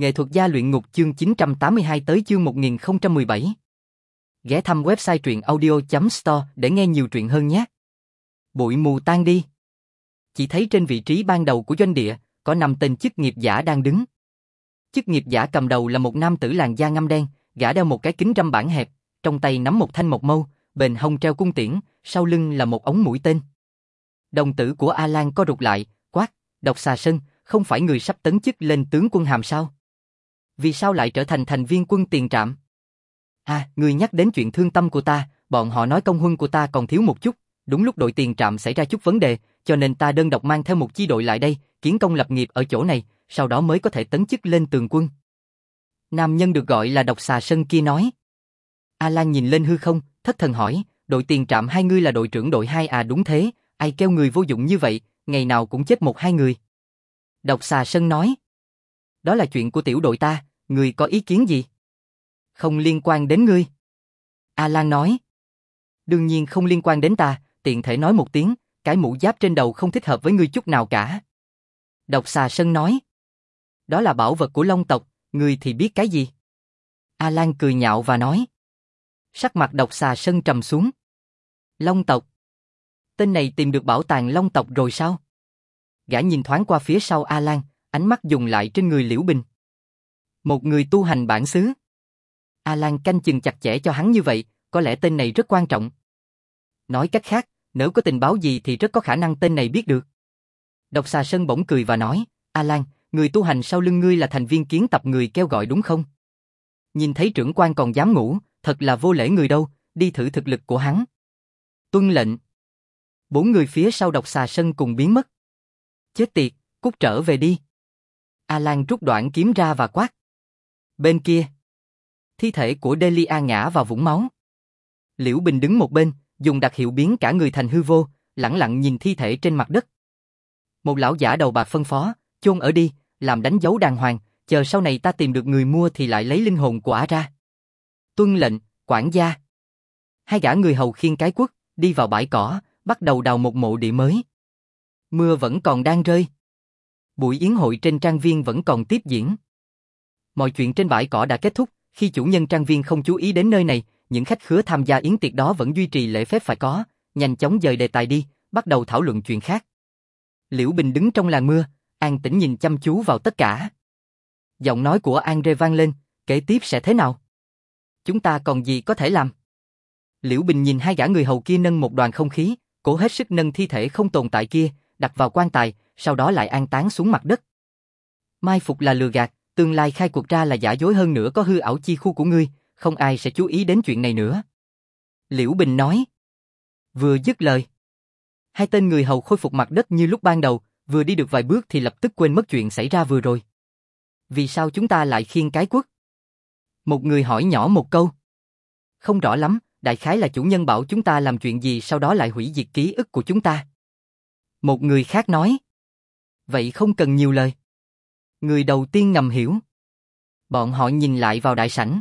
Nghệ thuật gia luyện ngục chương 982 tới chương 1017. Ghé thăm website truyện audio.store để nghe nhiều truyện hơn nhé. Bụi mù tan đi. Chỉ thấy trên vị trí ban đầu của doanh địa, có 5 tên chức nghiệp giả đang đứng. Chức nghiệp giả cầm đầu là một nam tử làn da ngăm đen, gã đeo một cái kính râm bản hẹp, trong tay nắm một thanh mộc mâu, bền hông treo cung tiễn, sau lưng là một ống mũi tên. Đồng tử của A Lan co rụt lại, quát, Độc Xà Sơn, không phải người sắp tấn chức lên tướng quân hàm sao? Vì sao lại trở thành thành viên quân tiền trạm? Người nhắc đến chuyện thương tâm của ta, bọn họ nói công huân của ta còn thiếu một chút, đúng lúc đội tiền trạm xảy ra chút vấn đề, cho nên ta đơn độc mang theo một chi đội lại đây, kiến công lập nghiệp ở chỗ này, sau đó mới có thể tấn chức lên tường quân. Nam nhân được gọi là Độc Xà Sơn kia nói. A Lan nhìn lên hư không, thất thần hỏi, đội tiền trạm hai ngươi là đội trưởng đội 2 à? Đúng thế, ai kêu người vô dụng như vậy, ngày nào cũng chết 1-2 người. Độc Xà Sơn nói. Đó là chuyện của tiểu đội ta, ngươi có ý kiến gì? Không liên quan đến ngươi. A Lan nói. Đương nhiên không liên quan đến ta, tiện thể nói một tiếng, cái mũ giáp trên đầu không thích hợp với ngươi chút nào cả. Độc Xà Sơn nói. Đó là bảo vật của Long tộc, ngươi thì biết cái gì? A Lan cười nhạo và nói. Sắc mặt Độc Xà Sơn trầm xuống. Long tộc? Tên này tìm được bảo tàng Long tộc rồi sao? Gã nhìn thoáng qua phía sau A Lan, ánh mắt dùng lại trên người Liễu Bình. Một người tu hành bản xứ. A Lan canh chừng chặt chẽ cho hắn như vậy, có lẽ tên này rất quan trọng. Nói cách khác, nếu có tình báo gì thì rất có khả năng tên này biết được. Độc Xà Sơn bỗng cười và nói, A Lan, người tu hành sau lưng ngươi là thành viên kiến tập người kêu gọi đúng không? Nhìn thấy trưởng quan còn dám ngủ, thật là vô lễ người đâu, đi thử thực lực của hắn. Tuân lệnh. 4 người phía sau Độc Xà Sơn cùng biến mất. Chết tiệt, cút trở về đi. A Lan rút đoạn kiếm ra và quát. Bên kia, thi thể của Delia ngã vào vũng máu. Liễu Bình đứng một bên, dùng đặc hiệu biến cả người thành hư vô, lẳng lặng nhìn thi thể trên mặt đất. Một lão giả đầu bạc phân phó, chôn ở đi, làm đánh dấu đàng hoàng, chờ sau này ta tìm được người mua thì lại lấy linh hồn của ả ra. Tuân lệnh, quản gia. Hai gã người hầu khiêng cái cuốc, đi vào bãi cỏ, bắt đầu đào một mộ địa mới. Mưa vẫn còn đang rơi. Buổi yến hội trên trang viên vẫn còn tiếp diễn. Mọi chuyện trên bãi cỏ đã kết thúc, khi chủ nhân trang viên không chú ý đến nơi này, những khách khứa tham gia yến tiệc đó vẫn duy trì lễ phép phải có, nhanh chóng dời đề tài đi, bắt đầu thảo luận chuyện khác. Liễu Bình đứng trong làn mưa, an tĩnh nhìn chăm chú vào tất cả. Giọng nói của Andre vang lên, kế tiếp sẽ thế nào? Chúng ta còn gì có thể làm? Liễu Bình nhìn hai gã người hầu kia nâng một đoàn không khí, cố hết sức nâng thi thể không tồn tại kia, đặt vào quan tài, sau đó lại an táng xuống mặt đất. Mai phục là lừa gạt, tương lai khai cuộc ra là giả dối, hơn nữa có hư ảo chi khu của ngươi, không ai sẽ chú ý đến chuyện này nữa. Liễu Bình nói. Vừa dứt lời, hai tên người hầu khôi phục mặt đất như lúc ban đầu, vừa đi được vài bước thì lập tức quên mất chuyện xảy ra vừa rồi. Vì sao chúng ta lại khiêng cái cuốc? Một người hỏi nhỏ một câu. Không rõ lắm, đại khái là chủ nhân bảo chúng ta làm chuyện gì sau đó lại hủy diệt ký ức của chúng ta. Một người khác nói. Vậy không cần nhiều lời. Người đầu tiên ngầm hiểu. Bọn họ nhìn lại vào đại sảnh.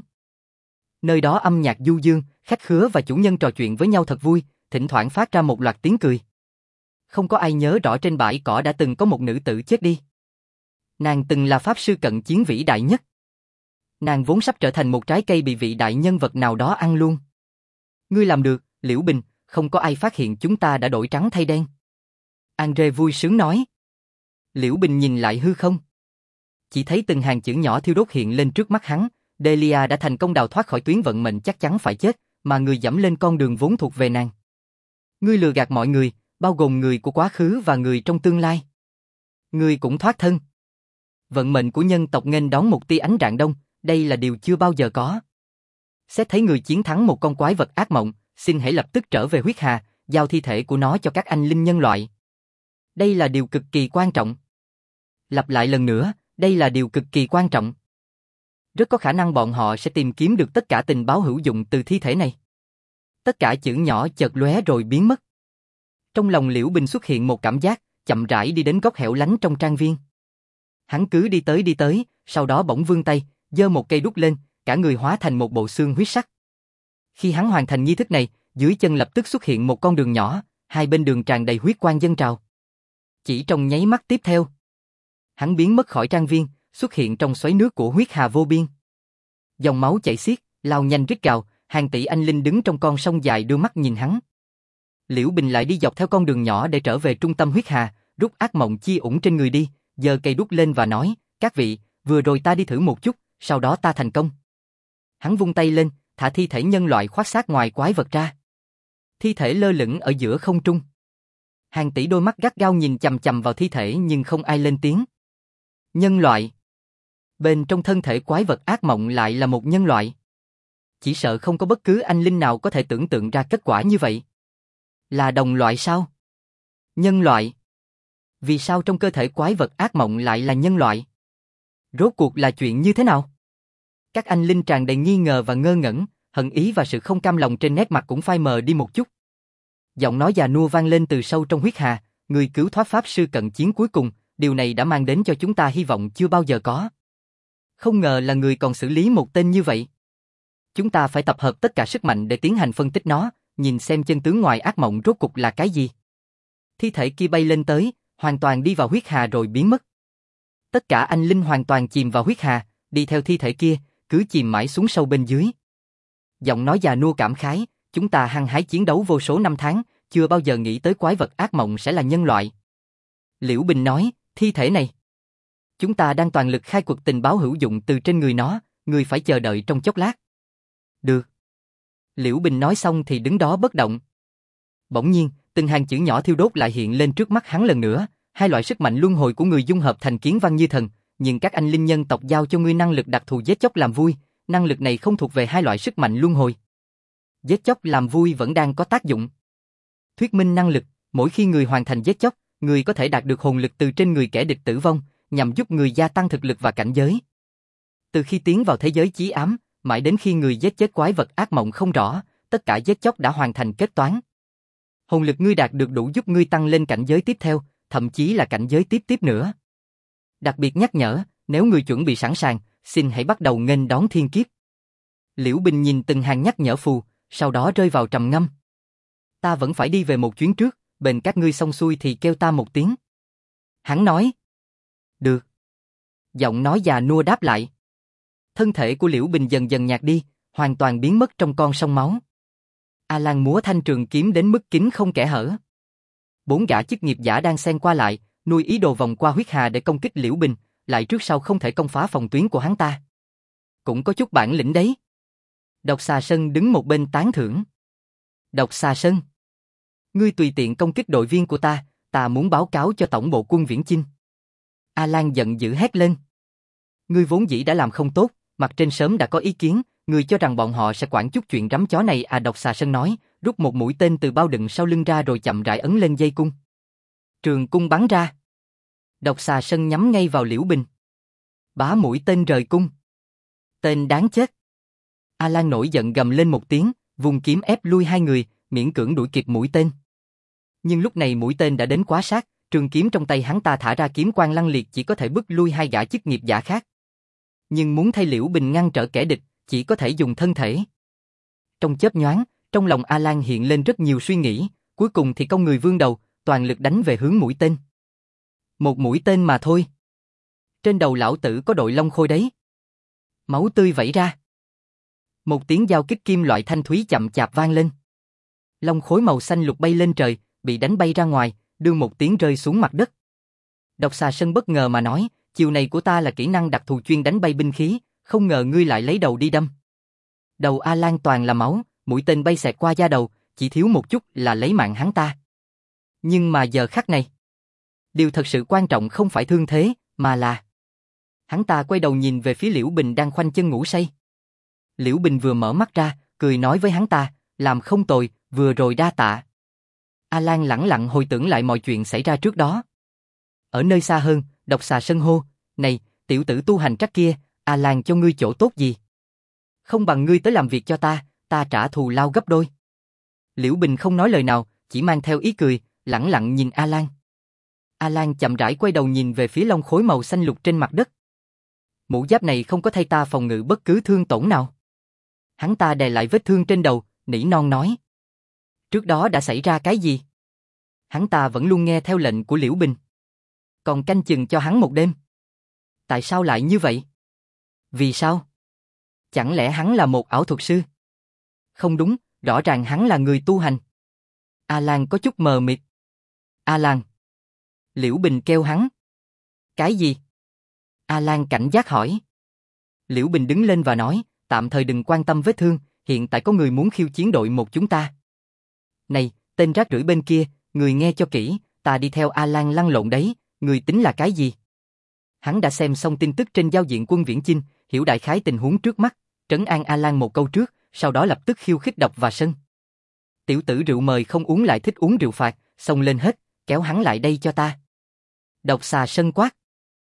Nơi đó âm nhạc du dương, khách khứa và chủ nhân trò chuyện với nhau thật vui, thỉnh thoảng phát ra một loạt tiếng cười. Không có ai nhớ rõ trên bãi cỏ đã từng có một nữ tử chết đi. Nàng từng là pháp sư cận chiến vĩ đại nhất. Nàng vốn sắp trở thành một trái cây bị vị đại nhân vật nào đó ăn luôn. Ngươi làm được, Liễu Bình, không có ai phát hiện chúng ta đã đổi trắng thay đen. Andre vui sướng nói. Liễu Bình nhìn lại hư không. Chỉ thấy từng hàng chữ nhỏ thiêu đốt hiện lên trước mắt hắn, Delia đã thành công đào thoát khỏi tuyến vận mệnh chắc chắn phải chết, mà người dẫm lên con đường vốn thuộc về nàng. Ngươi lừa gạt mọi người, bao gồm người của quá khứ và người trong tương lai. Ngươi cũng thoát thân. Vận mệnh của nhân tộc nghênh đón một tia ánh rạng đông, đây là điều chưa bao giờ có. Xét thấy người chiến thắng một con quái vật ác mộng, xin hãy lập tức trở về huyết hà, giao thi thể của nó cho các anh linh nhân loại. Đây là điều cực kỳ quan trọng. Lặp lại lần nữa, đây là điều cực kỳ quan trọng. Rất có khả năng bọn họ sẽ tìm kiếm được tất cả tình báo hữu dụng từ thi thể này. Tất cả chữ nhỏ chợt lóe rồi biến mất. Trong lòng Liễu Bình xuất hiện một cảm giác, chậm rãi đi đến góc hẻo lánh trong trang viên. Hắn cứ đi tới, sau đó bỗng vươn tay, giơ một cây đúc lên, cả người hóa thành một bộ xương huyết sắc. Khi hắn hoàn thành nghi thức này, dưới chân lập tức xuất hiện một con đường nhỏ, hai bên đường tràn đầy huyết quang dâng trào. Chỉ trong nháy mắt tiếp theo, hắn biến mất khỏi trang viên, xuất hiện trong xoáy nước của huyết hà vô biên. Dòng máu chảy xiết, lao nhanh rít gào, hàng tỷ anh linh đứng trong con sông dài đưa mắt nhìn hắn. Liễu Bình lại đi dọc theo con đường nhỏ để trở về trung tâm huyết hà, rút ác mộng chi ủng trên người đi, giơ cây đúc lên và nói, các vị, vừa rồi ta đi thử một chút, sau đó ta thành công. Hắn vung tay lên, thả thi thể nhân loại khoác xác ngoài quái vật ra. Thi thể lơ lửng ở giữa không trung. Hàng tỷ đôi mắt gắt gao nhìn chằm chằm vào thi thể nhưng không ai lên tiếng. Nhân loại. Bên trong thân thể quái vật ác mộng lại là một nhân loại. Chỉ sợ không có bất cứ anh linh nào có thể tưởng tượng ra kết quả như vậy. Là đồng loại sao? Nhân loại. Vì sao trong cơ thể quái vật ác mộng lại là nhân loại? Rốt cuộc là chuyện như thế nào? Các anh linh tràn đầy nghi ngờ và ngơ ngẩn, hận ý và sự không cam lòng trên nét mặt cũng phai mờ đi một chút. Giọng nói già nua vang lên từ sâu trong huyết hà, người cứu thoát pháp sư cận chiến cuối cùng, điều này đã mang đến cho chúng ta hy vọng chưa bao giờ có. Không ngờ là người còn xử lý một tên như vậy. Chúng ta phải tập hợp tất cả sức mạnh để tiến hành phân tích nó, nhìn xem chân tướng ngoài ác mộng rốt cục là cái gì. Thi thể kia bay lên tới, hoàn toàn đi vào huyết hà rồi biến mất. Tất cả anh linh hoàn toàn chìm vào huyết hà, đi theo thi thể kia, cứ chìm mãi xuống sâu bên dưới. Giọng nói già nua cảm khái, chúng ta hăng hái chiến đấu vô số năm tháng, chưa bao giờ nghĩ tới quái vật ác mộng sẽ là nhân loại. Liễu Bình nói, thi thể này. Chúng ta đang toàn lực khai quật tình báo hữu dụng từ trên người nó, người phải chờ đợi trong chốc lát. Được. Liễu Bình nói xong thì đứng đó bất động. Bỗng nhiên, từng hàng chữ nhỏ thiêu đốt lại hiện lên trước mắt hắn lần nữa, hai loại sức mạnh luân hồi của người dung hợp thành kiến văn như thần, nhưng các anh linh nhân tộc giao cho ngươi năng lực đặc thù giết chóc làm vui, năng lực này không thuộc về hai loại sức mạnh luân hồi. Giết chóc làm vui vẫn đang có tác dụng. Thuyết minh năng lực, mỗi khi người hoàn thành giết chóc, người có thể đạt được hồn lực từ trên người kẻ địch tử vong, nhằm giúp người gia tăng thực lực và cảnh giới. Từ khi tiến vào thế giới chí ám, mãi đến khi người giết chết quái vật ác mộng không rõ, tất cả giết chóc đã hoàn thành kết toán. Hồn lực ngươi đạt được đủ giúp ngươi tăng lên cảnh giới tiếp theo, thậm chí là cảnh giới tiếp nữa. Đặc biệt nhắc nhở, nếu ngươi chuẩn bị sẵn sàng, xin hãy bắt đầu nghênh đón thiên kiếp. Liễu Bình nhìn từng hàng nhắc nhở phù, sau đó rơi vào trầm ngâm. Ta vẫn phải đi về một chuyến trước, bền các ngươi xong xuôi thì kêu ta một tiếng. Hắn nói. Được. Giọng nói già nua đáp lại. Thân thể của Liễu Bình dần dần nhạt đi, hoàn toàn biến mất trong con sông máu. A Lan múa thanh trường kiếm đến mức kín không kẽ hở. 4 gã chức nghiệp giả đang xen qua lại, nuôi ý đồ vòng qua huyết hà để công kích Liễu Bình, lại trước sau không thể công phá phòng tuyến của hắn ta. Cũng có chút bản lĩnh đấy. Độc Xà Sơn đứng một bên tán thưởng. Độc Xà Sơn, ngươi tùy tiện công kích đội viên của ta, ta muốn báo cáo cho tổng bộ quân Viễn Chinh. A Lan giận dữ hét lên. Ngươi vốn dĩ đã làm không tốt, mặt trên sớm đã có ý kiến, ngươi cho rằng bọn họ sẽ quản chút chuyện rắm chó này à? Độc Xà Sơn nói, rút một mũi tên từ bao đựng sau lưng ra rồi chậm rãi ấn lên dây cung. Trường cung bắn ra. Độc Xà Sơn nhắm ngay vào Liễu Bình. Bá mũi tên rời cung. Tên đáng chết. A Lan nổi giận gầm lên một tiếng, vùng kiếm ép lui hai người, miễn cưỡng đuổi kịp mũi tên. Nhưng lúc này mũi tên đã đến quá sát, trường kiếm trong tay hắn ta thả ra kiếm quang lăng liệt chỉ có thể bức lui hai gã chức nghiệp giả khác. Nhưng muốn thay Liễu Bình ngăn trở kẻ địch, chỉ có thể dùng thân thể. Trong chớp nhoáng, trong lòng A Lan hiện lên rất nhiều suy nghĩ, cuối cùng thì cong người vươn đầu, toàn lực đánh về hướng mũi tên. Một mũi tên mà thôi. Trên đầu lão tử có đội long khôi đấy. Máu tươi vẩy ra. Một tiếng giao kích kim loại thanh thúy chậm chạp vang lên. Long khối màu xanh lục bay lên trời, bị đánh bay ra ngoài, đưa một tiếng rơi xuống mặt đất. Độc Xà Sơn bất ngờ mà nói, chiều này của ta là kỹ năng đặc thù chuyên đánh bay binh khí, không ngờ ngươi lại lấy đầu đi đâm. Đầu A Lan toàn là máu, mũi tên bay xẹt qua da đầu, chỉ thiếu một chút là lấy mạng hắn ta. Nhưng mà giờ khắc này, điều thật sự quan trọng không phải thương thế, mà là... Hắn ta quay đầu nhìn về phía Liễu Bình đang khoanh chân ngủ say. Liễu Bình vừa mở mắt ra, cười nói với hắn ta, làm không tồi, vừa rồi đa tạ. A Lan lẳng lặng hồi tưởng lại mọi chuyện xảy ra trước đó. Ở nơi xa hơn, Độc Xà Sơn hô, này, tiểu tử tu hành trắc kia, A Lan cho ngươi chỗ tốt gì? Không bằng ngươi tới làm việc cho ta trả thù lao gấp đôi. Liễu Bình không nói lời nào, chỉ mang theo ý cười, lẳng lặng nhìn A Lan. A Lan chậm rãi quay đầu nhìn về phía long khối màu xanh lục trên mặt đất. Mũ giáp này không có thay ta phòng ngự bất cứ thương tổn nào. Hắn ta đè lại vết thương trên đầu, nỉ non nói. Trước đó đã xảy ra cái gì? Hắn ta vẫn luôn nghe theo lệnh của Liễu Bình. Còn canh chừng cho hắn một đêm. Tại sao lại như vậy? Vì sao? Chẳng lẽ hắn là một ảo thuật sư? Không đúng, rõ ràng hắn là người tu hành. A-Lan có chút mờ mịt. A-Lan. Liễu Bình kêu hắn. Cái gì? A-Lan cảnh giác hỏi. Liễu Bình đứng lên và nói, tạm thời đừng quan tâm vết thương, hiện tại có người muốn khiêu chiến đội một chúng ta. Này, tên rác rưởi bên kia, người nghe cho kỹ, ta đi theo A-Lan lăn lộn đấy, người tính là cái gì? Hắn đã xem xong tin tức trên giao diện Quân Viễn Chinh, hiểu đại khái tình huống trước mắt, trấn an A-Lan một câu trước, sau đó lập tức khiêu khích Độc và Sân. Tiểu tử rượu mời không uống lại thích uống rượu phạt, xông lên hết, kéo hắn lại đây cho ta. Độc Xà Sân quát.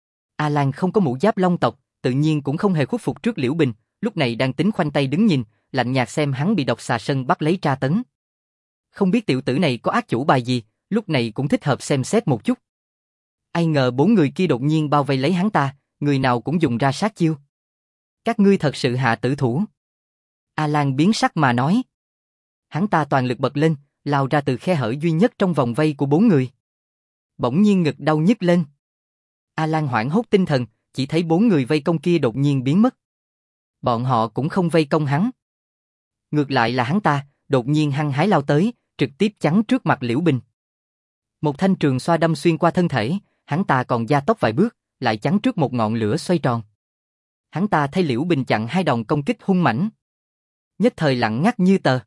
A-Lan không có mũ giáp long tộc, tự nhiên cũng không hề khuất phục trước Liễu Bình, lúc này đang tính khoanh tay đứng nhìn, lạnh nhạt xem hắn bị Độc Xà Sân bắt lấy tra tấn. Không biết tiểu tử này có ác chủ bài gì, lúc này cũng thích hợp xem xét một chút. Ai ngờ 4 người kia đột nhiên bao vây lấy hắn ta, người nào cũng dùng ra sát chiêu. Các ngươi thật sự hạ tử thủ. A-Lan biến sắc mà nói. Hắn ta toàn lực bật lên, lao ra từ khe hở duy nhất trong vòng vây của 4 người. Bỗng nhiên ngực đau nhức lên. A-Lan hoảng hốt tinh thần, chỉ thấy 4 người vây công kia đột nhiên biến mất. Bọn họ cũng không vây công hắn. Ngược lại là hắn ta, đột nhiên hăng hái lao tới, trực tiếp chắn trước mặt Liễu Bình. Một thanh trường xoa đâm xuyên qua thân thể, hắn ta còn gia tốc vài bước, lại chắn trước một ngọn lửa xoay tròn. Hắn ta thấy Liễu Bình chặn 2 đòn công kích hung mãnh. Nhất thời lặng ngắt như tờ.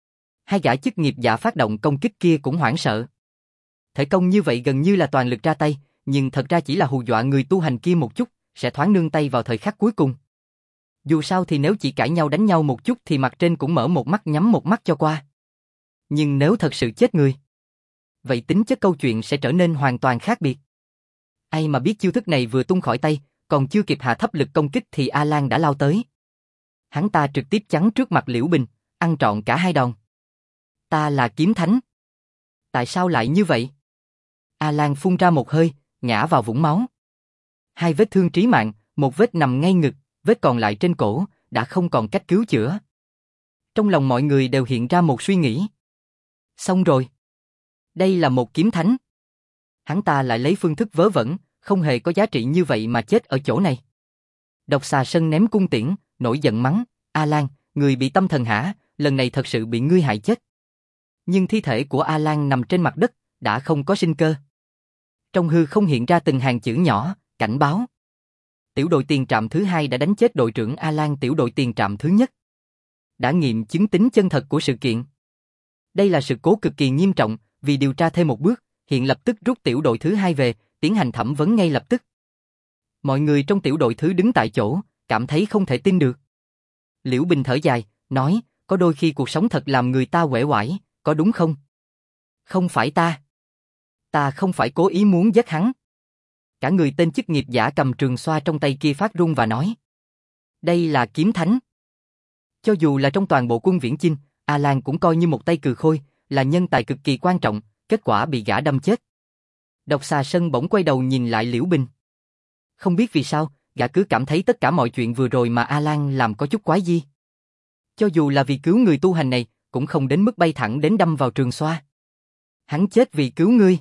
2 gã chức nghiệp giả phát động công kích kia cũng hoảng sợ. Thể công như vậy gần như là toàn lực ra tay, nhưng thật ra chỉ là hù dọa người tu hành kia một chút, sẽ thoáng nương tay vào thời khắc cuối cùng. Dù sao thì nếu chỉ cãi nhau đánh nhau một chút thì mặt trên cũng mở một mắt nhắm một mắt cho qua. Nhưng nếu thật sự chết người, vậy tính chất câu chuyện sẽ trở nên hoàn toàn khác biệt. Ai mà biết chiêu thức này vừa tung khỏi tay, còn chưa kịp hạ thấp lực công kích thì A-Lan đã lao tới. Hắn ta trực tiếp chắn trước mặt Liễu Bình, ăn trọn cả 2 đòn. Ta là kiếm thánh. Tại sao lại như vậy? A-Lan phun ra một hơi, ngã vào vũng máu. 2 vết thương trí mạng, một vết nằm ngay ngực, vết còn lại trên cổ, đã không còn cách cứu chữa. Trong lòng mọi người đều hiện ra một suy nghĩ. Xong rồi. Đây là một kiếm thánh. Hắn ta lại lấy phương thức vớ vẩn, không hề có giá trị như vậy mà chết ở chỗ này. Độc Xà Sân ném cung tiễn, nổi giận mắng, A-Lan, người bị tâm thần hả, lần này thật sự bị ngươi hại chết. Nhưng thi thể của A-Lan nằm trên mặt đất, đã không có sinh cơ. Trong hư không hiện ra từng hàng chữ nhỏ, cảnh báo. Tiểu đội tiền trạm thứ 2 đã đánh chết đội trưởng A-Lan tiểu đội tiền trạm thứ nhất. Đã nghiệm chứng tính chân thật của sự kiện. Đây là sự cố cực kỳ nghiêm trọng, vì điều tra thêm một bước, hiện lập tức rút tiểu đội thứ 2 về, tiến hành thẩm vấn ngay lập tức. Mọi người trong tiểu đội thứ đứng tại chỗ, cảm thấy không thể tin được. Liễu Bình thở dài, nói, có đôi khi cuộc sống thật làm người ta uể oải, có đúng không? Không phải ta. Ta không phải cố ý muốn giết hắn. Cả người tên chức nghiệp giả cầm trường xoa trong tay kia phát run và nói. Đây là kiếm thánh. Cho dù là trong toàn bộ Quân Viễn Chinh, A-Lan cũng coi như một tay cừ khôi, là nhân tài cực kỳ quan trọng, kết quả bị gã đâm chết. Độc Xà Sân bỗng quay đầu nhìn lại Liễu Bình. Không biết vì sao, gã cứ cảm thấy tất cả mọi chuyện vừa rồi mà A-Lan làm có chút quái dị. Cho dù là vì cứu người tu hành này, cũng không đến mức bay thẳng đến đâm vào trường xoa. Hắn chết vì cứu ngươi.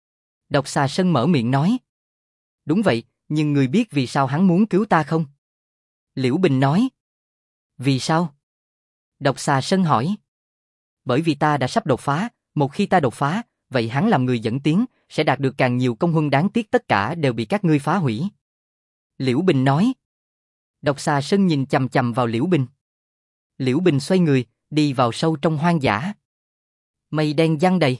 Độc Xà Sân mở miệng nói. Đúng vậy, nhưng ngươi biết vì sao hắn muốn cứu ta không? Liễu Bình nói. Vì sao? Độc Xà Sân hỏi. Bởi vì ta đã sắp đột phá, một khi ta đột phá, vậy hắn làm người dẫn tiến, sẽ đạt được càng nhiều công huân đáng tiếc tất cả đều bị các ngươi phá hủy. Liễu Bình nói. Độc Xà Sân nhìn chằm chằm vào Liễu Bình. Liễu Bình xoay người, đi vào sâu trong hoang dã. Mây đen giăng đầy.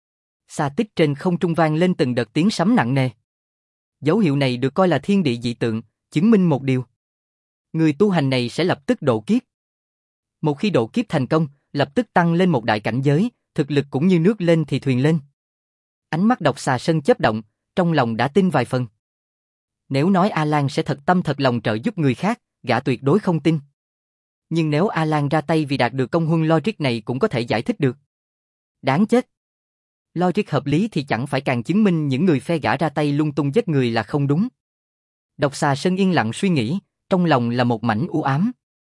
Xa tích trên không trung vang lên từng đợt tiếng sấm nặng nề. Dấu hiệu này được coi là thiên địa dị tượng, chứng minh một điều. Người tu hành này sẽ lập tức độ kiếp. Một khi độ kiếp thành công, lập tức tăng lên một đại cảnh giới, thực lực cũng như nước lên thì thuyền lên. Ánh mắt Độc Xà Sân chớp động, trong lòng đã tin vài phần. Nếu nói A-Lan sẽ thật tâm thật lòng trợ giúp người khác, gã tuyệt đối không tin. Nhưng nếu A-Lan ra tay vì đạt được công huân logic này cũng có thể giải thích được. Đáng chết. Logic hợp lý thì chẳng phải càng chứng minh những người phe gã ra tay lung tung giết người là không đúng. Độc Xà Sân yên lặng suy nghĩ, trong lòng là một mảnh u ám.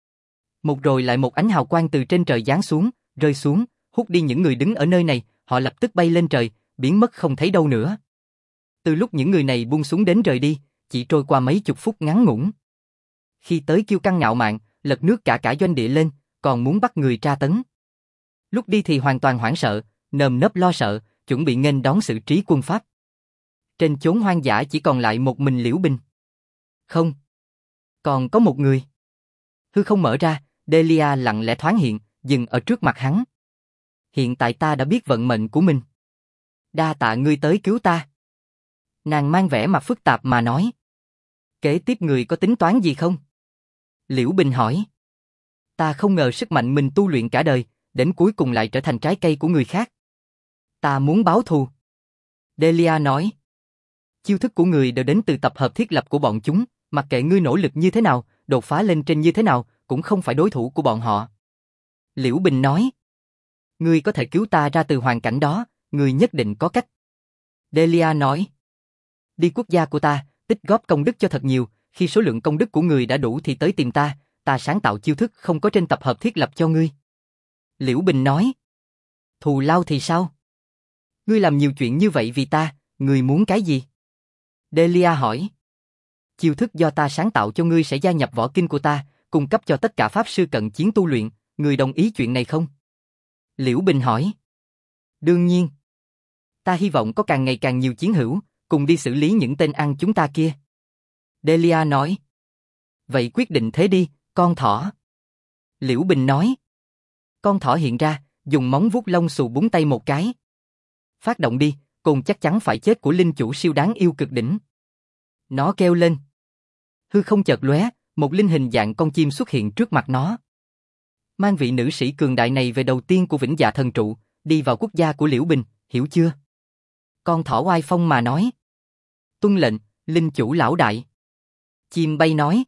Một rồi lại một ánh hào quang từ trên trời giáng xuống, rơi xuống, hút đi những người đứng ở nơi này, họ lập tức bay lên trời, biến mất không thấy đâu nữa. Từ lúc những người này buông xuống đến rời đi, chỉ trôi qua mấy chục phút ngắn ngủn. Khi tới kiêu căng ngạo mạn, lật nước cả doanh địa lên, còn muốn bắt người tra tấn. Lúc đi thì hoàn toàn hoảng sợ, nơm nớp lo sợ, chuẩn bị nghênh đón sự trí quân Pháp. Trên chốn hoang dã chỉ còn lại một mình Liễu Bình. Không, còn có một người. Hư không mở ra, Delia lặng lẽ thoáng hiện, dừng ở trước mặt hắn. Hiện tại ta đã biết vận mệnh của mình. Đa tạ ngươi tới cứu ta. Nàng mang vẻ mặt phức tạp mà nói. Kế tiếp người có tính toán gì không? Liễu Bình hỏi. Ta không ngờ sức mạnh mình tu luyện cả đời, đến cuối cùng lại trở thành trái cây của người khác. Ta muốn báo thù. Delia nói. Chiêu thức của người đều đến từ tập hợp thiết lập của bọn chúng, mặc kệ ngươi nỗ lực như thế nào, đột phá lên trên như thế nào, cũng không phải đối thủ của bọn họ. Liễu Bình nói. Ngươi có thể cứu ta ra từ hoàn cảnh đó, ngươi nhất định có cách. Delia nói. Đi quốc gia của ta, tích góp công đức cho thật nhiều, khi số lượng công đức của người đã đủ thì tới tìm ta, ta sáng tạo chiêu thức không có trên tập hợp thiết lập cho ngươi. Liễu Bình nói. Thù lao thì sao? Ngươi làm nhiều chuyện như vậy vì ta, ngươi muốn cái gì? Delia hỏi. Chiêu thức do ta sáng tạo cho ngươi sẽ gia nhập võ kinh của ta, cung cấp cho tất cả pháp sư cận chiến tu luyện, ngươi đồng ý chuyện này không? Liễu Bình hỏi. Đương nhiên. Ta hy vọng có càng ngày càng nhiều chiến hữu, cùng đi xử lý những tên ăn chúng ta kia. Delia nói. Vậy quyết định thế đi, con thỏ. Liễu Bình nói. Con thỏ hiện ra, dùng móng vuốt lông xù búng tay một cái. Phát động đi, cùng chắc chắn phải chết của linh chủ siêu đáng yêu cực đỉnh. Nó kêu lên. Hư không chợt lóe, một linh hình dạng con chim xuất hiện trước mặt nó. Mang vị nữ sĩ cường đại này về đầu tiên của Vĩnh Dạ Thần Trụ, đi vào quốc gia của Liễu Bình, hiểu chưa? Con thỏ oai phong mà nói. Tuân lệnh, linh chủ lão đại. Chim bay nói.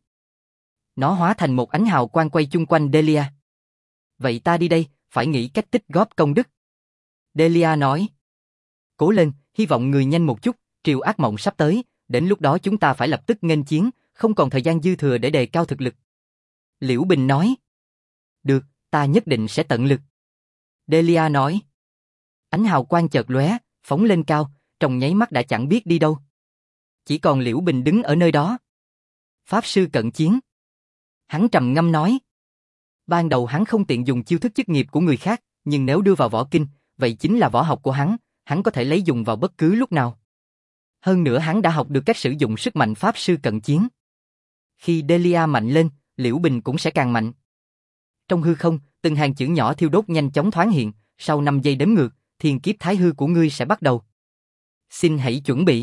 Nó hóa thành một ánh hào quang quay chung quanh Delia. Vậy ta đi đây, phải nghĩ cách tích góp công đức. Delia nói. Cố lên, hy vọng người nhanh một chút, triều ác mộng sắp tới, đến lúc đó chúng ta phải lập tức nghênh chiến, không còn thời gian dư thừa để đề cao thực lực. Liễu Bình nói. Được, ta nhất định sẽ tận lực. Delia nói. Ánh hào quang chợt lóe, phóng lên cao, trong nháy mắt đã chẳng biết đi đâu. Chỉ còn Liễu Bình đứng ở nơi đó. Pháp sư cận chiến. Hắn trầm ngâm nói. Ban đầu hắn không tiện dùng chiêu thức chức nghiệp của người khác, nhưng nếu đưa vào võ kinh, vậy chính là võ học của hắn có thể lấy dùng vào bất cứ lúc nào. Hơn nữa hắn đã học được cách sử dụng sức mạnh pháp sư cận chiến. Khi Delia mạnh lên, Liễu Bình cũng sẽ càng mạnh. Trong hư không, từng hàng chữ nhỏ thiêu đốt nhanh chóng thoáng hiện, sau 5 giây đếm ngược, thiên kiếp thái hư của ngươi sẽ bắt đầu. Xin hãy chuẩn bị.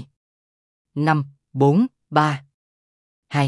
5, 4, 3, 2,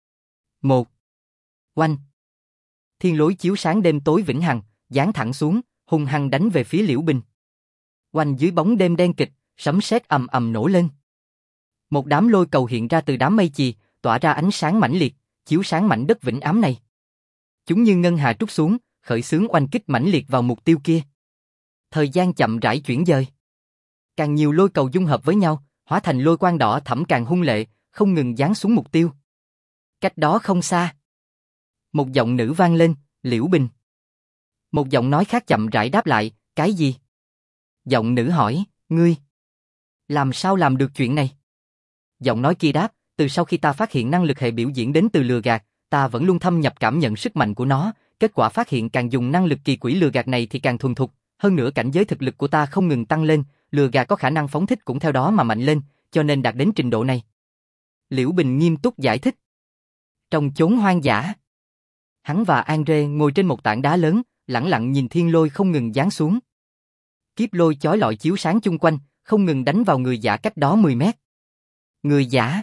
1. Oanh. Thiên lối chiếu sáng đêm tối vĩnh hằng, giáng thẳng xuống, hung hăng đánh về phía Liễu Bình. Oanh dưới bóng đêm đen kịch, sấm sét ầm ầm nổ lên. Một đám lôi cầu hiện ra từ đám mây chì, tỏa ra ánh sáng mãnh liệt, chiếu sáng mảnh đất vĩnh ám này. Chúng như ngân hà trút xuống, khởi xướng oanh kích mãnh liệt vào mục tiêu kia. Thời gian chậm rãi chuyển dời. Càng nhiều lôi cầu dung hợp với nhau, hóa thành lôi quang đỏ thẫm càng hung lệ, không ngừng giáng xuống mục tiêu. Cách đó không xa. Một giọng nữ vang lên, Liễu Bình. Một giọng nói khác chậm rãi đáp lại, cái gì? Giọng nữ hỏi, ngươi làm sao làm được chuyện này? Giọng nói kia đáp, từ sau khi ta phát hiện năng lực hệ biểu diễn đến từ lừa gạt, ta vẫn luôn thâm nhập cảm nhận sức mạnh của nó, kết quả phát hiện càng dùng năng lực kỳ quỷ lừa gạt này thì càng thuần thục, hơn nữa cảnh giới thực lực của ta không ngừng tăng lên, lừa gạt có khả năng phóng thích cũng theo đó mà mạnh lên, cho nên đạt đến trình độ này. Liễu Bình nghiêm túc giải thích. Trong chốn hoang dã, hắn và Andre ngồi trên một tảng đá lớn, lẳng lặng nhìn thiên lôi không ngừng giáng xuống. Kiếp lôi chói lọi chiếu sáng chung quanh, không ngừng đánh vào người giả cách đó 10 mét. Người giả.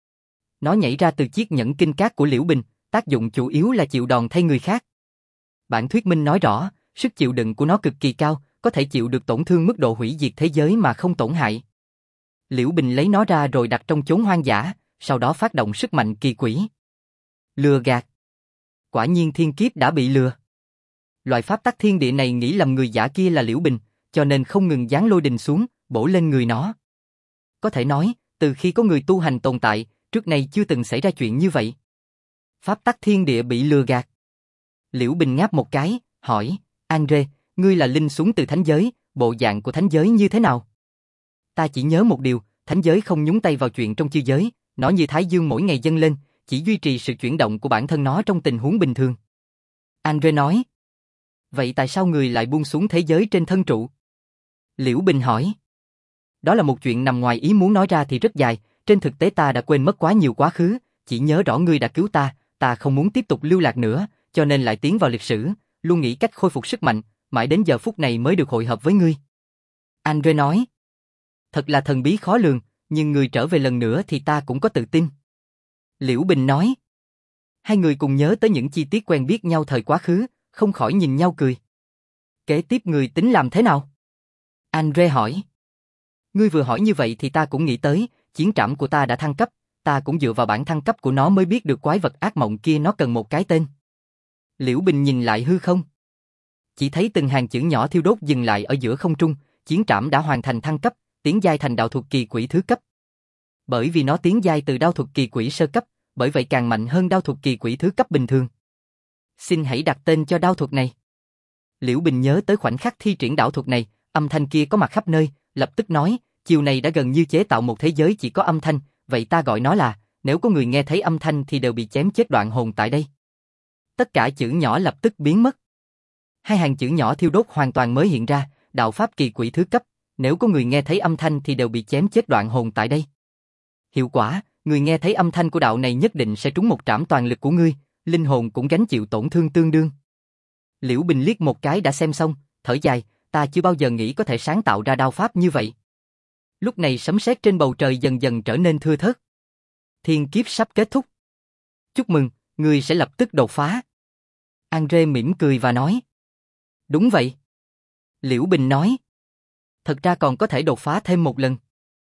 Nó nhảy ra từ chiếc nhẫn kinh cát của Liễu Bình, tác dụng chủ yếu là chịu đòn thay người khác. Bản thuyết minh nói rõ, sức chịu đựng của nó cực kỳ cao, có thể chịu được tổn thương mức độ hủy diệt thế giới mà không tổn hại. Liễu Bình lấy nó ra rồi đặt trong chốn hoang dã, sau đó phát động sức mạnh kỳ quỷ. Lừa gạt. Quả nhiên thiên kiếp đã bị lừa. Loại pháp tắc thiên địa này nghĩ lầm người giả kia là Liễu Bình, cho nên không ngừng giáng lôi đình xuống, bổ lên người nó. Có thể nói, từ khi có người tu hành tồn tại, trước nay chưa từng xảy ra chuyện như vậy. Pháp tắc thiên địa bị lừa gạt. Liễu Bình ngáp một cái, hỏi, Andre, ngươi là linh xuống từ thánh giới, bộ dạng của thánh giới như thế nào? Ta chỉ nhớ một điều, thánh giới không nhúng tay vào chuyện trong chư giới, nó như thái dương mỗi ngày dâng lên, chỉ duy trì sự chuyển động của bản thân nó trong tình huống bình thường. Andre nói. Vậy tại sao người lại buông xuống thế giới trên thân trụ? Liễu Bình hỏi. Đó là một chuyện nằm ngoài ý muốn nói ra thì rất dài, trên thực tế ta đã quên mất quá nhiều quá khứ, chỉ nhớ rõ ngươi đã cứu ta không muốn tiếp tục lưu lạc nữa, cho nên lại tiến vào lịch sử, luôn nghĩ cách khôi phục sức mạnh, mãi đến giờ phút này mới được hội hợp với ngươi. Andre nói. Thật là thần bí khó lường, nhưng người trở về lần nữa thì ta cũng có tự tin. Liễu Bình nói. Hai người cùng nhớ tới những chi tiết quen biết nhau thời quá khứ, không khỏi nhìn nhau cười. Kế tiếp người tính làm thế nào? Andre hỏi. Ngươi vừa hỏi như vậy thì ta cũng nghĩ tới, chiến trảm của ta đã thăng cấp, ta cũng dựa vào bản thăng cấp của nó mới biết được quái vật ác mộng kia nó cần một cái tên. Liễu Bình nhìn lại hư không. Chỉ thấy từng hàng chữ nhỏ thiêu đốt dừng lại ở giữa không trung, chiến trảm đã hoàn thành thăng cấp, tiến giai thành đạo thuật kỳ quỷ thứ cấp. Bởi vì nó tiến giai từ đao thuật kỳ quỷ sơ cấp, bởi vậy càng mạnh hơn đao thuật kỳ quỷ thứ cấp bình thường. Xin hãy đặt tên cho đao thuật này. Liễu Bình nhớ tới khoảnh khắc thi triển đạo thuật này, âm thanh kia có mặt khắp nơi, lập tức nói, chiều này đã gần như chế tạo một thế giới chỉ có âm thanh, vậy ta gọi nó là, nếu có người nghe thấy âm thanh thì đều bị chém chết đoạn hồn tại đây. Tất cả chữ nhỏ lập tức biến mất. Hai hàng chữ nhỏ thiêu đốt hoàn toàn mới hiện ra, đạo pháp kỳ quỷ thứ cấp, nếu có người nghe thấy âm thanh thì đều bị chém chết đoạn hồn tại đây. Hiệu quả, người nghe thấy âm thanh của đạo này nhất định sẽ trúng một trảm toàn lực của ngươi, linh hồn cũng gánh chịu tổn thương tương đương. Liễu Bình liếc một cái đã xem xong, thở dài, ta chưa bao giờ nghĩ có thể sáng tạo ra đao pháp như vậy. Lúc này sấm sét trên bầu trời dần dần trở nên thưa thớt. Thiên kiếp sắp kết thúc. Chúc mừng, ngươi sẽ lập tức đột phá. Andre mỉm cười và nói. Đúng vậy. Liễu Bình nói. Thật ra còn có thể đột phá thêm một lần.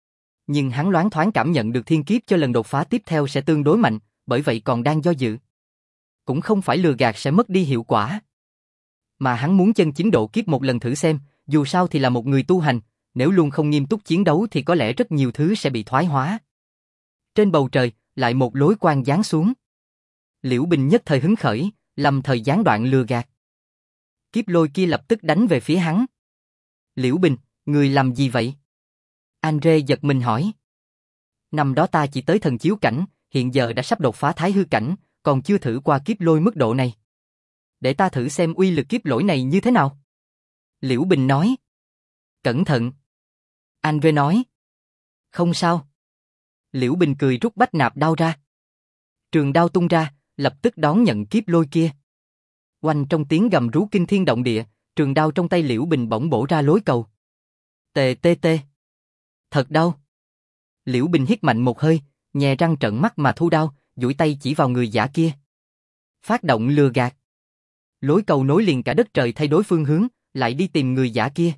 Nhưng hắn loáng thoáng cảm nhận được thiên kiếp cho lần đột phá tiếp theo sẽ tương đối mạnh, bởi vậy còn đang do dự. Cũng không phải lừa gạt sẽ mất đi hiệu quả. Mà hắn muốn chân chính độ kiếp một lần thử xem, dù sao thì là một người tu hành, nếu luôn không nghiêm túc chiến đấu thì có lẽ rất nhiều thứ sẽ bị thoái hóa. Trên bầu trời, lại một lối quang giáng xuống. Liễu Bình nhất thời hứng khởi, lầm thời gián đoạn lừa gạt. Kiếp lôi kia lập tức đánh về phía hắn. Liễu Bình, người làm gì vậy? Andre giật mình hỏi. Năm đó ta chỉ tới thần chiếu cảnh, hiện giờ đã sắp đột phá thái hư cảnh, còn chưa thử qua kiếp lôi mức độ này. Để ta thử xem uy lực kiếp lỗi này như thế nào. Liễu Bình nói. Cẩn thận. Andre nói. Không sao. Liễu Bình cười rút bách nạp đao ra. Trường đao tung ra, lập tức đón nhận kiếp lôi kia. Oanh trong tiếng gầm rú kinh thiên động địa, trường đao trong tay Liễu Bình bỗng bổ ra lối cầu. Tê tê tê. Thật đau. Liễu Bình hít mạnh một hơi, nhè răng trợn mắt mà thu đao, duỗi tay chỉ vào người giả kia. Phát động lừa gạt. Lối cầu nối liền cả đất trời thay đổi phương hướng, lại đi tìm người giả kia.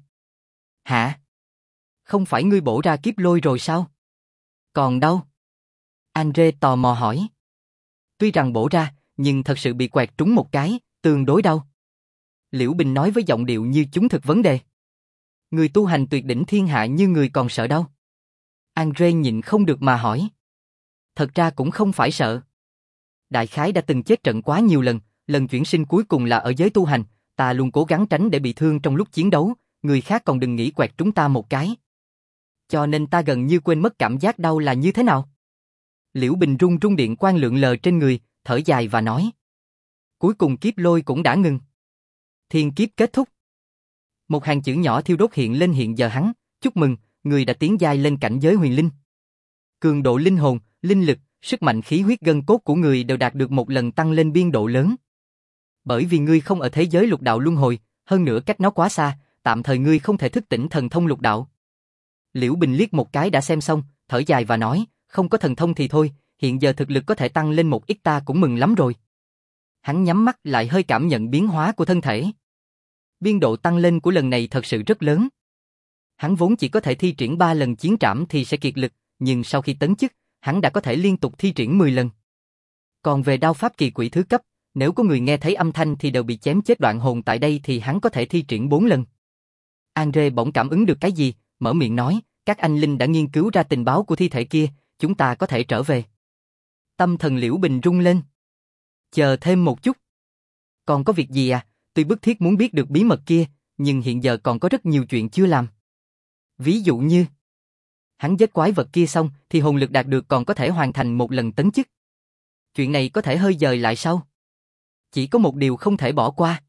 Hả? Không phải ngươi bổ ra kiếp lôi rồi sao? Còn đâu? Andre tò mò hỏi. Tuy rằng bổ ra, nhưng thật sự bị quẹt trúng một cái, tương đối đau. Liễu Bình nói với giọng điệu như chúng thực vấn đề. Người tu hành tuyệt đỉnh thiên hạ như người còn sợ đau. Andre nhịn không được mà hỏi. Thật ra cũng không phải sợ. Đại khái đã từng chết trận quá nhiều lần, lần chuyển sinh cuối cùng là ở giới tu hành, ta luôn cố gắng tránh để bị thương trong lúc chiến đấu, người khác còn đừng nghĩ quẹt trúng ta một cái. Cho nên ta gần như quên mất cảm giác đau là như thế nào. Liễu Bình rung rung điện quang lượn lờ trên người, thở dài và nói. Cuối cùng kiếp lôi cũng đã ngừng. Thiên kiếp kết thúc. Một hàng chữ nhỏ thiêu đốt hiện lên hiện giờ hắn, chúc mừng, người đã tiến giai lên cảnh giới huyền linh. Cường độ linh hồn, linh lực, sức mạnh khí huyết gân cốt của người đều đạt được một lần tăng lên biên độ lớn. Bởi vì ngươi không ở thế giới lục đạo luân hồi, hơn nữa cách nó quá xa, tạm thời ngươi không thể thức tỉnh thần thông lục đạo. Liễu Bình liếc một cái đã xem xong, thở dài và nói, không có thần thông thì thôi, hiện giờ thực lực có thể tăng lên một ít ta cũng mừng lắm rồi. Hắn nhắm mắt lại hơi cảm nhận biến hóa của thân thể. Biên độ tăng lên của lần này thật sự rất lớn. Hắn vốn chỉ có thể thi triển 3 lần chiến trảm thì sẽ kiệt lực, nhưng sau khi tấn chức, hắn đã có thể liên tục thi triển 10 lần. Còn về đao pháp kỳ quỷ thứ cấp, nếu có người nghe thấy âm thanh thì đều bị chém chết đoạn hồn tại đây thì hắn có thể thi triển 4 lần. Andre bỗng cảm ứng được cái gì, mở miệng nói, các anh linh đã nghiên cứu ra tình báo của thi thể kia, chúng ta có thể trở về. Tâm thần Liễu Bình rung lên. Chờ thêm một chút. Còn có việc gì à, tuy bức thiết muốn biết được bí mật kia, nhưng hiện giờ còn có rất nhiều chuyện chưa làm. Ví dụ như... Hắn giết quái vật kia xong thì hồn lực đạt được còn có thể hoàn thành một lần tấn chức. Chuyện này có thể hơi dời lại sau. Chỉ có một điều không thể bỏ qua.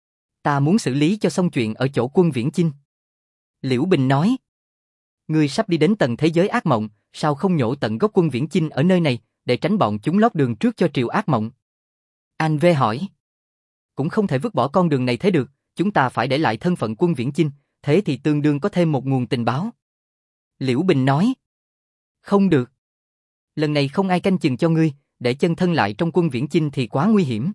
Ta muốn xử lý cho xong chuyện ở chỗ Quân Viễn Chinh. Liễu Bình nói. Ngươi sắp đi đến tầng thế giới ác mộng, sao không nhổ tận gốc Quân Viễn Chinh ở nơi này, để tránh bọn chúng lót đường trước cho triều ác mộng? Anh V hỏi. Cũng không thể vứt bỏ con đường này thế được, chúng ta phải để lại thân phận Quân Viễn Chinh, thế thì tương đương có thêm một nguồn tình báo. Liễu Bình nói. Không được. Lần này không ai canh chừng cho ngươi, để chân thân lại trong Quân Viễn Chinh thì quá nguy hiểm.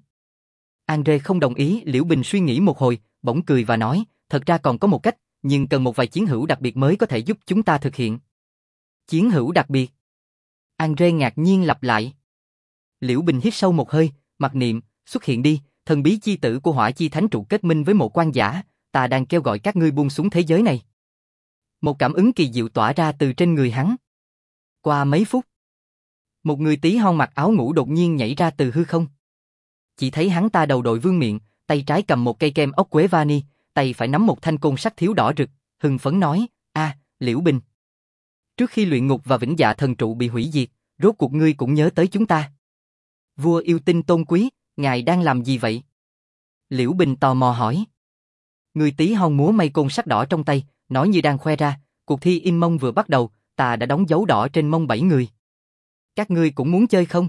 Andre không đồng ý. Liễu Bình suy nghĩ một hồi, bỗng cười và nói, thật ra còn có một cách, nhưng cần một vài chiến hữu đặc biệt mới có thể giúp chúng ta thực hiện. Chiến hữu đặc biệt? Andre ngạc nhiên lặp lại. Liễu Bình hít sâu một hơi, mặc niệm, xuất hiện đi, thần bí chi tử của Hỏa Chi Thánh trụ kết minh với một quan giả, ta đang kêu gọi các ngươi buông xuống thế giới này. Một cảm ứng kỳ diệu tỏa ra từ trên người hắn. Qua mấy phút, một người tí hon mặc áo ngủ đột nhiên nhảy ra từ hư không. Chỉ thấy hắn ta đầu đội vương miện, tay trái cầm một cây kem ốc quế vani, tay phải nắm một thanh côn sắt thiếu đỏ rực, hưng phấn nói, Liễu Bình. Trước khi luyện ngục và vĩnh dạ thần trụ bị hủy diệt, rốt cuộc ngươi cũng nhớ tới chúng ta. Vua yêu tinh tôn quý, ngài đang làm gì vậy? Liễu Bình tò mò hỏi. Người tí hon múa may côn sắt đỏ trong tay, nói như đang khoe ra, cuộc thi in mông vừa bắt đầu, ta đã đóng dấu đỏ trên mông 7 người. Các ngươi cũng muốn chơi không?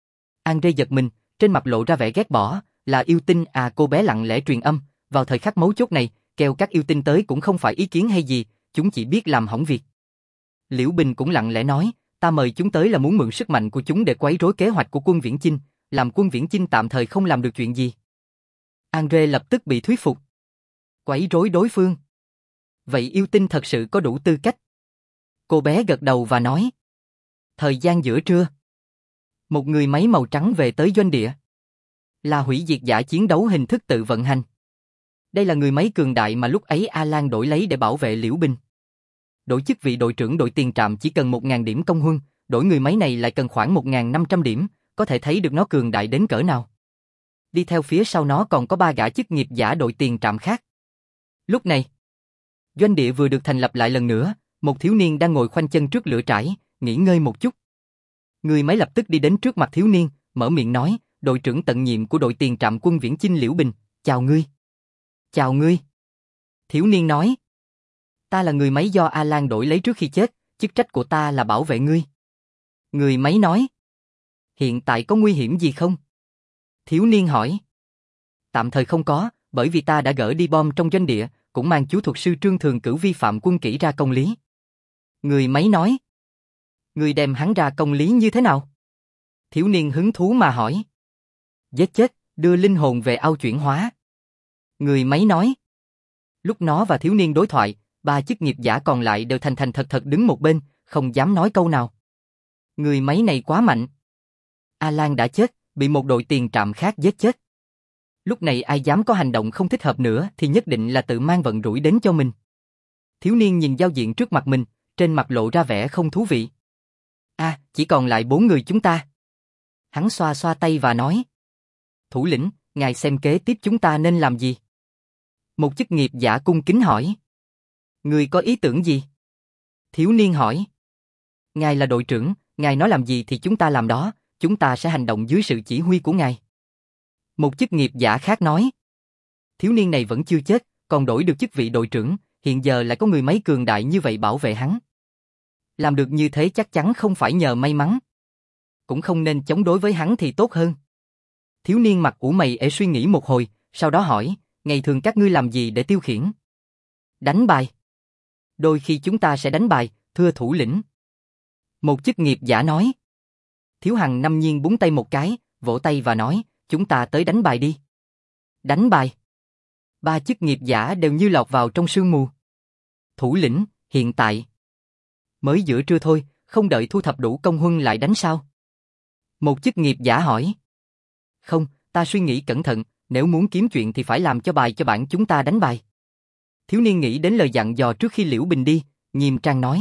Andre giật mình, trên mặt lộ ra vẻ ghét bỏ, là yêu tinh à? Cô bé lặng lẽ truyền âm, vào thời khắc mấu chốt này, kêu các yêu tinh tới cũng không phải ý kiến hay gì, chúng chỉ biết làm hỏng việc. Liễu Bình cũng lặng lẽ nói, ta mời chúng tới là muốn mượn sức mạnh của chúng để quấy rối kế hoạch của Quân Viễn Chinh, làm Quân Viễn Chinh tạm thời không làm được chuyện gì. Andre lập tức bị thuyết phục. Quấy rối đối phương. Vậy yêu tinh thật sự có đủ tư cách. Cô bé gật đầu và nói. Thời gian giữa trưa. Một người máy màu trắng về tới doanh địa. Là hủy diệt giả chiến đấu hình thức tự vận hành. Đây là người máy cường đại mà lúc ấy Alan đổi lấy để bảo vệ Liễu Bình. Đổi chức vị đội trưởng đội tiền trạm chỉ cần 1.000 điểm công huân, đổi người máy này lại cần khoảng 1.500 điểm, có thể thấy được nó cường đại đến cỡ nào. Đi theo phía sau nó còn có 3 gã chức nghiệp giả đội tiền trạm khác. Lúc này, doanh địa vừa được thành lập lại lần nữa, một thiếu niên đang ngồi khoanh chân trước lửa trại, nghỉ ngơi một chút. Người máy lập tức đi đến trước mặt thiếu niên, mở miệng nói, đội trưởng tận nhiệm của đội tiền trạm Quân Viễn Chinh Liễu Bình, chào ngươi. Chào ngươi. Thiếu niên nói, ta là người máy do Alan đổi lấy trước khi chết, chức trách của ta là bảo vệ ngươi. Người máy nói, hiện tại có nguy hiểm gì không? Thiếu niên hỏi, tạm thời không có, bởi vì ta đã gỡ đi bom trong doanh địa, cũng mang chú thuật sư Trương Thường Cửu vi phạm quân kỷ ra công lý. Người máy nói, ngươi đem hắn ra công lý như thế nào? Thiếu niên hứng thú mà hỏi. Giết chết, đưa linh hồn về ao chuyển hóa. Người máy nói. Lúc nó và thiếu niên đối thoại, 3 chức nghiệp giả còn lại đều thành thành thật thật đứng một bên, không dám nói câu nào. Người máy này quá mạnh. Alan đã chết, bị một đội tiền trạm khác giết chết. Lúc này ai dám có hành động không thích hợp nữa thì nhất định là tự mang vận rủi đến cho mình. Thiếu niên nhìn giao diện trước mặt mình, trên mặt lộ ra vẻ không thú vị. Chỉ còn lại 4 người chúng ta. Hắn xoa xoa tay và nói. Thủ lĩnh, ngài xem kế tiếp chúng ta nên làm gì? Một chức nghiệp giả cung kính hỏi. Người có ý tưởng gì? Thiếu niên hỏi. Ngài là đội trưởng, ngài nói làm gì thì chúng ta làm đó, chúng ta sẽ hành động dưới sự chỉ huy của ngài. Một chức nghiệp giả khác nói. Thiếu niên này vẫn chưa chết, còn đổi được chức vị đội trưởng, hiện giờ lại có người máy cường đại như vậy bảo vệ hắn. Làm được như thế chắc chắn không phải nhờ may mắn. Cũng không nên chống đối với hắn thì tốt hơn. Thiếu niên mặt ủ mày ể suy nghĩ một hồi, sau đó hỏi, ngày thường các ngươi làm gì để tiêu khiển? Đánh bài. Đôi khi chúng ta sẽ đánh bài, thưa thủ lĩnh. Một chức nghiệp giả nói. Thiếu Hằng Năm Nhiên búng tay một cái, vỗ tay và nói, chúng ta tới đánh bài đi. Đánh bài. 3 chức nghiệp giả đều như lọt vào trong sương mù. Thủ lĩnh, hiện tại. Mới giữa trưa thôi, không đợi thu thập đủ công huân lại đánh sao? Một chức nghiệp giả hỏi. Không, ta suy nghĩ cẩn thận, nếu muốn kiếm chuyện thì phải làm cho bài cho bản chúng ta đánh bài. Thiếu niên nghĩ đến lời dặn dò trước khi Liễu Bình đi, nghiêm trang nói.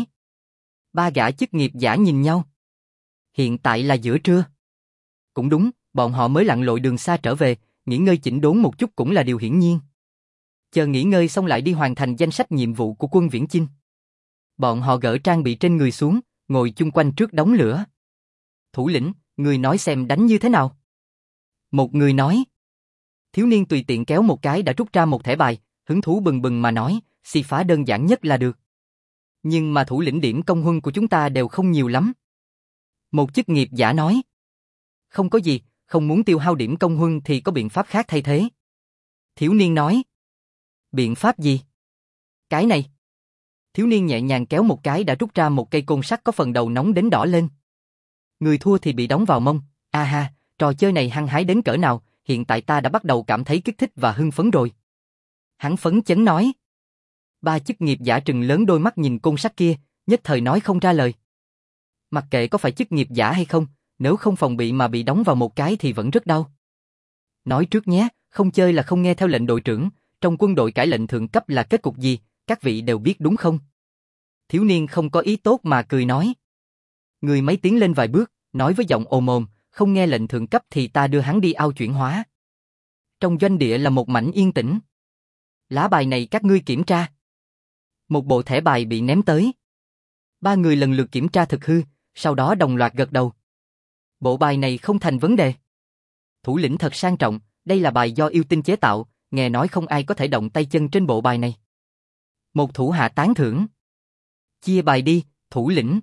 3 gã chức nghiệp giả nhìn nhau. Hiện tại là giữa trưa. Cũng đúng, bọn họ mới lặn lội đường xa trở về, nghỉ ngơi chỉnh đốn một chút cũng là điều hiển nhiên. Chờ nghỉ ngơi xong lại đi hoàn thành danh sách nhiệm vụ của Quân Viễn Chinh. Bọn họ gỡ trang bị trên người xuống, ngồi chung quanh trước đống lửa. Thủ lĩnh, người nói xem đánh như thế nào? Một người nói. Thiếu niên tùy tiện kéo một cái đã rút ra một thẻ bài, hứng thú bừng bừng mà nói, si phá đơn giản nhất là được. Nhưng mà thủ lĩnh điểm công huân của chúng ta đều không nhiều lắm. Một chức nghiệp giả nói. Không có gì, không muốn tiêu hao điểm công huân thì có biện pháp khác thay thế. Thiếu niên nói. Biện pháp gì? Cái này. Thiếu niên nhẹ nhàng kéo một cái đã rút ra một cây côn sắt có phần đầu nóng đến đỏ lên. Người thua thì bị đóng vào mông. À ha, trò chơi này hăng hái đến cỡ nào, hiện tại ta đã bắt đầu cảm thấy kích thích và hưng phấn rồi. Hắn phấn chấn nói. Ba chức nghiệp giả trừng lớn đôi mắt nhìn côn sắt kia, nhất thời nói không ra lời. Mặc kệ có phải chức nghiệp giả hay không, nếu không phòng bị mà bị đóng vào một cái thì vẫn rất đau. Nói trước nhé, không chơi là không nghe theo lệnh đội trưởng, trong quân đội cãi lệnh thượng cấp là kết cục gì, các vị đều biết đúng không? Thiếu niên không có ý tốt mà cười nói. Người mấy tiến lên vài bước, nói với giọng ồm ồm, không nghe lệnh thượng cấp thì ta đưa hắn đi ao chuyển hóa. Trong doanh địa là một mảnh yên tĩnh. Lá bài này các ngươi kiểm tra. Một bộ thẻ bài bị ném tới. Ba người lần lượt kiểm tra thực hư, sau đó đồng loạt gật đầu. Bộ bài này không thành vấn đề. Thủ lĩnh thật sang trọng, đây là bài do yêu tinh chế tạo, nghe nói không ai có thể động tay chân trên bộ bài này. Một thủ hạ tán thưởng. Chia bài đi, thủ lĩnh.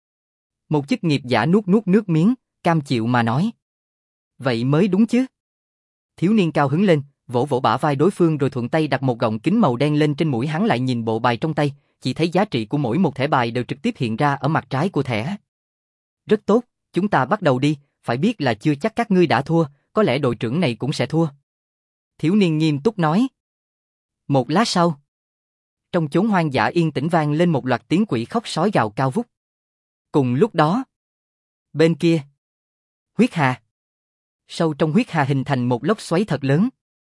Một chức nghiệp giả nuốt nuốt nước miếng, cam chịu mà nói. Vậy mới đúng chứ. Thiếu niên cao hứng lên, vỗ vỗ bả vai đối phương rồi thuận tay đặt một gọng kính màu đen lên trên mũi hắn lại nhìn bộ bài trong tay, chỉ thấy giá trị của mỗi một thẻ bài đều trực tiếp hiện ra ở mặt trái của thẻ. Rất tốt, chúng ta bắt đầu đi, phải biết là chưa chắc các ngươi đã thua, có lẽ đội trưởng này cũng sẽ thua. Thiếu niên nghiêm túc nói. Một lát sau, trong chốn hoang dã yên tĩnh vang lên một loạt tiếng quỷ khóc sói gào cao vút. Cùng lúc đó, bên kia, huyết hà. Sâu trong huyết hà hình thành một lốc xoáy thật lớn.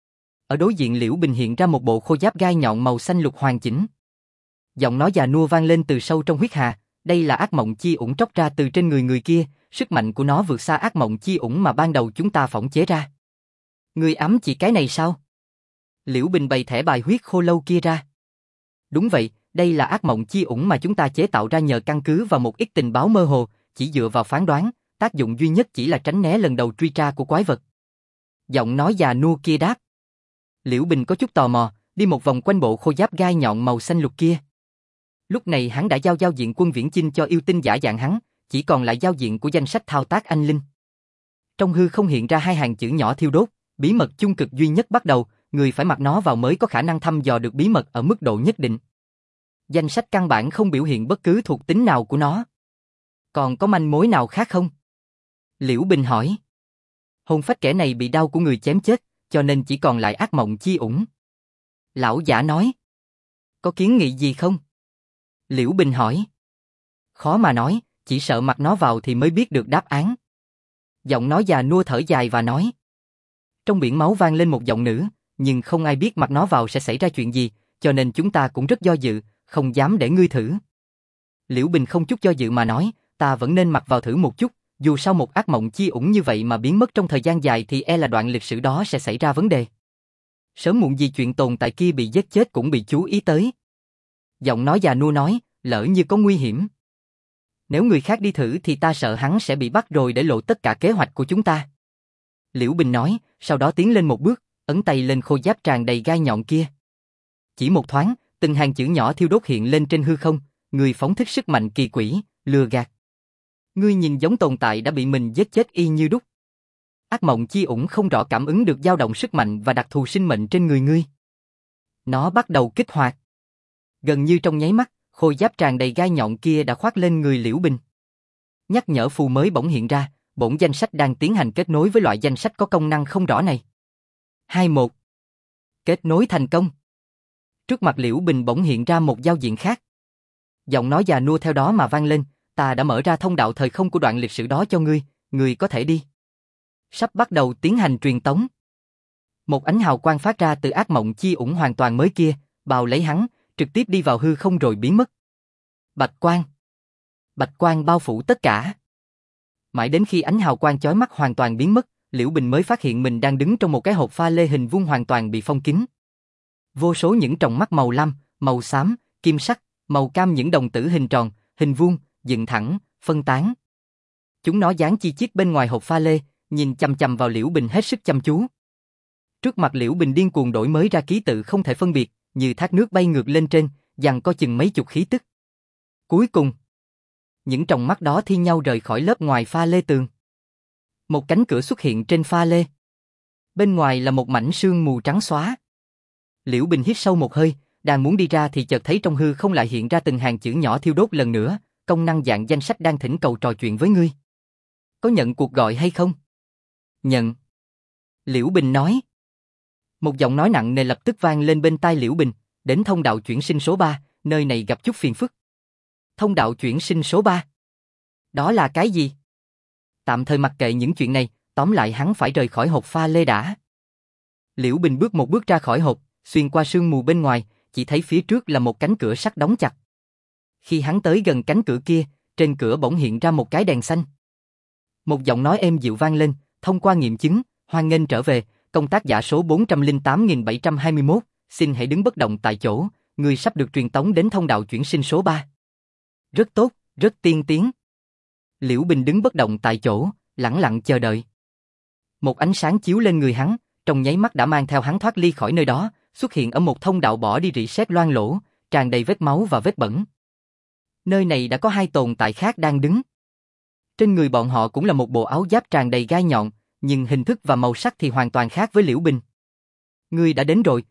Ở đối diện Liễu Bình hiện ra một bộ khôi giáp gai nhọn màu xanh lục hoàn chỉnh. Giọng nói già nua vang lên từ sâu trong huyết hà, đây là ác mộng chi ủng tróc ra từ trên người kia, sức mạnh của nó vượt xa ác mộng chi ủng mà ban đầu chúng ta phỏng chế ra. Ngươi ấm chỉ cái này sao? Liễu Bình bày thẻ bài huyết khô lâu kia ra. Đúng vậy, đây là ác mộng chi ủng mà chúng ta chế tạo ra nhờ căn cứ vào một ít tình báo mơ hồ, chỉ dựa vào phán đoán, tác dụng duy nhất chỉ là tránh né lần đầu truy tra của quái vật. Giọng nói già nua kia đáp. Liễu Bình có chút tò mò, đi một vòng quanh bộ khôi giáp gai nhọn màu xanh lục kia. Lúc này hắn đã giao diện quân viễn chinh cho yêu tinh giả dạng hắn, chỉ còn lại giao diện của danh sách thao tác anh linh. Trong hư không hiện ra hai hàng chữ nhỏ thiêu đốt, bí mật chung cực duy nhất bắt đầu, người phải mặc nó vào mới có khả năng thăm dò được bí mật ở mức độ nhất định. Danh sách căn bản không biểu hiện bất cứ thuộc tính nào của nó. Còn có manh mối nào khác không? Liễu Bình hỏi. Hồn phách kẻ này bị đau của người chém chết, cho nên chỉ còn lại ác mộng chi ủng. Lão giả nói. Có kiến nghị gì không? Liễu Bình hỏi. Khó mà nói, chỉ sợ mặc nó vào thì mới biết được đáp án. Giọng nói già nua thở dài và nói. Trong biển máu vang lên một giọng nữ, nhưng không ai biết mặc nó vào sẽ xảy ra chuyện gì, cho nên chúng ta cũng rất do dự, không dám để ngươi thử. Liễu Bình không chút do dự mà nói, ta vẫn nên mặc vào thử một chút, dù sao một ác mộng chi ủng như vậy mà biến mất trong thời gian dài thì e là đoạn lịch sử đó sẽ xảy ra vấn đề. Sớm muộn gì chuyện tồn tại kia bị giết chết cũng bị chú ý tới. Giọng nói già nua nói, lỡ như có nguy hiểm. Nếu người khác đi thử thì ta sợ hắn sẽ bị bắt rồi để lộ tất cả kế hoạch của chúng ta. Liễu Bình nói, sau đó tiến lên một bước, ấn tay lên khôi giáp tràn đầy gai nhọn kia. Chỉ một thoáng, từng hàng chữ nhỏ thiêu đốt hiện lên trên hư không, người phóng thích sức mạnh kỳ quỷ, lừa gạt. Ngươi nhìn giống tồn tại đã bị mình giết chết y như đúc. Ác mộng chi ủng không rõ cảm ứng được dao động sức mạnh và đặc thù sinh mệnh trên người ngươi. Nó bắt đầu kích hoạt. Gần như trong nháy mắt, khôi giáp tràn đầy gai nhọn kia đã khoác lên người Liễu Bình. Nhắc nhở phù mới bỗng hiện ra, bổn danh sách đang tiến hành kết nối với loại danh sách có công năng không rõ này. 2-1. Kết nối thành công. Trước mặt Liễu Bình bỗng hiện ra một giao diện khác. Giọng nói già nua theo đó mà vang lên, ta đã mở ra thông đạo thời không của đoạn lịch sử đó cho ngươi, ngươi có thể đi. Sắp bắt đầu tiến hành truyền tống. Một ánh hào quang phát ra từ ác mộng chi ủng hoàn toàn mới kia, bào lấy hắn, trực tiếp đi vào hư không rồi biến mất. Bạch quang. Bạch quang bao phủ tất cả. Mãi đến khi ánh hào quang chói mắt hoàn toàn biến mất, Liễu Bình mới phát hiện mình đang đứng trong một cái hộp pha lê hình vuông hoàn toàn bị phong kín. Vô số những tròng mắt màu lam, màu xám, kim sắc, Màu cam những đồng tử hình tròn, hình vuông, dựng thẳng, phân tán. Chúng nó dán chi chít bên ngoài hộp pha lê, nhìn chằm chằm vào Liễu Bình hết sức chăm chú. Trước mặt Liễu Bình điên cuồng đổi mới ra ký tự không thể phân biệt, như thác nước bay ngược lên trên, giằng co chừng mấy chục khí tức. Cuối cùng, những tròng mắt đó thi nhau rời khỏi lớp ngoài pha lê tường. Một cánh cửa xuất hiện trên pha lê. Bên ngoài là một mảnh sương mù trắng xóa. Liễu Bình hít sâu một hơi, đang muốn đi ra thì chợt thấy trong hư không lại hiện ra từng hàng chữ nhỏ thiêu đốt lần nữa, công năng dạng danh sách đang thỉnh cầu trò chuyện với ngươi. Có nhận cuộc gọi hay không? Nhận. Liễu Bình nói. Một giọng nói nặng nề lập tức vang lên bên tai Liễu Bình, đến thông đạo chuyển sinh số 3, nơi này gặp chút phiền phức. Thông đạo chuyển sinh số 3? Đó là cái gì? Tạm thời mặc kệ những chuyện này, tóm lại hắn phải rời khỏi hộp pha lê đã. Liễu Bình bước một bước ra khỏi hộp, xuyên qua sương mù bên ngoài, chỉ thấy phía trước là một cánh cửa sắt đóng chặt. Khi hắn tới gần cánh cửa kia, trên cửa bỗng hiện ra một cái đèn xanh. Một giọng nói êm dịu vang lên, thông qua nghiệm chứng, hoan nghênh trở về, công tác giả số 408.721, xin hãy đứng bất động tại chỗ, người sắp được truyền tống đến thông đạo chuyển sinh số 3. Rất tốt, rất tiên tiến. Liễu Bình đứng bất động tại chỗ, lẳng lặng chờ đợi. Một ánh sáng chiếu lên người hắn, trong nháy mắt đã mang theo hắn thoát ly khỏi nơi đó, xuất hiện ở một thông đạo bỏ đi rỉ sét loang lổ, tràn đầy vết máu và vết bẩn. Nơi này đã có hai tồn tại khác đang đứng. Trên người bọn họ cũng là một bộ áo giáp tràn đầy gai nhọn, nhưng hình thức và màu sắc thì hoàn toàn khác với Liễu Bình. Ngươi đã đến rồi,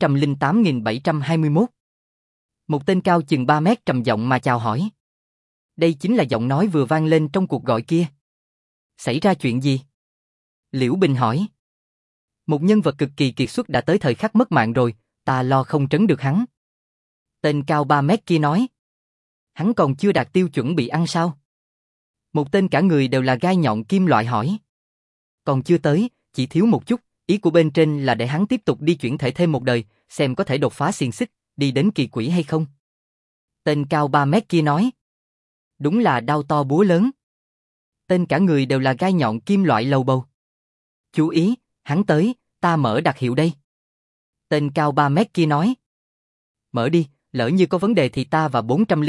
408.721. Một tên cao chừng 3 mét trầm giọng mà chào hỏi. Đây chính là giọng nói vừa vang lên trong cuộc gọi kia. Xảy ra chuyện gì? Liễu Bình hỏi. Một nhân vật cực kỳ kiệt xuất đã tới thời khắc mất mạng rồi, ta lo không trấn được hắn. Tên cao 3 mét kia nói. Hắn còn chưa đạt tiêu chuẩn bị ăn sao? Một tên cả người đều là gai nhọn kim loại hỏi. Còn chưa tới, chỉ thiếu một chút, ý của bên trên là để hắn tiếp tục đi chuyển thể thêm một đời, xem có thể đột phá xiềng xích, đi đến kỳ quỷ hay không. Tên cao 3 mét kia nói. Đúng là đao to búa lớn. Tên cả người đều là gai nhọn kim loại lầu bầu. Chú ý, hắn tới, ta mở đặc hiệu đây. Tên cao 3 mét kia nói. Mở đi, lỡ như có vấn đề thì ta và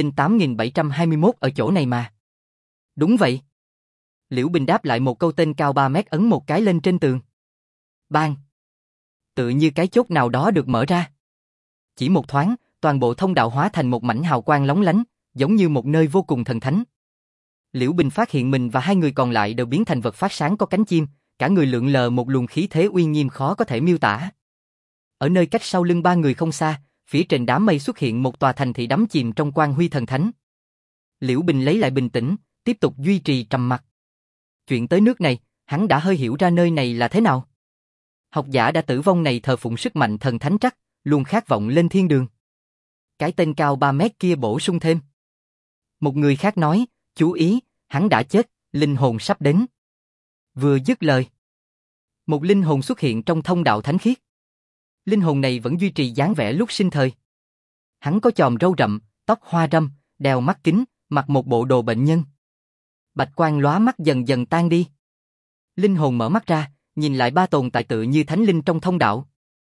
408.721 ở chỗ này mà. Đúng vậy. Liễu Bình đáp lại một câu. Tên cao 3 mét ấn một cái lên trên tường. Bang! Tự như cái chốt nào đó được mở ra. Chỉ một thoáng, toàn bộ thông đạo hóa thành một mảnh hào quang lóng lánh, giống như một nơi vô cùng thần thánh. Liễu Bình phát hiện mình và hai người còn lại đều biến thành vật phát sáng có cánh chim, cả người lượn lờ một luồng khí thế uy nghiêm khó có thể miêu tả. Ở nơi cách sau lưng ba người không xa, phía trên đám mây xuất hiện một tòa thành thị đắm chìm trong quang huy thần thánh. Liễu Bình lấy lại bình tĩnh, tiếp tục duy trì trầm mặc. Chuyện tới nước này, hắn đã hơi hiểu ra nơi này là thế nào. Học giả đã tử vong này thờ phụng sức mạnh thần thánh trắc, luôn khát vọng lên thiên đường. Cái tên cao 3 mét kia bổ sung thêm. Một người khác nói, chú ý, hắn đã chết, linh hồn sắp đến. Vừa dứt lời, một linh hồn xuất hiện trong thông đạo thánh khiết. Linh hồn này vẫn duy trì dáng vẻ lúc sinh thời. Hắn có chòm râu rậm, tóc hoa râm, đeo mắt kính, mặc một bộ đồ bệnh nhân. Bạch quang lóa mắt dần dần tan đi. Linh hồn mở mắt ra, nhìn lại ba tồn tại tự như thánh linh trong thông đạo.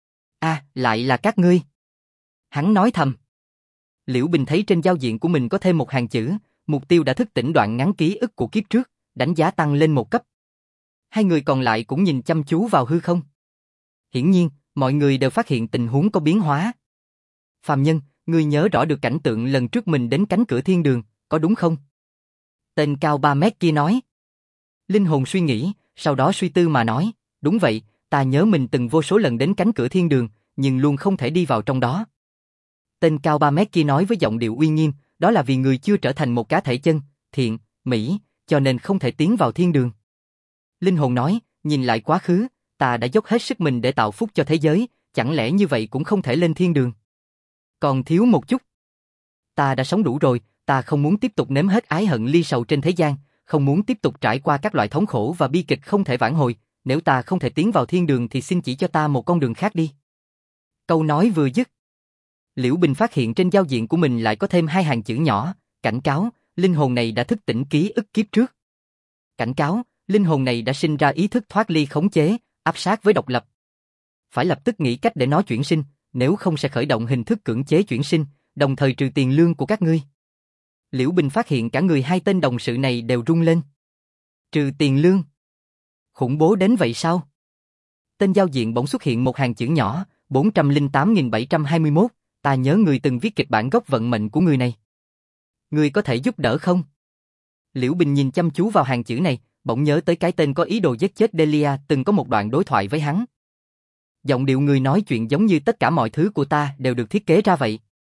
Lại là các ngươi. Hắn nói thầm. Liễu Bình thấy trên giao diện của mình có thêm một hàng chữ, mục tiêu đã thức tỉnh đoạn ngắn ký ức của kiếp trước, đánh giá tăng lên một cấp. Hai người còn lại cũng nhìn chăm chú vào hư không. Hiển nhiên, mọi người đều phát hiện tình huống có biến hóa. Phàm nhân, ngươi nhớ rõ được cảnh tượng lần trước mình đến cánh cửa thiên đường, có đúng không? Tên cao 3 mét kia nói. Linh hồn suy nghĩ, sau đó suy tư mà nói, đúng vậy, ta nhớ mình từng vô số lần đến cánh cửa thiên đường, nhưng luôn không thể đi vào trong đó. Tên cao 3 mét kia nói với giọng điệu uy nghiêm, đó là vì người chưa trở thành một cá thể chân, thiện, mỹ, cho nên không thể tiến vào thiên đường. Linh hồn nói, nhìn lại quá khứ, ta đã dốc hết sức mình để tạo phúc cho thế giới, chẳng lẽ như vậy cũng không thể lên thiên đường? Còn thiếu một chút. Ta đã sống đủ rồi, ta không muốn tiếp tục nếm hết ái hận ly sầu trên thế gian, không muốn tiếp tục trải qua các loại thống khổ và bi kịch không thể vãn hồi, nếu ta không thể tiến vào thiên đường thì xin chỉ cho ta một con đường khác đi. Câu nói vừa dứt, Liễu Bình phát hiện trên giao diện của mình lại có thêm hai hàng chữ nhỏ, cảnh cáo, linh hồn này đã thức tỉnh ký ức kiếp trước. Cảnh cáo, linh hồn này đã sinh ra ý thức thoát ly khống chế, áp sát với độc lập. Phải lập tức nghĩ cách để nó chuyển sinh, nếu không sẽ khởi động hình thức cưỡng chế chuyển sinh, đồng thời trừ tiền lương của các ngươi. Liễu Bình phát hiện cả người hai tên đồng sự này đều run lên. Trừ tiền lương? Khủng bố đến vậy sao? Tên giao diện bỗng xuất hiện một hàng chữ nhỏ, 408.721, ta nhớ người từng viết kịch bản gốc vận mệnh của người này. Người có thể giúp đỡ không? Liễu Bình nhìn chăm chú vào hàng chữ này, bỗng nhớ tới cái tên có ý đồ giết chết Delia từng có một đoạn đối thoại với hắn. Giọng điệu người nói chuyện giống như tất cả mọi thứ của ta đều được thiết kế ra vậy.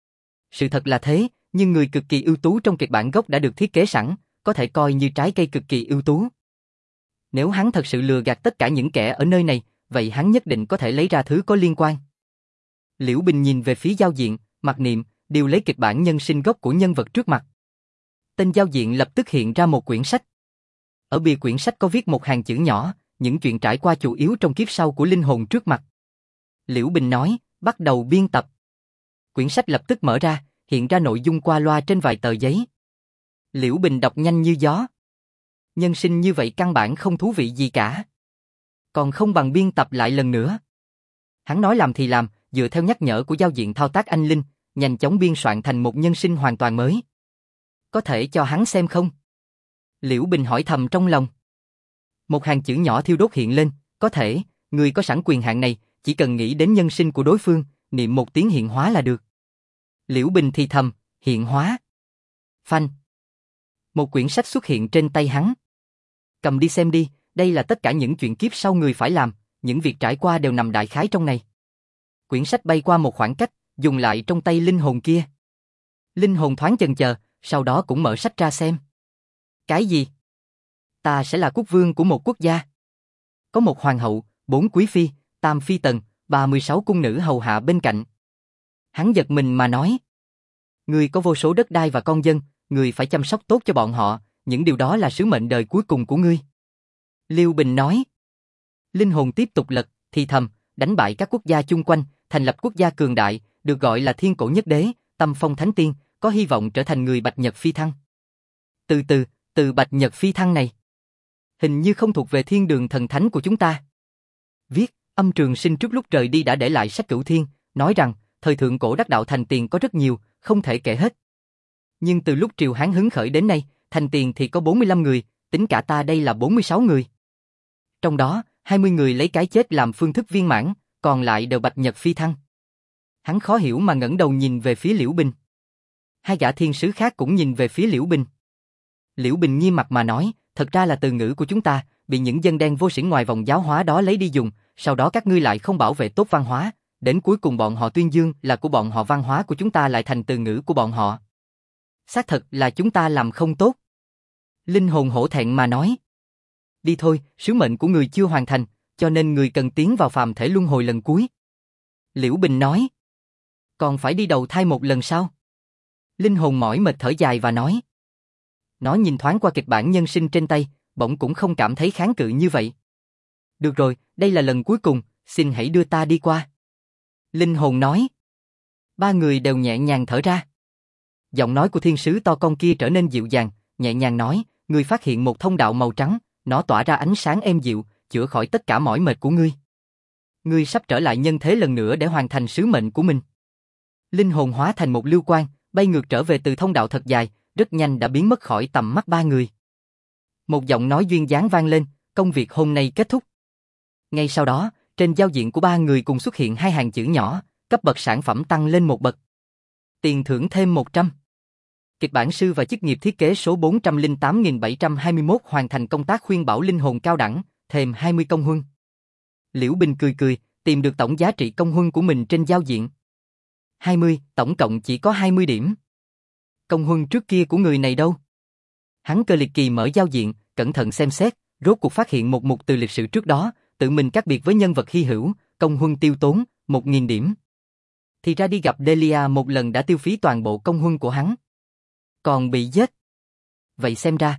Sự thật là thế, nhưng người cực kỳ ưu tú trong kịch bản gốc đã được thiết kế sẵn, có thể coi như trái cây cực kỳ ưu tú. Nếu hắn thật sự lừa gạt tất cả những kẻ ở nơi này, vậy hắn nhất định có thể lấy ra thứ có liên quan. Liễu Bình nhìn về phía giao diện, mặc niệm, điều lấy kịch bản nhân sinh gốc của nhân vật trước mặt. Tên giao diện lập tức hiện ra một quyển sách. Ở bìa quyển sách có viết một hàng chữ nhỏ, những chuyện trải qua chủ yếu trong kiếp sau của linh hồn trước mặt. Liễu Bình nói, bắt đầu biên tập. Quyển sách lập tức mở ra, hiện ra nội dung qua loa trên vài tờ giấy. Liễu Bình đọc nhanh như gió. Nhân sinh như vậy căn bản không thú vị gì cả. Còn không bằng biên tập lại lần nữa. Hắn nói làm thì làm, dựa theo nhắc nhở của giao diện thao tác anh Linh, nhanh chóng biên soạn thành một nhân sinh hoàn toàn mới. Có thể cho hắn xem không? Liễu Bình hỏi thầm trong lòng. Một hàng chữ nhỏ thiêu đốt hiện lên, có thể, người có sẵn quyền hạn này, chỉ cần nghĩ đến nhân sinh của đối phương, niệm một tiếng hiện hóa là được. Liễu Bình thì thầm, hiện hóa. Phanh. Một quyển sách xuất hiện trên tay hắn. Cầm đi xem đi, đây là tất cả những chuyện kiếp sau người phải làm, những việc trải qua đều nằm đại khái trong này. Quyển sách bay qua một khoảng cách, dùng lại trong tay linh hồn kia. Linh hồn thoáng chần chờ, sau đó cũng mở sách ra xem. Cái gì? Ta sẽ là quốc vương của một quốc gia. Có một hoàng hậu, 4 quý phi, tam phi tần, 36 cung nữ hầu hạ bên cạnh. Hắn giật mình mà nói. Ngươi có vô số đất đai và con dân, ngươi phải chăm sóc tốt cho bọn họ, những điều đó là sứ mệnh đời cuối cùng của ngươi. Liễu Bình nói. Linh hồn tiếp tục lật, thì thầm, đánh bại các quốc gia chung quanh, thành lập quốc gia cường đại, được gọi là thiên cổ nhất đế, tâm phong thánh tiên, có hy vọng trở thành người Bạch Nhật phi thăng. Từ Bạch Nhật phi thăng này, hình như không thuộc về thiên đường thần thánh của chúng ta. Viết, Âm Trường Sinh trước lúc rời đi đã để lại sách cửu thiên, nói rằng, thời thượng cổ đắc đạo thành tiền có rất nhiều, không thể kể hết. Nhưng từ lúc triều Hán hứng khởi đến nay, thành tiền thì có 45 người, tính cả ta đây là 46 người. Trong đó, 20 người lấy cái chết làm phương thức viên mãn, còn lại đều Bạch Nhật phi thăng. Hắn khó hiểu mà ngẩng đầu nhìn về phía Liễu Bình. Hai gã thiên sứ khác cũng nhìn về phía Liễu Bình. Liễu Bình nghiêm mặt mà nói, thật ra là từ ngữ của chúng ta, bị những dân đen vô sĩ ngoài vòng giáo hóa đó lấy đi dùng, sau đó các ngươi lại không bảo vệ tốt văn hóa, đến cuối cùng bọn họ tuyên dương là của bọn họ, văn hóa của chúng ta lại thành từ ngữ của bọn họ. Xác thật là chúng ta làm không tốt. Linh hồn hổ thẹn mà nói. Đi thôi, sứ mệnh của người chưa hoàn thành, cho nên người cần tiến vào phàm thể luân hồi lần cuối. Liễu Bình nói. Còn phải đi đầu thai một lần sao? Linh hồn mỏi mệt thở dài và nói. Nó nhìn thoáng qua kịch bản nhân sinh trên tay, bỗng cũng không cảm thấy kháng cự như vậy. Được rồi, đây là lần cuối cùng, xin hãy đưa ta đi qua. Linh hồn nói. Ba người đều nhẹ nhàng thở ra. Giọng nói của thiên sứ to con kia trở nên dịu dàng, nhẹ nhàng nói, ngươi phát hiện một thông đạo màu trắng, nó tỏa ra ánh sáng êm dịu, chữa khỏi tất cả mỏi mệt của ngươi. Ngươi sắp trở lại nhân thế lần nữa để hoàn thành sứ mệnh của mình. Linh hồn hóa thành một lưu quang, bay ngược trở về từ thông đạo thật dài, rất nhanh đã biến mất khỏi tầm mắt ba người. Một giọng nói duyên dáng vang lên, công việc hôm nay kết thúc. Ngay sau đó, trên giao diện của ba người cùng xuất hiện hai hàng chữ nhỏ, cấp bậc sản phẩm tăng lên một bậc. Tiền thưởng thêm 100. Kịch bản sư và chức nghiệp thiết kế số 408.721 hoàn thành công tác khuyên bảo linh hồn cao đẳng, thêm 20 công huân. Liễu Bình cười cười, tìm được tổng giá trị công huân của mình trên giao diện. 20, tổng cộng chỉ có 20 điểm. Công huân trước kia của người này đâu? Hắn cơ liệt kỳ mở giao diện, cẩn thận xem xét, rốt cuộc phát hiện một mục từ lịch sử trước đó, tự mình cách biệt với nhân vật hy hữu, công huân tiêu tốn 1.000 điểm. Thì ra đi gặp Delia một lần đã tiêu phí toàn bộ công huân của hắn. Còn bị giết. Vậy xem ra,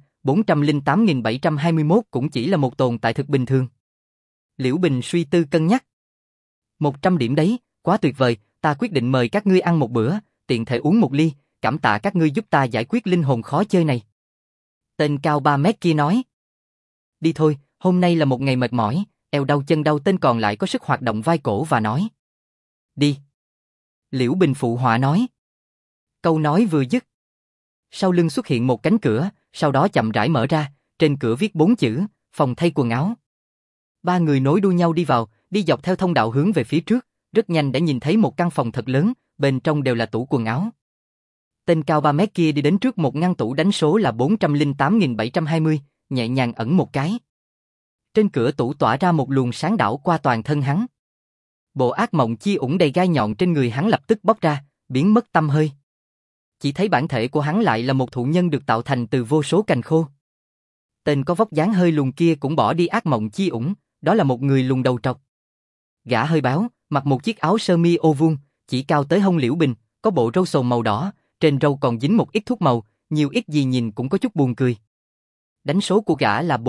408.721 cũng chỉ là một tồn tại thực bình thường. Liễu Bình suy tư cân nhắc. 100 điểm đấy, quá tuyệt vời, ta quyết định mời các ngươi ăn một bữa, tiện thể uống một ly, cảm tạ các ngươi giúp ta giải quyết linh hồn khó chơi này. Tên cao 3 mét kia nói. Đi thôi, hôm nay là một ngày mệt mỏi, eo đau chân đau, tên còn lại có sức hoạt động vai cổ và nói. Đi. Liễu Bình phụ họa nói. Câu nói vừa dứt, sau lưng xuất hiện một cánh cửa, sau đó chậm rãi mở ra, trên cửa viết 4 chữ, phòng thay quần áo. Ba người nối đuôi nhau đi vào, đi dọc theo thông đạo hướng về phía trước, rất nhanh đã nhìn thấy một căn phòng thật lớn, bên trong đều là tủ quần áo. Tên cao 3 mét kia đi đến trước một ngăn tủ đánh số là 408.720, nhẹ nhàng ẩn một cái. Trên cửa tủ tỏa ra một luồng sáng đảo qua toàn thân hắn. Bộ ác mộng chi ủng đầy gai nhọn trên người hắn lập tức bóc ra, biến mất tăm hơi. Chỉ thấy bản thể của hắn lại là một thụ nhân được tạo thành từ vô số cành khô. Tên có vóc dáng hơi lùn kia cũng bỏ đi ác mộng chi ủng, đó là một người lùn đầu trọc. Gã hơi báo, mặc một chiếc áo sơ mi ô vuông, chỉ cao tới hông Liễu Bình, có bộ râu sồn màu đỏ, trên râu còn dính một ít thuốc màu, nhiều ít gì nhìn cũng có chút buồn cười. Đánh số của gã là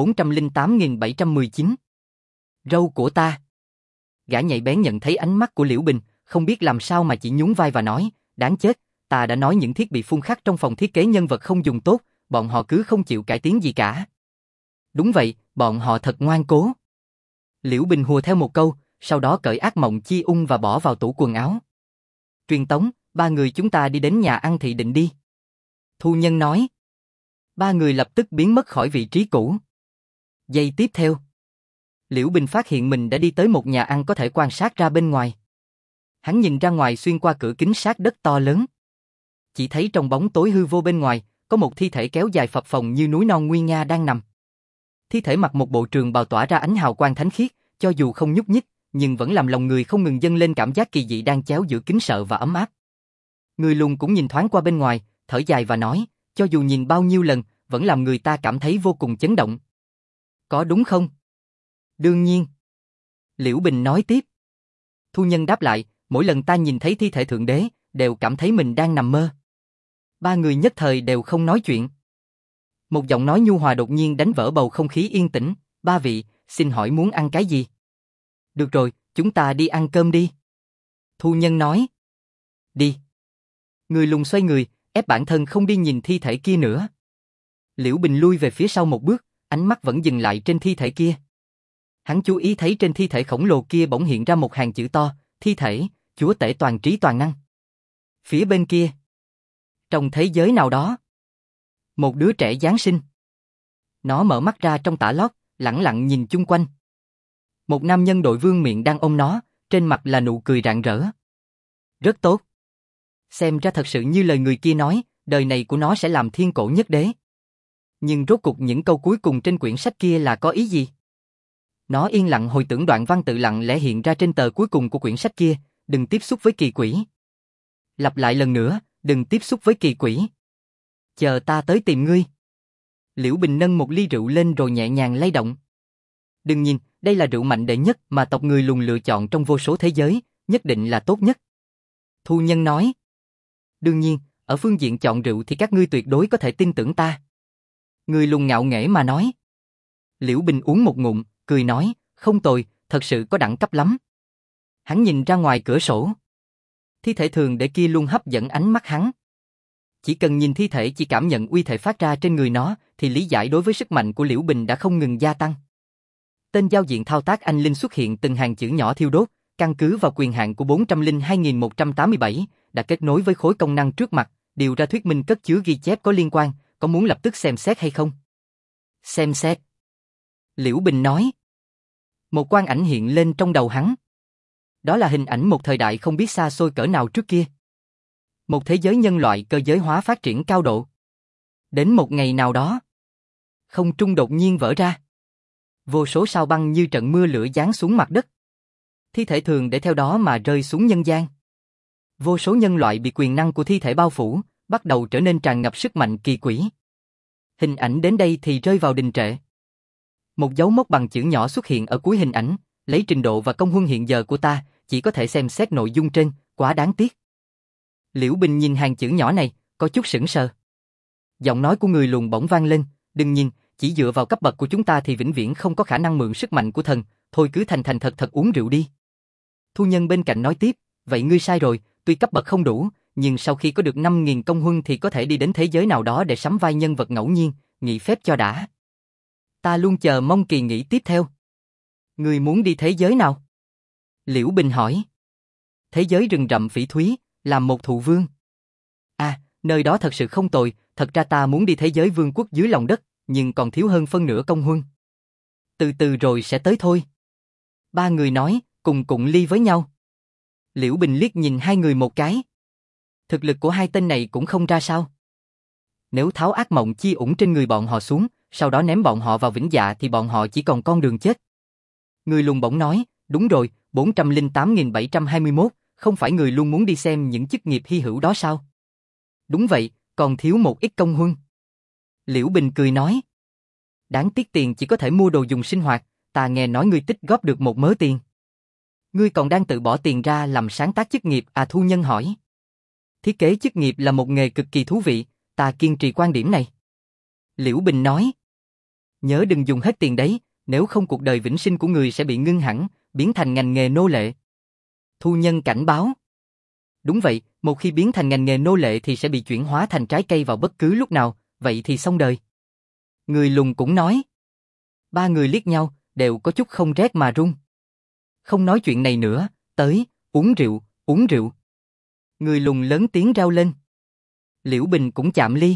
408.719. Râu của ta. Gã nhạy bén nhận thấy ánh mắt của Liễu Bình, không biết làm sao mà chỉ nhún vai và nói, đáng chết, ta đã nói những thiết bị phun khắc trong phòng thiết kế nhân vật không dùng tốt, bọn họ cứ không chịu cải tiến gì cả. Đúng vậy, bọn họ thật ngoan cố. Liễu Bình hùa theo một câu, sau đó cởi ác mộng chi ung và bỏ vào tủ quần áo. Truyền tống, ba người chúng ta đi đến nhà ăn thị định đi. Thu Nhân nói. Ba người lập tức biến mất khỏi vị trí cũ. Giây tiếp theo, Liễu Bình phát hiện mình đã đi tới một nhà ăn có thể quan sát ra bên ngoài. Hắn nhìn ra ngoài xuyên qua cửa kính sát đất to lớn. Chỉ thấy trong bóng tối hư vô bên ngoài, có một thi thể kéo dài phập phồng như núi non nguy nga đang nằm. Thi thể mặc một bộ trường bào tỏa ra ánh hào quang thánh khiết, cho dù không nhúc nhích, nhưng vẫn làm lòng người không ngừng dâng lên cảm giác kỳ dị đang chéo giữa kính sợ và ấm áp. Người lùn cũng nhìn thoáng qua bên ngoài, thở dài và nói, cho dù nhìn bao nhiêu lần, vẫn làm người ta cảm thấy vô cùng chấn động. Có đúng không? Đương nhiên. Liễu Bình nói tiếp. Thu Nhân đáp lại, mỗi lần ta nhìn thấy thi thể thượng đế, đều cảm thấy mình đang nằm mơ. Ba người nhất thời đều không nói chuyện. Một giọng nói nhu hòa đột nhiên đánh vỡ bầu không khí yên tĩnh, ba vị, xin hỏi muốn ăn cái gì? Được rồi, chúng ta đi ăn cơm đi. Thu Nhân nói. Đi. Người lùn xoay người, ép bản thân không đi nhìn thi thể kia nữa. Liễu Bình lui về phía sau một bước, ánh mắt vẫn dừng lại trên thi thể kia. Hắn chú ý thấy trên thi thể khổng lồ kia bỗng hiện ra một hàng chữ to, thi thể, chúa tể toàn trí toàn năng. Phía bên kia, trong thế giới nào đó, một đứa trẻ Giáng sinh. Nó mở mắt ra trong tã lót, lẳng lặng nhìn chung quanh. Một nam nhân đội vương miện đang ôm nó, trên mặt là nụ cười rạng rỡ. Rất tốt. Xem ra thật sự như lời người kia nói, đời này của nó sẽ làm thiên cổ nhất đế. Nhưng rốt cục những câu cuối cùng trên quyển sách kia là có ý gì? Nó yên lặng hồi tưởng đoạn văn tự lặng lẽ hiện ra trên tờ cuối cùng của quyển sách kia, đừng tiếp xúc với kỳ quỷ. Lặp lại lần nữa, đừng tiếp xúc với kỳ quỷ. Chờ ta tới tìm ngươi. Liễu Bình nâng một ly rượu lên rồi nhẹ nhàng lay động. Đừng nhìn, đây là rượu mạnh đệ nhất mà tộc người lùn lựa chọn trong vô số thế giới, nhất định là tốt nhất. Thu Nhân nói. Đương nhiên, ở phương diện chọn rượu thì các ngươi tuyệt đối có thể tin tưởng ta. Người lùn ngạo nghễ mà nói. Liễu Bình uống một ngụm, cười nói, không tồi, thật sự có đẳng cấp lắm. Hắn nhìn ra ngoài cửa sổ. Thi thể thường để kia luôn hấp dẫn ánh mắt hắn. Chỉ cần nhìn thi thể chỉ cảm nhận uy thể phát ra trên người nó, thì lý giải đối với sức mạnh của Liễu Bình đã không ngừng gia tăng. Tên giao diện thao tác anh linh xuất hiện từng hàng chữ nhỏ thiêu đốt, căn cứ vào quyền hạn của 402.187, đã kết nối với khối công năng trước mặt, điều ra thuyết minh cất chứa ghi chép có liên quan, có muốn lập tức xem xét hay không? Xem xét. Liễu Bình nói. Một quang ảnh hiện lên trong đầu hắn. Đó là hình ảnh một thời đại không biết xa xôi cỡ nào trước kia. Một thế giới nhân loại cơ giới hóa phát triển cao độ. Đến một ngày nào đó, không trung đột nhiên vỡ ra. Vô số sao băng như trận mưa lửa giáng xuống mặt đất. Thi thể thường để theo đó mà rơi xuống nhân gian. Vô số nhân loại bị quyền năng của thi thể bao phủ, bắt đầu trở nên tràn ngập sức mạnh kỳ quỷ. Hình ảnh đến đây thì rơi vào đình trệ. Một dấu mốc bằng chữ nhỏ xuất hiện ở cuối hình ảnh, lấy trình độ và công huân hiện giờ của ta, chỉ có thể xem xét nội dung trên, quá đáng tiếc. Liễu Bình nhìn hàng chữ nhỏ này, có chút sững sờ. Giọng nói của người lùn bỗng vang lên, đừng nhìn, chỉ dựa vào cấp bậc của chúng ta thì vĩnh viễn không có khả năng mượn sức mạnh của thần, thôi cứ thành thành thật thật uống rượu đi. Thu Nhân bên cạnh nói tiếp, vậy ngươi sai rồi, tuy cấp bậc không đủ, nhưng sau khi có được 5.000 công huân thì có thể đi đến thế giới nào đó để sắm vai nhân vật ngẫu nhiên, nghỉ phép cho đã. Ta luôn chờ mong kỳ nghỉ tiếp theo. Ngươi muốn đi thế giới nào? Liễu Bình hỏi. Thế giới rừng rậm phỉ thúy, làm một thụ vương. À, Nơi đó thật sự không tồi, thật ra ta muốn đi thế giới vương quốc dưới lòng đất, nhưng còn thiếu hơn phân nửa công huân. Từ từ rồi sẽ tới thôi. Ba người nói, cùng cụng ly với nhau. Liễu Bình liếc nhìn hai người một cái. Thực lực của hai tên này cũng không ra sao. Nếu tháo ác mộng chi ủng trên người bọn họ xuống, sau đó ném bọn họ vào vĩnh dạ thì bọn họ chỉ còn con đường chết. Người lùn bỗng nói, đúng rồi, 408.721, không phải người luôn muốn đi xem những chức nghiệp hy hữu đó sao? Đúng vậy, còn thiếu một ít công huân. Liễu Bình cười nói. Đáng tiếc tiền chỉ có thể mua đồ dùng sinh hoạt, ta nghe nói ngươi tích góp được một mớ tiền. Ngươi còn đang tự bỏ tiền ra làm sáng tác chức nghiệp à? Thu Nhân hỏi. Thiết kế chức nghiệp là một nghề cực kỳ thú vị, ta kiên trì quan điểm này. Liễu Bình nói. Nhớ đừng dùng hết tiền đấy, nếu không cuộc đời vĩnh sinh của người sẽ bị ngưng hẳn, biến thành ngành nghề nô lệ. Thu Nhân cảnh báo. Đúng vậy, một khi biến thành ngành nghề nô lệ thì sẽ bị chuyển hóa thành trái cây vào bất cứ lúc nào, vậy thì xong đời. Người lùn cũng nói. Ba người liếc nhau, đều có chút không rét mà run. Không nói chuyện này nữa, tới, uống rượu, uống rượu. Người lùn lớn tiếng rao lên. Liễu Bình cũng chạm ly.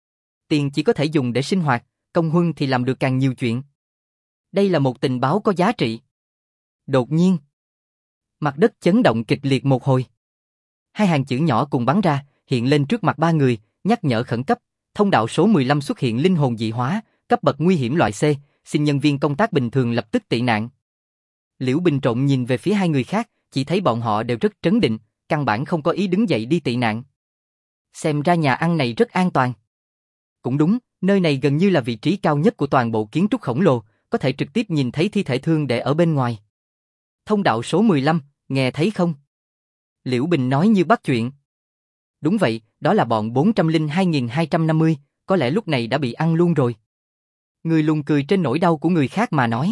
Tiền chỉ có thể dùng để sinh hoạt, công huân thì làm được càng nhiều chuyện. Đây là một tình báo có giá trị. Đột nhiên, mặt đất chấn động kịch liệt một hồi. Hai hàng chữ nhỏ cùng bắn ra, hiện lên trước mặt ba người, nhắc nhở khẩn cấp. Thông đạo số 15 xuất hiện linh hồn dị hóa, cấp bậc nguy hiểm loại C, xin nhân viên công tác bình thường lập tức tị nạn. Liễu Bình trộn nhìn về phía hai người khác, chỉ thấy bọn họ đều rất trấn định, căn bản không có ý đứng dậy đi tị nạn. Xem ra nhà ăn này rất an toàn. Cũng đúng, nơi này gần như là vị trí cao nhất của toàn bộ kiến trúc khổng lồ, có thể trực tiếp nhìn thấy thi thể thương để ở bên ngoài. Thông đạo số 15, nghe thấy không? Liễu Bình nói như bắt chuyện. Đúng vậy, đó là bọn 402.250, có lẽ lúc này đã bị ăn luôn rồi. Người lùn cười trên nỗi đau của người khác mà nói.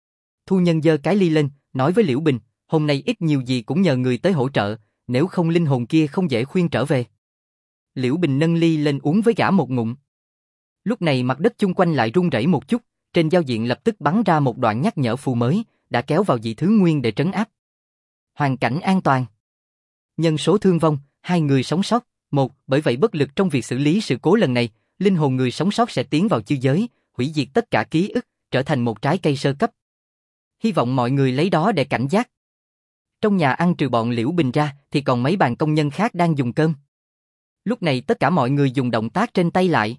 Thu Nhân giơ cái ly lên, nói với Liễu Bình, hôm nay ít nhiều gì cũng nhờ người tới hỗ trợ, nếu không linh hồn kia không dễ khuyên trở về. Liễu Bình nâng ly lên uống với gã một ngụm. Lúc này mặt đất chung quanh lại rung rẩy một chút, trên giao diện lập tức bắn ra một đoạn nhắc nhở phù mới, đã kéo vào dị thứ nguyên để trấn áp. Hoàn cảnh an toàn. Nhân số thương vong, 2 người sống sót, 1, bởi vậy bất lực trong việc xử lý sự cố lần này, linh hồn người sống sót sẽ tiến vào chư giới, hủy diệt tất cả ký ức, trở thành một trái cây sơ cấp. Hy vọng mọi người lấy đó để cảnh giác. Trong nhà ăn trừ bọn Liễu Bình ra thì còn mấy bàn công nhân khác đang dùng cơm. Lúc này tất cả mọi người dùng động tác trên tay lại.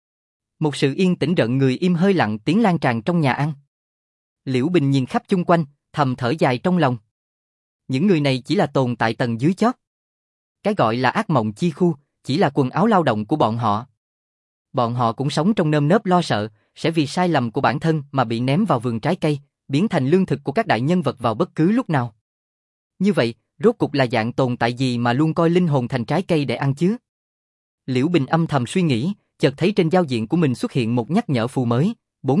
Một sự yên tĩnh rợn người im hơi lặng tiếng lan tràn trong nhà ăn. Liễu Bình nhìn khắp chung quanh, thầm thở dài trong lòng. Những người này chỉ là tồn tại tầng dưới chót. Cái gọi là ác mộng chi khu, chỉ là quần áo lao động của bọn họ. Bọn họ cũng sống trong nơm nớp lo sợ, sẽ vì sai lầm của bản thân mà bị ném vào vườn trái cây, biến thành lương thực của các đại nhân vật vào bất cứ lúc nào. Như vậy, rốt cục là dạng tồn tại gì mà luôn coi linh hồn thành trái cây để ăn chứ? Liễu Bình âm thầm suy nghĩ, chợt thấy trên giao diện của mình xuất hiện một nhắc nhở phù mới,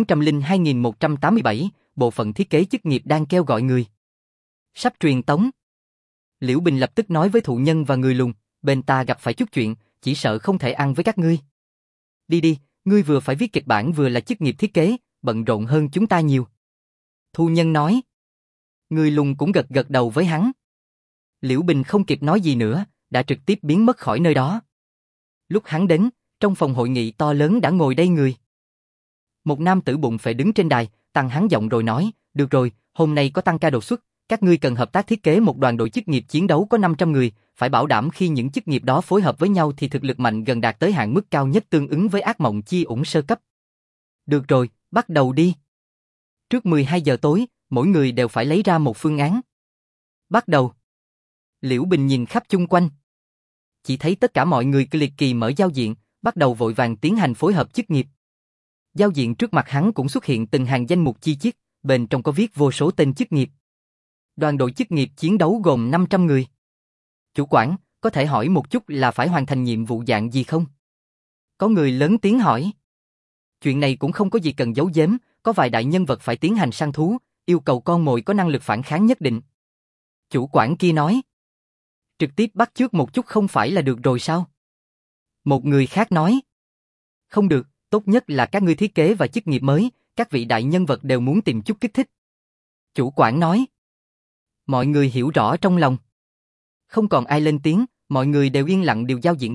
402.187, bộ phận thiết kế chức nghiệp đang kêu gọi người. Sắp truyền tống. Liễu Bình lập tức nói với Thụ Nhân và người lùn, bên ta gặp phải chút chuyện, chỉ sợ không thể ăn với các ngươi. Đi đi, ngươi vừa phải viết kịch bản vừa là chức nghiệp thiết kế, bận rộn hơn chúng ta nhiều. Thu Nhân nói. Người lùn cũng gật gật đầu với hắn. Liễu Bình không kịp nói gì nữa, đã trực tiếp biến mất khỏi nơi đó. Lúc hắn đến, trong phòng hội nghị to lớn đã ngồi đầy người. Một nam tử bụng phệ đứng trên đài, tăng hắn giọng rồi nói, được rồi, hôm nay có tăng ca đột xuất, các ngươi cần hợp tác thiết kế một đoàn đội chức nghiệp chiến đấu có 500 người, phải bảo đảm khi những chức nghiệp đó phối hợp với nhau thì thực lực mạnh gần đạt tới hạn mức cao nhất tương ứng với ác mộng chi ủng sơ cấp. Được rồi, bắt đầu đi. Trước 12 giờ tối, mỗi người đều phải lấy ra một phương án. Bắt đầu. Liễu Bình nhìn khắp chung quanh. Chỉ thấy tất cả mọi người liệt kỳ mở giao diện, bắt đầu vội vàng tiến hành phối hợp chức nghiệp. Giao diện trước mặt hắn cũng xuất hiện từng hàng danh mục chi tiết, bên trong có viết vô số tên chức nghiệp. Đoàn đội chức nghiệp chiến đấu gồm 500 người. Chủ quản, có thể hỏi một chút là phải hoàn thành nhiệm vụ dạng gì không? Có người lớn tiếng hỏi. Chuyện này cũng không có gì cần giấu giếm, có vài đại nhân vật phải tiến hành săn thú, yêu cầu con mồi có năng lực phản kháng nhất định. Chủ quản kia nói. Trực tiếp bắt chước một chút không phải là được rồi sao? Một người khác nói. Không được, tốt nhất là các ngươi thiết kế và chức nghiệp mới, các vị đại nhân vật đều muốn tìm chút kích thích. Chủ quản nói. Mọi người hiểu rõ trong lòng. Không còn ai lên tiếng, mọi người đều yên lặng điều giao diện ra,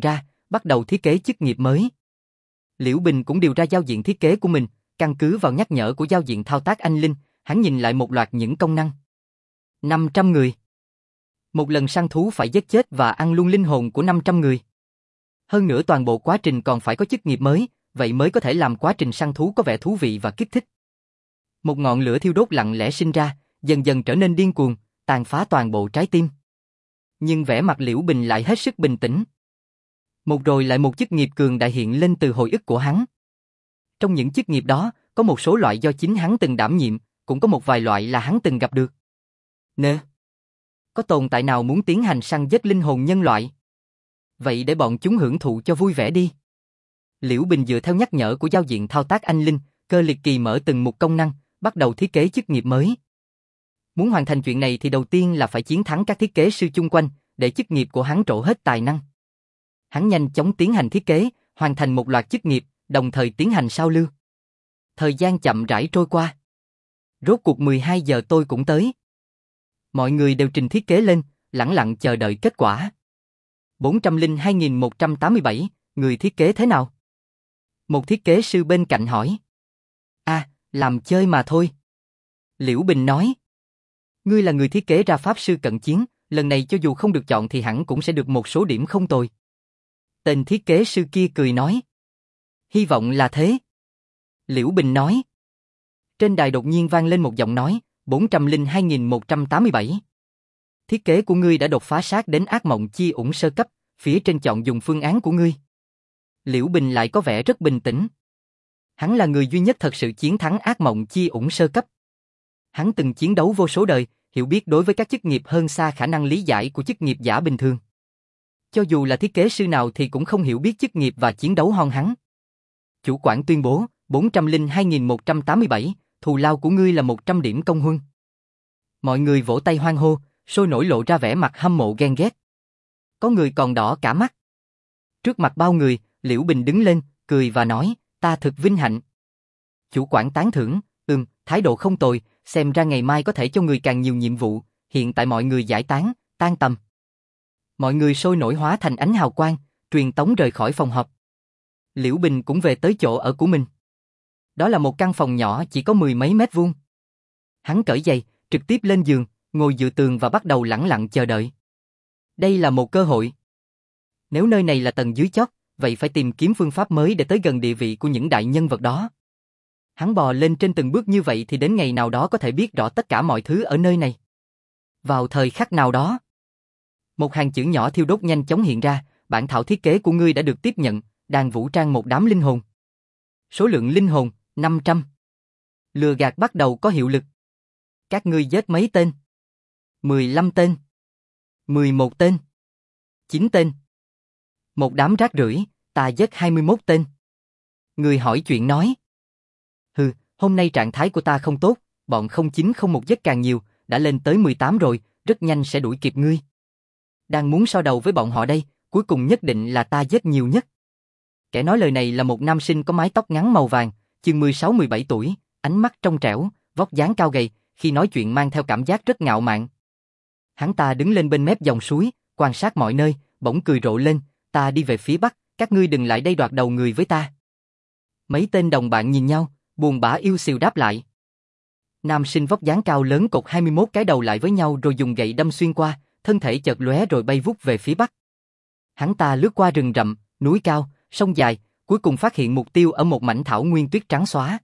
bắt đầu thiết kế chức nghiệp mới. Liễu Bình cũng điều ra giao diện thiết kế của mình, căn cứ vào nhắc nhở của giao diện thao tác anh Linh, hắn nhìn lại một loạt những công năng. 500 người. Một lần săn thú phải giết chết và ăn luôn linh hồn của 500 người. Hơn nữa toàn bộ quá trình còn phải có chức nghiệp mới, vậy mới có thể làm quá trình săn thú có vẻ thú vị và kích thích. Một ngọn lửa thiêu đốt lặng lẽ sinh ra, dần dần trở nên điên cuồng, tàn phá toàn bộ trái tim. Nhưng vẻ mặt Liễu Bình lại hết sức bình tĩnh. Một rồi lại một chức nghiệp cường đại hiện lên từ hồi ức của hắn. Trong những chức nghiệp đó, có một số loại do chính hắn từng đảm nhiệm, cũng có một vài loại là hắn từng gặp được. Nè, có tồn tại nào muốn tiến hành săn giết linh hồn nhân loại? Vậy để bọn chúng hưởng thụ cho vui vẻ đi. Liễu Bình dựa theo nhắc nhở của giao diện thao tác anh Linh, cơ liệt kỳ mở từng một công năng, bắt đầu thiết kế chức nghiệp mới. Muốn hoàn thành chuyện này thì đầu tiên là phải chiến thắng các thiết kế sư chung quanh, để chức nghiệp của hắn trổ hết tài năng. Hắn nhanh chóng tiến hành thiết kế, hoàn thành một loạt chức nghiệp, đồng thời tiến hành sao lưu. Thời gian chậm rãi trôi qua. Rốt cuộc 12 giờ tôi cũng tới. Mọi người đều trình thiết kế lên, lẳng lặng chờ đợi kết quả. 402.187, người thiết kế thế nào? Một thiết kế sư bên cạnh hỏi. Làm chơi mà thôi. Liễu Bình nói. Ngươi là người thiết kế ra pháp sư cận chiến, lần này cho dù không được chọn thì hẳn cũng sẽ được một số điểm không tồi. Tên thiết kế sư kia cười nói. Hy vọng là thế. Liễu Bình nói. Trên đài đột nhiên vang lên một giọng nói, 402.187. Thiết kế của ngươi đã đột phá sát đến ác mộng chi ủng sơ cấp, phía trên chọn dùng phương án của ngươi. Liễu Bình lại có vẻ rất bình tĩnh. Hắn là người duy nhất thật sự chiến thắng ác mộng chi ủng sơ cấp. Hắn từng chiến đấu vô số đời, hiểu biết đối với các chức nghiệp hơn xa khả năng lý giải của chức nghiệp giả bình thường. Cho dù là thiết kế sư nào thì cũng không hiểu biết chức nghiệp và chiến đấu hơn hắn. Chủ quản tuyên bố, 402.187, thù lao của ngươi là 100 điểm công huân. Mọi người vỗ tay hoan hô, sôi nổi lộ ra vẻ mặt hâm mộ ghen ghét. Có người còn đỏ cả mắt. Trước mặt bao người, Liễu Bình đứng lên, cười và nói, ta thực vinh hạnh. Chủ quản tán thưởng, thái độ không tồi, xem ra ngày mai có thể cho người càng nhiều nhiệm vụ, hiện tại mọi người giải tán, tan tầm. Mọi người sôi nổi hóa thành ánh hào quang, truyền tống rời khỏi phòng họp. Liễu Bình cũng về tới chỗ ở của mình. Đó là một căn phòng nhỏ chỉ có 10 mấy mét vuông. Hắn cởi giày, trực tiếp lên giường, ngồi dựa tường và bắt đầu lẳng lặng chờ đợi. Đây là một cơ hội. Nếu nơi này là tầng dưới chót, vậy phải tìm kiếm phương pháp mới để tới gần địa vị của những đại nhân vật đó. Hắn bò lên trên từng bước như vậy thì đến ngày nào đó có thể biết rõ tất cả mọi thứ ở nơi này. Vào thời khắc nào đó, một hàng chữ nhỏ thiêu đốt nhanh chóng hiện ra, bản thảo thiết kế của ngươi đã được tiếp nhận, đang vũ trang một đám linh hồn. Số lượng linh hồn, 500. Lừa gạt bắt đầu có hiệu lực. Các ngươi giết mấy tên? 15 tên. 11 tên. 9 tên. Một đám rác rưởi, ta giết 21 tên. Người hỏi chuyện nói. Hôm nay trạng thái của ta không tốt, bọn 0901 giết càng nhiều, đã lên tới 18 rồi, rất nhanh sẽ đuổi kịp ngươi. Đang muốn so đầu với bọn họ đây, cuối cùng nhất định là ta giết nhiều nhất. Kẻ nói lời này là một nam sinh có mái tóc ngắn màu vàng, chừng 16-17 tuổi, ánh mắt trong trẻo, vóc dáng cao gầy, khi nói chuyện mang theo cảm giác rất ngạo mạn. Hắn ta đứng lên bên mép dòng suối, quan sát mọi nơi, bỗng cười rộ lên, ta đi về phía bắc, các ngươi đừng lại đây đoạt đầu người với ta. Mấy tên đồng bạn nhìn nhau, buồn bã yêu xìu đáp lại. Nam sinh vóc dáng cao lớn cột 21 cái đầu lại với nhau rồi dùng gậy đâm xuyên qua, thân thể chợt lóe rồi bay vút về phía bắc. Hắn ta lướt qua rừng rậm, núi cao, sông dài, cuối cùng phát hiện mục tiêu ở một mảnh thảo nguyên tuyết trắng xóa.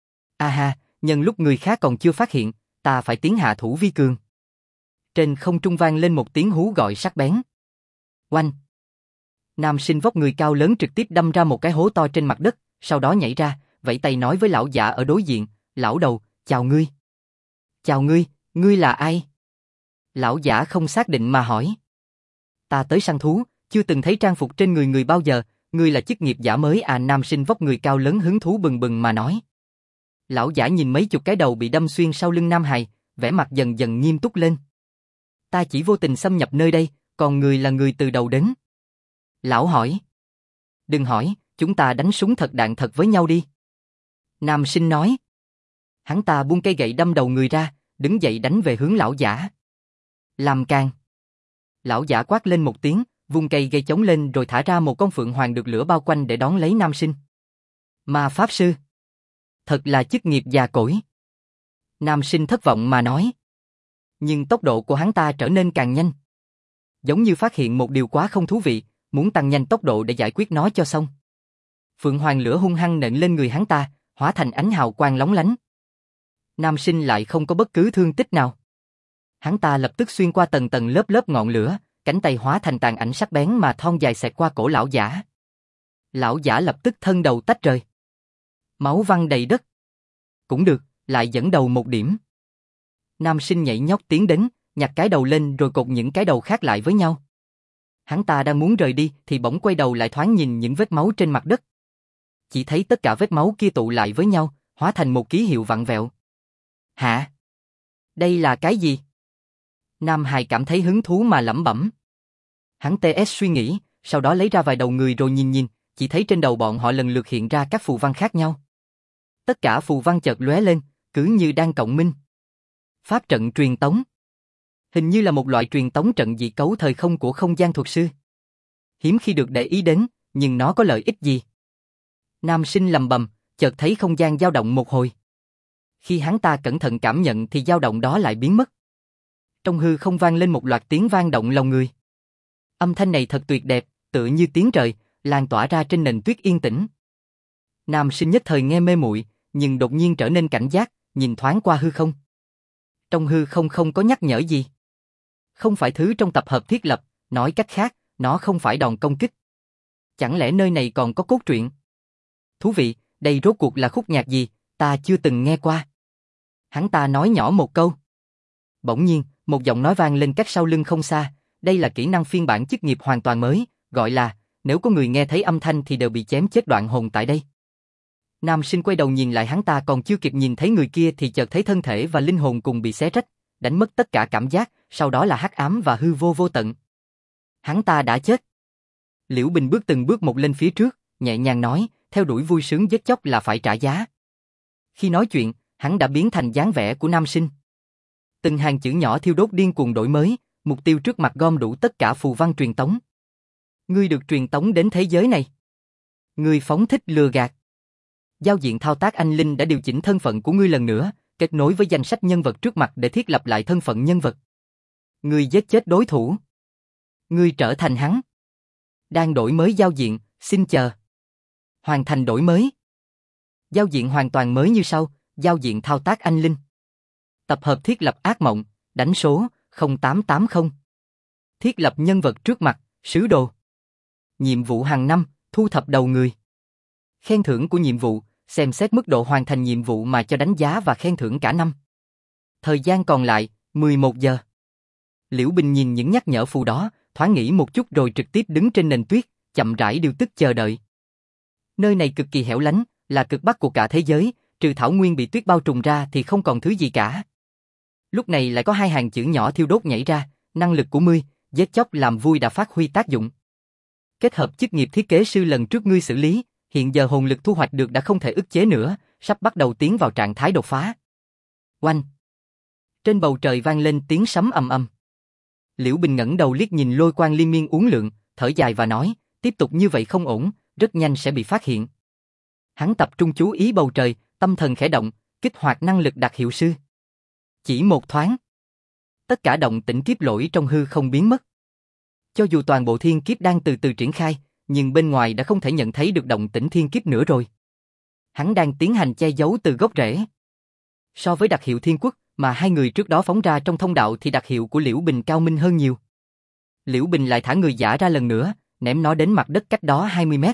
Nhân lúc người khác còn chưa phát hiện, ta phải tiến hạ thủ vi cường. Trên không trung vang lên một tiếng hú gọi sắc bén. Oanh! Nam sinh vóc người cao lớn trực tiếp đâm ra một cái hố to trên mặt đất, sau đó nhảy ra, vẫy tay nói với lão giả ở đối diện, lão đầu, chào ngươi. Chào ngươi, ngươi là ai? Lão giả không xác định mà hỏi. Ta tới săn thú, chưa từng thấy trang phục trên người người bao giờ, ngươi là chức nghiệp giả mới à? Nam sinh vóc người cao lớn hứng thú bừng bừng mà nói. Lão giả nhìn mấy chục cái đầu bị đâm xuyên sau lưng Nam hài, vẻ mặt dần dần nghiêm túc lên. Ta chỉ vô tình xâm nhập nơi đây, còn người là người từ đầu đến. Lão hỏi. Đừng hỏi, chúng ta đánh súng thật đạn thật với nhau đi. Nam sinh nói. Hắn ta buông cây gậy đâm đầu người ra, đứng dậy đánh về hướng lão giả. Làm càng. Lão giả quát lên một tiếng, vung cây gây chống lên rồi thả ra một con phượng hoàng được lửa bao quanh để đón lấy nam sinh. Ma pháp sư. Thật là chức nghiệp già cỗi. Nam sinh thất vọng mà nói. Nhưng tốc độ của hắn ta trở nên càng nhanh. Giống như phát hiện một điều quá không thú vị, muốn tăng nhanh tốc độ để giải quyết nó cho xong. Phượng hoàng lửa hung hăng nện lên người hắn ta, hóa thành ánh hào quang lóng lánh. Nam sinh lại không có bất cứ thương tích nào. Hắn ta lập tức xuyên qua tầng tầng lớp lớp ngọn lửa, cánh tay hóa thành tàn ảnh sắc bén mà thon dài xẹt qua cổ lão giả. Lão giả lập tức thân đầu tách rời. Máu văng đầy đất. Cũng được, lại dẫn đầu một điểm. Nam sinh nhảy nhót tiến đến, nhặt cái đầu lên rồi cột những cái đầu khác lại với nhau. Hắn ta đang muốn rời đi thì bỗng quay đầu lại thoáng nhìn những vết máu trên mặt đất. Chỉ thấy tất cả vết máu kia tụ lại với nhau, hóa thành một ký hiệu vặn vẹo. Hả? Đây là cái gì? Nam Hài cảm thấy hứng thú mà lẩm bẩm. Hắn TS suy nghĩ, sau đó lấy ra vài đầu người rồi nhìn, chỉ thấy trên đầu bọn họ lần lượt hiện ra các phù văn khác nhau. Tất cả phù văn chợt lóe lên, cứ như đang cộng minh. Pháp trận truyền tống. Hình như là một loại truyền tống trận dị cấu thời không của không gian thuật sư. Hiếm khi được để ý đến, nhưng nó có lợi ích gì? Nam sinh lầm bầm, chợt thấy không gian dao động một hồi. Khi hắn ta cẩn thận cảm nhận thì dao động đó lại biến mất. Trong hư không vang lên một loạt tiếng vang động lòng người. Âm thanh này thật tuyệt đẹp, tựa như tiếng trời, lan tỏa ra trên nền tuyết yên tĩnh. Nam sinh nhất thời nghe mê muội, nhưng đột nhiên trở nên cảnh giác, nhìn thoáng qua hư không. Trong hư không không có nhắc nhở gì. Không phải thứ trong tập hợp thiết lập, nói cách khác, nó không phải đòn công kích. Chẳng lẽ nơi này còn có cốt truyện? Thú vị, đây rốt cuộc là khúc nhạc gì, ta chưa từng nghe qua. Hắn ta nói nhỏ một câu. Bỗng nhiên, một giọng nói vang lên cách sau lưng không xa, đây là kỹ năng phiên bản chức nghiệp hoàn toàn mới, gọi là, nếu có người nghe thấy âm thanh thì đều bị chém chết đoạn hồn tại đây. Nam sinh quay đầu nhìn lại hắn ta còn chưa kịp nhìn thấy người kia thì chợt thấy thân thể và linh hồn cùng bị xé rách, đánh mất tất cả cảm giác, sau đó là hắc ám và hư vô vô tận. Hắn ta đã chết. Liễu Bình bước từng bước một lên phía trước, nhẹ nhàng nói, theo đuổi vui sướng giết chóc là phải trả giá. Khi nói chuyện, hắn đã biến thành dáng vẻ của nam sinh. Từng hàng chữ nhỏ thiêu đốt điên cuồng đổi mới, mục tiêu trước mặt gom đủ tất cả phù văn truyền tống. Ngươi được truyền tống đến thế giới này. Ngươi phóng thích lừa gạt. Giao diện thao tác anh Linh đã điều chỉnh thân phận của ngươi lần nữa, kết nối với danh sách nhân vật trước mặt để thiết lập lại thân phận nhân vật. Ngươi giết chết đối thủ. Ngươi trở thành hắn. Đang đổi mới giao diện, xin chờ. Hoàn thành đổi mới. Giao diện hoàn toàn mới như sau, giao diện thao tác anh Linh. Tập hợp thiết lập ác mộng, đánh số 0880. Thiết lập nhân vật trước mặt, sứ đồ. Nhiệm vụ hàng năm, thu thập đầu người. Khen thưởng của nhiệm vụ, xem xét mức độ hoàn thành nhiệm vụ mà cho đánh giá và khen thưởng cả năm. Thời gian còn lại, 11 giờ. Liễu Bình nhìn những nhắc nhở phù đó, thoáng nghĩ một chút rồi trực tiếp đứng trên nền tuyết, chậm rãi điều tức chờ đợi. Nơi này cực kỳ hẻo lánh, là cực bắc của cả thế giới, trừ thảo nguyên bị tuyết bao trùm ra thì không còn thứ gì cả. Lúc này lại có hai hàng chữ nhỏ thiêu đốt nhảy ra, năng lực của ngươi, giết chóc làm vui đã phát huy tác dụng. Kết hợp chức nghiệp thiết kế sư lần trước ngươi xử lý, hiện giờ hồn lực thu hoạch được đã không thể ức chế nữa, sắp bắt đầu tiến vào trạng thái đột phá. Oanh! Trên bầu trời vang lên tiếng sấm ầm ầm. Liễu Bình ngẩng đầu liếc nhìn lôi quang liên miên uốn lượn, thở dài và nói, tiếp tục như vậy không ổn, rất nhanh sẽ bị phát hiện. Hắn tập trung chú ý bầu trời, tâm thần khẽ động, kích hoạt năng lực đặc hiệu sư. Chỉ một thoáng, tất cả động tĩnh kiếp lỗi trong hư không biến mất. Cho dù toàn bộ thiên kiếp đang từ từ triển khai, nhưng bên ngoài đã không thể nhận thấy được động tĩnh thiên kiếp nữa rồi. Hắn đang tiến hành che giấu từ gốc rễ. So với đặc hiệu thiên quốc mà hai người trước đó phóng ra trong thông đạo thì đặc hiệu của Liễu Bình cao minh hơn nhiều. Liễu Bình lại thả người giả ra lần nữa, ném nó đến mặt đất cách đó 20 mét.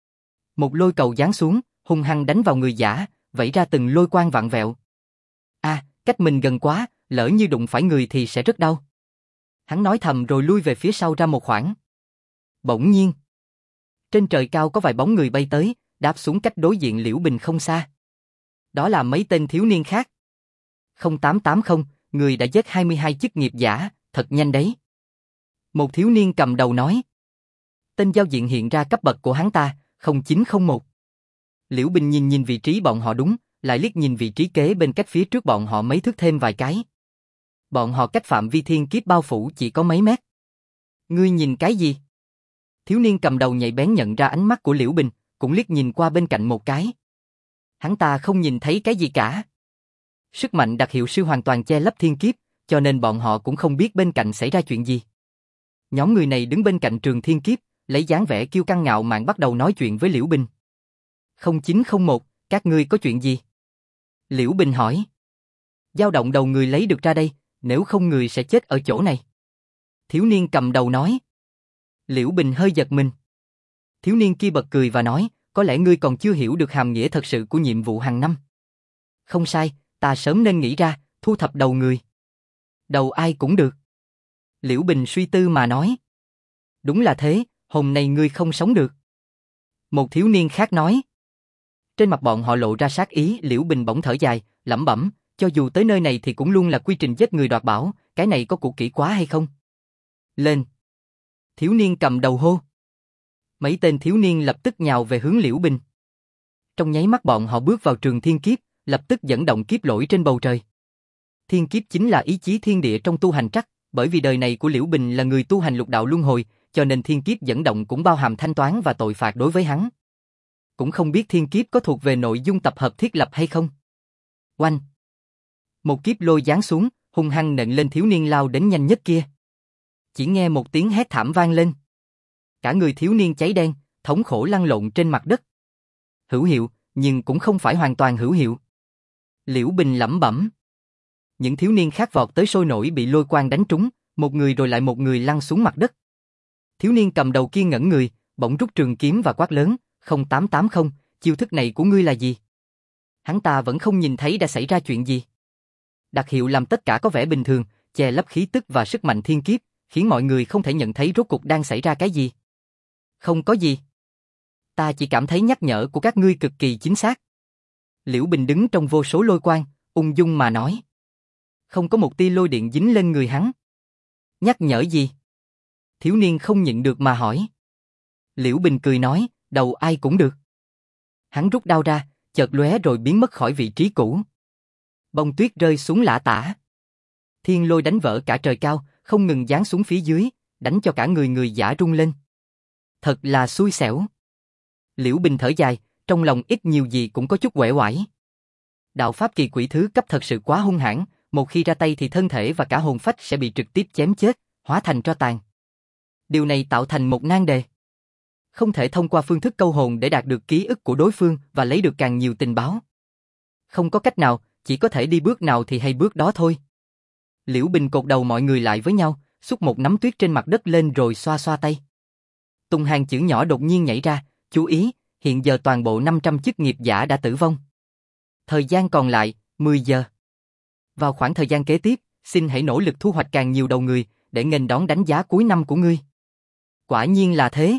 Một lôi cầu giáng xuống, hung hăng đánh vào người giả, vẩy ra từng lôi quang vặn vẹo. Cách mình gần quá, lỡ như đụng phải người thì sẽ rất đau. Hắn nói thầm rồi lui về phía sau ra một khoảng. Bỗng nhiên, trên trời cao có vài bóng người bay tới, đáp xuống cách đối diện Liễu Bình không xa. Đó là mấy tên thiếu niên khác. 0880, người đã giết 22 chức nghiệp giả, thật nhanh đấy. Một thiếu niên cầm đầu nói. Tên giao diện hiện ra cấp bậc của hắn ta, 0901. Liễu Bình nhìn vị trí bọn họ đúng, lại liếc nhìn vị trí kế bên cách phía trước bọn họ mấy thước thêm vài cái. Bọn họ cách phạm vi thiên kiếp bao phủ chỉ có mấy mét. Ngươi nhìn cái gì? Thiếu niên cầm đầu nhạy bén nhận ra ánh mắt của Liễu Bình, cũng liếc nhìn qua bên cạnh một cái. Hắn ta không nhìn thấy cái gì cả. Sức mạnh đặc hiệu sư hoàn toàn che lấp thiên kiếp, cho nên bọn họ cũng không biết bên cạnh xảy ra chuyện gì. Nhóm người này đứng bên cạnh Trường Thiên Kiếp, lấy dáng vẻ kiêu căng ngạo mạn bắt đầu nói chuyện với Liễu Bình. 0901, các ngươi có chuyện gì? Liễu Bình hỏi. Dao động đầu người lấy được ra đây, nếu không người sẽ chết ở chỗ này. Thiếu niên cầm đầu nói. Liễu Bình hơi giật mình. Thiếu niên kia bật cười và nói, có lẽ ngươi còn chưa hiểu được hàm nghĩa thật sự của nhiệm vụ hàng năm. Không sai, ta sớm nên nghĩ ra, thu thập đầu người. Đầu ai cũng được. Liễu Bình suy tư mà nói. Đúng là thế, hôm nay ngươi không sống được. Một thiếu niên khác nói. Trên mặt bọn họ lộ ra sát ý, Liễu Bình bỗng thở dài, lẩm bẩm, cho dù tới nơi này thì cũng luôn là quy trình giết người đoạt bảo, cái này có cũ kỹ quá hay không? Lên! Thiếu niên cầm đầu hô. Mấy tên thiếu niên lập tức nhào về hướng Liễu Bình. Trong nháy mắt bọn họ bước vào Trường Thiên Kiếp, lập tức dẫn động kiếp lỗi trên bầu trời. Thiên kiếp chính là ý chí thiên địa trong tu hành trắc, bởi vì đời này của Liễu Bình là người tu hành lục đạo luân hồi, cho nên thiên kiếp dẫn động cũng bao hàm thanh toán và tội phạt đối với hắn. Cũng không biết thiên kiếp có thuộc về nội dung tập hợp thiết lập hay không. Oanh! Một kiếp lôi giáng xuống, hung hăng nện lên thiếu niên lao đến nhanh nhất kia. Chỉ nghe một tiếng hét thảm vang lên. Cả người thiếu niên cháy đen, thống khổ lăn lộn trên mặt đất. Hữu hiệu, nhưng cũng không phải hoàn toàn hữu hiệu. Liễu Bình lẩm bẩm. Những thiếu niên khác vọt tới sôi nổi bị lôi quang đánh trúng, một người rồi lại một người lăn xuống mặt đất. Thiếu niên cầm đầu kia ngẩn người, bỗng rút trường kiếm và quát lớn, 0880, chiêu thức này của ngươi là gì? Hắn ta vẫn không nhìn thấy đã xảy ra chuyện gì. Đặc hiệu làm tất cả có vẻ bình thường, che lấp khí tức và sức mạnh thiên kiếp, khiến mọi người không thể nhận thấy rốt cuộc đang xảy ra cái gì. Không có gì. Ta chỉ cảm thấy nhắc nhở của các ngươi cực kỳ chính xác. Liễu Bình đứng trong vô số lôi quang, ung dung mà nói. Không có một tia lôi điện dính lên người hắn. Nhắc nhở gì? Thiếu niên không nhịn được mà hỏi. Liễu Bình cười nói, đầu ai cũng được. Hắn rút đao ra, chợt lóe rồi biến mất khỏi vị trí cũ. Bông tuyết rơi xuống lả tả. Thiên lôi đánh vỡ cả trời cao, không ngừng giáng xuống phía dưới, đánh cho cả người dã rung lên. Thật là xui xẻo. Liễu Bình thở dài, trong lòng ít nhiều gì cũng có chút uể oải. Đạo pháp kỳ quỷ thứ cấp thật sự quá hung hãn, một khi ra tay thì thân thể và cả hồn phách sẽ bị trực tiếp chém chết, hóa thành tro tàn. Điều này tạo thành một nan đề. Không thể thông qua phương thức câu hồn để đạt được ký ức của đối phương và lấy được càng nhiều tình báo. Không có cách nào, chỉ có thể đi bước nào thì hay bước đó thôi. Liễu Bình cột đầu mọi người lại với nhau, xúc một nắm tuyết trên mặt đất lên rồi xoa xoa tay. Tùng hàng chữ nhỏ đột nhiên nhảy ra, chú ý, hiện giờ toàn bộ 500 chức nghiệp giả đã tử vong. Thời gian còn lại, 10 giờ. Vào khoảng thời gian kế tiếp, xin hãy nỗ lực thu hoạch càng nhiều đầu người, để nghênh đón đánh giá cuối năm của ngươi. Quả nhiên là thế.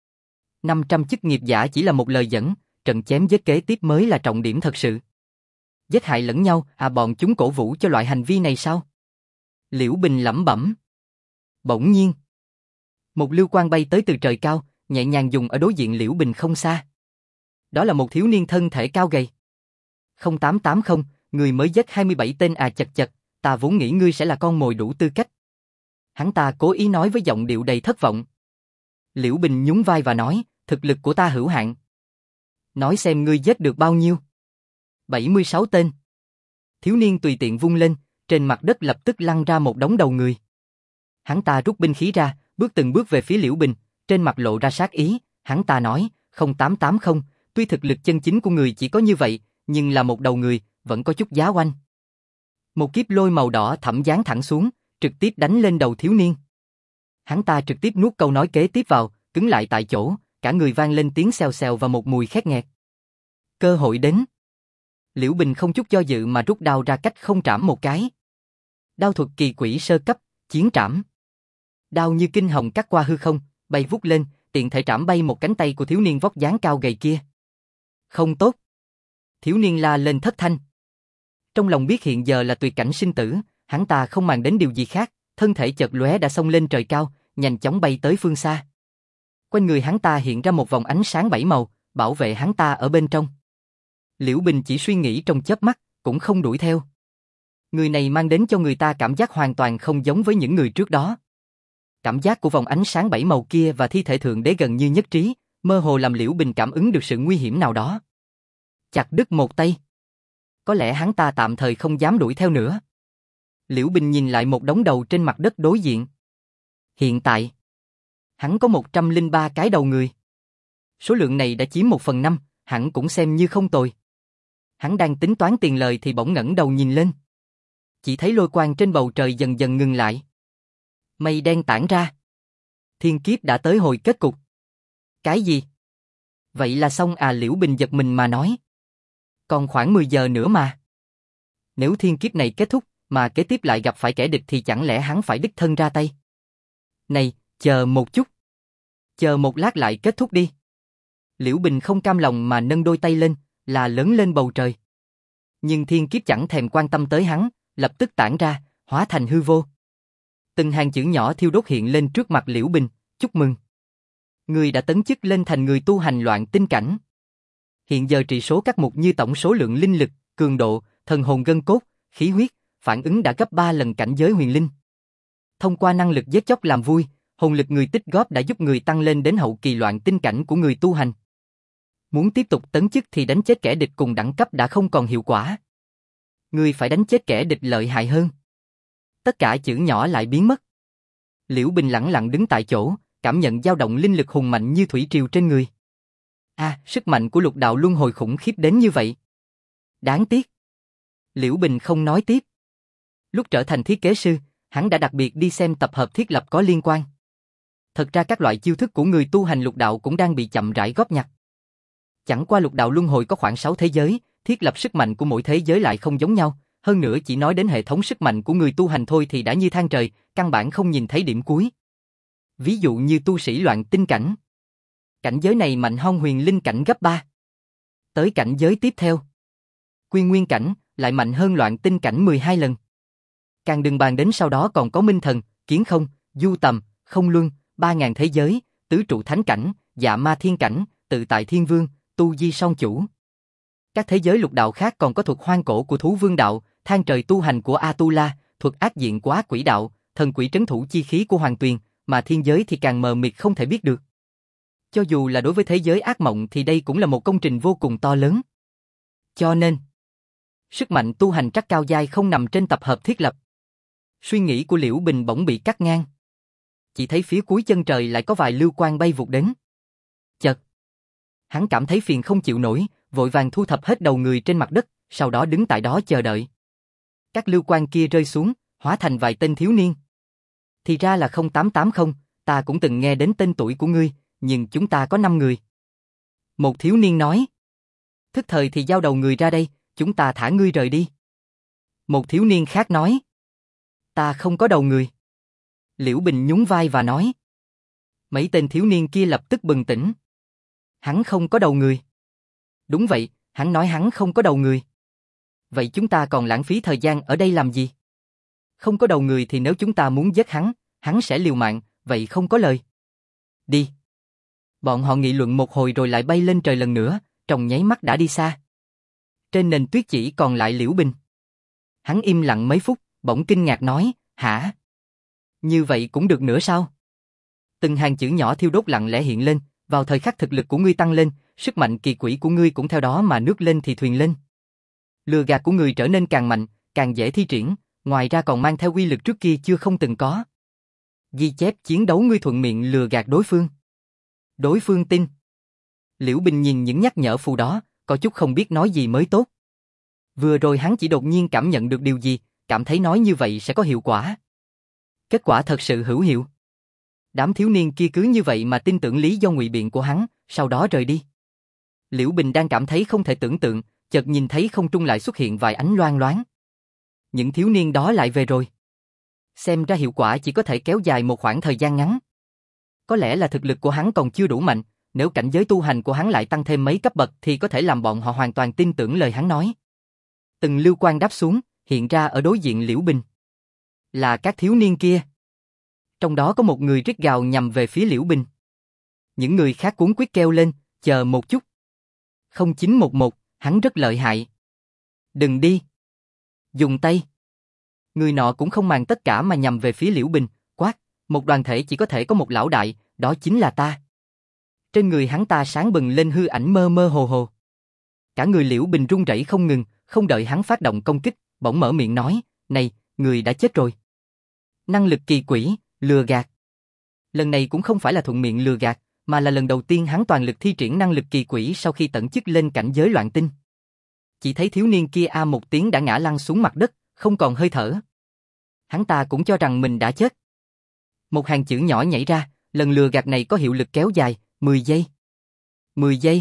500 chức nghiệp giả chỉ là một lời dẫn, trận chém giết kế tiếp mới là trọng điểm thật sự. Giết hại lẫn nhau, bọn chúng cổ vũ cho loại hành vi này sao? Liễu Bình lẩm bẩm. Bỗng nhiên, một lưu quang bay tới từ trời cao, nhẹ nhàng dùng ở đối diện Liễu Bình không xa. Đó là một thiếu niên thân thể cao gầy. 0880, người mới giết 27 tên chật chật, ta vốn nghĩ ngươi sẽ là con mồi đủ tư cách. Hắn ta cố ý nói với giọng điệu đầy thất vọng. Liễu Bình nhún vai và nói, thực lực của ta hữu hạn. Nói xem ngươi giết được bao nhiêu? 76 tên. Thiếu niên tùy tiện vung lên, trên mặt đất lập tức lăn ra một đống đầu người. Hắn ta rút binh khí ra, bước từng bước về phía Liễu Bình, trên mặt lộ ra sát ý, hắn ta nói, 0880, tuy thực lực chân chính của người chỉ có như vậy, nhưng là một đầu người, vẫn có chút giá oanh. Một kiếp lôi màu đỏ thẫm giáng thẳng xuống, trực tiếp đánh lên đầu thiếu niên. Hắn ta trực tiếp nuốt câu nói kế tiếp vào, cứng lại tại chỗ, cả người vang lên tiếng xèo xèo và một mùi khét nghẹt. Cơ hội đến. Liễu Bình không chút do dự mà rút đao ra cách không trảm một cái. Đao thuật kỳ quỷ sơ cấp, chiến trảm. Đao như kinh hồng cắt qua hư không, bay vút lên, tiện thể trảm bay một cánh tay của thiếu niên vóc dáng cao gầy kia. Không tốt. Thiếu niên la lên thất thanh. Trong lòng biết hiện giờ là tuyệt cảnh sinh tử, hắn ta không màng đến điều gì khác, thân thể chợt lóe đã xông lên trời cao, nhanh chóng bay tới phương xa. Quanh người hắn ta hiện ra một vòng ánh sáng bảy màu, bảo vệ hắn ta ở bên trong. Liễu Bình chỉ suy nghĩ trong chớp mắt, cũng không đuổi theo. Người này mang đến cho người ta cảm giác hoàn toàn không giống với những người trước đó. Cảm giác của vòng ánh sáng bảy màu kia và thi thể thượng đế gần như nhất trí, mơ hồ làm Liễu Bình cảm ứng được sự nguy hiểm nào đó. Chặt đứt một tay. Có lẽ hắn ta tạm thời không dám đuổi theo nữa. Liễu Bình nhìn lại một đống đầu trên mặt đất đối diện. Hiện tại, hắn có 103 cái đầu người. Số lượng này đã chiếm 1/5, hẳn cũng xem như không tồi. Hắn đang tính toán tiền lời thì bỗng ngẩng đầu nhìn lên. Chỉ thấy lôi quang trên bầu trời dần dần ngừng lại. Mây đen tản ra. Thiên kiếp đã tới hồi kết cục. Cái gì? Vậy là xong à, Liễu Bình giật mình mà nói. Còn khoảng 10 giờ nữa mà. Nếu thiên kiếp này kết thúc, mà kế tiếp lại gặp phải kẻ địch thì chẳng lẽ hắn phải đích thân ra tay? Này, chờ một chút. Chờ một lát lại kết thúc đi. Liễu Bình không cam lòng mà nâng đôi tay lên, là lớn lên bầu trời. Nhưng thiên kiếp chẳng thèm quan tâm tới hắn, lập tức tản ra, hóa thành hư vô. Từng hàng chữ nhỏ thiêu đốt hiện lên trước mặt Liễu Bình, chúc mừng. Người đã tấn chức lên thành người tu hành loạn tinh cảnh. Hiện giờ trị số các mục như tổng số lượng linh lực, cường độ, thần hồn gân cốt, khí huyết, phản ứng đã gấp 3 lần cảnh giới huyền linh. Thông qua năng lực giết chóc làm vui, hồn lực người tích góp đã giúp người tăng lên đến hậu kỳ loạn tinh cảnh của người tu hành. Muốn tiếp tục tấn chức thì đánh chết kẻ địch cùng đẳng cấp đã không còn hiệu quả. Người phải đánh chết kẻ địch lợi hại hơn. Tất cả chữ nhỏ lại biến mất. Liễu Bình lẳng lặng đứng tại chỗ, cảm nhận dao động linh lực hùng mạnh như thủy triều trên người. Sức mạnh của lục đạo luân hồi khủng khiếp đến như vậy. Đáng tiếc. Liễu Bình không nói tiếp. Lúc trở thành thiết kế sư, hắn đã đặc biệt đi xem tập hợp thiết lập có liên quan. Thật ra các loại chiêu thức của người tu hành lục đạo cũng đang bị chậm rãi góp nhặt. Chẳng qua lục đạo luân hồi có khoảng 6 thế giới, thiết lập sức mạnh của mỗi thế giới lại không giống nhau, hơn nữa chỉ nói đến hệ thống sức mạnh của người tu hành thôi thì đã như than trời, căn bản không nhìn thấy điểm cuối. Ví dụ như tu sĩ loạn tinh cảnh. Cảnh giới này mạnh hơn huyền linh cảnh gấp 3. Tới cảnh giới tiếp theo, quy nguyên cảnh, lại mạnh hơn loạn tinh cảnh 12 lần. Càng đừng bàn đến sau đó còn có minh thần, kiến không, du tầm, không luân, 3.000 thế giới, tứ trụ thánh cảnh, dạ ma thiên cảnh, tự tại thiên vương, tu di song chủ. Các thế giới lục đạo khác còn có thuật hoang cổ của thú vương đạo, than trời tu hành của Atula, thuật ác diện của ác quỷ đạo, thần quỷ trấn thủ chi khí của hoàng tuyền, mà thiên giới thì càng mờ mịt không thể biết được. Cho dù là đối với thế giới ác mộng thì đây cũng là một công trình vô cùng to lớn. Cho nên, sức mạnh tu hành trắc cao giai không nằm trên tập hợp thiết lập. Suy nghĩ của Liễu Bình bỗng bị cắt ngang. Chỉ thấy phía cuối chân trời lại có vài lưu quang bay vụt đến. Chợt, hắn cảm thấy phiền không chịu nổi, vội vàng thu thập hết đầu người trên mặt đất, sau đó đứng tại đó chờ đợi. Các lưu quang kia rơi xuống, hóa thành vài tên thiếu niên. Thì ra là 0880, ta cũng từng nghe đến tên tuổi của ngươi, nhưng chúng ta có 5 người. Một thiếu niên nói. Thức thời thì giao đầu người ra đây, chúng ta thả ngươi rời đi. Một thiếu niên khác nói. Ta không có đầu người. Liễu Bình nhún vai và nói. Mấy tên thiếu niên kia lập tức bừng tỉnh. Hắn không có đầu người. Đúng vậy, hắn nói hắn không có đầu người. Vậy chúng ta còn lãng phí thời gian ở đây làm gì? Không có đầu người thì nếu chúng ta muốn giết hắn sẽ liều mạng, vậy không có lời. Đi. Bọn họ nghị luận một hồi rồi lại bay lên trời lần nữa, trong nháy mắt đã đi xa. Trên nền tuyết chỉ còn lại Liễu Bình. Hắn im lặng mấy phút, bỗng kinh ngạc nói, hả? Như vậy cũng được nữa sao? Từng hàng chữ nhỏ thiêu đốt lặng lẽ hiện lên, vào thời khắc thực lực của ngươi tăng lên, sức mạnh kỳ quỷ của ngươi cũng theo đó mà nước lên thì thuyền lên. Lừa gạt của ngươi trở nên càng mạnh, càng dễ thi triển, ngoài ra còn mang theo uy lực trước kia chưa không từng có. Ghi chép chiến đấu ngươi thuận miệng lừa gạt đối phương. Đối phương tin. Liễu Bình nhìn những nhắc nhở phù đó, có chút không biết nói gì mới tốt. Vừa rồi hắn chỉ đột nhiên cảm nhận được điều gì, cảm thấy nói như vậy sẽ có hiệu quả. Kết quả thật sự hữu hiệu. Đám thiếu niên kia cứ như vậy mà tin tưởng lý do ngụy biện của hắn, sau đó rời đi. Liễu Bình đang cảm thấy không thể tưởng tượng, chợt nhìn thấy không trung lại xuất hiện vài ánh loang loáng. Những thiếu niên đó lại về rồi. Xem ra hiệu quả chỉ có thể kéo dài một khoảng thời gian ngắn. Có lẽ là thực lực của hắn còn chưa đủ mạnh, nếu cảnh giới tu hành của hắn lại tăng thêm mấy cấp bậc thì có thể làm bọn họ hoàn toàn tin tưởng lời hắn nói. Từng lưu quang đáp xuống, hiện ra ở đối diện Liễu Bình. Là các thiếu niên kia. Trong đó có một người rít gào nhằm về phía Liễu Bình. Những người khác cuống quýt kêu lên, chờ một chút. 0911, hắn rất lợi hại. Đừng đi. Dùng tay. Người nọ cũng không màng tất cả mà nhằm về phía Liễu Bình, quát, Một đoàn thể chỉ có thể có một lão đại, đó chính là ta. Trên người hắn ta sáng bừng lên hư ảnh mơ mơ hồ hồ. Cả người Liễu Bình run rẩy không ngừng, không đợi hắn phát động công kích, bỗng mở miệng nói, này, người đã chết rồi. Năng lực kỳ quỷ, lừa gạt. Lần này cũng không phải là thuận miệng lừa gạt, mà là lần đầu tiên hắn toàn lực thi triển năng lực kỳ quỷ sau khi tận chức lên cảnh giới loạn tinh. Chỉ thấy thiếu niên kia a một tiếng đã ngã lăn xuống mặt đất, không còn hơi thở. Hắn ta cũng cho rằng mình đã chết. Một hàng chữ nhỏ nhảy ra, lần lừa gạt này có hiệu lực kéo dài, 10 giây. 10 giây.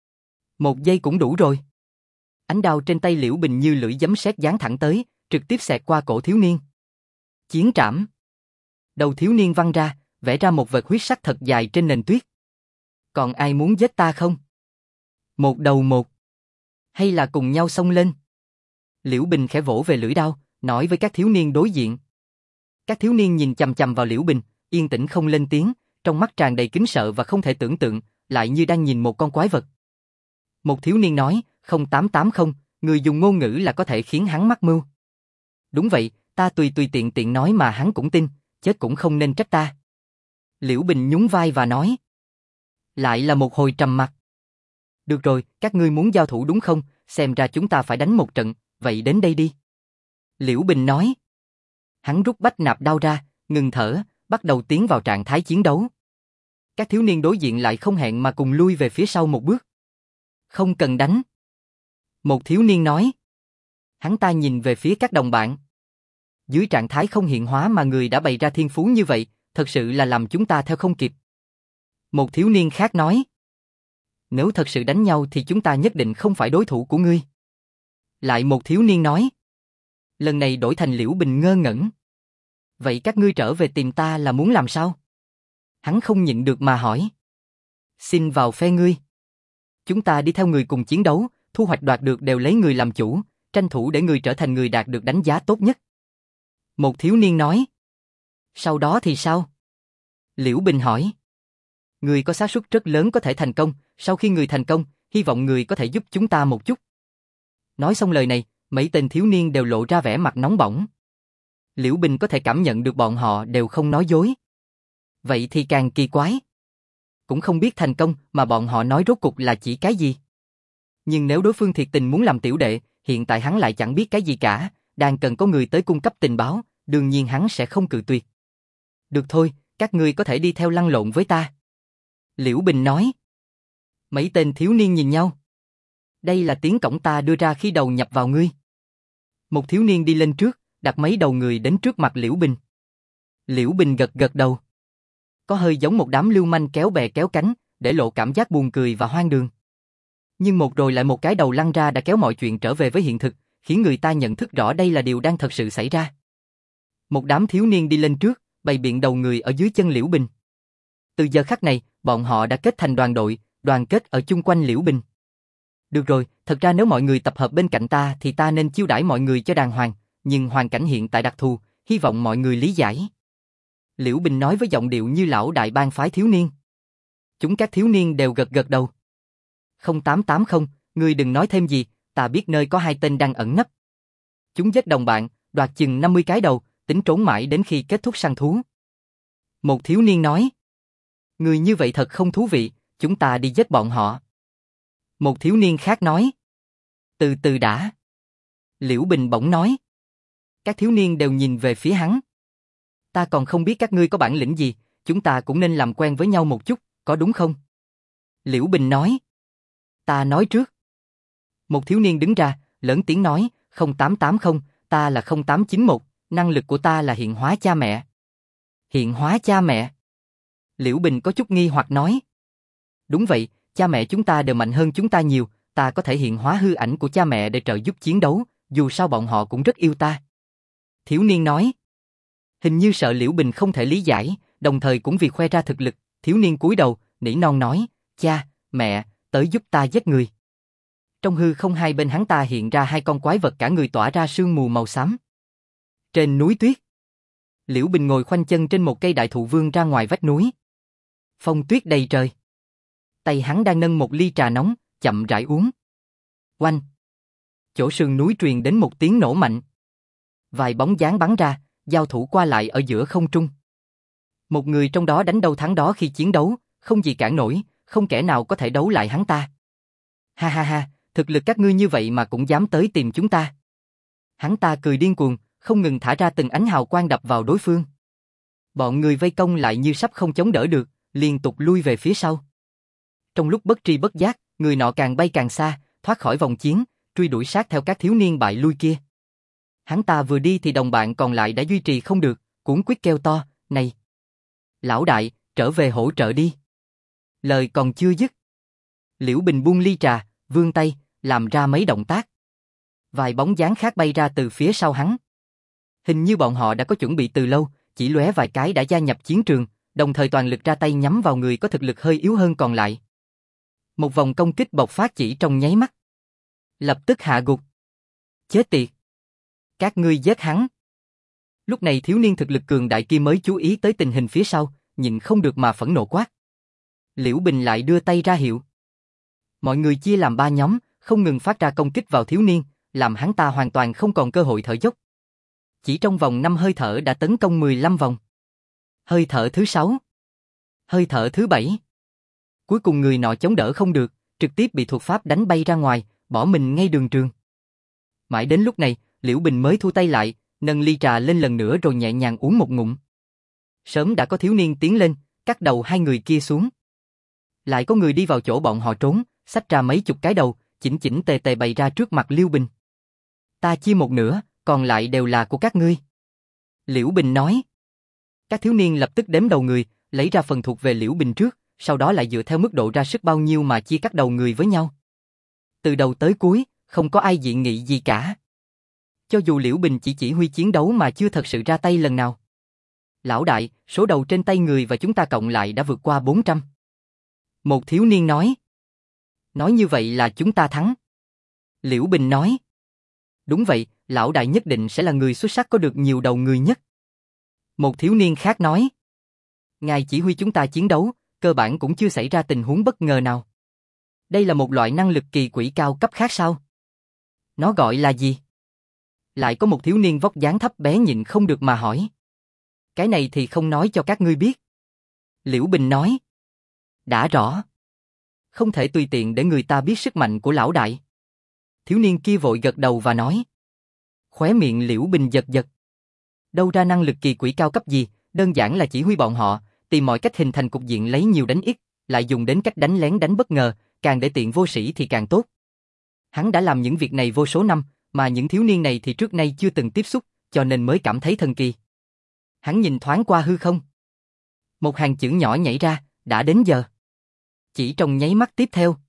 1 giây cũng đủ rồi. Ánh đao trên tay Liễu Bình như lưỡi giấm sét giáng thẳng tới, trực tiếp xẹt qua cổ thiếu niên. Chiến trảm. Đầu thiếu niên văng ra, vẽ ra một vệt huyết sắc thật dài trên nền tuyết. Còn ai muốn giết ta không? Một đầu một. Hay là cùng nhau xông lên? Liễu Bình khẽ vỗ về lưỡi đao, nói với các thiếu niên đối diện. Các thiếu niên nhìn chằm chằm vào Liễu Bình, yên tĩnh không lên tiếng, trong mắt tràn đầy kính sợ và không thể tưởng tượng, lại như đang nhìn một con quái vật. Một thiếu niên nói, 0880, người dùng ngôn ngữ là có thể khiến hắn mắc mưu. Đúng vậy, ta tùy tiện tiện nói mà hắn cũng tin, chết cũng không nên trách ta. Liễu Bình nhún vai và nói. Lại là một hồi trầm mặc. Được rồi, các ngươi muốn giao thủ đúng không, xem ra chúng ta phải đánh một trận, vậy đến đây đi. Liễu Bình nói. Hắn rút bách nạp đao ra, ngừng thở, bắt đầu tiến vào trạng thái chiến đấu. Các thiếu niên đối diện lại không hẹn mà cùng lui về phía sau một bước. Không cần đánh. Một thiếu niên nói. Hắn ta nhìn về phía các đồng bạn. Dưới trạng thái không hiện hóa mà người đã bày ra thiên phú như vậy, thật sự là làm chúng ta theo không kịp. Một thiếu niên khác nói. Nếu thật sự đánh nhau thì chúng ta nhất định không phải đối thủ của ngươi. Lại một thiếu niên nói. Lần này đổi thành Liễu Bình ngơ ngẩn. Vậy các ngươi trở về tìm ta là muốn làm sao? Hắn không nhịn được mà hỏi. Xin vào phe ngươi. Chúng ta đi theo người cùng chiến đấu, thu hoạch đoạt được đều lấy người làm chủ, tranh thủ để người trở thành người đạt được đánh giá tốt nhất. Một thiếu niên nói. Sau đó thì sao? Liễu Bình hỏi. Người có xác suất rất lớn có thể thành công, sau khi người thành công, hy vọng người có thể giúp chúng ta một chút. Nói xong lời này, mấy tên thiếu niên đều lộ ra vẻ mặt nóng bỏng. Liễu Bình có thể cảm nhận được bọn họ đều không nói dối. Vậy thì càng kỳ quái. Cũng không biết thành công mà bọn họ nói rốt cục là chỉ cái gì. Nhưng nếu đối phương thiệt tình muốn làm tiểu đệ, hiện tại hắn lại chẳng biết cái gì cả, đang cần có người tới cung cấp tình báo, đương nhiên hắn sẽ không cự tuyệt. Được thôi, các ngươi có thể đi theo lăn lộn với ta. Liễu Bình nói. Mấy tên thiếu niên nhìn nhau. Đây là tiếng cổng ta đưa ra khi đầu nhập vào ngươi. Một thiếu niên đi lên trước, đặt mấy đầu người đến trước mặt Liễu Bình. Liễu Bình gật gật đầu. Có hơi giống một đám lưu manh kéo bè kéo cánh, để lộ cảm giác buồn cười và hoang đường. Nhưng một rồi lại một cái đầu lăn ra đã kéo mọi chuyện trở về với hiện thực, khiến người ta nhận thức rõ đây là điều đang thật sự xảy ra. Một đám thiếu niên đi lên trước, bày biện đầu người ở dưới chân Liễu Bình. Từ giờ khắc này, bọn họ đã kết thành đoàn đội, đoàn kết ở chung quanh Liễu Bình. Được rồi, thật ra nếu mọi người tập hợp bên cạnh ta thì ta nên chiêu đãi mọi người cho đàng hoàng, nhưng hoàn cảnh hiện tại đặc thù, hy vọng mọi người lý giải. Liễu Bình nói với giọng điệu như lão đại bang phái thiếu niên. Chúng các thiếu niên đều gật gật đầu. 0880, ngươi đừng nói thêm gì, ta biết nơi có hai tên đang ẩn nấp. Chúng giết đồng bạn, đoạt chừng 50 cái đầu, tính trốn mãi đến khi kết thúc săn thú. Một thiếu niên nói. Người như vậy thật không thú vị, chúng ta đi giết bọn họ. Một thiếu niên khác nói. Từ từ đã. Liễu Bình bỗng nói. Các thiếu niên đều nhìn về phía hắn. Ta còn không biết các ngươi có bản lĩnh gì, chúng ta cũng nên làm quen với nhau một chút, có đúng không? Liễu Bình nói. Ta nói trước. Một thiếu niên đứng ra, lớn tiếng nói, 0880, ta là 0891, năng lực của ta là hiện hóa cha mẹ. Hiện hóa cha mẹ? Liễu Bình có chút nghi hoặc nói. Đúng vậy, cha mẹ chúng ta đều mạnh hơn chúng ta nhiều, ta có thể hiện hóa hư ảnh của cha mẹ để trợ giúp chiến đấu, dù sao bọn họ cũng rất yêu ta. Thiếu niên nói. Hình như sợ Liễu Bình không thể lý giải, đồng thời cũng vì khoe ra thực lực, thiếu niên cúi đầu, nỉ non nói, cha, mẹ, tới giúp ta giết người. Trong hư không hai bên hắn ta hiện ra hai con quái vật cả người tỏa ra sương mù màu xám. Trên núi tuyết, Liễu Bình ngồi khoanh chân trên một cây đại thụ vươn ra ngoài vách núi. Phong tuyết đầy trời. Tay hắn đang nâng một ly trà nóng, chậm rãi uống. Oanh! Chỗ sườn núi truyền đến một tiếng nổ mạnh. Vài bóng dáng bắn ra, giao thủ qua lại ở giữa không trung. Một người trong đó đánh đâu thắng đó khi chiến đấu, không gì cản nổi, không kẻ nào có thể đấu lại hắn ta. Ha ha ha, thực lực các ngươi như vậy mà cũng dám tới tìm chúng ta. Hắn ta cười điên cuồng, không ngừng thả ra từng ánh hào quang đập vào đối phương. Bọn người vây công lại như sắp không chống đỡ được, liên tục lui về phía sau. Trong lúc bất tri bất giác, người nọ càng bay càng xa, thoát khỏi vòng chiến, truy đuổi sát theo các thiếu niên bại lui kia. Hắn ta vừa đi thì đồng bạn còn lại đã duy trì không được, cuống quýt kêu to, này! Lão đại, trở về hỗ trợ đi. Lời còn chưa dứt. Liễu Bình buông ly trà, vươn tay, làm ra mấy động tác. Vài bóng dáng khác bay ra từ phía sau hắn. Hình như bọn họ đã có chuẩn bị từ lâu, chỉ lóe vài cái đã gia nhập chiến trường, đồng thời toàn lực ra tay nhắm vào người có thực lực hơi yếu hơn còn lại. Một vòng công kích bộc phát chỉ trong nháy mắt. Lập tức hạ gục. Chết tiệt! Các ngươi giết hắn! Lúc này thiếu niên thực lực cường đại kia mới chú ý tới tình hình phía sau, nhịn không được mà phẫn nộ quát. Liễu Bình lại đưa tay ra hiệu. Mọi người chia làm 3 nhóm, không ngừng phát ra công kích vào thiếu niên, làm hắn ta hoàn toàn không còn cơ hội thở dốc. Chỉ trong vòng 5 hơi thở đã tấn công 15 vòng. Hơi thở thứ 6. Hơi thở thứ 7. Cuối cùng người nọ chống đỡ không được, trực tiếp bị thuật pháp đánh bay ra ngoài, bỏ mình ngay đường trường. Mãi đến lúc này, Liễu Bình mới thu tay lại, nâng ly trà lên lần nữa rồi nhẹ nhàng uống một ngụm. Sớm đã có thiếu niên tiến lên, cắt đầu hai người kia xuống. Lại có người đi vào chỗ bọn họ trốn, xách ra mấy chục cái đầu, chỉnh chỉnh tề tề bày ra trước mặt Liễu Bình. Ta chia một nửa, còn lại đều là của các ngươi. Liễu Bình nói. Các thiếu niên lập tức đếm đầu người, lấy ra phần thuộc về Liễu Bình trước, sau đó lại dựa theo mức độ ra sức bao nhiêu mà chia cắt đầu người với nhau. Từ đầu tới cuối, không có ai dị nghị gì cả. Cho dù Liễu Bình chỉ huy chiến đấu mà chưa thật sự ra tay lần nào. Lão đại, số đầu trên tay người và chúng ta cộng lại đã vượt qua 400. Một thiếu niên nói. Nói như vậy là chúng ta thắng. Liễu Bình nói. Đúng vậy, lão đại nhất định sẽ là người xuất sắc có được nhiều đầu người nhất. Một thiếu niên khác nói. Ngài chỉ huy chúng ta chiến đấu, cơ bản cũng chưa xảy ra tình huống bất ngờ nào. Đây là một loại năng lực kỳ quỷ cao cấp khác sao? Nó gọi là gì? Lại có một thiếu niên vóc dáng thấp bé nhịn không được mà hỏi. Cái này thì không nói cho các ngươi biết. Liễu Bình nói. Đã rõ. Không thể tùy tiện để người ta biết sức mạnh của lão đại. Thiếu niên kia vội gật đầu và nói. Khóe miệng Liễu Bình giật giật. Đâu ra năng lực kỳ quỷ cao cấp gì, đơn giản là chỉ huy bọn họ, tìm mọi cách hình thành cục diện lấy nhiều đánh ít, lại dùng đến cách đánh lén đánh bất ngờ, càng để tiện vô sĩ thì càng tốt. Hắn đã làm những việc này vô số năm, mà những thiếu niên này thì trước nay chưa từng tiếp xúc, cho nên mới cảm thấy thần kỳ. Hắn nhìn thoáng qua hư không. Một hàng chữ nhỏ nhảy ra, đã đến giờ. Chỉ trong nháy mắt tiếp theo,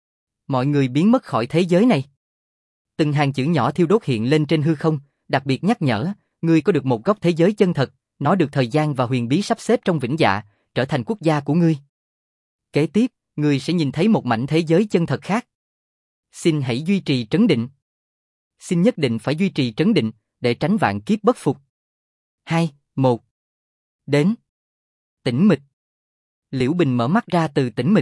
mọi người biến mất khỏi thế giới này. Từng hàng chữ nhỏ thiêu đốt hiện lên trên hư không, đặc biệt nhắc nhở, ngươi có được một góc thế giới chân thật, nó được thời gian và huyền bí sắp xếp trong vĩnh dạ, trở thành quốc gia của ngươi. Kế tiếp, ngươi sẽ nhìn thấy một mảnh thế giới chân thật khác. Xin hãy duy trì trấn định. Xin nhất định phải duy trì trấn định, để tránh vạn kiếp bất phục. 2, 1. Đến. Tĩnh mịch. Liễu Bình mở mắt ra từ tĩnh mịch.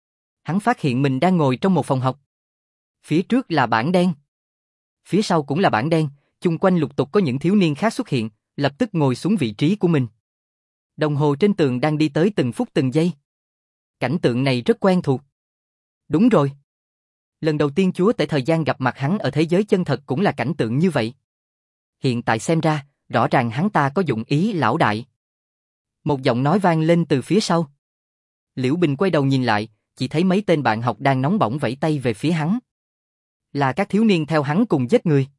Hắn phát hiện mình đang ngồi trong một phòng học. Phía trước là bảng đen. Phía sau cũng là bảng đen, chung quanh lục tục có những thiếu niên khác xuất hiện, lập tức ngồi xuống vị trí của mình. Đồng hồ trên tường đang đi tới từng phút từng giây. Cảnh tượng này rất quen thuộc. Đúng rồi. Lần đầu tiên chúa tể thời gian gặp mặt hắn ở thế giới chân thật cũng là cảnh tượng như vậy. Hiện tại xem ra, rõ ràng hắn ta có dụng ý lão đại. Một giọng nói vang lên từ phía sau. Liễu Bình quay đầu nhìn lại, chỉ thấy mấy tên bạn học đang nóng bỏng vẫy tay về phía hắn. Là các thiếu niên theo hắn cùng giết người.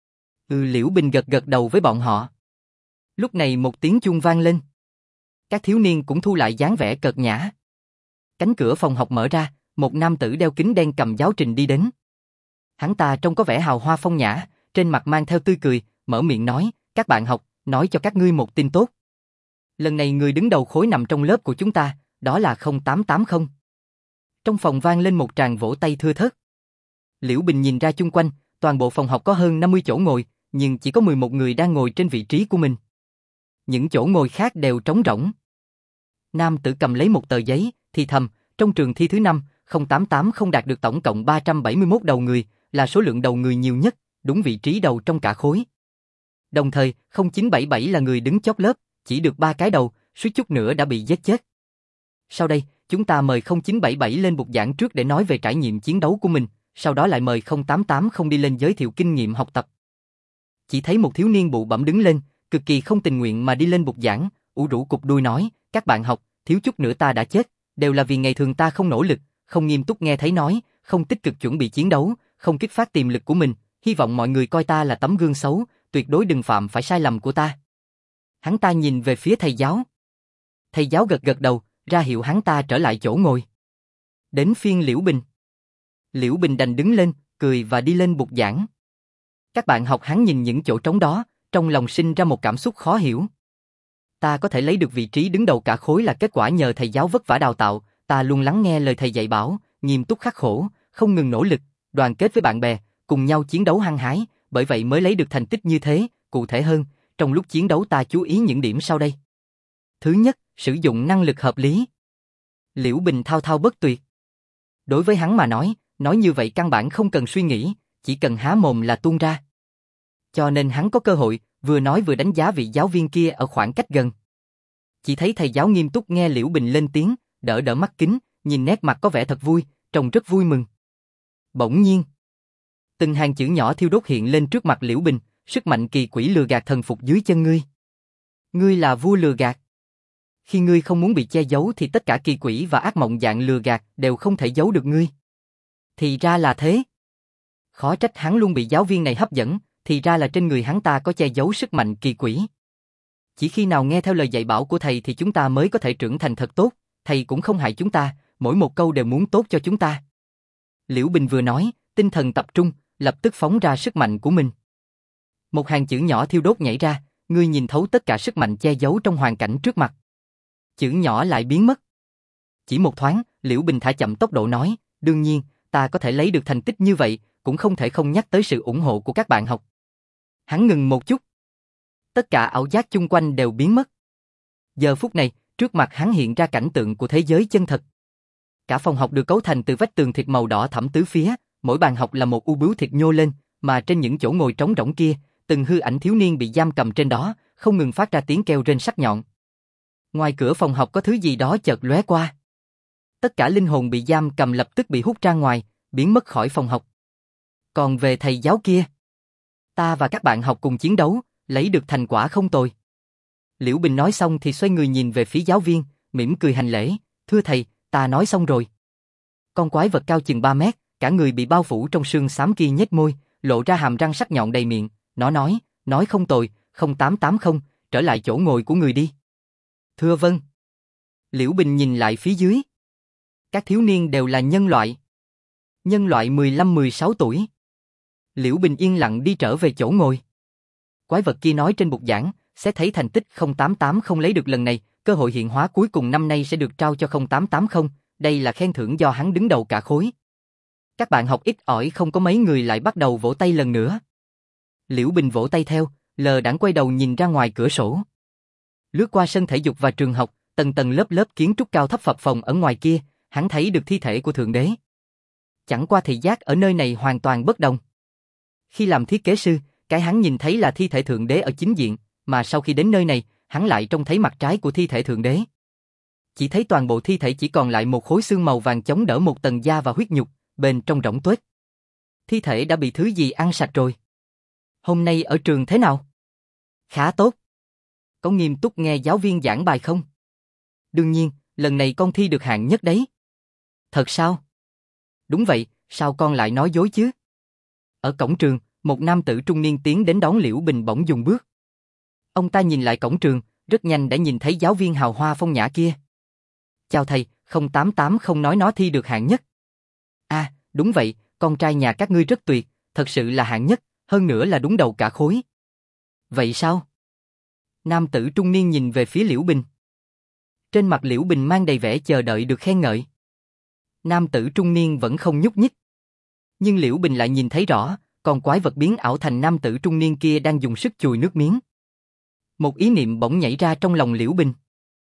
Liễu Bình gật gật đầu với bọn họ. Lúc này một tiếng chuông vang lên. Các thiếu niên cũng thu lại dáng vẻ cợt nhã. Cánh cửa phòng học mở ra, một nam tử đeo kính đen cầm giáo trình đi đến. Hắn ta trông có vẻ hào hoa phong nhã, trên mặt mang theo tươi cười, mở miệng nói, các bạn học, nói cho các ngươi một tin tốt. Lần này người đứng đầu khối nằm trong lớp của chúng ta, đó là 0880. Trong phòng vang lên một tràng vỗ tay thưa thớt. Liễu Bình nhìn ra chung quanh, toàn bộ phòng học có hơn 50 chỗ ngồi, nhưng chỉ có 11 người đang ngồi trên vị trí của mình. Những chỗ ngồi khác đều trống rỗng. Nam tử cầm lấy một tờ giấy, thì thầm, trong trường thi thứ 5, 0880 đạt được tổng cộng 371 đầu người, là số lượng đầu người nhiều nhất, đúng vị trí đầu trong cả khối. Đồng thời, 0977 là người đứng chót lớp, chỉ được 3 cái đầu, suýt chút nữa đã bị giết chết. Sau đây, chúng ta mời 0977 lên bục giảng trước để nói về trải nghiệm chiến đấu của mình, sau đó lại mời 0880 đi lên giới thiệu kinh nghiệm học tập. Chỉ thấy một thiếu niên bụ bẫm đứng lên, cực kỳ không tình nguyện mà đi lên bục giảng, ủ rũ cụp đuôi nói, các bạn học, thiếu chút nữa ta đã chết, đều là vì ngày thường ta không nỗ lực, không nghiêm túc nghe thấy nói, không tích cực chuẩn bị chiến đấu, không kích phát tiềm lực của mình, hy vọng mọi người coi ta là tấm gương xấu, tuyệt đối đừng phạm phải sai lầm của ta. Hắn ta nhìn về phía thầy giáo. Thầy giáo gật gật đầu, ra hiệu hắn ta trở lại chỗ ngồi. Đến phiên Liễu Bình. Liễu Bình đành đứng lên, cười và đi lên bục giảng. Các bạn học hắn nhìn những chỗ trống đó, trong lòng sinh ra một cảm xúc khó hiểu. Ta có thể lấy được vị trí đứng đầu cả khối là kết quả nhờ thầy giáo vất vả đào tạo, ta luôn lắng nghe lời thầy dạy bảo, nghiêm túc khắc khổ, không ngừng nỗ lực, đoàn kết với bạn bè, cùng nhau chiến đấu hăng hái, bởi vậy mới lấy được thành tích như thế, cụ thể hơn, trong lúc chiến đấu ta chú ý những điểm sau đây. Thứ nhất, sử dụng năng lực hợp lý. Liễu Bình thao thao bất tuyệt. Đối với hắn mà nói như vậy căn bản không cần suy nghĩ, chỉ cần há mồm là tuôn ra. Cho nên hắn có cơ hội, vừa nói vừa đánh giá vị giáo viên kia ở khoảng cách gần. Chỉ thấy thầy giáo nghiêm túc nghe Liễu Bình lên tiếng, đỡ đỡ mắt kính, nhìn nét mặt có vẻ thật vui, trông rất vui mừng. Bỗng nhiên, từng hàng chữ nhỏ thiêu đốt hiện lên trước mặt Liễu Bình, sức mạnh kỳ quỷ lừa gạt thần phục dưới chân ngươi. Ngươi là vua lừa gạt. Khi ngươi không muốn bị che giấu thì tất cả kỳ quỷ và ác mộng dạng lừa gạt đều không thể giấu được ngươi. Thì ra là thế. Khó trách hắn luôn bị giáo viên này hấp dẫn, thì ra là trên người hắn ta có che giấu sức mạnh kỳ quỷ. Chỉ khi nào nghe theo lời dạy bảo của thầy thì chúng ta mới có thể trưởng thành thật tốt, thầy cũng không hại chúng ta, mỗi một câu đều muốn tốt cho chúng ta. Liễu Bình vừa nói, tinh thần tập trung, lập tức phóng ra sức mạnh của mình. Một hàng chữ nhỏ thiêu đốt nhảy ra, ngươi nhìn thấu tất cả sức mạnh che giấu trong hoàn cảnh trước mặt. Chữ nhỏ lại biến mất. Chỉ một thoáng, Liễu Bình thả chậm tốc độ nói, đương nhiên, ta có thể lấy được thành tích như vậy, cũng không thể không nhắc tới sự ủng hộ của các bạn học. Hắn ngừng một chút. Tất cả ảo giác chung quanh đều biến mất. Giờ phút này, trước mặt hắn hiện ra cảnh tượng của thế giới chân thật. Cả phòng học được cấu thành từ vách tường thịt màu đỏ thẫm tứ phía, mỗi bàn học là một u bướu thịt nhô lên, mà trên những chỗ ngồi trống rỗng kia, từng hư ảnh thiếu niên bị giam cầm trên đó, không ngừng phát ra tiếng kêu rên sắc nhọn. Ngoài cửa phòng học có thứ gì đó chợt lóe qua. Tất cả linh hồn bị giam cầm lập tức bị hút ra ngoài, biến mất khỏi phòng học. Còn về thầy giáo kia, ta và các bạn học cùng chiến đấu, lấy được thành quả không tồi. Liễu Bình nói xong thì xoay người nhìn về phía giáo viên, mỉm cười hành lễ, thưa thầy, ta nói xong rồi. Con quái vật cao chừng 3 mét, cả người bị bao phủ trong sương xám kia nhếch môi, lộ ra hàm răng sắc nhọn đầy miệng, nó nói không tồi, 0880, trở lại chỗ ngồi của người đi. Thưa vâng. Liễu Bình nhìn lại phía dưới. Các thiếu niên đều là nhân loại. Nhân loại 15-16 tuổi. Liễu Bình yên lặng đi trở về chỗ ngồi. Quái vật kia nói trên bục giảng, sẽ thấy thành tích 0880 lấy được lần này, cơ hội hiện hóa cuối cùng năm nay sẽ được trao cho 0880, đây là khen thưởng do hắn đứng đầu cả khối. Các bạn học ít ỏi không có mấy người lại bắt đầu vỗ tay lần nữa. Liễu Bình vỗ tay theo, lờ đãng quay đầu nhìn ra ngoài cửa sổ. Lướt qua sân thể dục và trường học, tầng tầng lớp lớp kiến trúc cao thấp phập phồng ở ngoài kia, hắn thấy được thi thể của Thượng Đế. Chẳng qua thị giác ở nơi này hoàn toàn bất đồng. Khi làm thiết kế sư, cái hắn nhìn thấy là thi thể Thượng Đế ở chính diện, mà sau khi đến nơi này, hắn lại trông thấy mặt trái của thi thể Thượng Đế. Chỉ thấy toàn bộ thi thể chỉ còn lại một khối xương màu vàng chống đỡ một tầng da và huyết nhục, bên trong rỗng tuếch. Thi thể đã bị thứ gì ăn sạch rồi. Hôm nay ở trường thế nào? Khá tốt. Có nghiêm túc nghe giáo viên giảng bài không? Đương nhiên, lần này con thi được hạng nhất đấy. Thật sao? Đúng vậy, sao con lại nói dối chứ? Ở cổng trường, một nam tử trung niên tiến đến đón Liễu Bình bỗng dừng bước. Ông ta nhìn lại cổng trường, rất nhanh đã nhìn thấy giáo viên hào hoa phong nhã kia. Chào thầy, 0880 nói nó thi được hạng nhất. À, đúng vậy, con trai nhà các ngươi rất tuyệt, thật sự là hạng nhất, hơn nữa là đúng đầu cả khối. Vậy sao? Nam tử trung niên nhìn về phía Liễu Bình. Trên mặt Liễu Bình mang đầy vẻ chờ đợi được khen ngợi. Nam tử trung niên vẫn không nhúc nhích. Nhưng Liễu Bình lại nhìn thấy rõ, con quái vật biến ảo thành nam tử trung niên kia đang dùng sức chùi nước miếng. Một ý niệm bỗng nhảy ra trong lòng Liễu Bình.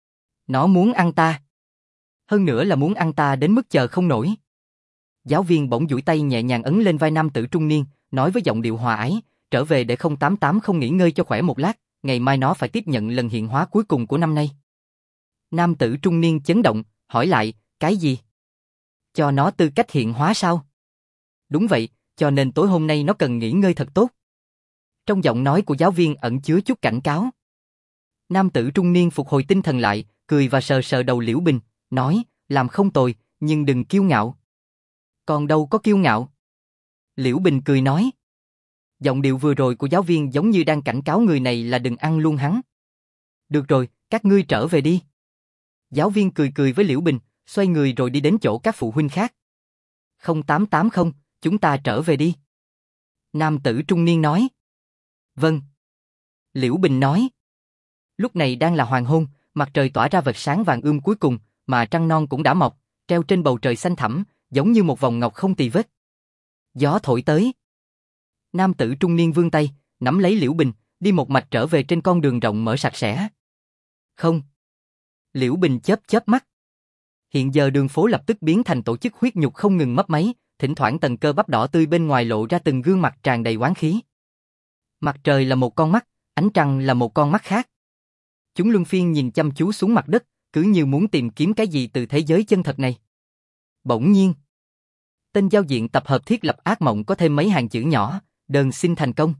Nó muốn ăn ta. Hơn nữa là muốn ăn ta đến mức chờ không nổi. Giáo viên bỗng duỗi tay nhẹ nhàng ấn lên vai nam tử trung niên, nói với giọng điệu hòa ái, trở về để 0880 nghỉ ngơi cho khỏe một lát, ngày mai nó phải tiếp nhận lần hiện hóa cuối cùng của năm nay. Nam tử trung niên chấn động, hỏi lại, cái gì? Cho nó tư cách hiện hóa sao? Đúng vậy, cho nên tối hôm nay nó cần nghỉ ngơi thật tốt. Trong giọng nói của giáo viên ẩn chứa chút cảnh cáo. Nam tử trung niên phục hồi tinh thần lại, cười và sờ sờ đầu Liễu Bình, nói, làm không tồi, nhưng đừng kiêu ngạo. Còn đâu có kiêu ngạo. Liễu Bình cười nói. Giọng điệu vừa rồi của giáo viên giống như đang cảnh cáo người này là đừng ăn luôn hắn. Được rồi, các ngươi trở về đi. Giáo viên cười cười với Liễu Bình, xoay người rồi đi đến chỗ các phụ huynh khác. 0880, chúng ta trở về đi. Nam tử trung niên nói. Vâng. Liễu Bình nói. Lúc này đang là hoàng hôn, mặt trời tỏa ra vệt sáng vàng ươm cuối cùng, mà trăng non cũng đã mọc, treo trên bầu trời xanh thẳm, giống như một vòng ngọc không tì vết. Gió thổi tới. Nam tử trung niên vươn tay, nắm lấy Liễu Bình, đi một mạch trở về trên con đường rộng mở sạch sẽ. Không. Liễu Bình chớp chớp mắt. Hiện giờ đường phố lập tức biến thành tổ chức huyết nhục không ngừng mấp máy, thỉnh thoảng tầng cơ bắp đỏ tươi bên ngoài lộ ra từng gương mặt tràn đầy oán khí. Mặt trời là một con mắt, ánh trăng là một con mắt khác. Chúng luân phiên nhìn chăm chú xuống mặt đất, cứ như muốn tìm kiếm cái gì từ thế giới chân thật này. Bỗng nhiên, tên giao diện tập hợp thiết lập ác mộng có thêm mấy hàng chữ nhỏ, đơn xin thành công.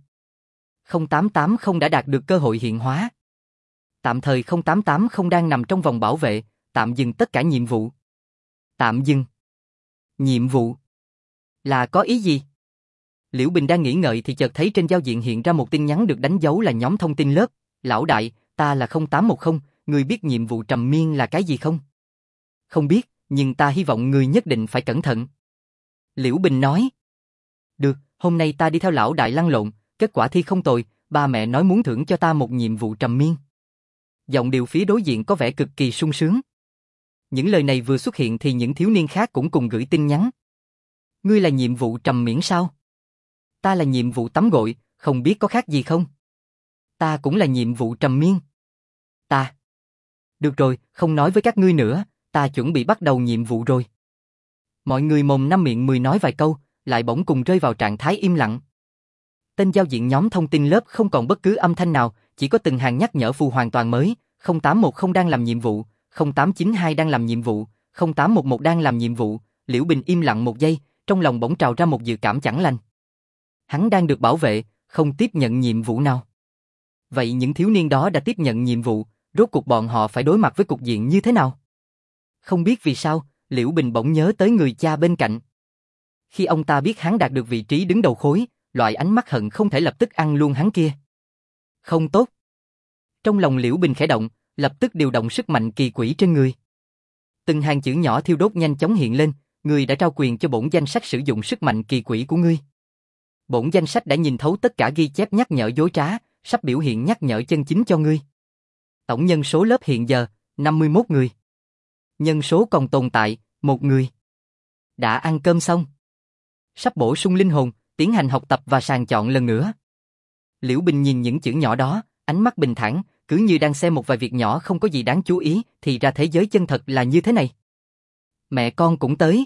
0880 đã đạt được cơ hội hiện hóa. Tạm thời 0880 đang nằm trong vòng bảo vệ, tạm dừng tất cả nhiệm vụ. Tạm dừng. Nhiệm vụ. Là có ý gì? Liễu Bình đang nghĩ ngợi thì chợt thấy trên giao diện hiện ra một tin nhắn được đánh dấu là nhóm thông tin lớp. Lão đại, ta là 0810, người biết nhiệm vụ trầm miên là cái gì không? Không biết, nhưng ta hy vọng người nhất định phải cẩn thận. Liễu Bình nói. Được, hôm nay ta đi theo lão đại lăn lộn, kết quả thi không tồi, ba mẹ nói muốn thưởng cho ta một nhiệm vụ trầm miên. Giọng điệu phía đối diện có vẻ cực kỳ sung sướng. Những lời này vừa xuất hiện thì những thiếu niên khác cũng cùng gửi tin nhắn. Ngươi là nhiệm vụ trầm miên sao? Ta là nhiệm vụ tắm gội, không biết có khác gì không? Ta cũng là nhiệm vụ trầm miên. Ta. Được rồi, không nói với các ngươi nữa, ta chuẩn bị bắt đầu nhiệm vụ rồi. Mọi người mồm năm miệng mười nói vài câu, lại bỗng cùng rơi vào trạng thái im lặng. Tên giao diện nhóm thông tin lớp không còn bất cứ âm thanh nào, chỉ có từng hàng nhắc nhở phù hoàn toàn mới, 0810 đang làm nhiệm vụ, 0892 đang làm nhiệm vụ, 0811 đang làm nhiệm vụ. Liễu Bình im lặng một giây, trong lòng bỗng trào ra một dự cảm chẳng lành. Hắn đang được bảo vệ, không tiếp nhận nhiệm vụ nào. Vậy những thiếu niên đó đã tiếp nhận nhiệm vụ, rốt cuộc bọn họ phải đối mặt với cục diện như thế nào? Không biết vì sao, Liễu Bình bỗng nhớ tới người cha bên cạnh. Khi ông ta biết hắn đạt được vị trí đứng đầu khối, loại ánh mắt hận không thể lập tức ăn luôn hắn kia. Không tốt. Trong lòng Liễu Bình khẽ động, lập tức điều động sức mạnh kỳ quỷ trên người. Từng hàng chữ nhỏ thiêu đốt nhanh chóng hiện lên, người đã trao quyền cho bổn danh sách sử dụng sức mạnh kỳ quỷ của ngươi. Bổn danh sách đã nhìn thấu tất cả ghi chép nhắc nhở dối trá, sắp biểu hiện nhắc nhở chân chính cho ngươi. Tổng nhân số lớp hiện giờ, 51 người. Nhân số còn tồn tại, 1 người. Đã ăn cơm xong. Sắp bổ sung linh hồn, tiến hành học tập và sàng chọn lần nữa. Liễu Bình nhìn những chữ nhỏ đó, ánh mắt bình thản, cứ như đang xem một vài việc nhỏ không có gì đáng chú ý, thì ra thế giới chân thật là như thế này. Mẹ con cũng tới.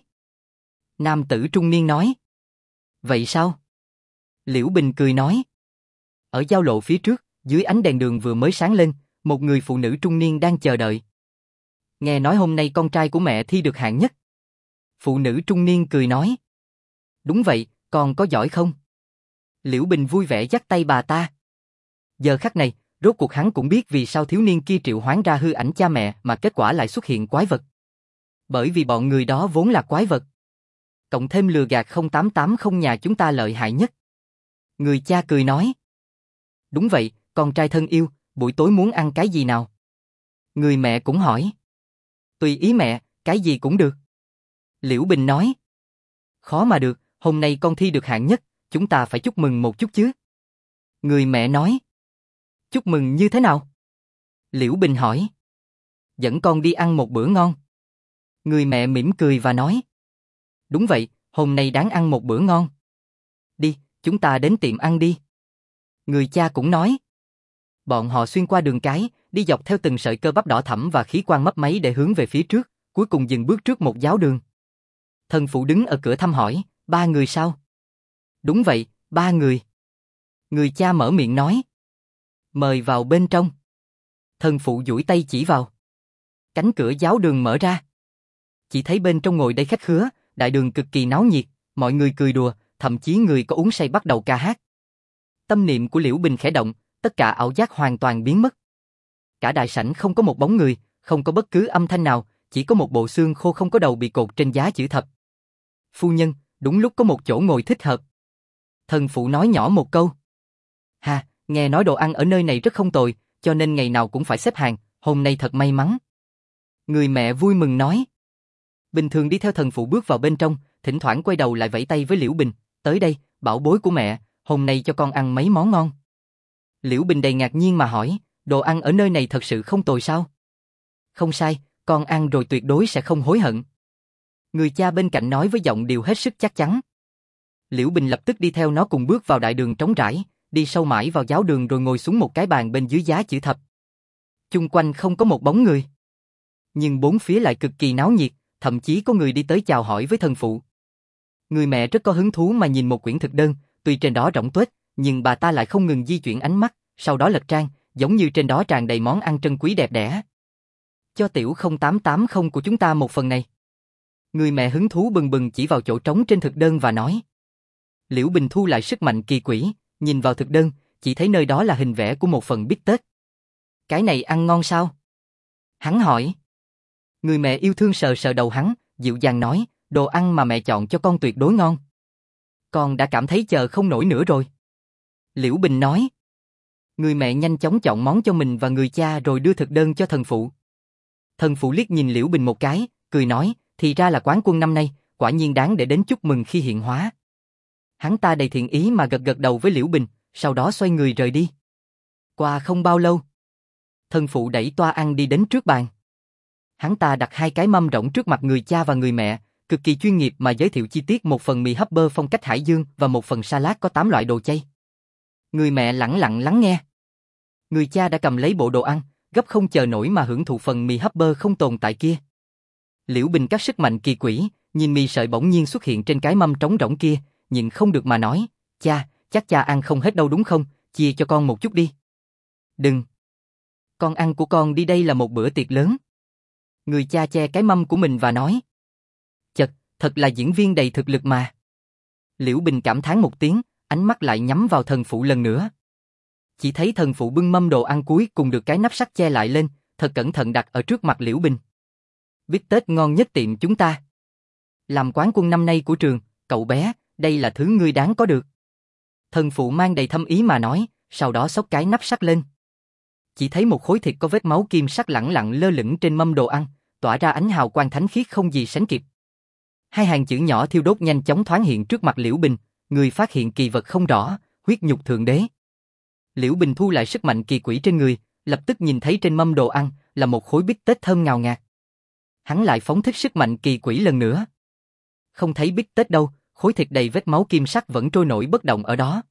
Nam tử trung niên nói. Vậy sao? Liễu Bình cười nói. Ở giao lộ phía trước, dưới ánh đèn đường vừa mới sáng lên, một người phụ nữ trung niên đang chờ đợi. Nghe nói hôm nay con trai của mẹ thi được hạng nhất. Phụ nữ trung niên cười nói. Đúng vậy, con có giỏi không? Liễu Bình vui vẻ dắt tay bà ta. Giờ khắc này, rốt cuộc hắn cũng biết vì sao thiếu niên kia triệu hoán ra hư ảnh cha mẹ mà kết quả lại xuất hiện quái vật. Bởi vì bọn người đó vốn là quái vật. Cộng thêm lừa gạt 0880 nhà chúng ta lợi hại nhất. Người cha cười nói. Đúng vậy, con trai thân yêu, buổi tối muốn ăn cái gì nào? Người mẹ cũng hỏi. Tùy ý mẹ, cái gì cũng được. Liễu Bình nói. Khó mà được, hôm nay con thi được hạng nhất, chúng ta phải chúc mừng một chút chứ. Người mẹ nói. Chúc mừng như thế nào? Liễu Bình hỏi. Dẫn con đi ăn một bữa ngon. Người mẹ mỉm cười và nói. Đúng vậy, hôm nay đáng ăn một bữa ngon. Đi, chúng ta đến tiệm ăn đi. Người cha cũng nói. Bọn họ xuyên qua đường cái, đi dọc theo từng sợi cơ bắp đỏ thẫm và khí quan mấp máy để hướng về phía trước, cuối cùng dừng bước trước một giáo đường. Thần phụ đứng ở cửa thăm hỏi, 3 người sao? Đúng vậy, 3 người. Người cha mở miệng nói. Mời vào bên trong. Thần phụ duỗi tay chỉ vào. Cánh cửa giáo đường mở ra. Chỉ thấy bên trong ngồi đây khách khứa, đại đường cực kỳ náo nhiệt, mọi người cười đùa, thậm chí người có uống say bắt đầu ca hát. Tâm niệm của Liễu Bình khẽ động, tất cả ảo giác hoàn toàn biến mất. Cả đại sảnh không có một bóng người, không có bất cứ âm thanh nào, chỉ có một bộ xương khô không có đầu bị cột trên giá chữ thập. Phu nhân, đúng lúc có một chỗ ngồi thích hợp. Thần phụ nói nhỏ một câu. Ha, nghe nói đồ ăn ở nơi này rất không tồi, cho nên ngày nào cũng phải xếp hàng, hôm nay thật may mắn. Người mẹ vui mừng nói. Bình thường đi theo thần phụ bước vào bên trong, thỉnh thoảng quay đầu lại vẫy tay với Liễu Bình, tới đây, bảo bối của mẹ, hôm nay cho con ăn mấy món ngon. Liễu Bình đầy ngạc nhiên mà hỏi, đồ ăn ở nơi này thật sự không tồi sao? Không sai, con ăn rồi tuyệt đối sẽ không hối hận. Người cha bên cạnh nói với giọng điệu hết sức chắc chắn. Liễu Bình lập tức đi theo nó cùng bước vào đại đường trống trải, đi sâu mãi vào giáo đường rồi ngồi xuống một cái bàn bên dưới giá chữ thập. Chung quanh không có một bóng người. Nhưng bốn phía lại cực kỳ náo nhiệt, thậm chí có người đi tới chào hỏi với thần phụ. Người mẹ rất có hứng thú mà nhìn một quyển thực đơn, tuy trên đó rỗng tuếch, nhưng bà ta lại không ngừng di chuyển ánh mắt, sau đó lật trang, giống như trên đó tràn đầy món ăn trân quý đẹp đẽ. Cho tiểu 0880 của chúng ta một phần này. Người mẹ hứng thú bừng bừng chỉ vào chỗ trống trên thực đơn và nói. Liễu Bình thu lại sức mạnh kỳ quỷ, nhìn vào thực đơn, chỉ thấy nơi đó là hình vẽ của một phần bít tết. Cái này ăn ngon sao? Hắn hỏi. Người mẹ yêu thương sờ sờ đầu hắn, dịu dàng nói, đồ ăn mà mẹ chọn cho con tuyệt đối ngon. Con đã cảm thấy chờ không nổi nữa rồi. Liễu Bình nói. Người mẹ nhanh chóng chọn món cho mình và người cha rồi đưa thực đơn cho thần phụ. Thần phụ liếc nhìn Liễu Bình một cái, cười nói, thì ra là quán quân năm nay, quả nhiên đáng để đến chúc mừng khi hiện hóa. Hắn ta đầy thiện ý mà gật gật đầu với Liễu Bình, sau đó xoay người rời đi. Qua không bao lâu, thần phụ đẩy toa ăn đi đến trước bàn. Hắn ta đặt hai cái mâm rỗng trước mặt người cha và người mẹ, cực kỳ chuyên nghiệp mà giới thiệu chi tiết một phần mì hấp bơ phong cách Hải Dương và một phần salad có 8 loại đồ chay. Người mẹ lẳng lặng lắng nghe. Người cha đã cầm lấy bộ đồ ăn, gấp không chờ nổi mà hưởng thụ phần mì hấp bơ không tồn tại kia. Liễu Bình các sức mạnh kỳ quỷ, nhìn mì sợi bỗng nhiên xuất hiện trên cái mâm trống rỗng kia, nhưng không được mà nói, cha, chắc cha ăn không hết đâu đúng không, chia cho con một chút đi. Đừng. Con ăn của con đi, đây là một bữa tiệc lớn. Người cha che cái mâm của mình và nói. Chật, thật là diễn viên đầy thực lực mà. Liễu Bình cảm thán một tiếng, ánh mắt lại nhắm vào thần phụ lần nữa. Chỉ thấy thần phụ bưng mâm đồ ăn cuối cùng được cái nắp sắt che lại lên, thật cẩn thận đặt ở trước mặt Liễu Bình. Bít tết ngon nhất tiệm chúng ta. Làm quán quân năm nay của trường, cậu bé, đây là thứ ngươi đáng có được. Thần phụ mang đầy thâm ý mà nói, sau đó xốc cái nắp sắt lên. Chỉ thấy một khối thịt có vết máu kim sắc lẳng lặng lơ lửng trên mâm đồ ăn, tỏa ra ánh hào quang thánh khiết không gì sánh kịp. Hai hàng chữ nhỏ thiêu đốt nhanh chóng thoáng hiện trước mặt Liễu Bình, người phát hiện kỳ vật không rõ, huyết nhục thượng đế. Liễu Bình thu lại sức mạnh kỳ quỷ trên người, lập tức nhìn thấy trên mâm đồ ăn là một khối bít tết thơm ngào ngạt. Hắn lại phóng thích sức mạnh kỳ quỷ lần nữa. Không thấy bít tết đâu, khối thịt đầy vết máu kim sắc vẫn trôi nổi bất động ở đó.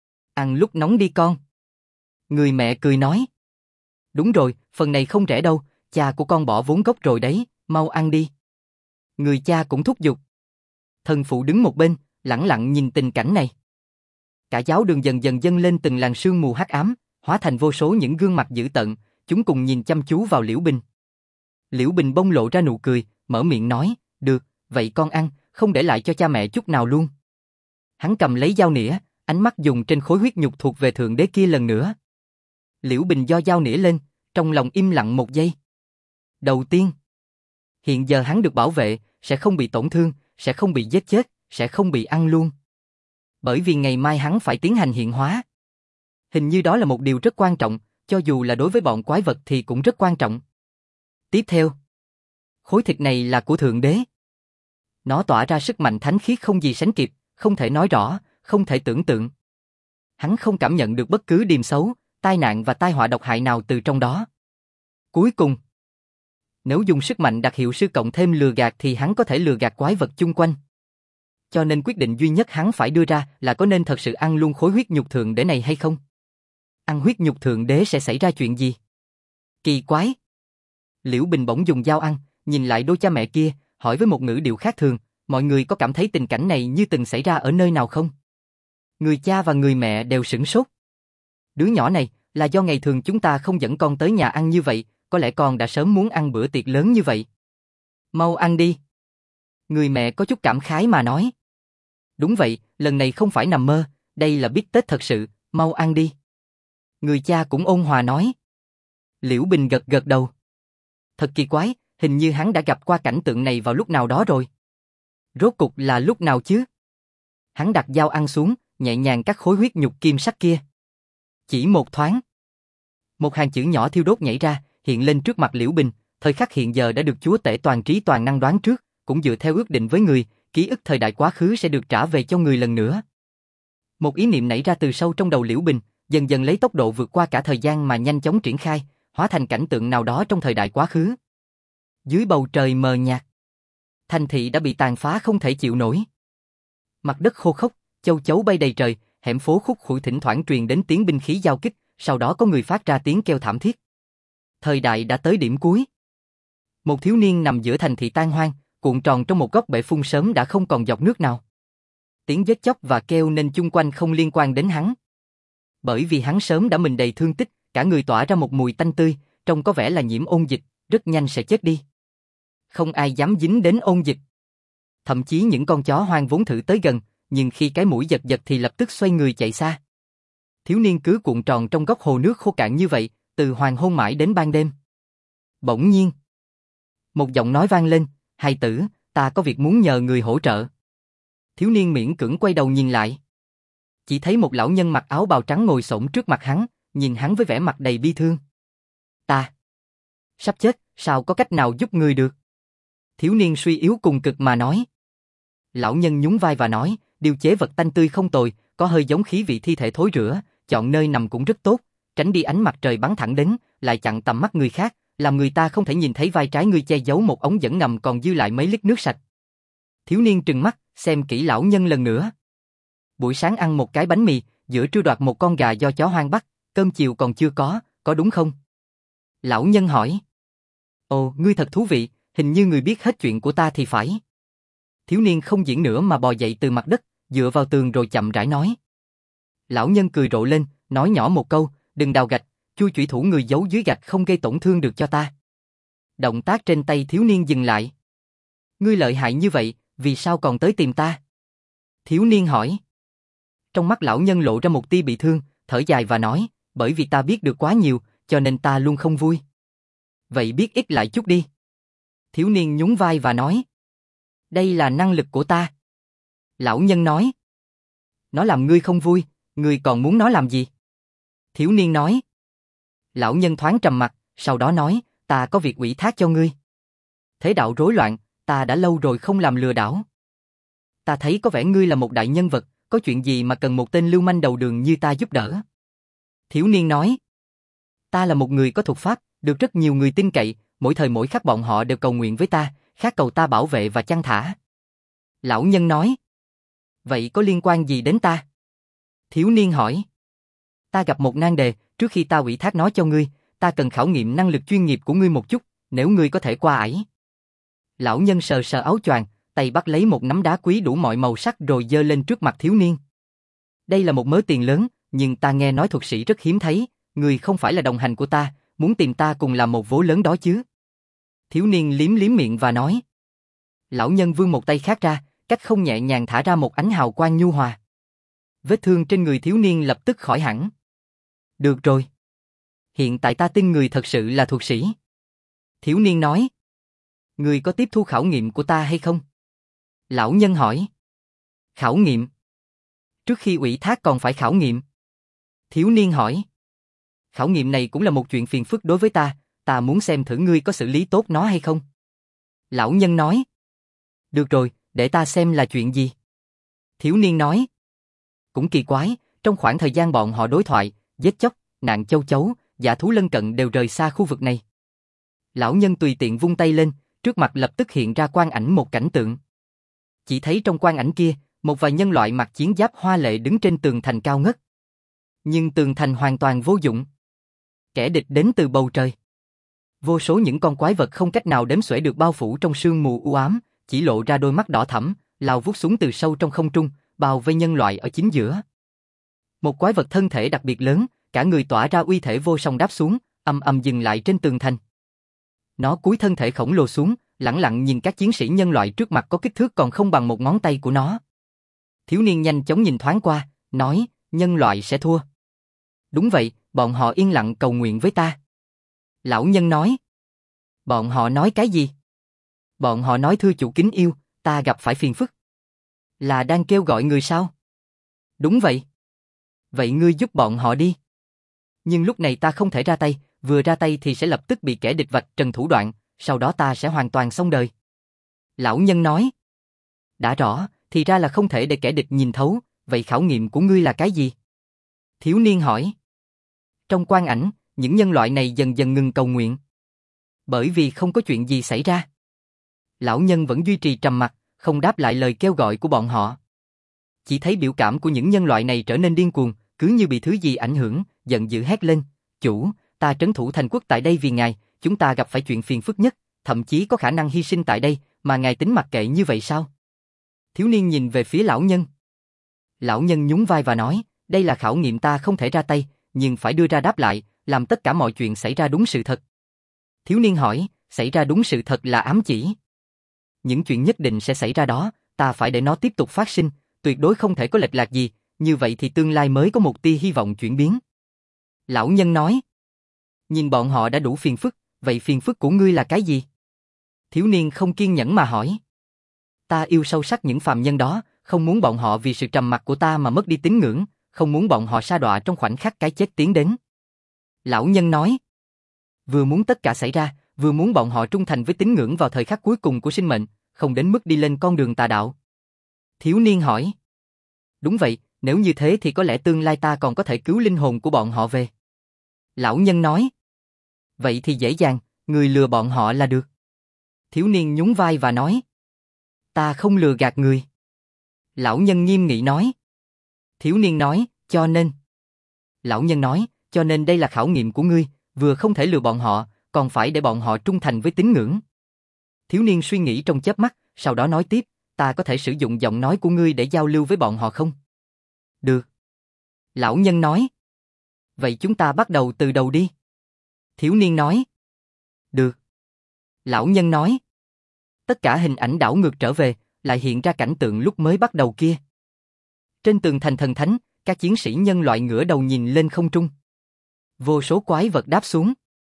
Ăn lúc nóng đi con. Người mẹ cười nói. Đúng rồi, phần này không rẻ đâu, cha của con bỏ vốn gốc rồi đấy, mau ăn đi. Người cha cũng thúc giục. Thần phụ đứng một bên, lẳng lặng nhìn tình cảnh này. Cả giáo đường dần dần dâng lên từng làn sương mù hắc ám, hóa thành vô số những gương mặt dữ tợn, chúng cùng nhìn chăm chú vào Liễu Bình. Liễu Bình bông lộ ra nụ cười, mở miệng nói, được, vậy con ăn, không để lại cho cha mẹ chút nào luôn. Hắn cầm lấy dao nĩa, ánh mắt dùng trên khối huyết nhục thuộc về thượng đế kia lần nữa. Liễu Bình giơ dao nĩa lên, trong lòng im lặng một giây. Đầu tiên, hiện giờ hắn được bảo vệ, sẽ không bị tổn thương, sẽ không bị giết chết, sẽ không bị ăn luôn. Bởi vì ngày mai hắn phải tiến hành hiện hóa. Hình như đó là một điều rất quan trọng, cho dù là đối với bọn quái vật thì cũng rất quan trọng. Tiếp theo, khối thịt này là của thượng đế. Nó tỏa ra sức mạnh thánh khiết không gì sánh kịp, không thể nói rõ, không thể tưởng tượng. Hắn không cảm nhận được bất cứ điềm xấu, tai nạn và tai họa độc hại nào từ trong đó. Cuối cùng, nếu dùng sức mạnh đặc hiệu sư cộng thêm lừa gạt thì hắn có thể lừa gạt quái vật chung quanh. Cho nên quyết định duy nhất hắn phải đưa ra là có nên thật sự ăn luôn khối huyết nhục thượng đế này hay không? Ăn huyết nhục thượng đế sẽ xảy ra chuyện gì? Kỳ quái! Liễu Bình bỗng dùng dao ăn, nhìn lại đôi cha mẹ kia, hỏi với một ngữ điệu khác thường, mọi người có cảm thấy tình cảnh này như từng xảy ra ở nơi nào không? Người cha và người mẹ đều sửng sốt. Đứa nhỏ này, là do ngày thường chúng ta không dẫn con tới nhà ăn như vậy, có lẽ con đã sớm muốn ăn bữa tiệc lớn như vậy. Mau ăn đi. Người mẹ có chút cảm khái mà nói. Đúng vậy, lần này không phải nằm mơ, đây là bít tết thật sự, mau ăn đi. Người cha cũng ôn hòa nói. Liễu Bình gật gật đầu. Thật kỳ quái, hình như hắn đã gặp qua cảnh tượng này vào lúc nào đó rồi. Rốt cục là lúc nào chứ? Hắn đặt dao ăn xuống, nhẹ nhàng cắt khối huyết nhục kim sắc kia. Chỉ một thoáng. Một hàng chữ nhỏ thiêu đốt nhảy ra, hiện lên trước mặt Liễu Bình, thời khắc hiện giờ đã được chúa tể toàn trí toàn năng đoán trước, cũng dựa theo ước định với người, ký ức thời đại quá khứ sẽ được trả về cho người lần nữa. Một ý niệm nảy ra từ sâu trong đầu Liễu Bình, dần dần lấy tốc độ vượt qua cả thời gian mà nhanh chóng triển khai, hóa thành cảnh tượng nào đó trong thời đại quá khứ. Dưới bầu trời mờ nhạt, thành thị đã bị tàn phá không thể chịu nổi. Mặt đất khô khốc, châu chấu bay đầy trời, hẻm phố khúc khuỷu thỉnh thoảng truyền đến tiếng binh khí giao kích, sau đó có người phát ra tiếng kêu thảm thiết. Thời đại đã tới điểm cuối. Một thiếu niên nằm giữa thành thị tan hoang, cuộn tròn trong một góc bể phun sớm đã không còn giọt nước nào. Tiếng giết chóc và kêu nên chung quanh không liên quan đến hắn. Bởi vì hắn sớm đã mình đầy thương tích, cả người tỏa ra một mùi tanh tươi, trông có vẻ là nhiễm ôn dịch, rất nhanh sẽ chết đi. Không ai dám dính đến ôn dịch. Thậm chí những con chó hoang vốn thử tới gần, nhưng khi cái mũi giật giật thì lập tức xoay người chạy xa. Thiếu niên cứ cuộn tròn trong góc hồ nước khô cạn như vậy, từ hoàng hôn mãi đến ban đêm. Bỗng nhiên, một giọng nói vang lên, hài tử, ta có việc muốn nhờ người hỗ trợ. Thiếu niên miễn cưỡng quay đầu nhìn lại. Chỉ thấy một lão nhân mặc áo bào trắng ngồi xổm trước mặt hắn, nhìn hắn với vẻ mặt đầy bi thương. Ta sắp chết, sao có cách nào giúp người được? Thiếu niên suy yếu cùng cực mà nói. Lão nhân nhún vai và nói, điều chế vật tanh tươi không tồi, có hơi giống khí vị thi thể thối rữa, chọn nơi nằm cũng rất tốt, tránh đi ánh mặt trời bắn thẳng đến, lại chặn tầm mắt người khác, làm người ta không thể nhìn thấy vai trái ngươi che giấu một ống dẫn ngầm còn dư lại mấy lít nước sạch. Thiếu niên trừng mắt, xem kỹ lão nhân lần nữa. Buổi sáng ăn một cái bánh mì, giữa trưa đoạt một con gà do chó hoang bắt, cơm chiều còn chưa có đúng không? Lão nhân hỏi. Ồ, ngươi thật thú vị, hình như người biết hết chuyện của ta thì phải. Thiếu niên không diễn nữa mà bò dậy từ mặt đất, dựa vào tường rồi chậm rãi nói. Lão nhân cười rộ lên, nói nhỏ một câu, đừng đào gạch, chui chủy thủ người giấu dưới gạch không gây tổn thương được cho ta. Động tác trên tay thiếu niên dừng lại. Ngươi lợi hại như vậy, vì sao còn tới tìm ta? Thiếu niên hỏi. Trong mắt lão nhân lộ ra một tia bị thương, thở dài và nói, bởi vì ta biết được quá nhiều, cho nên ta luôn không vui. Vậy biết ít lại chút đi. Thiếu niên nhún vai và nói. Đây là năng lực của ta. Lão nhân nói. Nó làm ngươi không vui, ngươi còn muốn nó làm gì? Thiếu niên nói. Lão nhân thoáng trầm mặc, sau đó nói, ta có việc ủy thác cho ngươi. Thế đạo rối loạn, ta đã lâu rồi không làm lừa đảo. Ta thấy có vẻ ngươi là một đại nhân vật, có chuyện gì mà cần một tên lưu manh đầu đường như ta giúp đỡ? Thiếu niên nói. Ta là một người có thuật pháp, được rất nhiều người tin cậy, mỗi thời mỗi khắc bọn họ đều cầu nguyện với ta, khát cầu ta bảo vệ và chăn thả. Lão nhân nói. Vậy có liên quan gì đến ta? Thiếu niên hỏi. Ta gặp một nan đề, trước khi ta ủy thác nó cho ngươi, ta cần khảo nghiệm năng lực chuyên nghiệp của ngươi một chút, nếu ngươi có thể qua ải. Lão nhân sờ sờ áo choàng, tay bắt lấy một nắm đá quý đủ mọi màu sắc rồi giơ lên trước mặt thiếu niên. Đây là một mớ tiền lớn, nhưng ta nghe nói thuật sĩ rất hiếm thấy, ngươi không phải là đồng hành của ta, muốn tìm ta cùng làm một vố lớn đó chứ? Thiếu niên liếm liếm miệng và nói. Lão nhân vươn một tay khác ra, cách không nhẹ nhàng thả ra một ánh hào quang nhu hòa. Vết thương trên người thiếu niên lập tức khỏi hẳn. Được rồi. Hiện tại ta tin người thật sự là thuật sĩ. Thiếu niên nói. Người có tiếp thu khảo nghiệm của ta hay không? Lão nhân hỏi. Khảo nghiệm? Trước khi ủy thác còn phải khảo nghiệm? Thiếu niên hỏi. Khảo nghiệm này cũng là một chuyện phiền phức đối với ta muốn xem thử ngươi có xử lý tốt nó hay không. Lão nhân nói. Được rồi, để ta xem là chuyện gì. Thiếu niên nói. Cũng kỳ quái, trong khoảng thời gian bọn họ đối thoại, giết chóc, nạn châu chấu, dã thú lân cận đều rời xa khu vực này. Lão nhân tùy tiện vung tay lên, trước mặt lập tức hiện ra quang ảnh một cảnh tượng. Chỉ thấy trong quang ảnh kia, một vài nhân loại mặc chiến giáp hoa lệ đứng trên tường thành cao ngất. Nhưng tường thành hoàn toàn vô dụng. Kẻ địch đến từ bầu trời. Vô số những con quái vật không cách nào đếm xuể được bao phủ trong sương mù u ám, chỉ lộ ra đôi mắt đỏ thẫm, lao vút xuống từ sâu trong không trung, bao vây nhân loại ở chính giữa. Một quái vật thân thể đặc biệt lớn, cả người tỏa ra uy thể vô song đáp xuống, ầm ầm dừng lại trên tường thành. Nó cúi thân thể khổng lồ xuống, lẳng lặng nhìn các chiến sĩ nhân loại trước mặt có kích thước còn không bằng một ngón tay của nó. Thiếu niên nhanh chóng nhìn thoáng qua, nói, nhân loại sẽ thua. Đúng vậy, bọn họ yên lặng cầu nguyện với ta. Lão nhân nói. Bọn họ nói cái gì? Bọn họ nói thưa chủ kính yêu, ta gặp phải phiền phức. Là đang kêu gọi người sao? Đúng vậy. Vậy ngươi giúp bọn họ đi. Nhưng lúc này ta không thể ra tay, vừa ra tay thì sẽ lập tức bị kẻ địch vạch trần thủ đoạn, sau đó ta sẽ hoàn toàn xong đời. Lão nhân nói. Đã rõ, thì ra là không thể để kẻ địch nhìn thấu, vậy khảo nghiệm của ngươi là cái gì? Thiếu niên hỏi. Trong quang ảnh, những nhân loại này dần dần ngừng cầu nguyện. Bởi vì không có chuyện gì xảy ra. Lão nhân vẫn duy trì trầm mặc, không đáp lại lời kêu gọi của bọn họ. Chỉ thấy biểu cảm của những nhân loại này trở nên điên cuồng, cứ như bị thứ gì ảnh hưởng, giận dữ hét lên. Chủ, ta trấn thủ thành quốc tại đây vì ngài, chúng ta gặp phải chuyện phiền phức nhất, thậm chí có khả năng hy sinh tại đây, mà ngài tính mặc kệ như vậy sao? Thiếu niên nhìn về phía lão nhân. Lão nhân nhún vai và nói, đây là khảo nghiệm ta không thể ra tay, nhưng phải đưa ra đáp lại, làm tất cả mọi chuyện xảy ra đúng sự thật. Thiếu niên hỏi, xảy ra đúng sự thật là ám chỉ. Những chuyện nhất định sẽ xảy ra đó, ta phải để nó tiếp tục phát sinh, tuyệt đối không thể có lệch lạc gì, như vậy thì tương lai mới có một tia hy vọng chuyển biến. Lão nhân nói, nhìn bọn họ đã đủ phiền phức, vậy phiền phức của ngươi là cái gì? Thiếu niên không kiên nhẫn mà hỏi. Ta yêu sâu sắc những phàm nhân đó, không muốn bọn họ vì sự trầm mặc của ta mà mất đi tín ngưỡng, không muốn bọn họ sa đọa trong khoảnh khắc cái chết tiến đến. Lão nhân nói, vừa muốn tất cả xảy ra, vừa muốn bọn họ trung thành với tín ngưỡng vào thời khắc cuối cùng của sinh mệnh, không đến mức đi lên con đường tà đạo. Thiếu niên hỏi, đúng vậy, nếu như thế thì có lẽ tương lai ta còn có thể cứu linh hồn của bọn họ về. Lão nhân nói, vậy thì dễ dàng, người lừa bọn họ là được. Thiếu niên nhún vai và nói, ta không lừa gạt người. Lão nhân nghiêm nghị nói. Thiếu niên nói, cho nên. Lão nhân nói, cho nên đây là khảo nghiệm của ngươi, vừa không thể lừa bọn họ, còn phải để bọn họ trung thành với tín ngưỡng. Thiếu niên suy nghĩ trong chớp mắt, sau đó nói tiếp, ta có thể sử dụng giọng nói của ngươi để giao lưu với bọn họ không? Được. Lão nhân nói. Vậy chúng ta bắt đầu từ đầu đi. Thiếu niên nói. Được. Lão nhân nói. Tất cả hình ảnh đảo ngược trở về, lại hiện ra cảnh tượng lúc mới bắt đầu kia. Trên tường thành thần thánh, các chiến sĩ nhân loại ngửa đầu nhìn lên không trung. Vô số quái vật đáp xuống.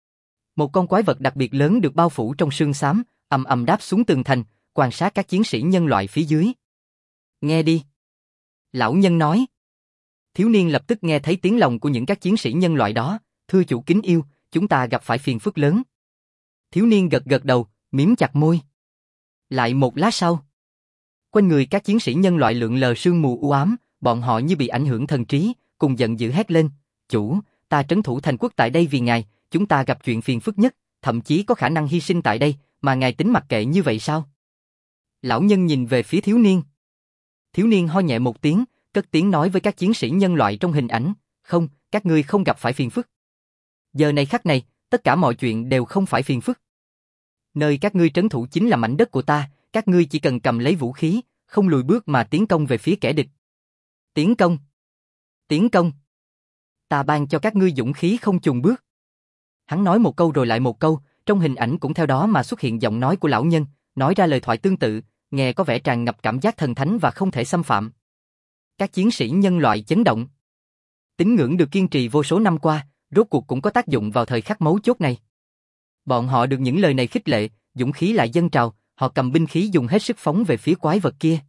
Một con quái vật đặc biệt lớn được bao phủ trong sương xám, ầm ầm đáp xuống tường thành, quan sát các chiến sĩ nhân loại phía dưới. Nghe đi. Lão nhân nói. Thiếu niên lập tức nghe thấy tiếng lòng của những các chiến sĩ nhân loại đó, thưa chủ kính yêu, chúng ta gặp phải phiền phức lớn. Thiếu niên gật gật đầu, mím chặt môi. Lại một lát sau. Quanh người các chiến sĩ nhân loại lượn lờ sương mù u ám, bọn họ như bị ảnh hưởng thần trí, cùng giận dữ hét lên. Chủ, ta trấn thủ thành quốc tại đây vì ngài, chúng ta gặp chuyện phiền phức nhất, thậm chí có khả năng hy sinh tại đây, mà ngài tính mặc kệ như vậy sao? Lão nhân nhìn về phía thiếu niên. Thiếu niên ho nhẹ một tiếng, cất tiếng nói với các chiến sĩ nhân loại trong hình ảnh, không, các ngươi không gặp phải phiền phức. Giờ này khắc này, tất cả mọi chuyện đều không phải phiền phức. Nơi các ngươi trấn thủ chính là mảnh đất của ta, các ngươi chỉ cần cầm lấy vũ khí, không lùi bước mà tiến công về phía kẻ địch. Tiến công! Tiến công! Ta ban cho các ngươi dũng khí không chùn bước. Hắn nói một câu rồi lại một câu, trong hình ảnh cũng theo đó mà xuất hiện giọng nói của lão nhân, nói ra lời thoại tương tự, nghe có vẻ tràn ngập cảm giác thần thánh và không thể xâm phạm. Các chiến sĩ nhân loại chấn động. Tín ngưỡng được kiên trì vô số năm qua, rốt cuộc cũng có tác dụng vào thời khắc mấu chốt này. Bọn họ được những lời này khích lệ, dũng khí lại dâng trào, họ cầm binh khí dùng hết sức phóng về phía quái vật kia.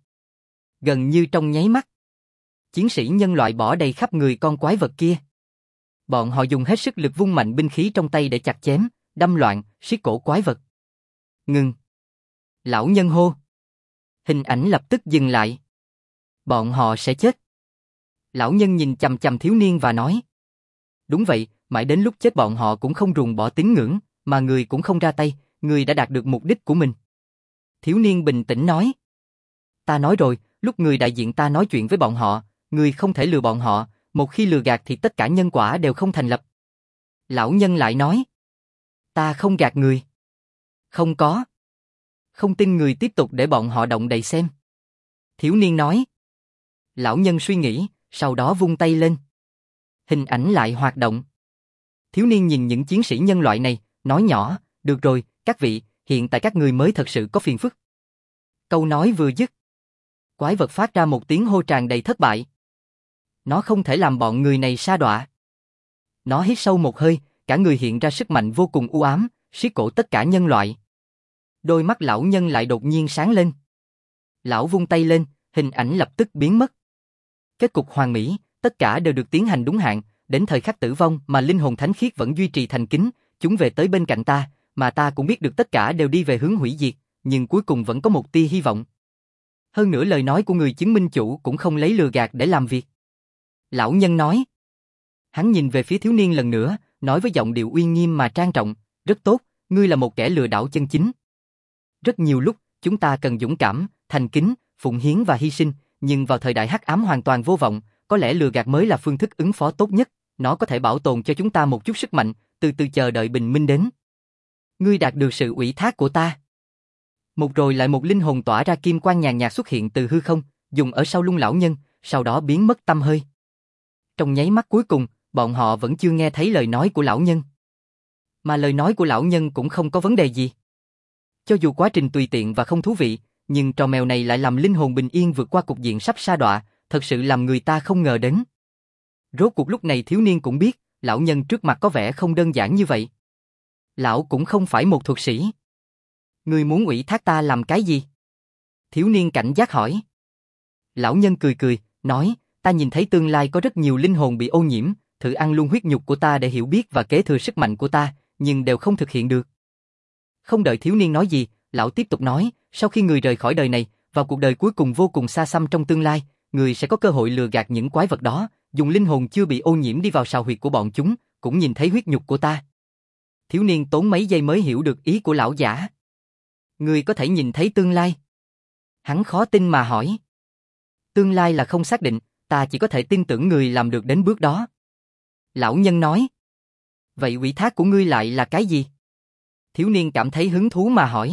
Gần như trong nháy mắt, chiến sĩ nhân loại bỏ đầy khắp người con quái vật kia. Bọn họ dùng hết sức lực vung mạnh binh khí trong tay để chặt chém, đâm loạn, siết cổ quái vật. Ngừng! Lão nhân hô. Hình ảnh lập tức dừng lại. Bọn họ sẽ chết. Lão nhân nhìn chằm chằm thiếu niên và nói. Đúng vậy, mãi đến lúc chết bọn họ cũng không ruồng bỏ tín ngưỡng, mà người cũng không ra tay, người đã đạt được mục đích của mình. Thiếu niên bình tĩnh nói. Ta nói rồi, lúc người đại diện ta nói chuyện với bọn họ, người không thể lừa bọn họ, một khi lừa gạt thì tất cả nhân quả đều không thành lập. Lão nhân lại nói. Ta không gạt người. Không có. Không tin người tiếp tục để bọn họ động đậy xem. Thiếu niên nói. Lão nhân suy nghĩ, sau đó vung tay lên. Hình ảnh lại hoạt động. Thiếu niên nhìn những chiến sĩ nhân loại này, nói nhỏ, Được rồi, các vị, hiện tại các người mới thật sự có phiền phức. Câu nói vừa dứt, quái vật phát ra một tiếng hô tràn đầy thất bại. Nó không thể làm bọn người này sa đọa. Nó hít sâu một hơi, cả người hiện ra sức mạnh vô cùng u ám, siết cổ tất cả nhân loại. Đôi mắt lão nhân lại đột nhiên sáng lên. Lão vung tay lên, hình ảnh lập tức biến mất. Kết cục hoàn mỹ, tất cả đều được tiến hành đúng hạn, đến thời khắc tử vong mà linh hồn thánh khiết vẫn duy trì thành kính, chúng về tới bên cạnh ta, mà ta cũng biết được tất cả đều đi về hướng hủy diệt, nhưng cuối cùng vẫn có một tia hy vọng. Hơn nữa lời nói của người chứng minh chủ cũng không lấy lừa gạt để làm việc. Lão nhân nói. Hắn nhìn về phía thiếu niên lần nữa, nói với giọng điệu uy nghiêm mà trang trọng, rất tốt, ngươi là một kẻ lừa đảo chân chính. Rất nhiều lúc, chúng ta cần dũng cảm, thành kính, phụng hiến và hy sinh, nhưng vào thời đại hắc ám hoàn toàn vô vọng, có lẽ lừa gạt mới là phương thức ứng phó tốt nhất, nó có thể bảo tồn cho chúng ta một chút sức mạnh, từ từ chờ đợi bình minh đến. Ngươi đạt được sự ủy thác của ta. Một rồi lại một linh hồn tỏa ra kim quang nhàn nhạt xuất hiện từ hư không, dùng ở sau lưng lão nhân, sau đó biến mất tăm hơi. Trong nháy mắt cuối cùng, bọn họ vẫn chưa nghe thấy lời nói của lão nhân. Mà lời nói của lão nhân cũng không có vấn đề gì. Cho dù quá trình tùy tiện và không thú vị, nhưng trò mèo này lại làm linh hồn bình yên vượt qua cục diện sắp sa đọa, thật sự làm người ta không ngờ đến. Rốt cuộc lúc này thiếu niên cũng biết, lão nhân trước mặt có vẻ không đơn giản như vậy. Lão cũng không phải một thuật sĩ. Ngươi muốn ủy thác ta làm cái gì? Thiếu niên cảnh giác hỏi. Lão nhân cười cười, nói, ta nhìn thấy tương lai có rất nhiều linh hồn bị ô nhiễm, thử ăn luôn huyết nhục của ta để hiểu biết và kế thừa sức mạnh của ta, nhưng đều không thực hiện được. Không đợi thiếu niên nói gì, lão tiếp tục nói, sau khi người rời khỏi đời này, vào cuộc đời cuối cùng vô cùng xa xăm trong tương lai, người sẽ có cơ hội lừa gạt những quái vật đó, dùng linh hồn chưa bị ô nhiễm đi vào sào huyệt của bọn chúng, cũng nhìn thấy huyết nhục của ta. Thiếu niên tốn mấy giây mới hiểu được ý của lão giả. Người có thể nhìn thấy tương lai. Hắn khó tin mà hỏi. Tương lai là không xác định, ta chỉ có thể tin tưởng người làm được đến bước đó. Lão nhân nói. Vậy ủy thác của ngươi lại là cái gì? Thiếu niên cảm thấy hứng thú mà hỏi.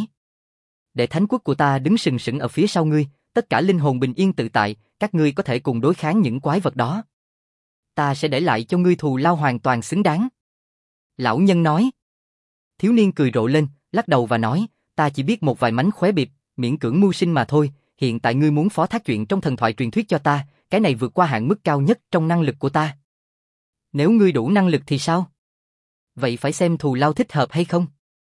Để thánh quốc của ta đứng sừng sững ở phía sau ngươi, tất cả linh hồn bình yên tự tại, các ngươi có thể cùng đối kháng những quái vật đó. Ta sẽ để lại cho ngươi thù lao hoàn toàn xứng đáng. Lão nhân nói. Thiếu niên cười rộ lên, lắc đầu và nói, ta chỉ biết một vài mánh khóe bịp, miễn cưỡng mưu sinh mà thôi, hiện tại ngươi muốn phó thác chuyện trong thần thoại truyền thuyết cho ta, cái này vượt qua hạn mức cao nhất trong năng lực của ta. Nếu ngươi đủ năng lực thì sao? Vậy phải xem thù lao thích hợp hay không?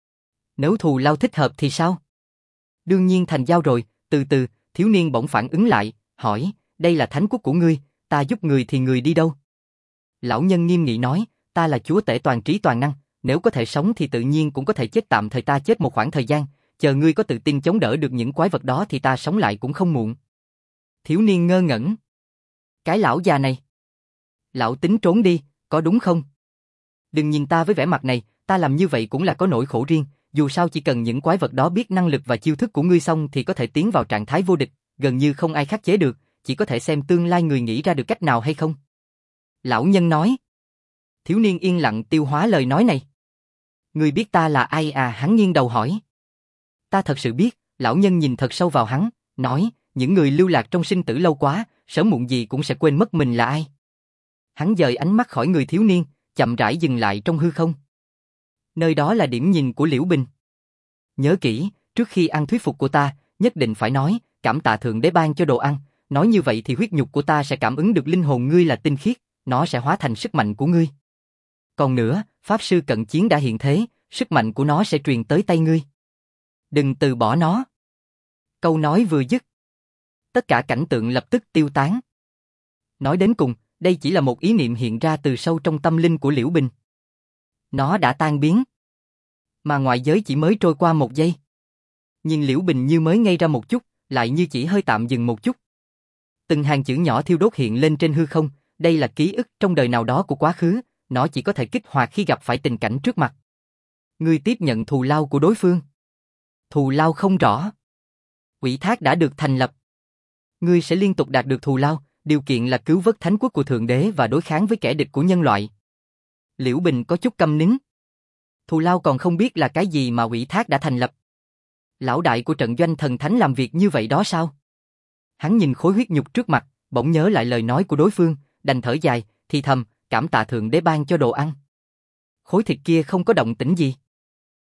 Nếu thù lao thích hợp thì sao? Đương nhiên thành giao rồi, từ từ, thiếu niên bỗng phản ứng lại, hỏi, đây là thánh quốc của ngươi, ta giúp người thì người đi đâu? Lão nhân nghiêm nghị nói, ta là chúa tể toàn trí toàn năng, nếu có thể sống thì tự nhiên cũng có thể chết, tạm thời ta chết một khoảng thời gian, chờ ngươi có tự tin chống đỡ được những quái vật đó thì ta sống lại cũng không muộn. Thiếu niên ngơ ngẩn. Cái lão già này. Lão tính trốn đi, có đúng không? Đừng nhìn ta với vẻ mặt này, ta làm như vậy cũng là có nỗi khổ riêng, dù sao chỉ cần những quái vật đó biết năng lực và chiêu thức của ngươi xong thì có thể tiến vào trạng thái vô địch, gần như không ai khắc chế được, chỉ có thể xem tương lai người nghĩ ra được cách nào hay không. Lão nhân nói. Thiếu niên yên lặng tiêu hóa lời nói này. Ngươi biết ta là ai à? Hắn nghiêng đầu hỏi. Ta thật sự biết, lão nhân nhìn thật sâu vào hắn, nói, những người lưu lạc trong sinh tử lâu quá, sớm muộn gì cũng sẽ quên mất mình là ai. Hắn dời ánh mắt khỏi người thiếu niên, chậm rãi dừng lại trong hư không. Nơi đó là điểm nhìn của Liễu Bình. Nhớ kỹ, trước khi ăn thuyết phục của ta, nhất định phải nói, cảm tạ Thượng Đế ban cho đồ ăn, nói như vậy thì huyết nhục của ta sẽ cảm ứng được linh hồn ngươi là tinh khiết, nó sẽ hóa thành sức mạnh của ngươi. Còn nữa, Pháp Sư Cận Chiến đã hiện thế, sức mạnh của nó sẽ truyền tới tay ngươi. Đừng từ bỏ nó. Câu nói vừa dứt, tất cả cảnh tượng lập tức tiêu tán. Nói đến cùng, đây chỉ là một ý niệm hiện ra từ sâu trong tâm linh của Liễu Bình. Nó đã tan biến. Mà ngoại giới chỉ mới trôi qua một giây. Nhìn Liễu Bình như mới ngây ra một chút, lại như chỉ hơi tạm dừng một chút. Từng hàng chữ nhỏ thiêu đốt hiện lên trên hư không, đây là ký ức trong đời nào đó của quá khứ, nó chỉ có thể kích hoạt khi gặp phải tình cảnh trước mặt. Ngươi tiếp nhận thù lao của đối phương. Thù lao không rõ. Ủy thác đã được thành lập. Ngươi sẽ liên tục đạt được thù lao, điều kiện là cứu vớt thánh quốc của Thượng Đế và đối kháng với kẻ địch của nhân loại. Liễu Bình có chút câm nín. Thù lao còn không biết là cái gì mà ủy thác đã thành lập. Lão đại của trận doanh thần thánh làm việc như vậy đó sao? Hắn nhìn khối huyết nhục trước mặt, bỗng nhớ lại lời nói của đối phương, đành thở dài, thì thầm, cảm tạ Thượng Đế ban cho đồ ăn. Khối thịt kia không có động tĩnh gì.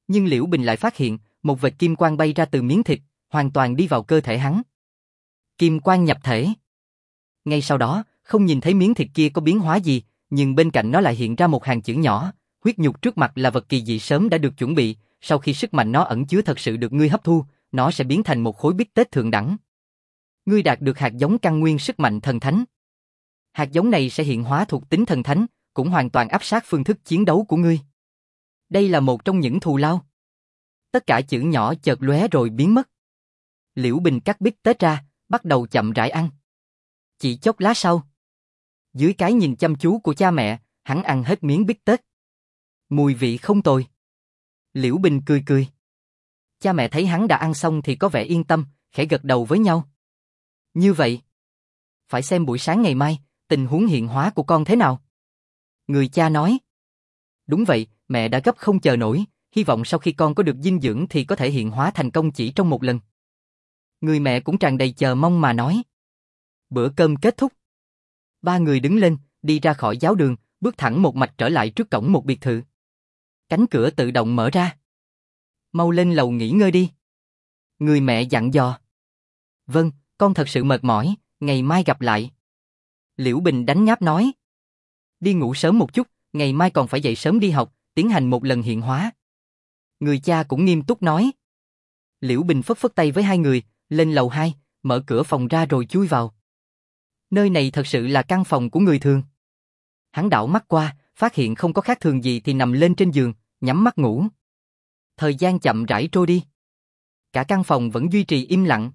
Nhưng Liễu Bình lại phát hiện, một vệt kim quang bay ra từ miếng thịt, hoàn toàn đi vào cơ thể hắn. Kim quang nhập thể. Ngay sau đó, không nhìn thấy miếng thịt kia có biến hóa gì, nhưng bên cạnh nó lại hiện ra một hàng chữ nhỏ, huyết nhục trước mặt là vật kỳ dị sớm đã được chuẩn bị, sau khi sức mạnh nó ẩn chứa thật sự được ngươi hấp thu, nó sẽ biến thành một khối bít tết thượng đẳng. Ngươi đạt được hạt giống căn nguyên sức mạnh thần thánh. Hạt giống này sẽ hiện hóa thuộc tính thần thánh, cũng hoàn toàn áp sát phương thức chiến đấu của ngươi. Đây là một trong những thù lao. Tất cả chữ nhỏ chợt lóe rồi biến mất. Liễu Bình cắt bít tết ra, bắt đầu chậm rãi ăn. Chỉ chốc lát sau, dưới cái nhìn chăm chú của cha mẹ, hắn ăn hết miếng bít tết. Mùi vị không tồi. Liễu Bình cười cười. Cha mẹ thấy hắn đã ăn xong thì có vẻ yên tâm, khẽ gật đầu với nhau. Như vậy, phải xem buổi sáng ngày mai, tình huống hiện hóa của con thế nào. Người cha nói. Đúng vậy, mẹ đã gấp không chờ nổi, hy vọng sau khi con có được dinh dưỡng thì có thể hiện hóa thành công chỉ trong một lần. Người mẹ cũng tràn đầy chờ mong mà nói. Bữa cơm kết thúc. Ba người đứng lên, đi ra khỏi giáo đường, bước thẳng một mạch trở lại trước cổng một biệt thự. Cánh cửa tự động mở ra. Mau lên lầu nghỉ ngơi đi. Người mẹ dặn dò. Vâng, con thật sự mệt mỏi, ngày mai gặp lại. Liễu Bình đánh nháp nói. Đi ngủ sớm một chút, ngày mai còn phải dậy sớm đi học, tiến hành một lần hiện hóa. Người cha cũng nghiêm túc nói. Liễu Bình phất phất tay với hai người, lên lầu 2, mở cửa phòng ra rồi chui vào. Nơi này thật sự là căn phòng của người thường. Hắn đảo mắt qua, phát hiện không có khác thường gì thì nằm lên trên giường, nhắm mắt ngủ. Thời gian chậm rãi trôi đi. Cả căn phòng vẫn duy trì im lặng.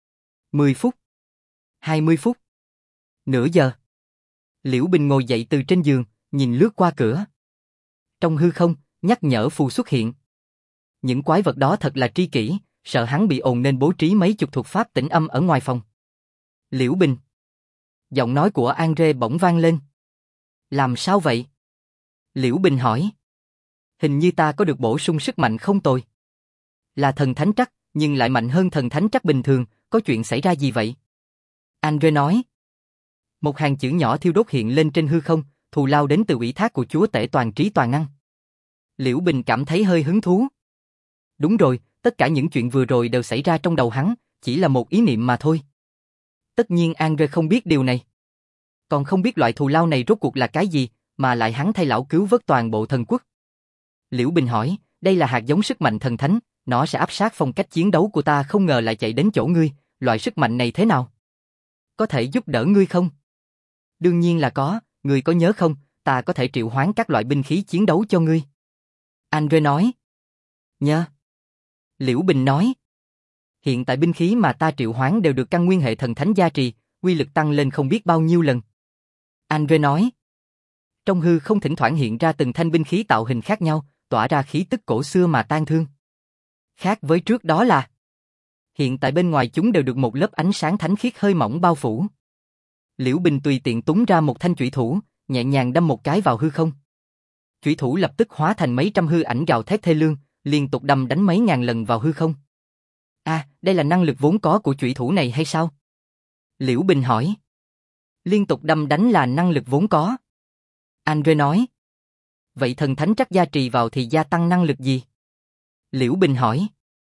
10 phút. 20 phút. Nửa giờ. Liễu Bình ngồi dậy từ trên giường, nhìn lướt qua cửa. Trong hư không, nhắc nhở phù xuất hiện. Những quái vật đó thật là tri kỷ, sợ hắn bị ồn nên bố trí mấy chục thuật pháp tĩnh âm ở ngoài phòng. Liễu Bình. Giọng nói của Andre bỗng vang lên. Làm sao vậy? Liễu Bình hỏi. Hình như ta có được bổ sung sức mạnh không tồi. Là thần thánh trắc, nhưng lại mạnh hơn thần thánh trắc bình thường, có chuyện xảy ra gì vậy? Andre nói. Một hàng chữ nhỏ thiêu đốt hiện lên trên hư không, thù lao đến từ ủy thác của chúa tể toàn trí toàn năng. Liễu Bình cảm thấy hơi hứng thú. Đúng rồi, tất cả những chuyện vừa rồi đều xảy ra trong đầu hắn, chỉ là một ý niệm mà thôi. Tất nhiên Andre không biết điều này. Còn không biết loại thù lao này rốt cuộc là cái gì, mà lại hắn thay lão cứu vớt toàn bộ thần quốc. Liễu Bình hỏi, đây là hạt giống sức mạnh thần thánh, nó sẽ áp sát phong cách chiến đấu của ta, không ngờ lại chạy đến chỗ ngươi, loại sức mạnh này thế nào? Có thể giúp đỡ ngươi không? Đương nhiên là có, ngươi có nhớ không, ta có thể triệu hoán các loại binh khí chiến đấu cho ngươi. Andre nói. Nhớ. Liễu Bình nói. Hiện tại binh khí mà ta triệu hoán đều được căn nguyên hệ thần thánh gia trì, uy lực tăng lên không biết bao nhiêu lần. Andre nói. Trong hư không thỉnh thoảng hiện ra từng thanh binh khí tạo hình khác nhau, tỏa ra khí tức cổ xưa mà tang thương. Khác với trước đó là, hiện tại bên ngoài chúng đều được một lớp ánh sáng thánh khiết hơi mỏng bao phủ. Liễu Bình tùy tiện túng ra một thanh chủy thủ, nhẹ nhàng đâm một cái vào hư không. Chủy thủ lập tức hóa thành mấy trăm hư ảnh gào thét thê lương, liên tục đâm đánh mấy ngàn lần vào hư không. Đây là năng lực vốn có của chủy thủ này hay sao? Liễu Bình hỏi. Liên tục đâm đánh là năng lực vốn có. Andre nói. Vậy thần thánh trắc gia trì vào thì gia tăng năng lực gì? Liễu Bình hỏi.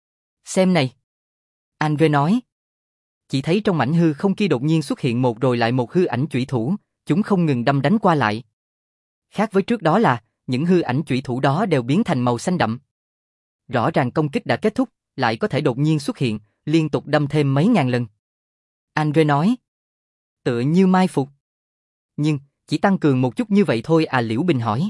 Xem này. Andre nói. Chỉ thấy trong mảnh hư không kia đột nhiên xuất hiện một rồi lại một hư ảnh chủy thủ, chúng không ngừng đâm đánh qua lại. Khác với trước đó là, những hư ảnh chủy thủ đó đều biến thành màu xanh đậm. Rõ ràng công kích đã kết thúc, lại có thể đột nhiên xuất hiện, liên tục đâm thêm mấy ngàn lần. Andre nói. Tựa như mai phục. Nhưng, chỉ tăng cường một chút như vậy thôi à? Liễu Bình hỏi.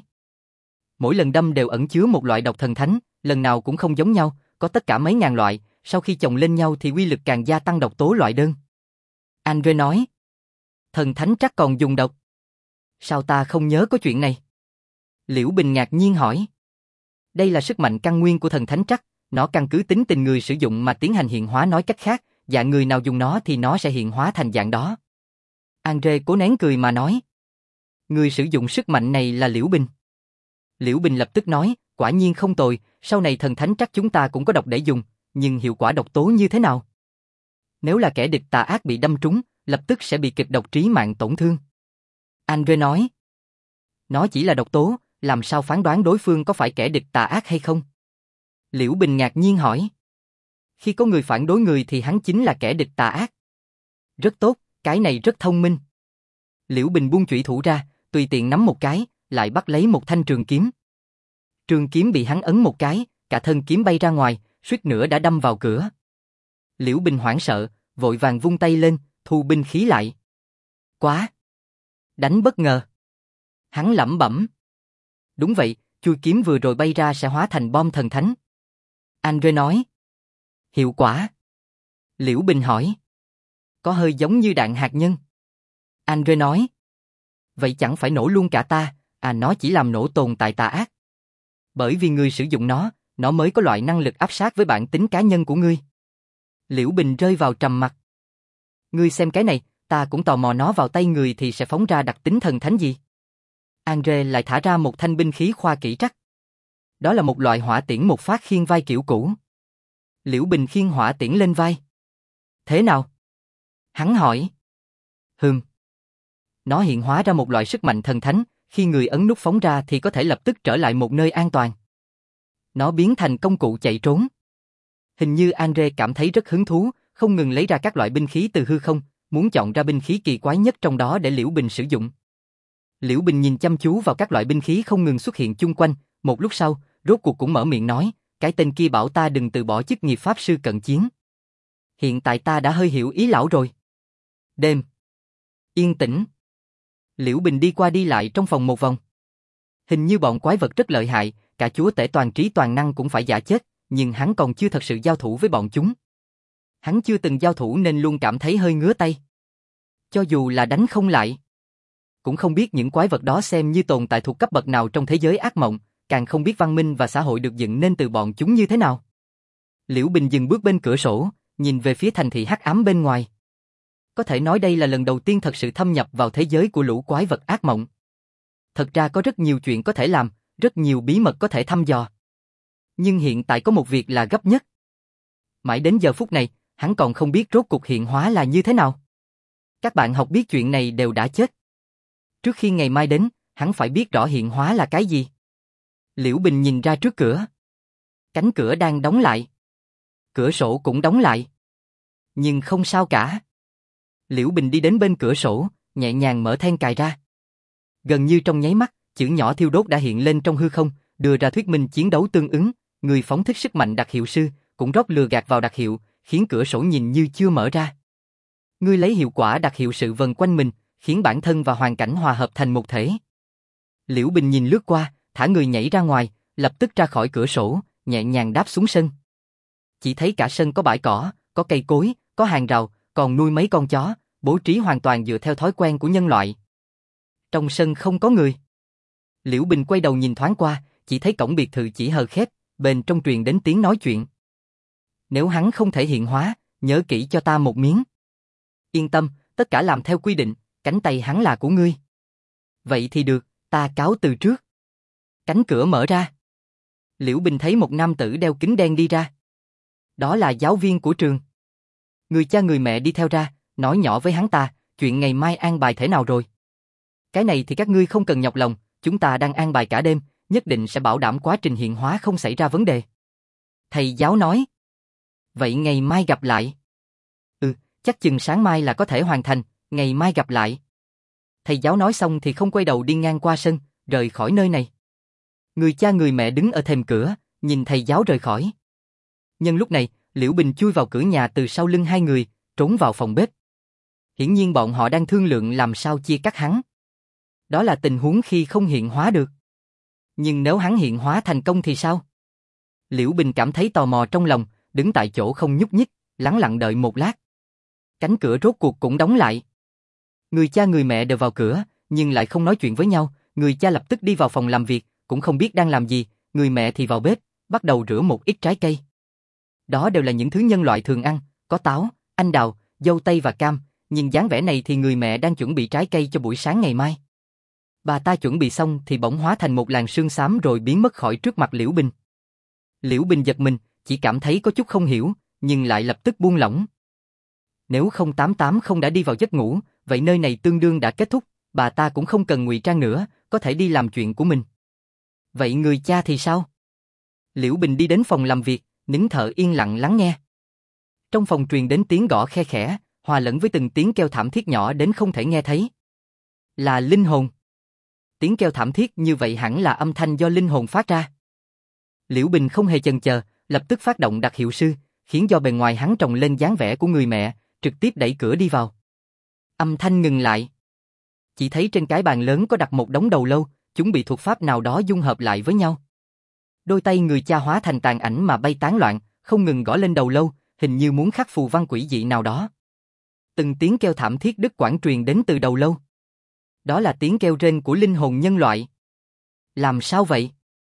Mỗi lần đâm đều ẩn chứa một loại độc thần thánh, lần nào cũng không giống nhau, có tất cả mấy ngàn loại, sau khi chồng lên nhau thì uy lực càng gia tăng độc tố loại đơn. Andre nói. Thần thánh trắc còn dùng độc. Sao ta không nhớ có chuyện này? Liễu Bình ngạc nhiên hỏi. Đây là sức mạnh căn nguyên của thần thánh trắc, nó căn cứ tính tình người sử dụng mà tiến hành hiện hóa, nói cách khác, dạng người nào dùng nó thì nó sẽ hiện hóa thành dạng đó. Andre cố nén cười mà nói. Người sử dụng sức mạnh này là Liễu Bình. Liễu Bình lập tức nói, quả nhiên không tồi, sau này thần thánh trắc chúng ta cũng có độc để dùng, nhưng hiệu quả độc tố như thế nào? Nếu là kẻ địch tà ác bị đâm trúng, lập tức sẽ bị kịch độc trí mạng tổn thương. Andre nói. Nó chỉ là độc tố, làm sao phán đoán đối phương có phải kẻ địch tà ác hay không? Liễu Bình ngạc nhiên hỏi. Khi có người phản đối người thì hắn chính là kẻ địch tà ác. Rất tốt, cái này rất thông minh. Liễu Bình buông chủy thủ ra, tùy tiện nắm một cái, lại bắt lấy một thanh trường kiếm. Trường kiếm bị hắn ấn một cái, cả thân kiếm bay ra ngoài, suýt nữa đã đâm vào cửa. Liễu Bình hoảng sợ, vội vàng vung tay lên, thu binh khí lại. Quá! Đánh bất ngờ. Hắn lẩm bẩm. Đúng vậy, chui kiếm vừa rồi bay ra sẽ hóa thành bom thần thánh. Andre nói. Hiệu quả? Liễu Bình hỏi. Có hơi giống như đạn hạt nhân. Andre nói. Vậy chẳng phải nổ luôn cả ta, nó chỉ làm nổ tồn tại tà ác. Bởi vì người sử dụng nó mới có loại năng lực áp sát với bản tính cá nhân của ngươi. Liễu Bình rơi vào trầm mặc. Ngươi xem cái này, ta cũng tò mò nó vào tay người thì sẽ phóng ra đặc tính thần thánh gì. Andre lại thả ra một thanh binh khí khoa kỹ trắc. Đó là một loại hỏa tiễn một phát khiên vai kiểu cũ. Liễu Bình khiên hỏa tiễn lên vai. Thế nào? Hắn hỏi. Nó hiện hóa ra một loại sức mạnh thần thánh, khi người ấn nút phóng ra thì có thể lập tức trở lại một nơi an toàn. Nó biến thành công cụ chạy trốn. Hình như Andre cảm thấy rất hứng thú, không ngừng lấy ra các loại binh khí từ hư không, muốn chọn ra binh khí kỳ quái nhất trong đó để Liễu Bình sử dụng. Liễu Bình nhìn chăm chú vào các loại binh khí không ngừng xuất hiện chung quanh, một lúc sau, rốt cuộc cũng mở miệng nói, cái tên kia bảo ta đừng từ bỏ chức nghiệp pháp sư cận chiến. Hiện tại ta đã hơi hiểu ý lão rồi. Đêm. Yên tĩnh. Liễu Bình đi qua đi lại trong phòng một vòng. Hình như bọn quái vật rất lợi hại, cả chúa tể toàn trí toàn năng cũng phải giả chết, nhưng hắn còn chưa thật sự giao thủ với bọn chúng. Hắn chưa từng giao thủ nên luôn cảm thấy hơi ngứa tay. Cho dù là đánh không lại. Cũng không biết những quái vật đó xem như tồn tại thuộc cấp bậc nào trong thế giới ác mộng, càng không biết văn minh và xã hội được dựng nên từ bọn chúng như thế nào. Liễu Bình dừng bước bên cửa sổ, nhìn về phía thành thị hắc ám bên ngoài. Có thể nói đây là lần đầu tiên thật sự thâm nhập vào thế giới của lũ quái vật ác mộng. Thật ra có rất nhiều chuyện có thể làm, rất nhiều bí mật có thể thăm dò. Nhưng hiện tại có một việc là gấp nhất. Mãi đến giờ phút này, hắn còn không biết rốt cuộc hiện hóa là như thế nào. Các bạn học biết chuyện này đều đã chết. Trước khi ngày mai đến, hắn phải biết rõ hiện hóa là cái gì. Liễu Bình nhìn ra trước cửa. Cánh cửa đang đóng lại. Cửa sổ cũng đóng lại. Nhưng không sao cả. Liễu Bình đi đến bên cửa sổ, nhẹ nhàng mở then cài ra. Gần như trong nháy mắt, chữ nhỏ thiêu đốt đã hiện lên trong hư không, đưa ra thuyết minh chiến đấu tương ứng, người phóng thích sức mạnh đặc hiệu sư, cũng rót lừa gạt vào đặc hiệu, khiến cửa sổ nhìn như chưa mở ra. Ngươi lấy hiệu quả đặc hiệu sự vần quanh mình, khiến bản thân và hoàn cảnh hòa hợp thành một thể. Liễu Bình nhìn lướt qua, thả người nhảy ra ngoài, lập tức ra khỏi cửa sổ, nhẹ nhàng đáp xuống sân. Chỉ thấy cả sân có bãi cỏ, có cây cối, có hàng rào, còn nuôi mấy con chó, bố trí hoàn toàn dựa theo thói quen của nhân loại. Trong sân không có người. Liễu Bình quay đầu nhìn thoáng qua, chỉ thấy cổng biệt thự chỉ hờ khép, bên trong truyền đến tiếng nói chuyện. Nếu hắn không thể hiện hóa, nhớ kỹ cho ta một miếng. Yên tâm, tất cả làm theo quy định, cánh tay hắn là của ngươi. Vậy thì được, ta cáo từ trước. Cánh cửa mở ra. Liễu Bình thấy một nam tử đeo kính đen đi ra. Đó là giáo viên của trường. Người cha người mẹ đi theo ra, nói nhỏ với hắn ta, chuyện ngày mai an bài thế nào rồi. Cái này thì các ngươi không cần nhọc lòng, chúng ta đang an bài cả đêm, nhất định sẽ bảo đảm quá trình hiện hóa không xảy ra vấn đề. Thầy giáo nói. Vậy ngày mai gặp lại. Chắc chừng sáng mai là có thể hoàn thành, ngày mai gặp lại. Thầy giáo nói xong thì không quay đầu đi ngang qua sân, rời khỏi nơi này. Người cha người mẹ đứng ở thềm cửa, nhìn thầy giáo rời khỏi. Nhân lúc này, Liễu Bình chui vào cửa nhà từ sau lưng hai người, trốn vào phòng bếp. Hiển nhiên bọn họ đang thương lượng làm sao chia cắt hắn. Đó là tình huống khi không hiện hóa được. Nhưng nếu hắn hiện hóa thành công thì sao? Liễu Bình cảm thấy tò mò trong lòng, đứng tại chỗ không nhúc nhích, lắng lặng đợi một lát. Cánh cửa rốt cuộc cũng đóng lại. Người cha người mẹ đều vào cửa, nhưng lại không nói chuyện với nhau. Người cha lập tức đi vào phòng làm việc, cũng không biết đang làm gì. Người mẹ thì vào bếp, bắt đầu rửa một ít trái cây. Đó đều là những thứ nhân loại thường ăn, có táo, anh đào, dâu tây và cam. Nhìn dáng vẻ này thì người mẹ đang chuẩn bị trái cây cho buổi sáng ngày mai. Bà ta chuẩn bị xong thì bỗng hóa thành một làn sương xám rồi biến mất khỏi trước mặt Liễu Bình. Liễu Bình giật mình, chỉ cảm thấy có chút không hiểu, nhưng lại lập tức buông lỏng. Nếu 088 không đã đi vào giấc ngủ, vậy nơi này tương đương đã kết thúc, bà ta cũng không cần ngụy trang nữa, có thể đi làm chuyện của mình. Vậy người cha thì sao? Liễu Bình đi đến phòng làm việc, nín thở yên lặng lắng nghe. Trong phòng truyền đến tiếng gõ khe khẽ, hòa lẫn với từng tiếng kêu thảm thiết nhỏ đến không thể nghe thấy. Là linh hồn. Tiếng kêu thảm thiết như vậy hẳn là âm thanh do linh hồn phát ra. Liễu Bình không hề chần chờ, lập tức phát động đặc hiệu sư, khiến do bề ngoài hắn trồng lên dáng vẻ của người mẹ, trực tiếp đẩy cửa đi vào. Âm thanh ngừng lại. Chỉ thấy trên cái bàn lớn có đặt một đống đầu lâu, chúng bị thuật pháp nào đó dung hợp lại với nhau. Đôi tay người cha hóa thành tàn ảnh mà bay tán loạn, không ngừng gõ lên đầu lâu, hình như muốn khắc phù văn quỷ dị nào đó. Từng tiếng kêu thảm thiết đứt quãng truyền đến từ đầu lâu. Đó là tiếng kêu rên của linh hồn nhân loại. Làm sao vậy?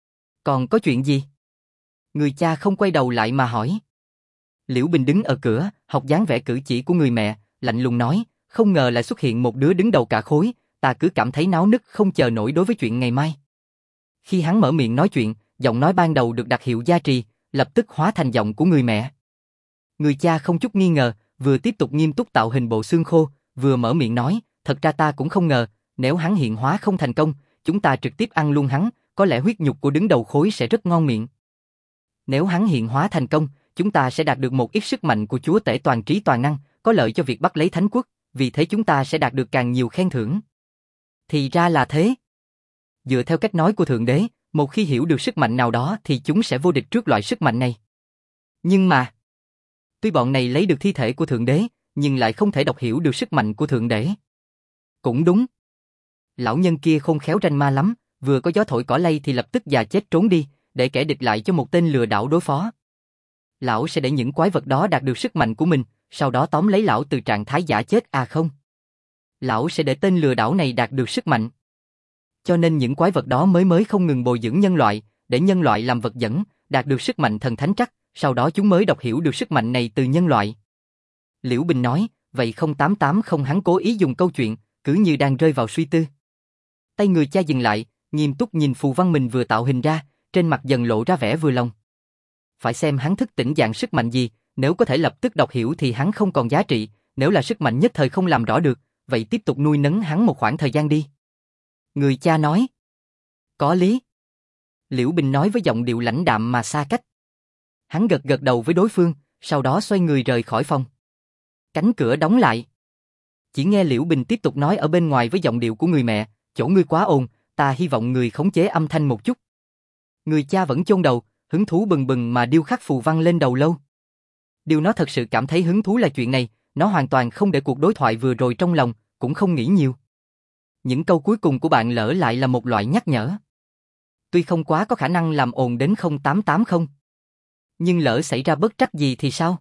Còn có chuyện gì? Người cha không quay đầu lại mà hỏi. Liễu Bình đứng ở cửa, học dáng vẻ cử chỉ của người mẹ, lạnh lùng nói, không ngờ lại xuất hiện một đứa đứng đầu cả khối, ta cứ cảm thấy náo nức không chờ nổi đối với chuyện ngày mai. Khi hắn mở miệng nói chuyện, giọng nói ban đầu được đặc hiệu gia trì, lập tức hóa thành giọng của người mẹ. Người cha không chút nghi ngờ, vừa tiếp tục nghiêm túc tạo hình bộ xương khô, vừa mở miệng nói, thật ra ta cũng không ngờ, nếu hắn hiện hóa không thành công, chúng ta trực tiếp ăn luôn hắn, có lẽ huyết nhục của đứng đầu khối sẽ rất ngon miệng. Nếu hắn hiện hóa thành công, chúng ta sẽ đạt được một ít sức mạnh của chúa tể toàn trí toàn năng, có lợi cho việc bắt lấy thánh quốc, vì thế chúng ta sẽ đạt được càng nhiều khen thưởng. Thì ra là thế. Dựa theo cách nói của Thượng Đế, một khi hiểu được sức mạnh nào đó thì chúng sẽ vô địch trước loại sức mạnh này. Nhưng mà, tuy bọn này lấy được thi thể của Thượng Đế, nhưng lại không thể đọc hiểu được sức mạnh của Thượng Đế. Cũng đúng. Lão nhân kia khôn khéo ranh ma lắm, vừa có gió thổi cỏ lay thì lập tức già chết trốn đi, để kẻ địch lại cho một tên lừa đảo đối phó. Lão sẽ để những quái vật đó đạt được sức mạnh của mình, sau đó tóm lấy lão từ trạng thái giả chết à không? Lão sẽ để tên lừa đảo này đạt được sức mạnh. Cho nên những quái vật đó mới không ngừng bồi dưỡng nhân loại, để nhân loại làm vật dẫn, đạt được sức mạnh thần thánh trắc, sau đó chúng mới đọc hiểu được sức mạnh này từ nhân loại. Liễu Bình nói, vậy 0880 hắn cố ý dùng câu chuyện, cứ như đang rơi vào suy tư. Tay người cha dừng lại, nghiêm túc nhìn phù văn mình vừa tạo hình ra, trên mặt dần lộ ra vẻ vừa lòng. Phải xem hắn thức tỉnh dạng sức mạnh gì, nếu có thể lập tức đọc hiểu thì hắn không còn giá trị, nếu là sức mạnh nhất thời không làm rõ được, vậy tiếp tục nuôi nấng hắn một khoảng thời gian đi. Người cha nói. Có lý. Liễu Bình nói với giọng điệu lãnh đạm mà xa cách. Hắn gật gật đầu với đối phương, sau đó xoay người rời khỏi phòng. Cánh cửa đóng lại. Chỉ nghe Liễu Bình tiếp tục nói ở bên ngoài với giọng điệu của người mẹ, chỗ ngươi quá ồn, ta hy vọng người khống chế âm thanh một chút. Người cha vẫn chôn đầu, hứng thú bừng bừng mà điêu khắc phù văn lên đầu lâu. Điều nó thật sự cảm thấy hứng thú là chuyện này, nó hoàn toàn không để cuộc đối thoại vừa rồi trong lòng, cũng không nghĩ nhiều. Những câu cuối cùng của bạn lỡ lại là một loại nhắc nhở. Tuy không quá có khả năng làm ồn đến 0880, nhưng lỡ xảy ra bất trắc gì thì sao?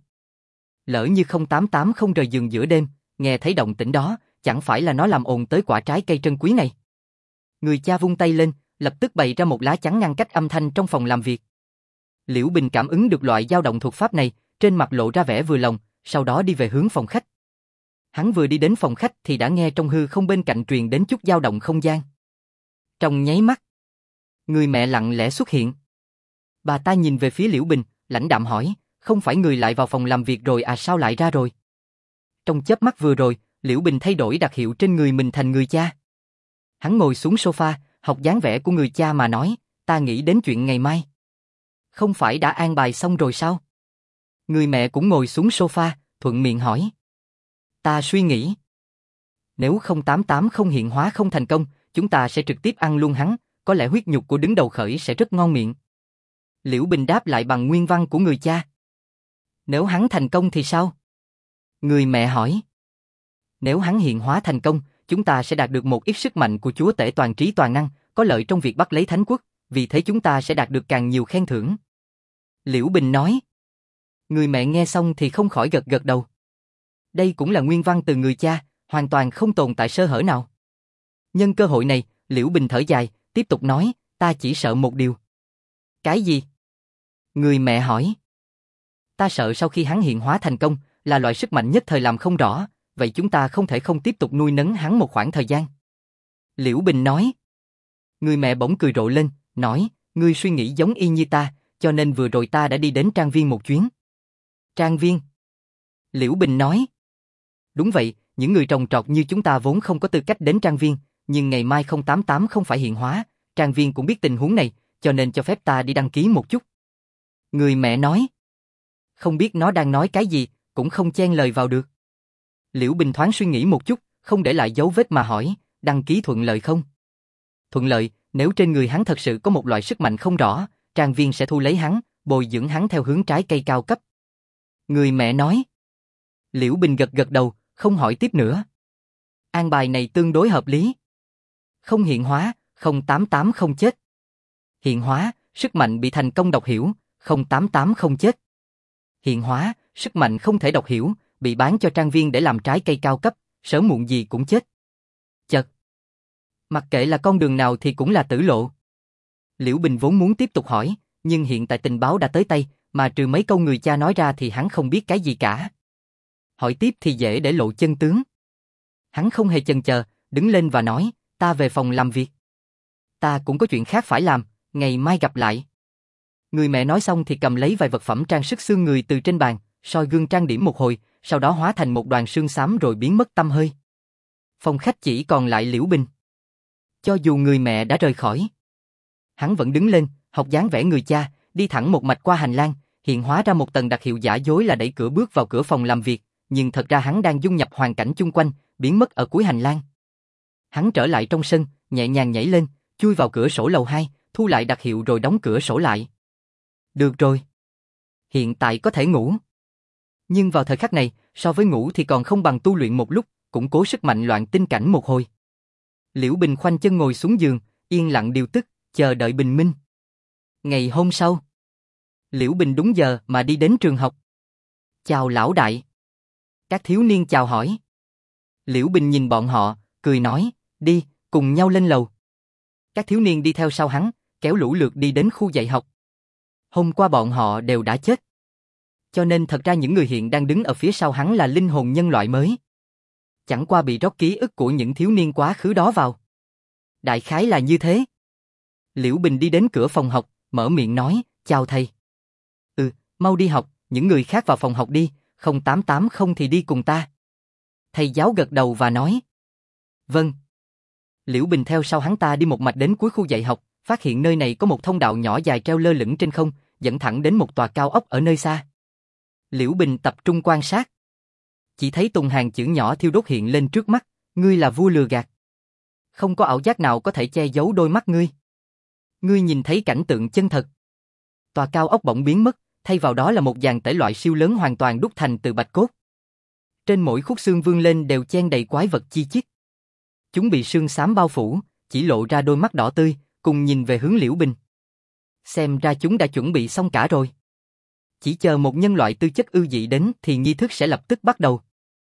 Lỡ như 0880 rời giường giữa đêm, nghe thấy động tĩnh đó, chẳng phải là nó làm ồn tới quả trái cây trân quý này. Người cha vung tay lên, lập tức bày ra một lá chắn ngăn cách âm thanh trong phòng làm việc. Liễu Bình cảm ứng được loại dao động thuật pháp này, trên mặt lộ ra vẻ vừa lòng, sau đó đi về hướng phòng khách. Hắn vừa đi đến phòng khách thì đã nghe trong hư không bên cạnh truyền đến chút dao động không gian. Trong nháy mắt, người mẹ lặng lẽ xuất hiện. Bà ta nhìn về phía Liễu Bình, lãnh đạm hỏi, không phải người lại vào phòng làm việc rồi à, sao lại ra rồi? Trong chớp mắt vừa rồi, Liễu Bình thay đổi đặc hiệu trên người mình thành người cha. Hắn ngồi xuống sofa, học dáng vẻ của người cha mà nói, ta nghĩ đến chuyện ngày mai. Không phải đã an bài xong rồi sao? Người mẹ cũng ngồi xuống sofa, thuận miệng hỏi. Ta suy nghĩ. Nếu 088 không hiện hóa không thành công, chúng ta sẽ trực tiếp ăn luôn hắn, có lẽ huyết nhục của đứng đầu khởi sẽ rất ngon miệng. Liễu Bình đáp lại bằng nguyên văn của người cha. Nếu hắn thành công thì sao? Người mẹ hỏi. Nếu hắn hiện hóa thành công, chúng ta sẽ đạt được một ít sức mạnh của chúa tể toàn trí toàn năng, có lợi trong việc bắt lấy thánh quốc, vì thế chúng ta sẽ đạt được càng nhiều khen thưởng. Liễu Bình nói. Người mẹ nghe xong thì không khỏi gật gật đầu. Đây cũng là nguyên văn từ người cha, hoàn toàn không tồn tại sơ hở nào. Nhân cơ hội này, Liễu Bình thở dài, tiếp tục nói, ta chỉ sợ một điều. Cái gì? Người mẹ hỏi. Ta sợ sau khi hắn hiện hóa thành công, là loại sức mạnh nhất thời làm không rõ, vậy chúng ta không thể không tiếp tục nuôi nấng hắn một khoảng thời gian. Liễu Bình nói. Người mẹ bỗng cười rộ lên, nói, ngươi suy nghĩ giống y như ta, cho nên vừa rồi ta đã đi đến trang viên một chuyến. Trang viên? Liễu Bình nói. Đúng vậy, những người trồng trọt như chúng ta vốn không có tư cách đến trang viên, nhưng ngày mai 088 không phải hiện hóa, trang viên cũng biết tình huống này, cho nên cho phép ta đi đăng ký một chút. Người mẹ nói. Không biết nó đang nói cái gì, cũng không chen lời vào được. Liễu Bình thoáng suy nghĩ một chút, không để lại dấu vết mà hỏi, đăng ký thuận lợi không? Thuận lợi, nếu trên người hắn thật sự có một loại sức mạnh không rõ, Trang Viên sẽ thu lấy hắn, bồi dưỡng hắn theo hướng trái cây cao cấp. Người mẹ nói. Liễu Bình gật gật đầu, không hỏi tiếp nữa. An bài này tương đối hợp lý. Không hiện hóa, 088 không chết. Hiện hóa, sức mạnh bị thành công đọc hiểu, 088 không chết. Hiện hóa, sức mạnh không thể đọc hiểu, bị bán cho Trang Viên để làm trái cây cao cấp, sớm muộn gì cũng chết. Chật. Mặc kệ là con đường nào thì cũng là tử lộ. Liễu Bình vốn muốn tiếp tục hỏi, nhưng hiện tại tình báo đã tới tay, mà trừ mấy câu người cha nói ra thì hắn không biết cái gì cả. Hỏi tiếp thì dễ để lộ chân tướng. Hắn không hề chần chờ, đứng lên và nói, ta về phòng làm việc. Ta cũng có chuyện khác phải làm, ngày mai gặp lại. Người mẹ nói xong thì cầm lấy vài vật phẩm trang sức xương người từ trên bàn, soi gương trang điểm một hồi, sau đó hóa thành một đoàn sương xám rồi biến mất tăm hơi. Phòng khách chỉ còn lại Liễu Bình. Cho dù người mẹ đã rời khỏi, hắn vẫn đứng lên, học dáng vẻ người cha, đi thẳng một mạch qua hành lang, hiện hóa ra một tầng đặc hiệu giả dối là đẩy cửa bước vào cửa phòng làm việc, nhưng thật ra hắn đang dung nhập hoàn cảnh chung quanh, biến mất ở cuối hành lang. Hắn trở lại trong sân, nhẹ nhàng nhảy lên, chui vào cửa sổ lầu 2, thu lại đặc hiệu rồi đóng cửa sổ lại. Được rồi. Hiện tại có thể ngủ. Nhưng vào thời khắc này, so với ngủ thì còn không bằng tu luyện một lúc, củng cố sức mạnh loạn tinh cảnh một hồi. Liễu Bình khoanh chân ngồi xuống giường, yên lặng điều tức, chờ đợi bình minh. Ngày hôm sau, Liễu Bình đúng giờ mà đi đến trường học. Chào lão đại. Các thiếu niên chào hỏi. Liễu Bình nhìn bọn họ, cười nói, đi, cùng nhau lên lầu. Các thiếu niên đi theo sau hắn, kéo lũ lượt đi đến khu dạy học. Hôm qua bọn họ đều đã chết. Cho nên thật ra những người hiện đang đứng ở phía sau hắn là linh hồn nhân loại mới. Chẳng qua bị rót ký ức của những thiếu niên quá khứ đó vào. Đại khái là như thế. Liễu Bình đi đến cửa phòng học, mở miệng nói, chào thầy. Mau đi học, những người khác vào phòng học đi, 088 không thì đi cùng ta. Thầy giáo gật đầu và nói. Vâng. Liễu Bình theo sau hắn ta đi một mạch đến cuối khu dạy học, phát hiện nơi này có một thông đạo nhỏ dài treo lơ lửng trên không, dẫn thẳng đến một tòa cao ốc ở nơi xa. Liễu Bình tập trung quan sát. Chỉ thấy từng hàng chữ nhỏ thiêu đốt hiện lên trước mắt, ngươi là vua lừa gạt. Không có ảo giác nào có thể che giấu đôi mắt ngươi. Ngươi nhìn thấy cảnh tượng chân thật. Tòa cao ốc bỗng biến mất, thay vào đó là một dàn tể loại siêu lớn hoàn toàn đúc thành từ bạch cốt. Trên mỗi khúc xương vươn lên đều chen đầy quái vật chi chít. Chúng bị sương xám bao phủ, chỉ lộ ra đôi mắt đỏ tươi, cùng nhìn về hướng Liễu Bình. Xem ra chúng đã chuẩn bị xong cả rồi. Chỉ chờ một nhân loại tư chất ưu dị đến thì nghi thức sẽ lập tức bắt đầu.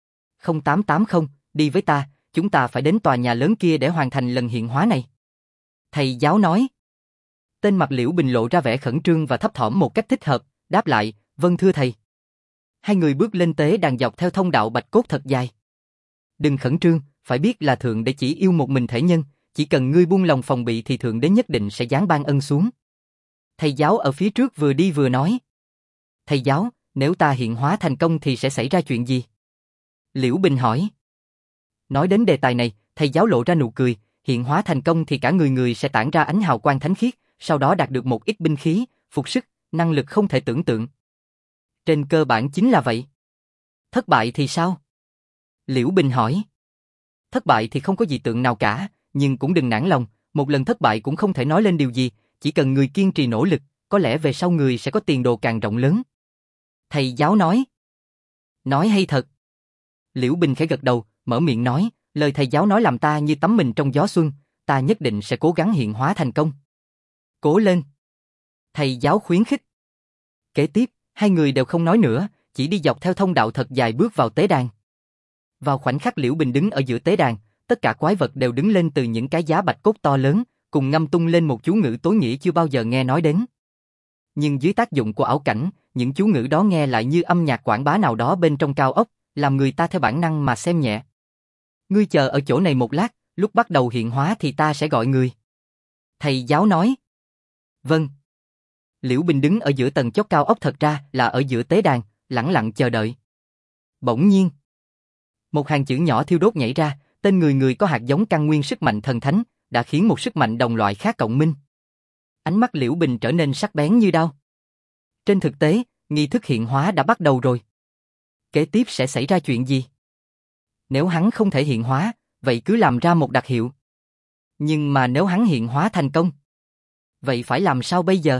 0880, đi với ta, chúng ta phải đến tòa nhà lớn kia để hoàn thành lần hiện hóa này. Thầy giáo nói. Tên mặt Liễu Bình lộ ra vẻ khẩn trương và thấp thỏm một cách thích hợp, đáp lại, vâng thưa thầy. Hai người bước lên tế đàn dọc theo thông đạo bạch cốt thật dài. Đừng khẩn trương, phải biết là Thượng Đế chỉ yêu một mình thể nhân, chỉ cần ngươi buông lòng phòng bị thì Thượng Đế nhất định sẽ giáng ban ân xuống. Thầy giáo ở phía trước vừa đi vừa nói. Thầy giáo, nếu ta hiện hóa thành công thì sẽ xảy ra chuyện gì? Liễu Bình hỏi. Nói đến đề tài này, thầy giáo lộ ra nụ cười, hiện hóa thành công thì cả người sẽ tản ra ánh hào quang thánh khiết, sau đó đạt được một ít binh khí, phục sức, năng lực không thể tưởng tượng. Trên cơ bản chính là vậy. Thất bại thì sao? Liễu Bình hỏi. Thất bại thì không có dị tượng nào cả, nhưng cũng đừng nản lòng, một lần thất bại cũng không thể nói lên điều gì, chỉ cần người kiên trì nỗ lực, có lẽ về sau người sẽ có tiền đồ càng rộng lớn. Thầy giáo nói. Nói hay thật. Liễu Bình khẽ gật đầu, mở miệng nói, lời thầy giáo nói làm ta như tắm mình trong gió xuân, ta nhất định sẽ cố gắng hiện hóa thành công. Cố lên. Thầy giáo khuyến khích. Kế tiếp, hai người đều không nói nữa, chỉ đi dọc theo thông đạo thật dài bước vào tế đàn. Vào khoảnh khắc Liễu Bình đứng ở giữa tế đàn, tất cả quái vật đều đứng lên từ những cái giá bạch cốt to lớn, cùng ngâm tung lên một chú ngữ tối nghĩa chưa bao giờ nghe nói đến. Nhưng dưới tác dụng của ảo cảnh, những chú ngữ đó nghe lại như âm nhạc quảng bá nào đó bên trong cao ốc, làm người ta theo bản năng mà xem nhẹ. Ngươi chờ ở chỗ này một lát, lúc bắt đầu hiện hóa thì ta sẽ gọi người. Thầy giáo nói. Vâng. Liễu Bình đứng ở giữa tầng chót cao ốc, thật ra là ở giữa tế đàn, lẳng lặng chờ đợi. Bỗng nhiên, một hàng chữ nhỏ thiêu đốt nhảy ra, tên người có hạt giống căn nguyên sức mạnh thần thánh, đã khiến một sức mạnh đồng loại khác cộng minh. Ánh mắt Liễu Bình trở nên sắc bén như đao. Trên thực tế, nghi thức hiện hóa đã bắt đầu rồi. Kế tiếp sẽ xảy ra chuyện gì? Nếu hắn không thể hiện hóa, vậy cứ làm ra một đặc hiệu. Nhưng mà nếu hắn hiện hóa thành công, vậy phải làm sao bây giờ?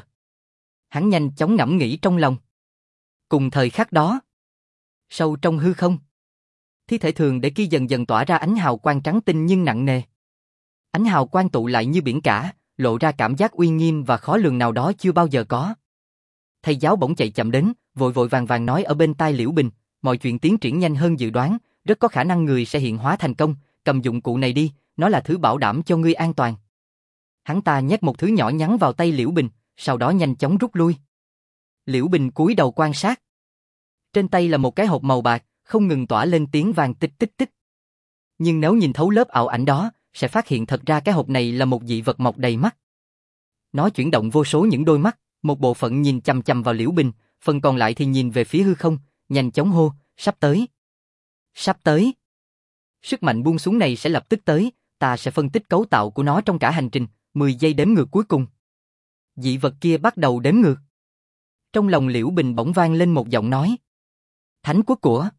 Hắn nhanh chóng ngẫm nghĩ trong lòng. Cùng thời khắc đó, sâu trong hư không, thi thể thường để kia dần dần tỏa ra ánh hào quang trắng tinh nhưng nặng nề. Ánh hào quang tụ lại như biển cả, lộ ra cảm giác uy nghiêm và khó lường nào đó chưa bao giờ có. Thầy giáo bỗng chạy chậm đến, vội vội vàng vàng nói ở bên tai Liễu Bình, mọi chuyện tiến triển nhanh hơn dự đoán, rất có khả năng người sẽ hiện hóa thành công, cầm dụng cụ này đi, nó là thứ bảo đảm cho ngươi an toàn. Hắn ta nhét một thứ nhỏ nhắn vào tay Liễu Bình, sau đó nhanh chóng rút lui. Liễu Bình cúi đầu quan sát. Trên tay là một cái hộp màu bạc, không ngừng tỏa lên tiếng vàng tích tích tích. Nhưng nếu nhìn thấu lớp ảo ảnh đó, sẽ phát hiện thật ra cái hộp này là một dị vật mọc đầy mắt. Nó chuyển động vô số những đôi mắt, một bộ phận nhìn chằm chằm vào Liễu Bình, phần còn lại thì nhìn về phía hư không, nhanh chóng hô, sắp tới. Sắp tới. Sức mạnh buông xuống này sẽ lập tức tới, ta sẽ phân tích cấu tạo của nó trong cả hành trình, 10 giây đếm ngược cuối cùng. Dị vật kia bắt đầu đếm ngược. Trong lòng Liễu Bình bỗng vang lên một giọng nói. Thánh quốc của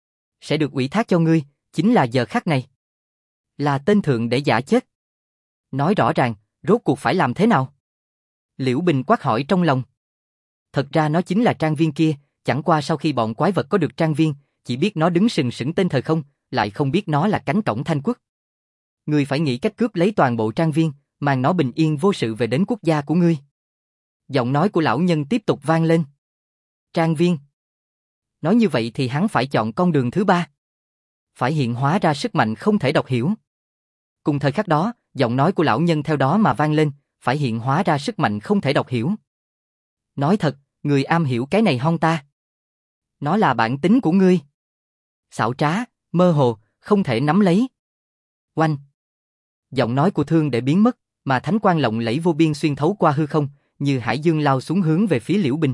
sẽ được ủy thác cho ngươi, chính là giờ khắc này. Là tên thượng để giả chết. Nói rõ ràng, rốt cuộc phải làm thế nào? Liễu Bình quát hỏi trong lòng. Thật ra nó chính là trang viên kia, chẳng qua sau khi bọn quái vật có được trang viên, chỉ biết nó đứng sừng sững tên thời không, lại không biết nó là cánh cổng Thanh quốc. Ngươi phải nghĩ cách cướp lấy toàn bộ trang viên, mang nó bình yên vô sự về đến quốc gia của ngươi. Giọng nói của lão nhân tiếp tục vang lên. Trang viên. Nói như vậy thì hắn phải chọn con đường thứ ba. Phải hiện hóa ra sức mạnh không thể đọc hiểu. Cùng thời khắc đó, giọng nói của lão nhân theo đó mà vang lên, phải hiện hóa ra sức mạnh không thể đọc hiểu. Nói thật, người am hiểu cái này hông ta? Nó là bản tính của ngươi. Xảo trá, mơ hồ, không thể nắm lấy. Oanh. Giọng nói của Thương để biến mất, mà thánh quang lộng lẫy vô biên xuyên thấu qua hư không, như hải dương lao xuống hướng về phía Liễu Bình.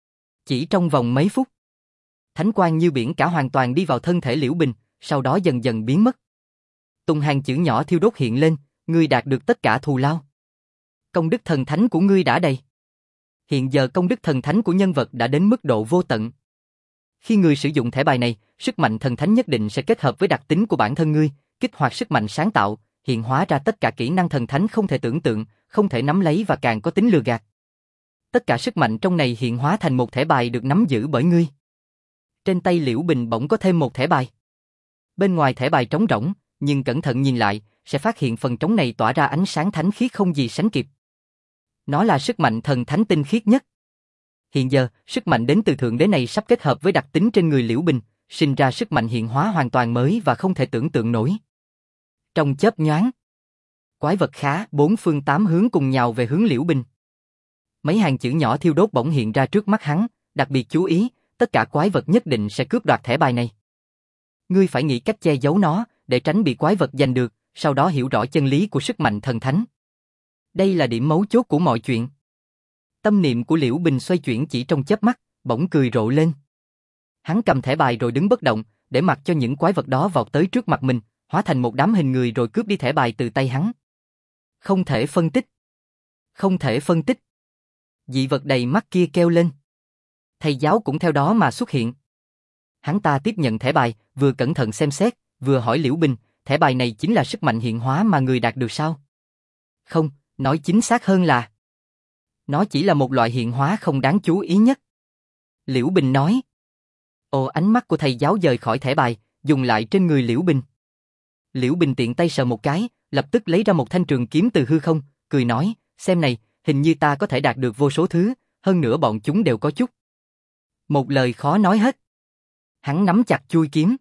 Chỉ trong vòng mấy phút, thánh quang như biển cả hoàn toàn đi vào thân thể Liễu Bình, sau đó dần dần biến mất. Từng hàng chữ nhỏ thiêu đốt hiện lên, ngươi đạt được tất cả thù lao. Công đức thần thánh của ngươi đã đầy. Hiện giờ công đức thần thánh của nhân vật đã đến mức độ vô tận. Khi ngươi sử dụng thẻ bài này, sức mạnh thần thánh nhất định sẽ kết hợp với đặc tính của bản thân ngươi, kích hoạt sức mạnh sáng tạo, hiện hóa ra tất cả kỹ năng thần thánh không thể tưởng tượng, không thể nắm lấy và càng có tính lừa gạt. Tất cả sức mạnh trong này hiện hóa thành một thẻ bài được nắm giữ bởi ngươi. Trên tay Liễu Bình bỗng có thêm một thẻ bài. Bên ngoài thẻ bài trống rỗng, nhưng cẩn thận nhìn lại, sẽ phát hiện phần trống này tỏa ra ánh sáng thánh khiết không gì sánh kịp. Nó là sức mạnh thần thánh tinh khiết nhất. Hiện giờ, sức mạnh đến từ Thượng Đế này sắp kết hợp với đặc tính trên người Liễu Bình, sinh ra sức mạnh hiện hóa hoàn toàn mới và không thể tưởng tượng nổi. Trong chớp nhoáng, quái vật khá 4 phương 8 hướng cùng nhào về hướng Liễu Bình. Mấy hàng chữ nhỏ thiêu đốt bỗng hiện ra trước mắt hắn, đặc biệt chú ý, tất cả quái vật nhất định sẽ cướp đoạt thẻ bài này. Ngươi phải nghĩ cách che giấu nó, để tránh bị quái vật giành được, sau đó hiểu rõ chân lý của sức mạnh thần thánh. Đây là điểm mấu chốt của mọi chuyện. Tâm niệm của Liễu Bình xoay chuyển chỉ trong chớp mắt, bỗng cười rộ lên. Hắn cầm thẻ bài rồi đứng bất động, để mặc cho những quái vật đó vọt tới trước mặt mình, hóa thành một đám hình người rồi cướp đi thẻ bài từ tay hắn. Không thể phân tích. Không thể phân tích. Dị vật đầy mắt kia kêu lên. Thầy giáo cũng theo đó mà xuất hiện. Hắn ta tiếp nhận thẻ bài, vừa cẩn thận xem xét, vừa hỏi Liễu Bình, thẻ bài này chính là sức mạnh hiện hóa mà người đạt được sao? Không, nói chính xác hơn là nó chỉ là một loại hiện hóa không đáng chú ý nhất. Liễu Bình nói. Ồ, ánh mắt của thầy giáo dời khỏi thẻ bài, dùng lại trên người Liễu Bình. Liễu Bình tiện tay sờ một cái, lập tức lấy ra một thanh trường kiếm từ hư không, cười nói, xem này, hình như ta có thể đạt được vô số thứ, hơn nữa bọn chúng đều có chút. Một lời khó nói hết. Hắn nắm chặt chuôi kiếm.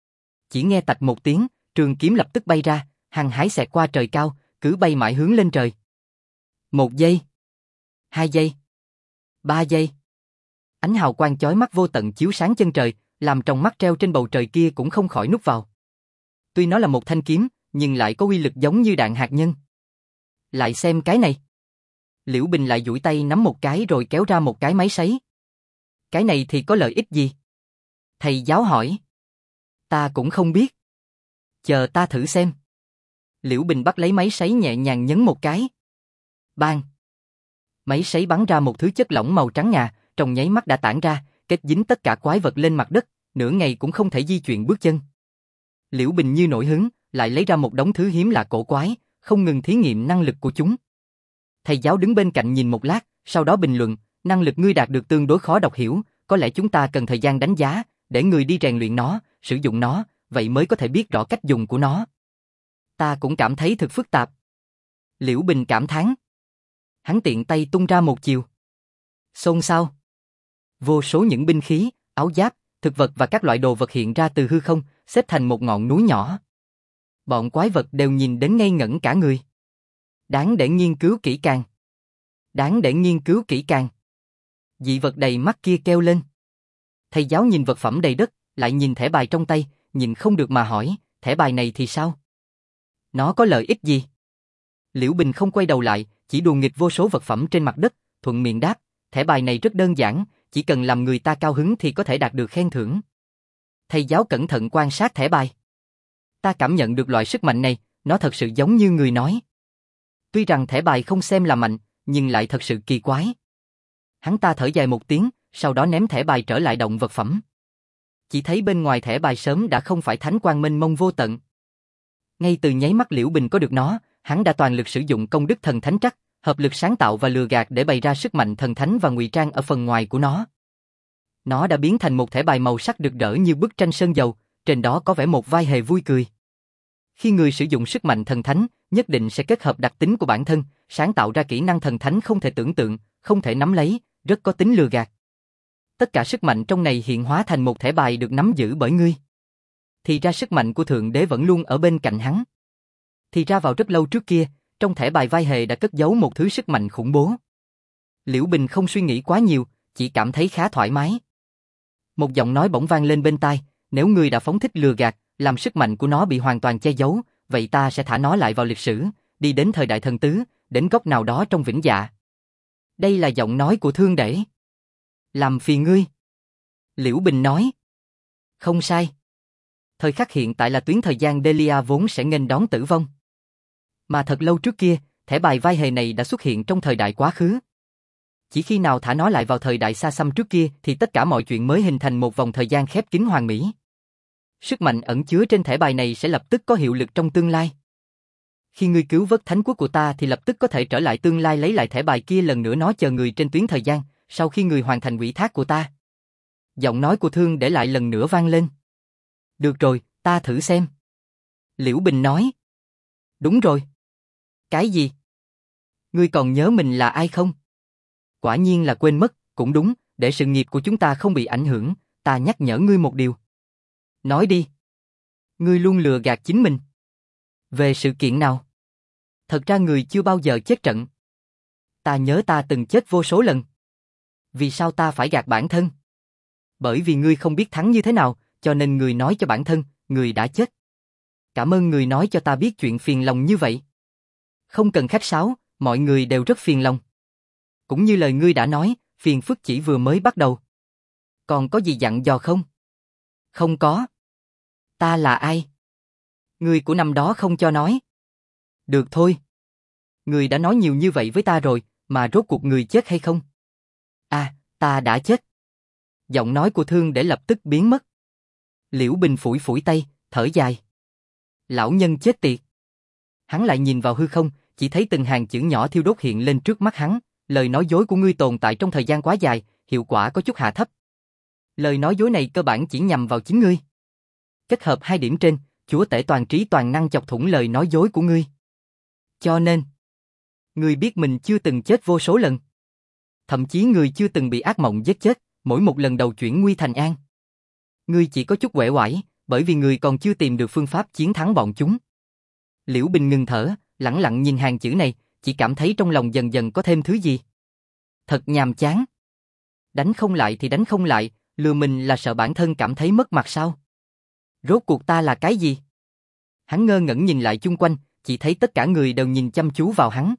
Chỉ nghe tạch một tiếng, trường kiếm lập tức bay ra, hăng hái xẹt qua trời cao, cứ bay mãi hướng lên trời. 1 giây. 2 giây. 3 giây. Ánh hào quang chói mắt vô tận chiếu sáng chân trời, làm trong mắt treo trên bầu trời kia cũng không khỏi núp vào. Tuy nó là một thanh kiếm, nhưng lại có uy lực giống như đạn hạt nhân. Lại xem cái này. Liễu Bình lại duỗi tay nắm một cái rồi kéo ra một cái máy sấy. Cái này thì có lợi ích gì? Thầy giáo hỏi. Ta cũng không biết. Chờ ta thử xem. Liễu Bình bắt lấy máy sấy nhẹ nhàng nhấn một cái. Bang! Máy sấy bắn ra một thứ chất lỏng màu trắng ngà, trong nháy mắt đã tản ra, kết dính tất cả quái vật lên mặt đất, nửa ngày cũng không thể di chuyển bước chân. Liễu Bình như nổi hứng, lại lấy ra một đống thứ hiếm lạ cổ quái, không ngừng thí nghiệm năng lực của chúng. Thầy giáo đứng bên cạnh nhìn một lát, sau đó bình luận, năng lực ngươi đạt được tương đối khó đọc hiểu, có lẽ chúng ta cần thời gian đánh giá, để người đi rèn luyện nó, sử dụng nó, vậy mới có thể biết rõ cách dùng của nó. Ta cũng cảm thấy thật phức tạp. Liễu Bình cảm thán. Hắn tiện tay tung ra một chiều. Xôn xao. Vô số những binh khí, áo giáp, thực vật và các loại đồ vật hiện ra từ hư không, xếp thành một ngọn núi nhỏ. Bọn quái vật đều nhìn đến ngây ngẩn cả người. Đáng để nghiên cứu kỹ càng. Đáng để nghiên cứu kỹ càng. Dị vật đầy mắt kia kêu lên. Thầy giáo nhìn vật phẩm đầy đất, lại nhìn thẻ bài trong tay, nhìn không được mà hỏi, thẻ bài này thì sao? Nó có lợi ích gì? Liễu Bình không quay đầu lại, chỉ đùa nghịch vô số vật phẩm trên mặt đất, thuận miệng đáp, thẻ bài này rất đơn giản, chỉ cần làm người ta cao hứng thì có thể đạt được khen thưởng. Thầy giáo cẩn thận quan sát thẻ bài. Ta cảm nhận được loại sức mạnh này, nó thật sự giống như người nói. Tuy rằng thẻ bài không xem là mạnh, nhưng lại thật sự kỳ quái. Hắn ta thở dài một tiếng, sau đó ném thẻ bài trở lại động vật phẩm. Chỉ thấy bên ngoài thẻ bài sớm đã không phải thánh quang mênh mông vô tận. Ngay từ nháy mắt Liễu Bình có được nó, hắn đã toàn lực sử dụng công đức thần thánh trắc, hợp lực sáng tạo và lừa gạt để bày ra sức mạnh thần thánh và ngụy trang ở phần ngoài của nó. Nó đã biến thành một thẻ bài màu sắc rực rỡ như bức tranh sơn dầu, trên đó có vẽ một vai hề vui cười. Khi người sử dụng sức mạnh thần thánh, nhất định sẽ kết hợp đặc tính của bản thân, sáng tạo ra kỹ năng thần thánh không thể tưởng tượng, không thể nắm lấy, rất có tính lừa gạt. Tất cả sức mạnh trong này hiện hóa thành một thẻ bài được nắm giữ bởi ngươi. Thì ra sức mạnh của Thượng Đế vẫn luôn ở bên cạnh hắn. Thì ra vào rất lâu trước kia, trong thẻ bài vai hề đã cất giấu một thứ sức mạnh khủng bố. Liễu Bình không suy nghĩ quá nhiều, chỉ cảm thấy khá thoải mái. Một giọng nói bỗng vang lên bên tai, nếu ngươi đã phóng thích lừa gạt, làm sức mạnh của nó bị hoàn toàn che giấu, vậy ta sẽ thả nó lại vào lịch sử, đi đến thời đại thần tứ, đến góc nào đó trong vĩnh dạ. Đây là giọng nói của Thương Đế. Làm phiền ngươi. Liễu Bình nói. Không sai. Thời khắc hiện tại là tuyến thời gian Delia vốn sẽ nghênh đón tử vong. Mà thật lâu trước kia, thẻ bài vai hề này đã xuất hiện trong thời đại quá khứ. Chỉ khi nào thả nó lại vào thời đại xa xăm trước kia thì tất cả mọi chuyện mới hình thành một vòng thời gian khép kín hoàn mỹ. Sức mạnh ẩn chứa trên thẻ bài này sẽ lập tức có hiệu lực trong tương lai. Khi ngươi cứu vớt thánh quốc của ta thì lập tức có thể trở lại tương lai lấy lại thẻ bài kia lần nữa, nó chờ người trên tuyến thời gian, sau khi người hoàn thành ủy thác của ta. Giọng nói của Thương để lại lần nữa vang lên. Được rồi, ta thử xem. Liễu Bình nói. Đúng rồi. Cái gì? Ngươi còn nhớ mình là ai không? Quả nhiên là quên mất, cũng đúng, để sự nghiệp của chúng ta không bị ảnh hưởng, ta nhắc nhở ngươi một điều. Nói đi. Ngươi luôn lừa gạt chính mình. Về sự kiện nào? Thật ra người chưa bao giờ chết trận. Ta nhớ ta từng chết vô số lần. Vì sao ta phải gạt bản thân? Bởi vì ngươi không biết thắng như thế nào, cho nên người nói cho bản thân, người đã chết. Cảm ơn người nói cho ta biết chuyện phiền lòng như vậy. Không cần khách sáo, mọi người đều rất phiền lòng. Cũng như lời ngươi đã nói, phiền phức chỉ vừa mới bắt đầu. Còn có gì dặn dò không? Không có. Ta là ai? Người của năm đó không cho nói. Được thôi. Người đã nói nhiều như vậy với ta rồi, mà rốt cuộc người chết hay không? À, ta đã chết. Giọng nói của Thương để lập tức biến mất. Liễu Bình phủi phủi tay, thở dài. Lão nhân chết tiệt. Hắn lại nhìn vào hư không, chỉ thấy từng hàng chữ nhỏ thiêu đốt hiện lên trước mắt hắn. Lời nói dối của ngươi tồn tại trong thời gian quá dài, hiệu quả có chút hạ thấp. Lời nói dối này cơ bản chỉ nhằm vào chính ngươi. Kết hợp hai điểm trên, chúa tể toàn trí toàn năng chọc thủng lời nói dối của ngươi. Cho nên, ngươi biết mình chưa từng chết vô số lần. Thậm chí ngươi chưa từng bị ác mộng giết chết, mỗi một lần đầu chuyển nguy thành an. Ngươi chỉ có chút uể oải, bởi vì ngươi còn chưa tìm được phương pháp chiến thắng bọn chúng. Liễu Bình ngừng thở, lẳng lặng nhìn hàng chữ này, chỉ cảm thấy trong lòng dần dần có thêm thứ gì. Thật nhàm chán. Đánh không lại thì đánh không lại, lừa mình là sợ bản thân cảm thấy mất mặt sao? Rốt cuộc ta là cái gì? Hắn ngơ ngẩn nhìn lại chung quanh, chỉ thấy tất cả người đều nhìn chăm chú vào hắn.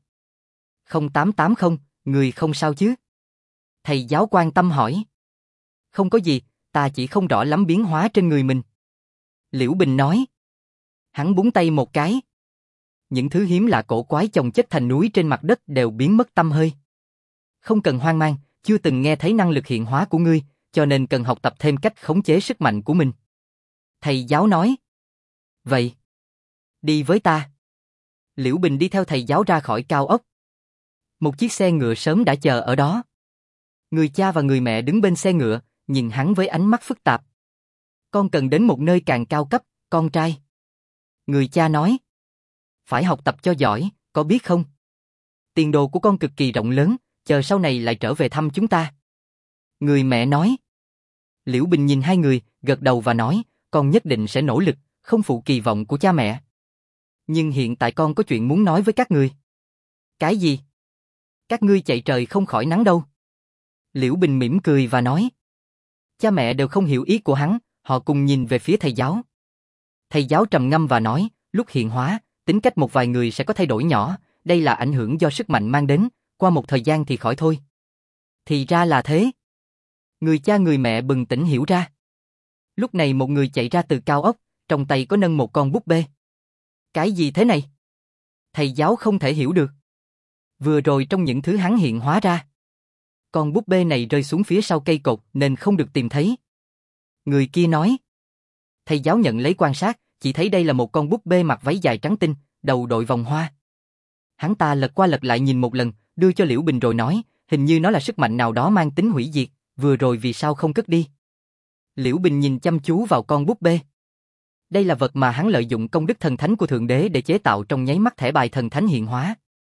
0880, người không sao chứ? Thầy giáo quan tâm hỏi. Không có gì, ta chỉ không rõ lắm biến hóa trên người mình. Liễu Bình nói. Hắn búng tay một cái. Những thứ hiếm lạ cổ quái chồng chất thành núi trên mặt đất đều biến mất tăm hơi. Không cần hoang mang, Chưa từng nghe thấy năng lực hiện hóa của ngươi, cho nên cần học tập thêm cách khống chế sức mạnh của mình. Thầy giáo nói. Vậy, đi với ta. Liễu Bình đi theo thầy giáo ra khỏi cao ốc. Một chiếc xe ngựa sớm đã chờ ở đó. Người cha và người mẹ đứng bên xe ngựa, nhìn hắn với ánh mắt phức tạp. Con cần đến một nơi càng cao cấp, con trai. Người cha nói. Phải học tập cho giỏi, có biết không? Tiền đồ của con cực kỳ rộng lớn, chờ sau này lại trở về thăm chúng ta. Người mẹ nói. Liễu Bình nhìn hai người, gật đầu và nói, con nhất định sẽ nỗ lực, không phụ kỳ vọng của cha mẹ. Nhưng hiện tại con có chuyện muốn nói với các người. Cái gì? Các ngươi chạy trời không khỏi nắng đâu. Liễu Bình mỉm cười và nói. Cha mẹ đều không hiểu ý của hắn, họ cùng nhìn về phía thầy giáo. Thầy giáo trầm ngâm và nói, lúc hiện hóa, tính cách một vài người sẽ có thay đổi nhỏ, đây là ảnh hưởng do sức mạnh mang đến, qua một thời gian thì khỏi thôi. Thì ra là thế. Người cha người mẹ bừng tỉnh hiểu ra. Lúc này một người chạy ra từ cao ốc, trong tay có nâng một con búp bê. Cái gì thế này? Thầy giáo không thể hiểu được. Vừa rồi trong những thứ hắn hiện hóa ra, con búp bê này rơi xuống phía sau cây cột nên không được tìm thấy. Người kia nói. Thầy giáo nhận lấy quan sát, chỉ thấy đây là một con búp bê mặc váy dài trắng tinh, đầu đội vòng hoa. Hắn ta lật qua lật lại nhìn một lần, đưa cho Liễu Bình rồi nói, hình như nó là sức mạnh nào đó mang tính hủy diệt, vừa rồi vì sao không cất đi. Liễu Bình nhìn chăm chú vào con búp bê. Đây là vật mà hắn lợi dụng công đức thần thánh của Thượng Đế để chế tạo trong nháy mắt thẻ bài thần thánh hiện hóa.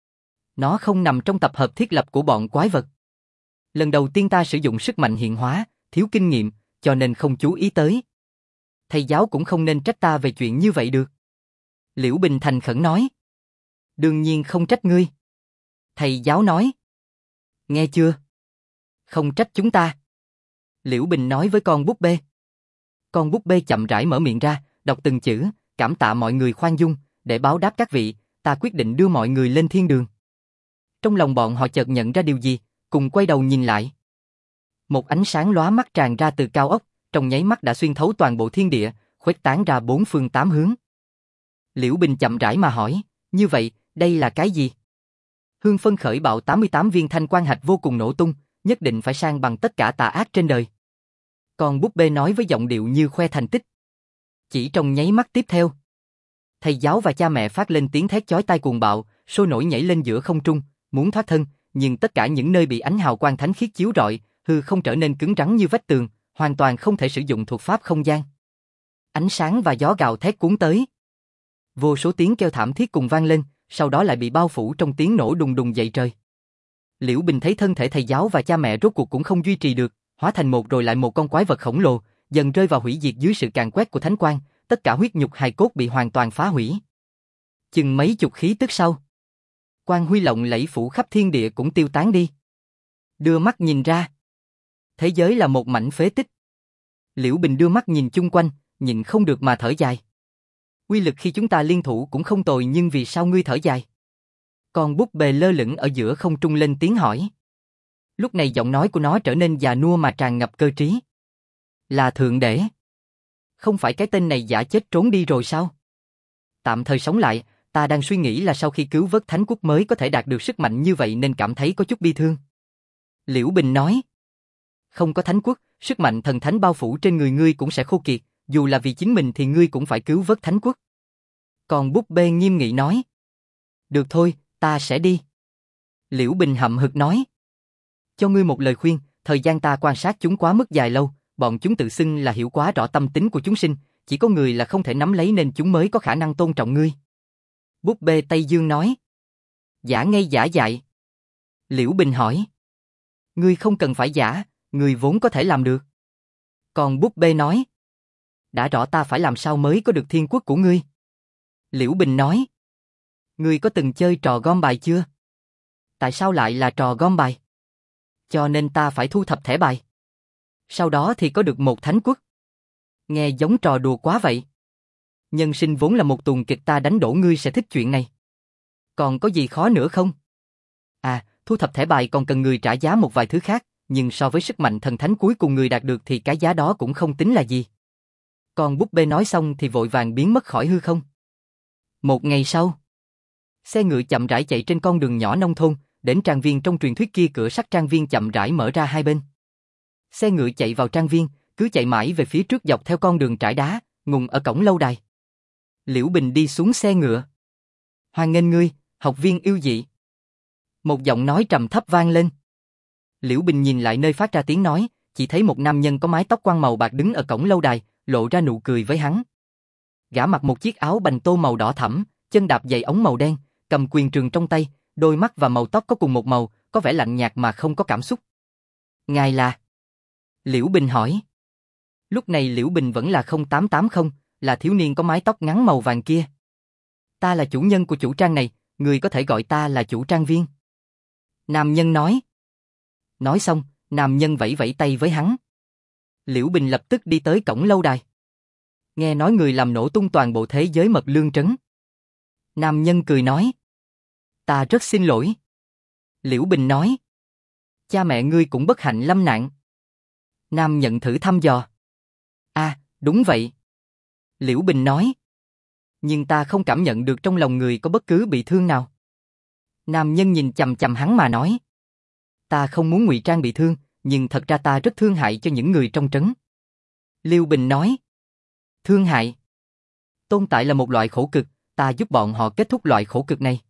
Nó không nằm trong tập hợp thiết lập của bọn quái vật. Lần đầu tiên ta sử dụng sức mạnh hiện hóa, thiếu kinh nghiệm, cho nên không chú ý tới. Thầy giáo cũng không nên trách ta về chuyện như vậy được. Liễu Bình thành khẩn nói. Đương nhiên không trách ngươi. Thầy giáo nói. Nghe chưa? Không trách chúng ta. Liễu Bình nói với con búp bê. Con búp bê chậm rãi mở miệng ra, đọc từng chữ, cảm tạ mọi người khoan dung, để báo đáp các vị, ta quyết định đưa mọi người lên thiên đường. Trong lòng bọn họ chợt nhận ra điều gì, cùng quay đầu nhìn lại. Một ánh sáng lóa mắt tràn ra từ cao ốc, trong nháy mắt đã xuyên thấu toàn bộ thiên địa, khuếch tán ra bốn phương tám hướng. Liễu Bình chậm rãi mà hỏi, như vậy, đây là cái gì? Hương phân khởi bạo 88 viên thanh quan hạch vô cùng nổ tung, nhất định phải san bằng tất cả tà ác trên đời. Con búp bê nói với giọng điệu như khoe thành tích. Chỉ trong nháy mắt tiếp theo, thầy giáo và cha mẹ phát lên tiếng thét chói tai cuồng bạo, sôi nổi nhảy lên giữa không trung, muốn thoát thân, nhưng tất cả những nơi bị ánh hào quang thánh khiết chiếu rọi, hư không trở nên cứng rắn như vách tường, hoàn toàn không thể sử dụng thuật pháp không gian. Ánh sáng và gió gào thét cuốn tới. Vô số tiếng kêu thảm thiết cùng vang lên, sau đó lại bị bao phủ trong tiếng nổ đùng đùng dậy trời. Liễu Bình thấy thân thể thầy giáo và cha mẹ rốt cuộc cũng không duy trì được, hóa thành một rồi lại một con quái vật khổng lồ, dần rơi vào hủy diệt dưới sự càn quét của thánh quang, tất cả huyết nhục hài cốt bị hoàn toàn phá hủy. Chừng mấy chục khí tức sau, quang huy lộng lẫy phủ khắp thiên địa cũng tiêu tán đi. Đưa mắt nhìn ra, thế giới là một mảnh phế tích. Liễu Bình đưa mắt nhìn chung quanh, nhịn không được mà thở dài. Uy lực khi chúng ta liên thủ cũng không tồi, nhưng vì sao ngươi thở dài? Con búp bê lơ lửng ở giữa không trung lên tiếng hỏi. Lúc này giọng nói của nó trở nên già nua mà tràn ngập cơ trí. Là Thượng Đế. Không phải cái tên này giả chết trốn đi rồi sao? Tạm thời sống lại, ta đang suy nghĩ là sau khi cứu vớt Thánh Quốc mới có thể đạt được sức mạnh như vậy nên cảm thấy có chút bi thương. Liễu Bình nói. Không có Thánh Quốc, sức mạnh thần thánh bao phủ trên người ngươi cũng sẽ khô kiệt, dù là vì chính mình thì ngươi cũng phải cứu vớt Thánh Quốc. Còn búp bê nghiêm nghị nói. Được thôi, ta sẽ đi. Liễu Bình hậm hực nói. Cho ngươi một lời khuyên, thời gian ta quan sát chúng quá mức dài lâu, bọn chúng tự xưng là hiểu quá rõ tâm tính của chúng sinh, chỉ có người là không thể nắm lấy nên chúng mới có khả năng tôn trọng ngươi. Búp bê Tây Dương nói. Giả ngây giả dại. Liễu Bình hỏi. Ngươi không cần phải giả, ngươi vốn có thể làm được. Còn búp bê nói. Đã rõ ta phải làm sao mới có được thiên quốc của ngươi. Liễu Bình nói. Ngươi có từng chơi trò gom bài chưa? Tại sao lại là trò gom bài? Cho nên ta phải thu thập thẻ bài. Sau đó thì có được một thánh quốc. Nghe giống trò đùa quá vậy. Nhân sinh vốn là một tuồng kịch, ta đánh đổ ngươi sẽ thích chuyện này. Còn có gì khó nữa không? À, thu thập thẻ bài còn cần người trả giá một vài thứ khác, nhưng so với sức mạnh thần thánh cuối cùng người đạt được thì cái giá đó cũng không tính là gì. Còn búp bê nói xong thì vội vàng biến mất khỏi hư không. Một ngày sau, xe ngựa chậm rãi chạy trên con đường nhỏ nông thôn, đến trang viên trong truyền thuyết kia. Cửa sắt trang viên chậm rãi mở ra hai bên. Xe ngựa chạy vào trang viên, cứ chạy mãi về phía trước dọc theo con đường trải đá, ngừng ở cổng lâu đài. Liễu Bình đi xuống xe ngựa. Hoan nghênh ngươi, học viên yêu dị. Một giọng nói trầm thấp vang lên. Liễu Bình nhìn lại nơi phát ra tiếng nói, chỉ thấy một nam nhân có mái tóc quăn màu bạc đứng ở cổng lâu đài, lộ ra nụ cười với hắn. Gã mặc một chiếc áo bành tô màu đỏ thẫm, chân đạp giày ống màu đen, cầm quyền trường trong tay, đôi mắt và màu tóc có cùng một màu, có vẻ lạnh nhạt mà không có cảm xúc. Ngài là? Liễu Bình hỏi. Lúc này Liễu Bình vẫn là 0880, là thiếu niên có mái tóc ngắn màu vàng kia. Ta là chủ nhân của chủ trang này, người có thể gọi ta là chủ trang viên. Nam nhân nói. Nói xong, nam nhân vẫy vẫy tay với hắn. Liễu Bình lập tức đi tới cổng lâu đài. Nghe nói người làm nổ tung toàn bộ thế giới Mật Lương Trấn. Nam nhân cười nói. Ta rất xin lỗi. Liễu Bình nói. Cha mẹ ngươi cũng bất hạnh lâm nạn. Nam nhận thử thăm dò. Đúng vậy. Liễu Bình nói. Nhưng ta không cảm nhận được trong lòng người có bất cứ bị thương nào. Nam nhân nhìn chằm chằm hắn mà nói. Ta không muốn ngụy trang bị thương, nhưng thật ra ta rất thương hại cho những người trong trấn. Liễu Bình nói. Thương hại. Tồn tại là một loại khổ cực, ta giúp bọn họ kết thúc loại khổ cực này.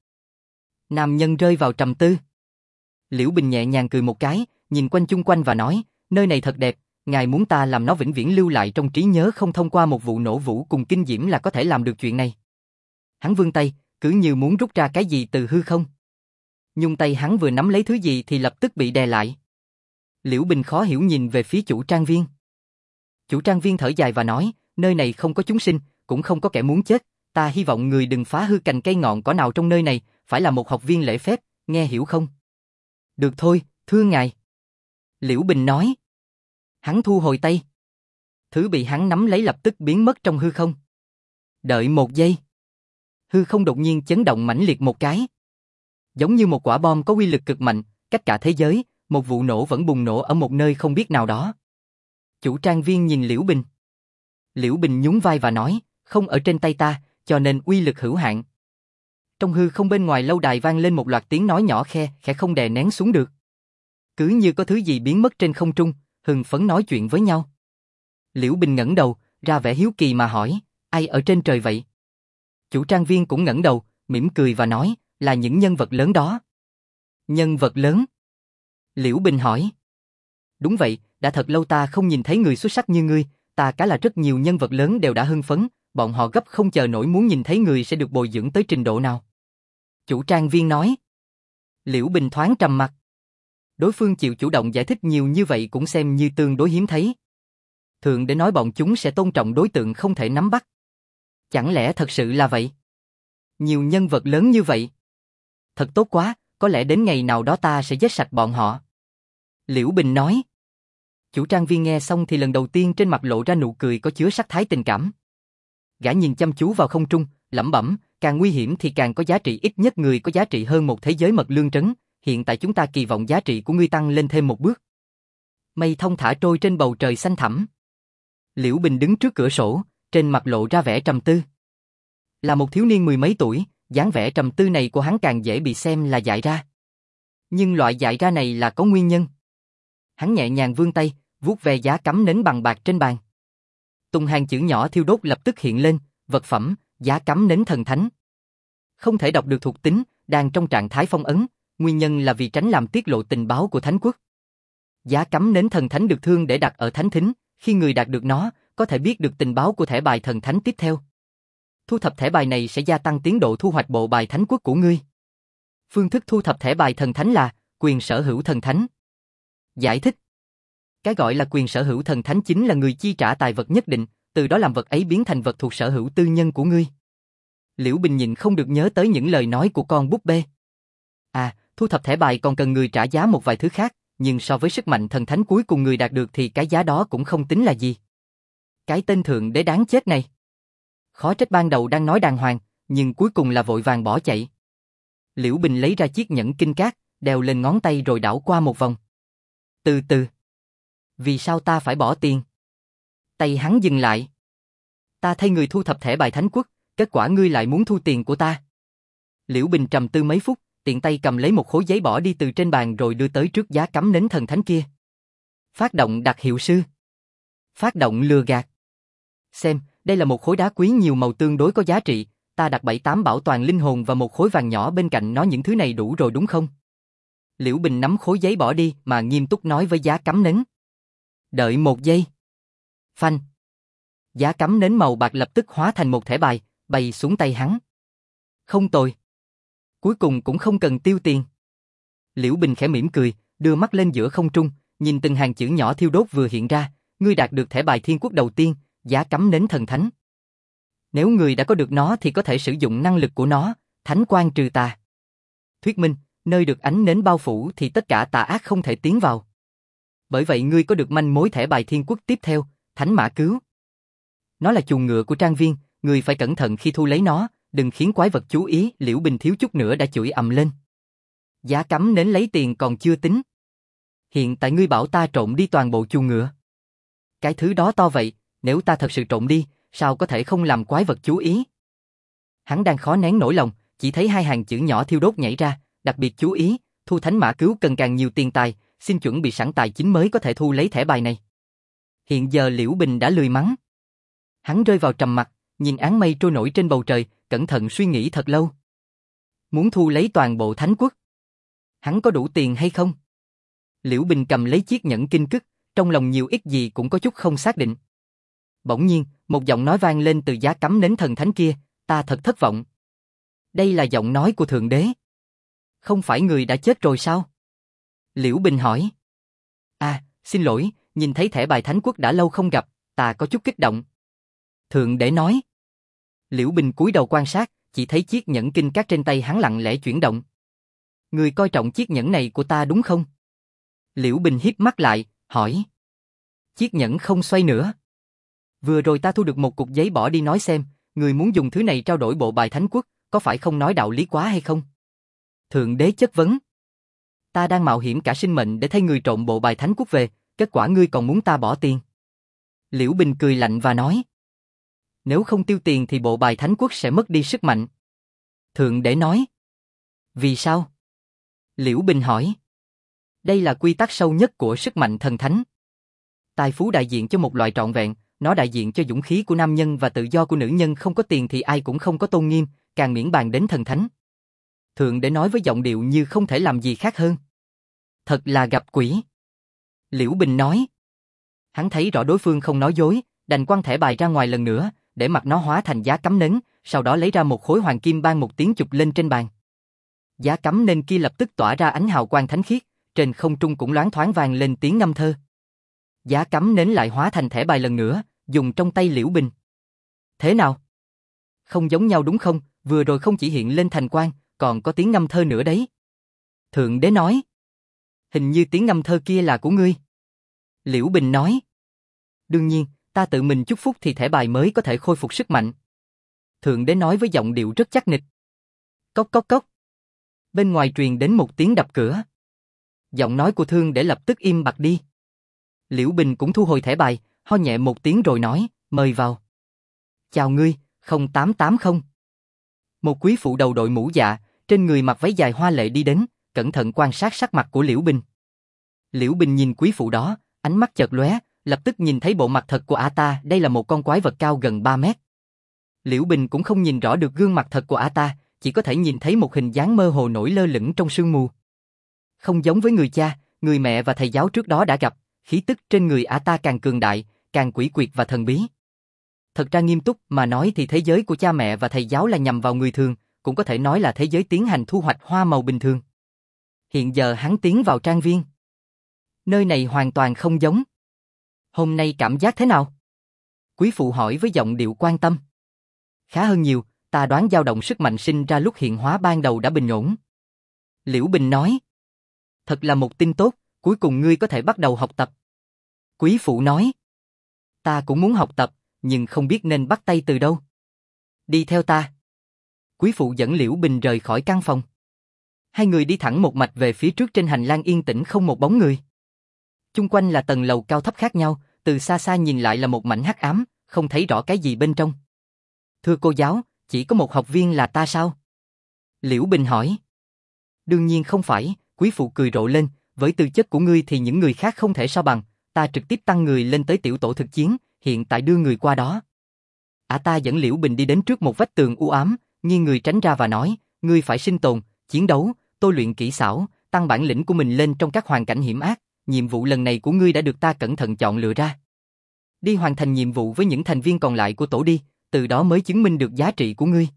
Nam nhân rơi vào trầm tư. Liễu Bình nhẹ nhàng cười một cái, nhìn quanh chung quanh và nói, nơi này thật đẹp, ngài muốn ta làm nó vĩnh viễn lưu lại trong trí nhớ không thông qua một vụ nổ vũ cùng kinh diễm là có thể làm được chuyện này. Hắn vươn tay, cứ như muốn rút ra cái gì từ hư không. Nhưng tay hắn vừa nắm lấy thứ gì thì lập tức bị đè lại. Liễu Bình khó hiểu nhìn về phía chủ trang viên. Chủ trang viên thở dài và nói, nơi này không có chúng sinh, cũng không có kẻ muốn chết, ta hy vọng người đừng phá hư cành cây ngọn cỏ nào trong nơi này, phải là một học viên lễ phép, nghe hiểu không? Được thôi, thưa ngài. Liễu Bình nói. Hắn thu hồi tay. Thứ bị hắn nắm lấy lập tức biến mất trong hư không. Đợi một giây. Hư không đột nhiên chấn động mãnh liệt một cái. Giống như một quả bom có uy lực cực mạnh, cách cả thế giới, một vụ nổ vẫn bùng nổ ở một nơi không biết nào đó. Chủ trang viên nhìn Liễu Bình. Liễu Bình nhún vai và nói, không ở trên tay ta, cho nên uy lực hữu hạn. Trong hư không bên ngoài lâu đài vang lên một loạt tiếng nói nhỏ khe, khẽ không đè nén xuống được. Cứ như có thứ gì biến mất trên không trung, hưng phấn nói chuyện với nhau. Liễu Bình ngẩng đầu, ra vẻ hiếu kỳ mà hỏi, ai ở trên trời vậy? Chủ trang viên cũng ngẩng đầu, mỉm cười và nói, là những nhân vật lớn đó. Nhân vật lớn? Liễu Bình hỏi. Đúng vậy, đã thật lâu ta không nhìn thấy người xuất sắc như ngươi, ta cá là rất nhiều nhân vật lớn đều đã hưng phấn, bọn họ gấp không chờ nổi muốn nhìn thấy người sẽ được bồi dưỡng tới trình độ nào. Chủ trang viên nói. Liễu Bình thoáng trầm mặc. Đối phương chịu chủ động giải thích nhiều như vậy cũng xem như tương đối hiếm thấy. Thường để nói bọn chúng sẽ tôn trọng đối tượng không thể nắm bắt. Chẳng lẽ thật sự là vậy? Nhiều nhân vật lớn như vậy. Thật tốt quá, có lẽ đến ngày nào đó ta sẽ giết sạch bọn họ. Liễu Bình nói. Chủ trang viên nghe xong thì lần đầu tiên trên mặt lộ ra nụ cười có chứa sắc thái tình cảm. Gã nhìn chăm chú vào không trung, lẩm bẩm, càng nguy hiểm thì càng có giá trị, ít nhất người có giá trị hơn một thế giới Mật Lương Trấn. Hiện tại chúng ta kỳ vọng giá trị của ngươi tăng lên thêm một bước. Mây thông thả trôi trên bầu trời xanh thẳm. Liễu Bình đứng trước cửa sổ, trên mặt lộ ra vẻ trầm tư. Là một thiếu niên mười mấy tuổi, dáng vẻ trầm tư này của hắn càng dễ bị xem là dại ra. Nhưng loại dại ra này là có nguyên nhân. Hắn nhẹ nhàng vươn tay, vuốt ve giá cắm nến bằng bạc trên bàn. Từng hàng chữ nhỏ thiêu đốt lập tức hiện lên, vật phẩm, giá cắm nến thần thánh. Không thể đọc được thuộc tính, đang trong trạng thái phong ấn, nguyên nhân là vì tránh làm tiết lộ tình báo của Thánh Quốc. Giá cắm nến thần thánh được thương để đặt ở thánh thính, khi người đạt được nó, có thể biết được tình báo của thẻ bài thần thánh tiếp theo. Thu thập thẻ bài này sẽ gia tăng tiến độ thu hoạch bộ bài Thánh Quốc của ngươi. Phương thức thu thập thẻ bài thần thánh là quyền sở hữu thần thánh. Giải thích. Cái gọi là quyền sở hữu thần thánh chính là người chi trả tài vật nhất định, từ đó làm vật ấy biến thành vật thuộc sở hữu tư nhân của ngươi. Liễu Bình nhịn không được nhớ tới những lời nói của con búp bê. Thu thập thẻ bài còn cần người trả giá một vài thứ khác, nhưng so với sức mạnh thần thánh cuối cùng người đạt được thì cái giá đó cũng không tính là gì. Cái tên thượng đế đáng chết này. Khó trách ban đầu đang nói đàng hoàng, nhưng cuối cùng là vội vàng bỏ chạy. Liễu Bình lấy ra chiếc nhẫn kinh cát, đeo lên ngón tay rồi đảo qua một vòng. Từ từ. Vì sao ta phải bỏ tiền? Tay hắn dừng lại. Ta thay người thu thập thẻ bài Thánh Quốc, kết quả ngươi lại muốn thu tiền của ta. Liễu Bình trầm tư mấy phút, tiện tay cầm lấy một khối giấy bỏ đi từ trên bàn rồi đưa tới trước giá cắm nến thần thánh kia. Phát động đặc hiệu sư. Phát động lừa gạt. Xem, đây là một khối đá quý nhiều màu tương đối có giá trị, ta đặt 7-8 bảo toàn linh hồn và một khối vàng nhỏ bên cạnh nó, những thứ này đủ rồi đúng không? Liễu Bình nắm khối giấy bỏ đi mà nghiêm túc nói với giá cắm nến. Đợi một giây. Phanh. Giá cắm nến màu bạc lập tức hóa thành một thẻ bài, bay xuống tay hắn. Không tồi. Cuối cùng cũng không cần tiêu tiền. Liễu Bình khẽ mỉm cười, đưa mắt lên giữa không trung, nhìn từng hàng chữ nhỏ thiêu đốt vừa hiện ra, ngươi đạt được thẻ bài thiên quốc đầu tiên, giá cắm nến thần thánh. Nếu người đã có được nó thì có thể sử dụng năng lực của nó, thánh quang trừ tà. Thuyết minh, nơi được ánh nến bao phủ thì tất cả tà ác không thể tiến vào. Bởi vậy ngươi có được manh mối thẻ bài thiên quốc tiếp theo, thánh mã cứu. Nó là chuồng ngựa của trang viên, ngươi phải cẩn thận khi thu lấy nó, đừng khiến quái vật chú ý. Liễu Bình thiếu chút nữa đã chửi ầm lên. Giá cắm nến lấy tiền còn chưa tính. Hiện tại ngươi bảo ta trộn đi toàn bộ chuồng ngựa. Cái thứ đó to vậy, nếu ta thật sự trộn đi, sao có thể không làm quái vật chú ý? Hắn đang khó nén nỗi lòng, chỉ thấy hai hàng chữ nhỏ thiêu đốt nhảy ra, đặc biệt chú ý, thu thánh mã cứu cần càng nhiều tiền tài, xin chuẩn bị sẵn tài chính mới có thể thu lấy thẻ bài này. Hiện giờ Liễu Bình đã lười mắng. Hắn rơi vào trầm mặc, nhìn áng mây trôi nổi trên bầu trời, cẩn thận suy nghĩ thật lâu. Muốn thu lấy toàn bộ thánh quốc, hắn có đủ tiền hay không? Liễu Bình cầm lấy chiếc nhẫn kinh cức, trong lòng nhiều ít gì cũng có chút không xác định. Bỗng nhiên, một giọng nói vang lên từ giá cắm nến thần thánh kia, ta thật thất vọng. Đây là giọng nói của Thượng Đế. Không phải người đã chết rồi sao? Liễu Bình hỏi. Xin lỗi, nhìn thấy thẻ bài thánh quốc đã lâu không gặp, ta có chút kích động. Thượng Đế nói. Liễu Bình cúi đầu quan sát, chỉ thấy chiếc nhẫn kinh cát trên tay hắn lặng lẽ chuyển động. Người coi trọng chiếc nhẫn này của ta đúng không? Liễu Bình híp mắt lại, hỏi. Chiếc nhẫn không xoay nữa. Vừa rồi ta thu được một cục giấy bỏ đi, nói xem, người muốn dùng thứ này trao đổi bộ bài thánh quốc, có phải không nói đạo lý quá hay không? Thượng Đế chất vấn. Ta đang mạo hiểm cả sinh mệnh để thay người trộn bộ bài thánh quốc về, kết quả ngươi còn muốn ta bỏ tiền. Liễu Bình cười lạnh và nói. Nếu không tiêu tiền thì bộ bài thánh quốc sẽ mất đi sức mạnh. Thượng Đế nói. Vì sao? Liễu Bình hỏi. Đây là quy tắc sâu nhất của sức mạnh thần thánh. Tài phú đại diện cho một loại trọn vẹn, nó đại diện cho dũng khí của nam nhân và tự do của nữ nhân, không có tiền thì ai cũng không có tôn nghiêm, càng miễn bàn đến thần thánh. Thượng Đế nói với giọng điệu như không thể làm gì khác hơn. Thật là gặp quỷ. Liễu Bình nói. Hắn thấy rõ đối phương không nói dối, đành quăng thẻ bài ra ngoài lần nữa, để mặc nó hóa thành giá cắm nến, sau đó lấy ra một khối hoàng kim bang một tiếng chụp lên trên bàn. Giá cắm nến kia lập tức tỏa ra ánh hào quang thánh khiết, trên không trung cũng loáng thoáng vang lên tiếng ngâm thơ. Giá cắm nến lại hóa thành thẻ bài lần nữa, dùng trong tay Liễu Bình. Thế nào? Không giống nhau đúng không? Vừa rồi không chỉ hiện lên thành quang, còn có tiếng ngâm thơ nữa đấy. Thượng Đế nói. Hình như tiếng ngâm thơ kia là của ngươi. Liễu Bình nói. Đương nhiên, ta tự mình chúc phúc thì thẻ bài mới có thể khôi phục sức mạnh. Thượng Đế nói với giọng điệu rất chắc nịch. Cốc cốc cốc. Bên ngoài truyền đến một tiếng đập cửa. Giọng nói của Thượng Đế lập tức im bặt đi. Liễu Bình cũng thu hồi thẻ bài, ho nhẹ một tiếng rồi nói, mời vào. Chào ngươi, 0880. Một quý phụ đầu đội mũ dạ, trên người mặc váy dài hoa lệ đi đến, cẩn thận quan sát sắc mặt của Liễu Bình. Liễu Bình nhìn quý phụ đó, ánh mắt chợt lóe, lập tức nhìn thấy bộ mặt thật của ả ta, đây là một con quái vật cao gần 3 mét. Liễu Bình cũng không nhìn rõ được gương mặt thật của ả ta, chỉ có thể nhìn thấy một hình dáng mơ hồ nổi lơ lửng trong sương mù. Không giống với người cha, người mẹ và thầy giáo trước đó đã gặp, khí tức trên người ả ta càng cường đại, càng quỷ quyệt và thần bí. Thật ra nghiêm túc mà nói thì thế giới của cha mẹ và thầy giáo là nhằm vào người thường, cũng có thể nói là thế giới tiến hành thu hoạch hoa màu bình thường. Hiện giờ hắn tiến vào trang viên. Nơi này hoàn toàn không giống. Hôm nay cảm giác thế nào? Quý phụ hỏi với giọng điệu quan tâm. Khá hơn nhiều, ta đoán dao động sức mạnh sinh ra lúc hiện hóa ban đầu đã bình ổn. Liễu Bình nói. Thật là một tin tốt, cuối cùng ngươi có thể bắt đầu học tập. Quý phụ nói. Ta cũng muốn học tập, nhưng không biết nên bắt tay từ đâu. Đi theo ta. Quý phụ dẫn Liễu Bình rời khỏi căn phòng. Hai người đi thẳng một mạch về phía trước, trên hành lang yên tĩnh không một bóng người. Chung quanh là tầng lầu cao thấp khác nhau, từ xa xa nhìn lại là một mảnh hắc ám, không thấy rõ cái gì bên trong. Thưa cô giáo, chỉ có một học viên là ta sao? Liễu Bình hỏi. Đương nhiên không phải, quý phụ cười rộ lên, với tư chất của ngươi thì những người khác không thể so bằng, ta trực tiếp tăng người lên tới tiểu tổ thực chiến, hiện tại đưa người qua đó. Ta dẫn Liễu Bình đi đến trước một vách tường u ám, nghiêng người tránh ra và nói, ngươi phải sinh tồn, chiến đấu, tôi luyện kỹ xảo, tăng bản lĩnh của mình lên trong các hoàn cảnh hiểm ác, nhiệm vụ lần này của ngươi đã được ta cẩn thận chọn lựa ra. Đi hoàn thành nhiệm vụ với những thành viên còn lại của tổ đi, từ đó mới chứng minh được giá trị của ngươi.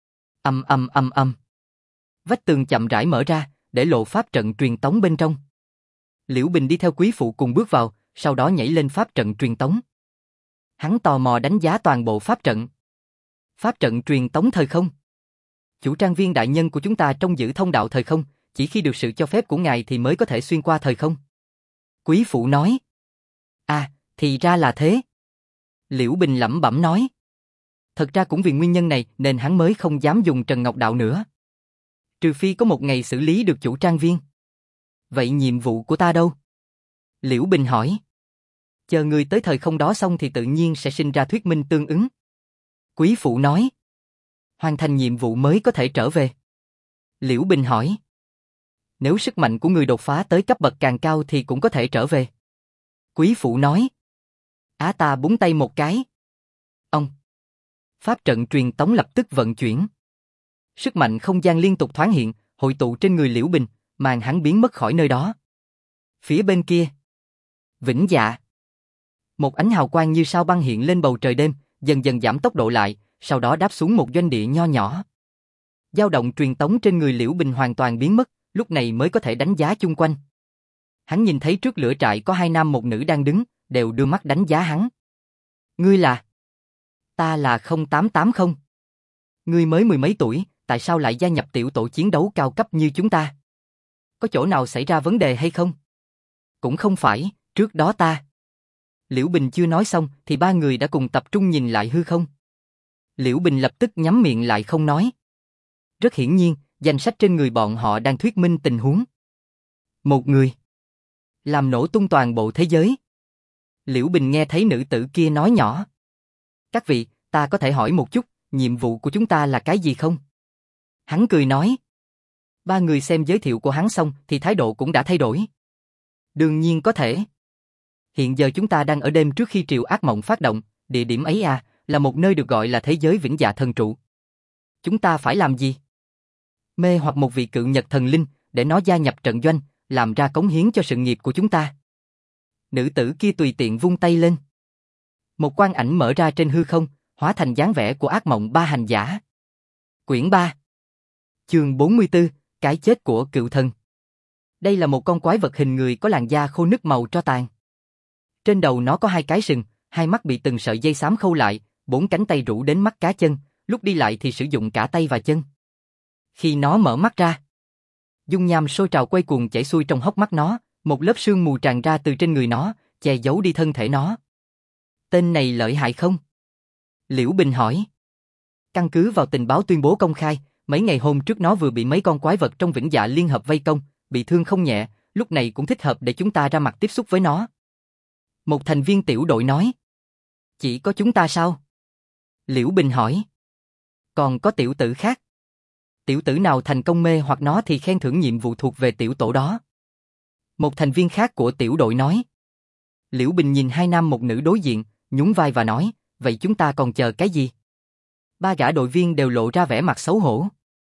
Âm. Vách tường chậm rãi mở ra, để lộ pháp trận truyền tống bên trong. Liễu Bình đi theo quý phụ cùng bước vào, sau đó nhảy lên pháp trận truyền tống. Hắn tò mò đánh giá toàn bộ pháp trận. Pháp trận truyền tống thời không. Chủ trang viên đại nhân của chúng ta trông giữ thông đạo thời không, chỉ khi được sự cho phép của ngài thì mới có thể xuyên qua thời không. Quý phụ nói. Thì ra là thế. Liễu Bình lẩm bẩm nói. Thật ra cũng vì nguyên nhân này nên hắn mới không dám dùng Trần Ngọc Đạo nữa. Trừ phi có một ngày xử lý được chủ trang viên. Vậy nhiệm vụ của ta đâu? Liễu Bình hỏi. Chờ người tới thời không đó xong thì tự nhiên sẽ sinh ra thuyết minh tương ứng. Quý phụ nói. Hoàn thành nhiệm vụ mới có thể trở về. Liễu Bình hỏi. Nếu sức mạnh của người đột phá tới cấp bậc càng cao thì cũng có thể trở về. Quý phụ nói. Ta búng tay một cái. Ông. Pháp trận truyền tống lập tức vận chuyển. Sức mạnh không gian liên tục thoáng hiện, hội tụ trên người Liễu Bình, màn hắn biến mất khỏi nơi đó. Phía bên kia. Vĩnh Dạ. Một ánh hào quang như sao băng hiện lên bầu trời đêm, dần dần giảm tốc độ lại, sau đó đáp xuống một doanh địa nho nhỏ. Dao động truyền tống trên người Liễu Bình hoàn toàn biến mất, lúc này mới có thể đánh giá chung quanh. Hắn nhìn thấy trước lửa trại có 2 nam 1 nữ đang đứng, đều đưa mắt đánh giá hắn. Ngươi là? Ta là 0880. Ngươi mới 10 mấy tuổi, tại sao lại gia nhập tiểu tổ chiến đấu cao cấp như chúng ta? Có chỗ nào xảy ra vấn đề hay không? Cũng không phải, trước đó ta. Liễu Bình chưa nói xong thì 3 người đã cùng tập trung nhìn lại hư không. Liễu Bình lập tức nhắm miệng lại không nói. Rất hiển nhiên, danh sách trên người bọn họ đang thuyết minh tình huống. Một người làm nổ tung toàn bộ thế giới. Liễu Bình nghe thấy nữ tử kia nói nhỏ. Các vị, ta có thể hỏi một chút, nhiệm vụ của chúng ta là cái gì không? Hắn cười nói. 3 người xem giới thiệu của hắn xong thì thái độ cũng đã thay đổi. Đương nhiên có thể. Hiện giờ chúng ta đang ở đêm trước khi triều ác mộng phát động, địa điểm ấy là một nơi được gọi là thế giới Vĩnh Dạ thần trụ. Chúng ta phải làm gì? Mê hoặc một vị cự nhật thần linh, để nó gia nhập trận doanh, làm ra cống hiến cho sự nghiệp của chúng ta. Nữ tử kia tùy tiện vung tay lên. Một quang ảnh mở ra trên hư không, hóa thành dáng vẻ của ác mộng 3 hành giả. Quyển 3. Chương 44, cái chết của cựu thần. Đây là một con quái vật hình người có làn da khô nứt màu tro tàn. Trên đầu nó có 2 cái sừng, 2 mắt bị từng sợi dây xám khâu lại, 4 cánh tay rũ đến mắt cá chân, lúc đi lại thì sử dụng cả tay và chân. Khi nó mở mắt ra, dung nham sôi trào quay cuồng chảy xuôi trong hốc mắt nó, một lớp sương mù tràn ra từ trên người nó, che giấu đi thân thể nó. Tên này lợi hại không? Liễu Bình hỏi. Căn cứ vào tình báo tuyên bố công khai, mấy ngày hôm trước nó vừa bị mấy con quái vật trong Vĩnh Dạ liên hợp vây công, bị thương không nhẹ, lúc này cũng thích hợp để chúng ta ra mặt tiếp xúc với nó. Một thành viên tiểu đội nói. Chỉ có chúng ta sao? Liễu Bình hỏi. Còn có tiểu tử khác. Tiểu tử nào thành công mê hoặc nó thì khen thưởng nhiệm vụ thuộc về tiểu tổ đó. Một thành viên khác của tiểu đội nói. Liễu Bình nhìn 2 nam 1 nữ đối diện, nhún vai và nói, vậy chúng ta còn chờ cái gì? 3 gã đội viên đều lộ ra vẻ mặt xấu hổ.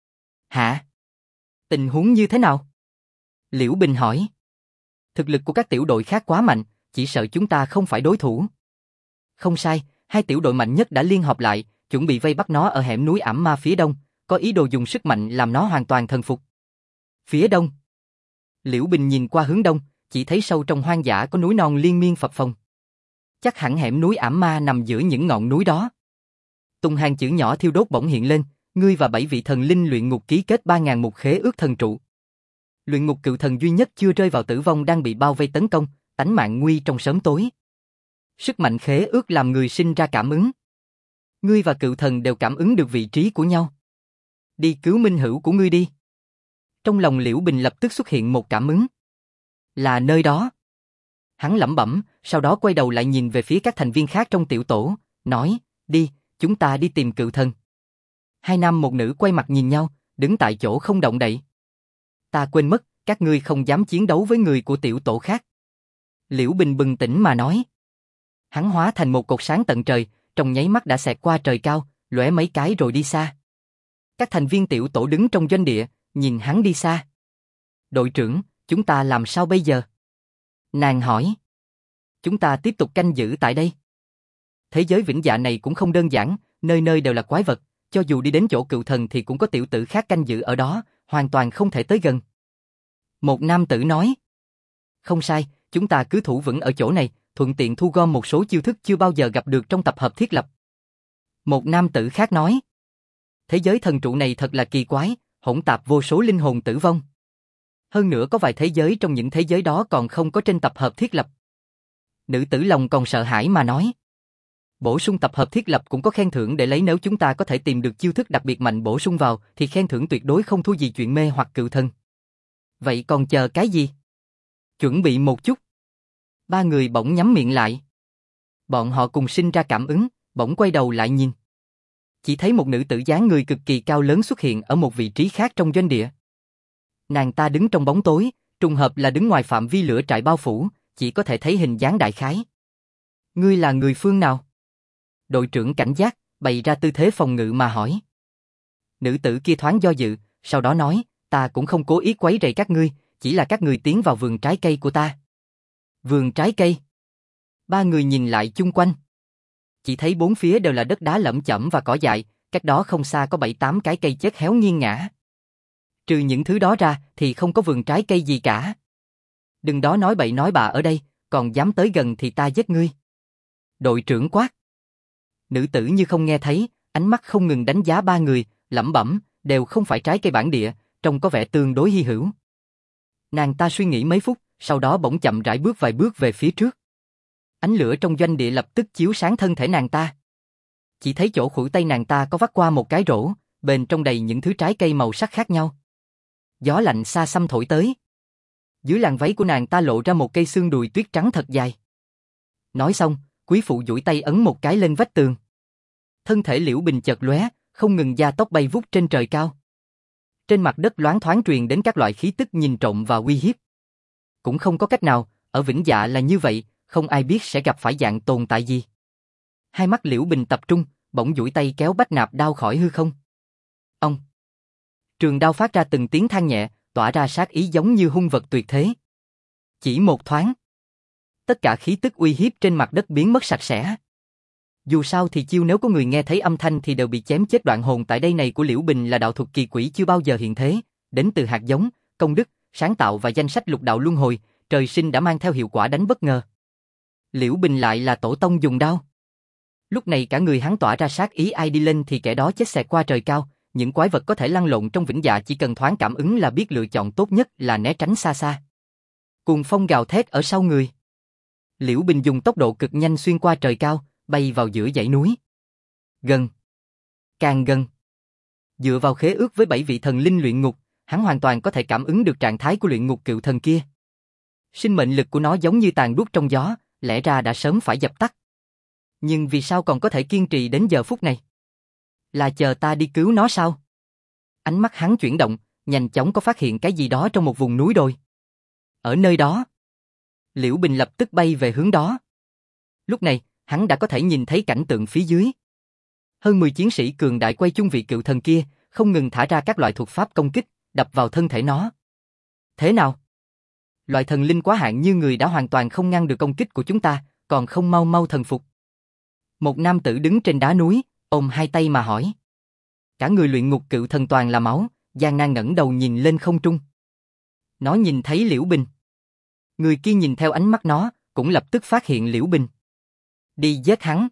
Hả? Tình huống như thế nào? Liễu Bình hỏi. Thực lực của các tiểu đội khác quá mạnh, chỉ sợ chúng ta không phải đối thủ. Không sai, 2 tiểu đội mạnh nhất đã liên hợp lại, chuẩn bị vây bắt nó ở hẻm núi Ảm Ma phía đông, có ý đồ dùng sức mạnh làm nó hoàn toàn thần phục. Phía đông. Liễu Bình nhìn qua hướng đông, chỉ thấy sâu trong hoang dã có núi non liên miên phập phồng. Chắc hẳn hẻm núi Ảm Ma nằm giữa những ngọn núi đó. Tung hàng chữ nhỏ thiêu đốt bỗng hiện lên, ngươi và 7 vị thần linh luyện ngục ký kết 3.000 mục khế ước thần trụ. Luyện ngục cựu thần duy nhất chưa rơi vào tử vong đang bị bao vây tấn công, tánh mạng nguy trong sớm tối. Sức mạnh khế ước làm người sinh ra cảm ứng. Ngươi và cựu thần đều cảm ứng được vị trí của nhau. Đi cứu minh hữu của ngươi đi. Trong lòng Liễu Bình lập tức xuất hiện một cảm ứng. Là nơi đó. Hắn lẩm bẩm, sau đó quay đầu lại nhìn về phía các thành viên khác trong tiểu tổ, nói, đi, chúng ta đi tìm cựu thần. 2 nam 1 nữ quay mặt nhìn nhau, đứng tại chỗ không động đậy. Ta quên mất, các ngươi không dám chiến đấu với người của tiểu tổ khác. Liễu Bình bừng tỉnh mà nói. Hắn hóa thành một cột sáng tận trời, trong nháy mắt đã xẹt qua trời cao, lóe mấy cái rồi đi xa. Các thành viên tiểu tổ đứng trong doanh địa, nhìn hắn đi xa. Đội trưởng, chúng ta làm sao bây giờ? Nàng hỏi. Chúng ta tiếp tục canh giữ tại đây. Thế giới vĩnh dạ này cũng không đơn giản, nơi nơi đều là quái vật, cho dù đi đến chỗ cựu thần thì cũng có tiểu tử khác canh giữ ở đó, hoàn toàn không thể tới gần. Một nam tử nói. Không sai, chúng ta cứ thủ vững ở chỗ này, thuận tiện thu gom một số chiêu thức chưa bao giờ gặp được trong tập hợp thiết lập. Một nam tử khác nói. Thế giới thần trụ này thật là kỳ quái, hỗn tạp vô số linh hồn tử vong. Hơn nữa có vài thế giới trong những thế giới đó còn không có trên tập hợp thiết lập. Nữ tử lòng còn sợ hãi mà nói. Bổ sung tập hợp thiết lập cũng có khen thưởng để lấy, nếu chúng ta có thể tìm được chiêu thức đặc biệt mạnh bổ sung vào thì khen thưởng tuyệt đối không thua gì chuyện mê hoặc cựu thần. Vậy còn chờ cái gì? Chuẩn bị một chút. Ba người bỗng nhắm miệng lại. Bọn họ cùng sinh ra cảm ứng, bỗng quay đầu lại nhìn. Chỉ thấy một nữ tử dáng người cực kỳ cao lớn xuất hiện ở một vị trí khác trong doanh địa. Nàng ta đứng trong bóng tối, trùng hợp là đứng ngoài phạm vi lửa trại bao phủ, chỉ có thể thấy hình dáng đại khái. Ngươi là người phương nào? Đội trưởng cảnh giác, bày ra tư thế phòng ngự mà hỏi. Nữ tử kia thoáng do dự, sau đó nói, ta cũng không cố ý quấy rầy các ngươi, chỉ là các người tiến vào vườn trái cây của ta. Vườn trái cây? Ba người nhìn lại chung quanh. Chỉ thấy bốn phía đều là đất đá lởm chởm và cỏ dại, cách đó không xa có 7-8 cái cây chết héo nghiêng ngã. Trừ những thứ đó ra thì không có vườn trái cây gì cả. Đừng đó nói bậy nói bạ ở đây, còn dám tới gần thì ta giết ngươi. Đội trưởng quát. Nữ tử như không nghe thấy, ánh mắt không ngừng đánh giá ba người, lẩm bẩm, đều không phải trái cây bản địa, trông có vẻ tương đối hy hữu. Nàng ta suy nghĩ mấy phút, sau đó bỗng chậm rãi bước vài bước về phía trước. Ánh lửa trong doanh địa lập tức chiếu sáng thân thể nàng ta. Chỉ thấy chỗ khuỷu tay nàng ta có vắt qua một cái rổ, bên trong đầy những thứ trái cây màu sắc khác nhau. Gió lạnh xa xăm thổi tới. Dưới làn váy của nàng ta lộ ra một cây xương đùi tuyết trắng thật dài. Nói xong, quý phụ duỗi tay ấn một cái lên vách tường. Thân thể Liễu Bình chợt lóe, không ngừng gia tốc bay vút trên trời cao. Trên mặt đất loáng thoáng truyền đến các loại khí tức nhìn trộm và uy hiếp. Cũng không có cách nào, ở Vĩnh Dạ là như vậy, không ai biết sẽ gặp phải dạng tồn tại gì. Hai mắt Liễu Bình tập trung, bỗng duỗi tay kéo bách nạp đao khỏi hư không. Ông! Trường đao phát ra từng tiếng than nhẹ, tỏa ra sát ý giống như hung vật tuyệt thế. Chỉ một thoáng, tất cả khí tức uy hiếp trên mặt đất biến mất sạch sẽ. Dù sao thì chiêu nếu có người nghe thấy âm thanh thì đều bị chém chết đoạn hồn. Tại đây này của Liễu Bình là đạo thuật kỳ quỷ chưa bao giờ hiện thế, đến từ hạt giống, công đức, sáng tạo và danh sách lục đạo luân hồi, trời sinh đã mang theo hiệu quả đánh bất ngờ. Liễu Bình lại là tổ tông dùng đao. Lúc này cả người hắn tỏa ra sát ý, ai đi lên thì kẻ đó chết xẹt qua trời cao. Những quái vật có thể lăn lộn trong Vĩnh Dạ chỉ cần thoáng cảm ứng là biết lựa chọn tốt nhất là né tránh xa xa. Cuồng phong gào thét ở sau người. Liễu Bình dùng tốc độ cực nhanh xuyên qua trời cao, bay vào giữa dãy núi. Gần. Càng gần. Dựa vào khế ước với 7 vị thần linh luyện ngục, hắn hoàn toàn có thể cảm ứng được trạng thái của luyện ngục cựu thần kia. Sinh mệnh lực của nó giống như tàn đuốc trong gió, lẽ ra đã sớm phải dập tắt. Nhưng vì sao còn có thể kiên trì đến giờ phút này? Là chờ ta đi cứu nó sao? Ánh mắt hắn chuyển động, nhanh chóng có phát hiện cái gì đó trong một vùng núi đồi. Ở nơi đó, Liễu Bình lập tức bay về hướng đó. Lúc này, hắn đã có thể nhìn thấy cảnh tượng phía dưới. Hơn 10 chiến sĩ cường đại quay chung vị cựu thần kia, không ngừng thả ra các loại thuật pháp công kích, đập vào thân thể nó. Thế nào? Loại thần linh quá hạn như người đã hoàn toàn không ngăn được công kích của chúng ta, còn không mau mau thần phục. Một nam tử đứng trên đá núi, ôm hai tay mà hỏi. Cả người luyện ngục cựu thần toàn là máu, gian nan ngẩng đầu nhìn lên không trung. Nó nhìn thấy Liễu Bình. Người kia nhìn theo ánh mắt nó, cũng lập tức phát hiện Liễu Bình. Đi giết hắn.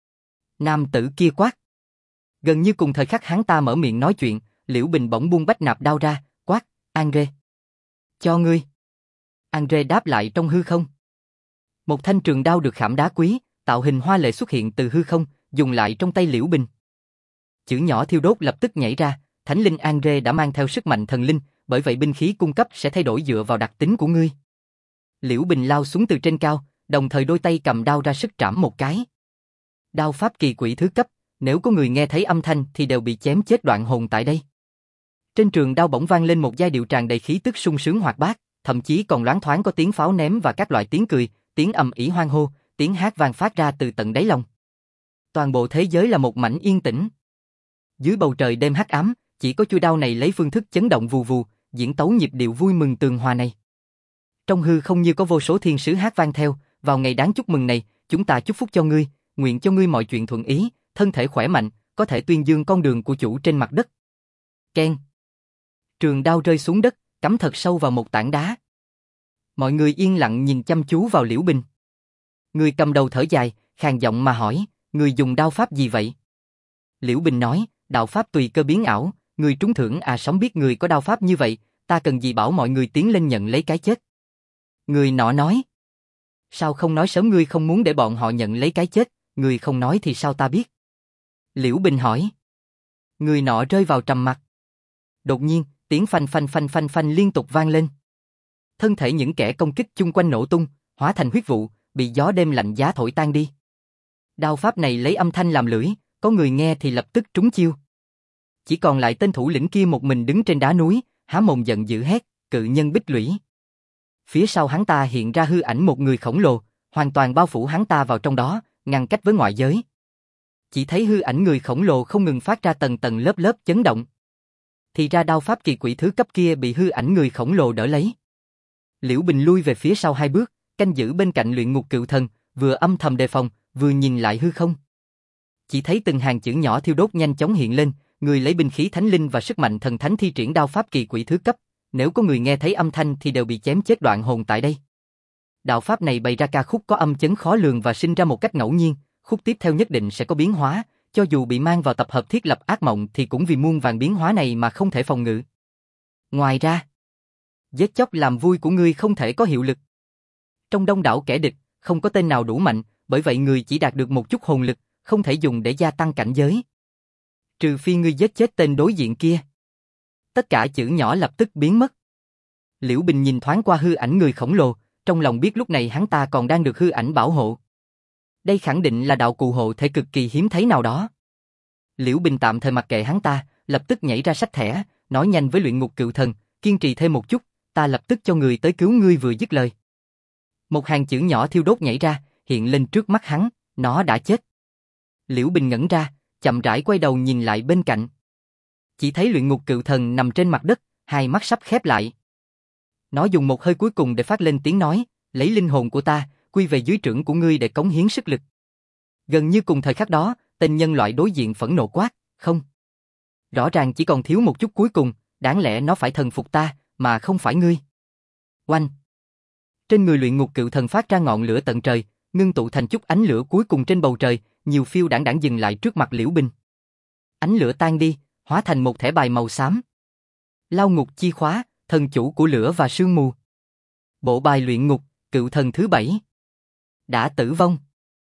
Nam tử kia quát. Gần như cùng thời khắc hắn ta mở miệng nói chuyện, Liễu Bình bỗng buông bách nạp đao ra, quát, Andre. Cho ngươi. Andre đáp lại trong hư không. Một thanh trường đao được khảm đá quý, tạo hình hoa lệ xuất hiện từ hư không, dùng lại trong tay Liễu Bình. Chữ nhỏ thiêu đốt lập tức nhảy ra, Thánh linh Andre đã mang theo sức mạnh thần linh, bởi vậy binh khí cung cấp sẽ thay đổi dựa vào đặc tính của ngươi. Liễu Bình lao xuống từ trên cao, đồng thời đôi tay cầm đao ra sức trảm một cái. Đao pháp kỳ quỷ thứ cấp, nếu có người nghe thấy âm thanh thì đều bị chém chết đoạn hồn tại đây. Trên trường đao bỗng vang lên một giai điệu tràn đầy khí tức sung sướng hoạt bát, thậm chí còn loáng thoáng có tiếng pháo ném và các loại tiếng cười, tiếng ầm ĩ hoan hô, tiếng hát vang phát ra từ tận đáy lòng. Toàn bộ thế giới là một mảnh yên tĩnh. Dưới bầu trời đêm hắc ám, chỉ có chuôi đao này lấy phương thức chấn động vù vù, diễn tấu nhịp điệu vui mừng tường hòa này. Trong hư không như có vô số thiên sứ hát vang theo, vào ngày đáng chúc mừng này, chúng ta chúc phúc cho ngươi, nguyện cho ngươi mọi chuyện thuận ý, thân thể khỏe mạnh, có thể tuyên dương con đường của chủ trên mặt đất. Keng. Trường đao rơi xuống đất, cắm thật sâu vào một tảng đá. Mọi người yên lặng nhìn chăm chú vào Liễu Bình. Người cầm đầu thở dài, khàn giọng mà hỏi, người dùng đao pháp gì vậy? Liễu Bình nói, đạo pháp tùy cơ biến ảo, người trúng thưởng à, sống biết người có đao pháp như vậy, ta cần gì bảo mọi người tiến lên nhận lấy cái chết. Người nọ nói, sao không nói sớm, ngươi không muốn để bọn họ nhận lấy cái chết, người không nói thì sao ta biết? Liễu Bình hỏi. Người nọ rơi vào trầm mặc. Đột nhiên, tiếng phanh phanh phanh phanh phanh liên tục vang lên. Thân thể những kẻ công kích chung quanh nổ tung, hóa thành huyết vụ, bị gió đêm lạnh giá thổi tan đi. Đao pháp này lấy âm thanh làm lưỡi, có người nghe thì lập tức trúng chiêu. Chỉ còn lại tên thủ lĩnh kia một mình đứng trên đá núi, há mồm giận dữ hét, cự nhân Bích Lũy. Phía sau hắn ta hiện ra hư ảnh một người khổng lồ, hoàn toàn bao phủ hắn ta vào trong đó, ngăn cách với ngoại giới. Chỉ thấy hư ảnh người khổng lồ không ngừng phát ra tầng tầng lớp lớp chấn động. Thì ra đao pháp kỳ quỷ thứ cấp kia bị hư ảnh người khổng lồ đỡ lấy. Liễu Bình lui về phía sau 2 bước, canh giữ bên cạnh Luyện Ngục Cựu Thần, vừa âm thầm đề phòng, vừa nhìn lại hư không. Chỉ thấy từng hàng chữ nhỏ thiêu đốt nhanh chóng hiện lên, người lấy binh khí thánh linh và sức mạnh thần thánh thi triển đao pháp kỳ quỷ thứ cấp, nếu có người nghe thấy âm thanh thì đều bị chém chết đoạn hồn tại đây. Đạo pháp này bày ra ca khúc có âm chấn khó lường và sinh ra một cách ngẫu nhiên, khúc tiếp theo nhất định sẽ có biến hóa, cho dù bị mang vào tập hợp thiết lập ác mộng thì cũng vì muôn vàn biến hóa này mà không thể phòng ngự. Ngoài ra, giết chóc làm vui của ngươi không thể có hiệu lực. Trong đông đảo kẻ địch, không có tên nào đủ mạnh, bởi vậy người chỉ đạt được một chút hồn lực, không thể dùng để gia tăng cảnh giới. Trừ phi ngươi giết chết tên đối diện kia. Tất cả chữ nhỏ lập tức biến mất. Liễu Bình nhìn thoáng qua hư ảnh người khổng lồ, trong lòng biết lúc này hắn ta còn đang được hư ảnh bảo hộ. Đây khẳng định là đạo cụ hộ thể cực kỳ hiếm thấy nào đó. Liễu Bình tạm thời mặc kệ hắn ta, lập tức nhảy ra xách thẻ, nói nhanh với Luyện Ngục Cựu Thần, kiên trì thêm một chút, ta lập tức cho người tới cứu ngươi. Vừa dứt lời, một hàng chữ nhỏ thiêu đốt nhảy ra, hiện lên trước mắt hắn, nó đã chết. Liễu Bình ngẩn ra, chậm rãi quay đầu nhìn lại bên cạnh. Chỉ thấy Luyện Ngục Cựu Thần nằm trên mặt đất, hai mắt sắp khép lại. Nó dùng một hơi cuối cùng để phát lên tiếng nói, lấy linh hồn của ta, quy về dưới trướng của ngươi để cống hiến sức lực. Gần như cùng thời khắc đó, tên nhân loại đối diện phẫn nộ quát, không. Rõ ràng chỉ còn thiếu một chút cuối cùng, đáng lẽ nó phải thần phục ta, mà không phải ngươi. Oanh! Trên người Luyện Ngục Cựu Thần phát ra ngọn lửa tận trời, ngưng tụ thành chút ánh lửa cuối cùng trên bầu trời, nhiều phiêu đãng đãng dừng lại trước mặt Liễu Bình. Ánh lửa tan đi, hóa thành một thẻ bài màu xám. Lao ngục chi khóa, thần chủ của lửa và sương mù. Bộ bài Luyện Ngục, Cựu Thần thứ 7. Đã tử vong.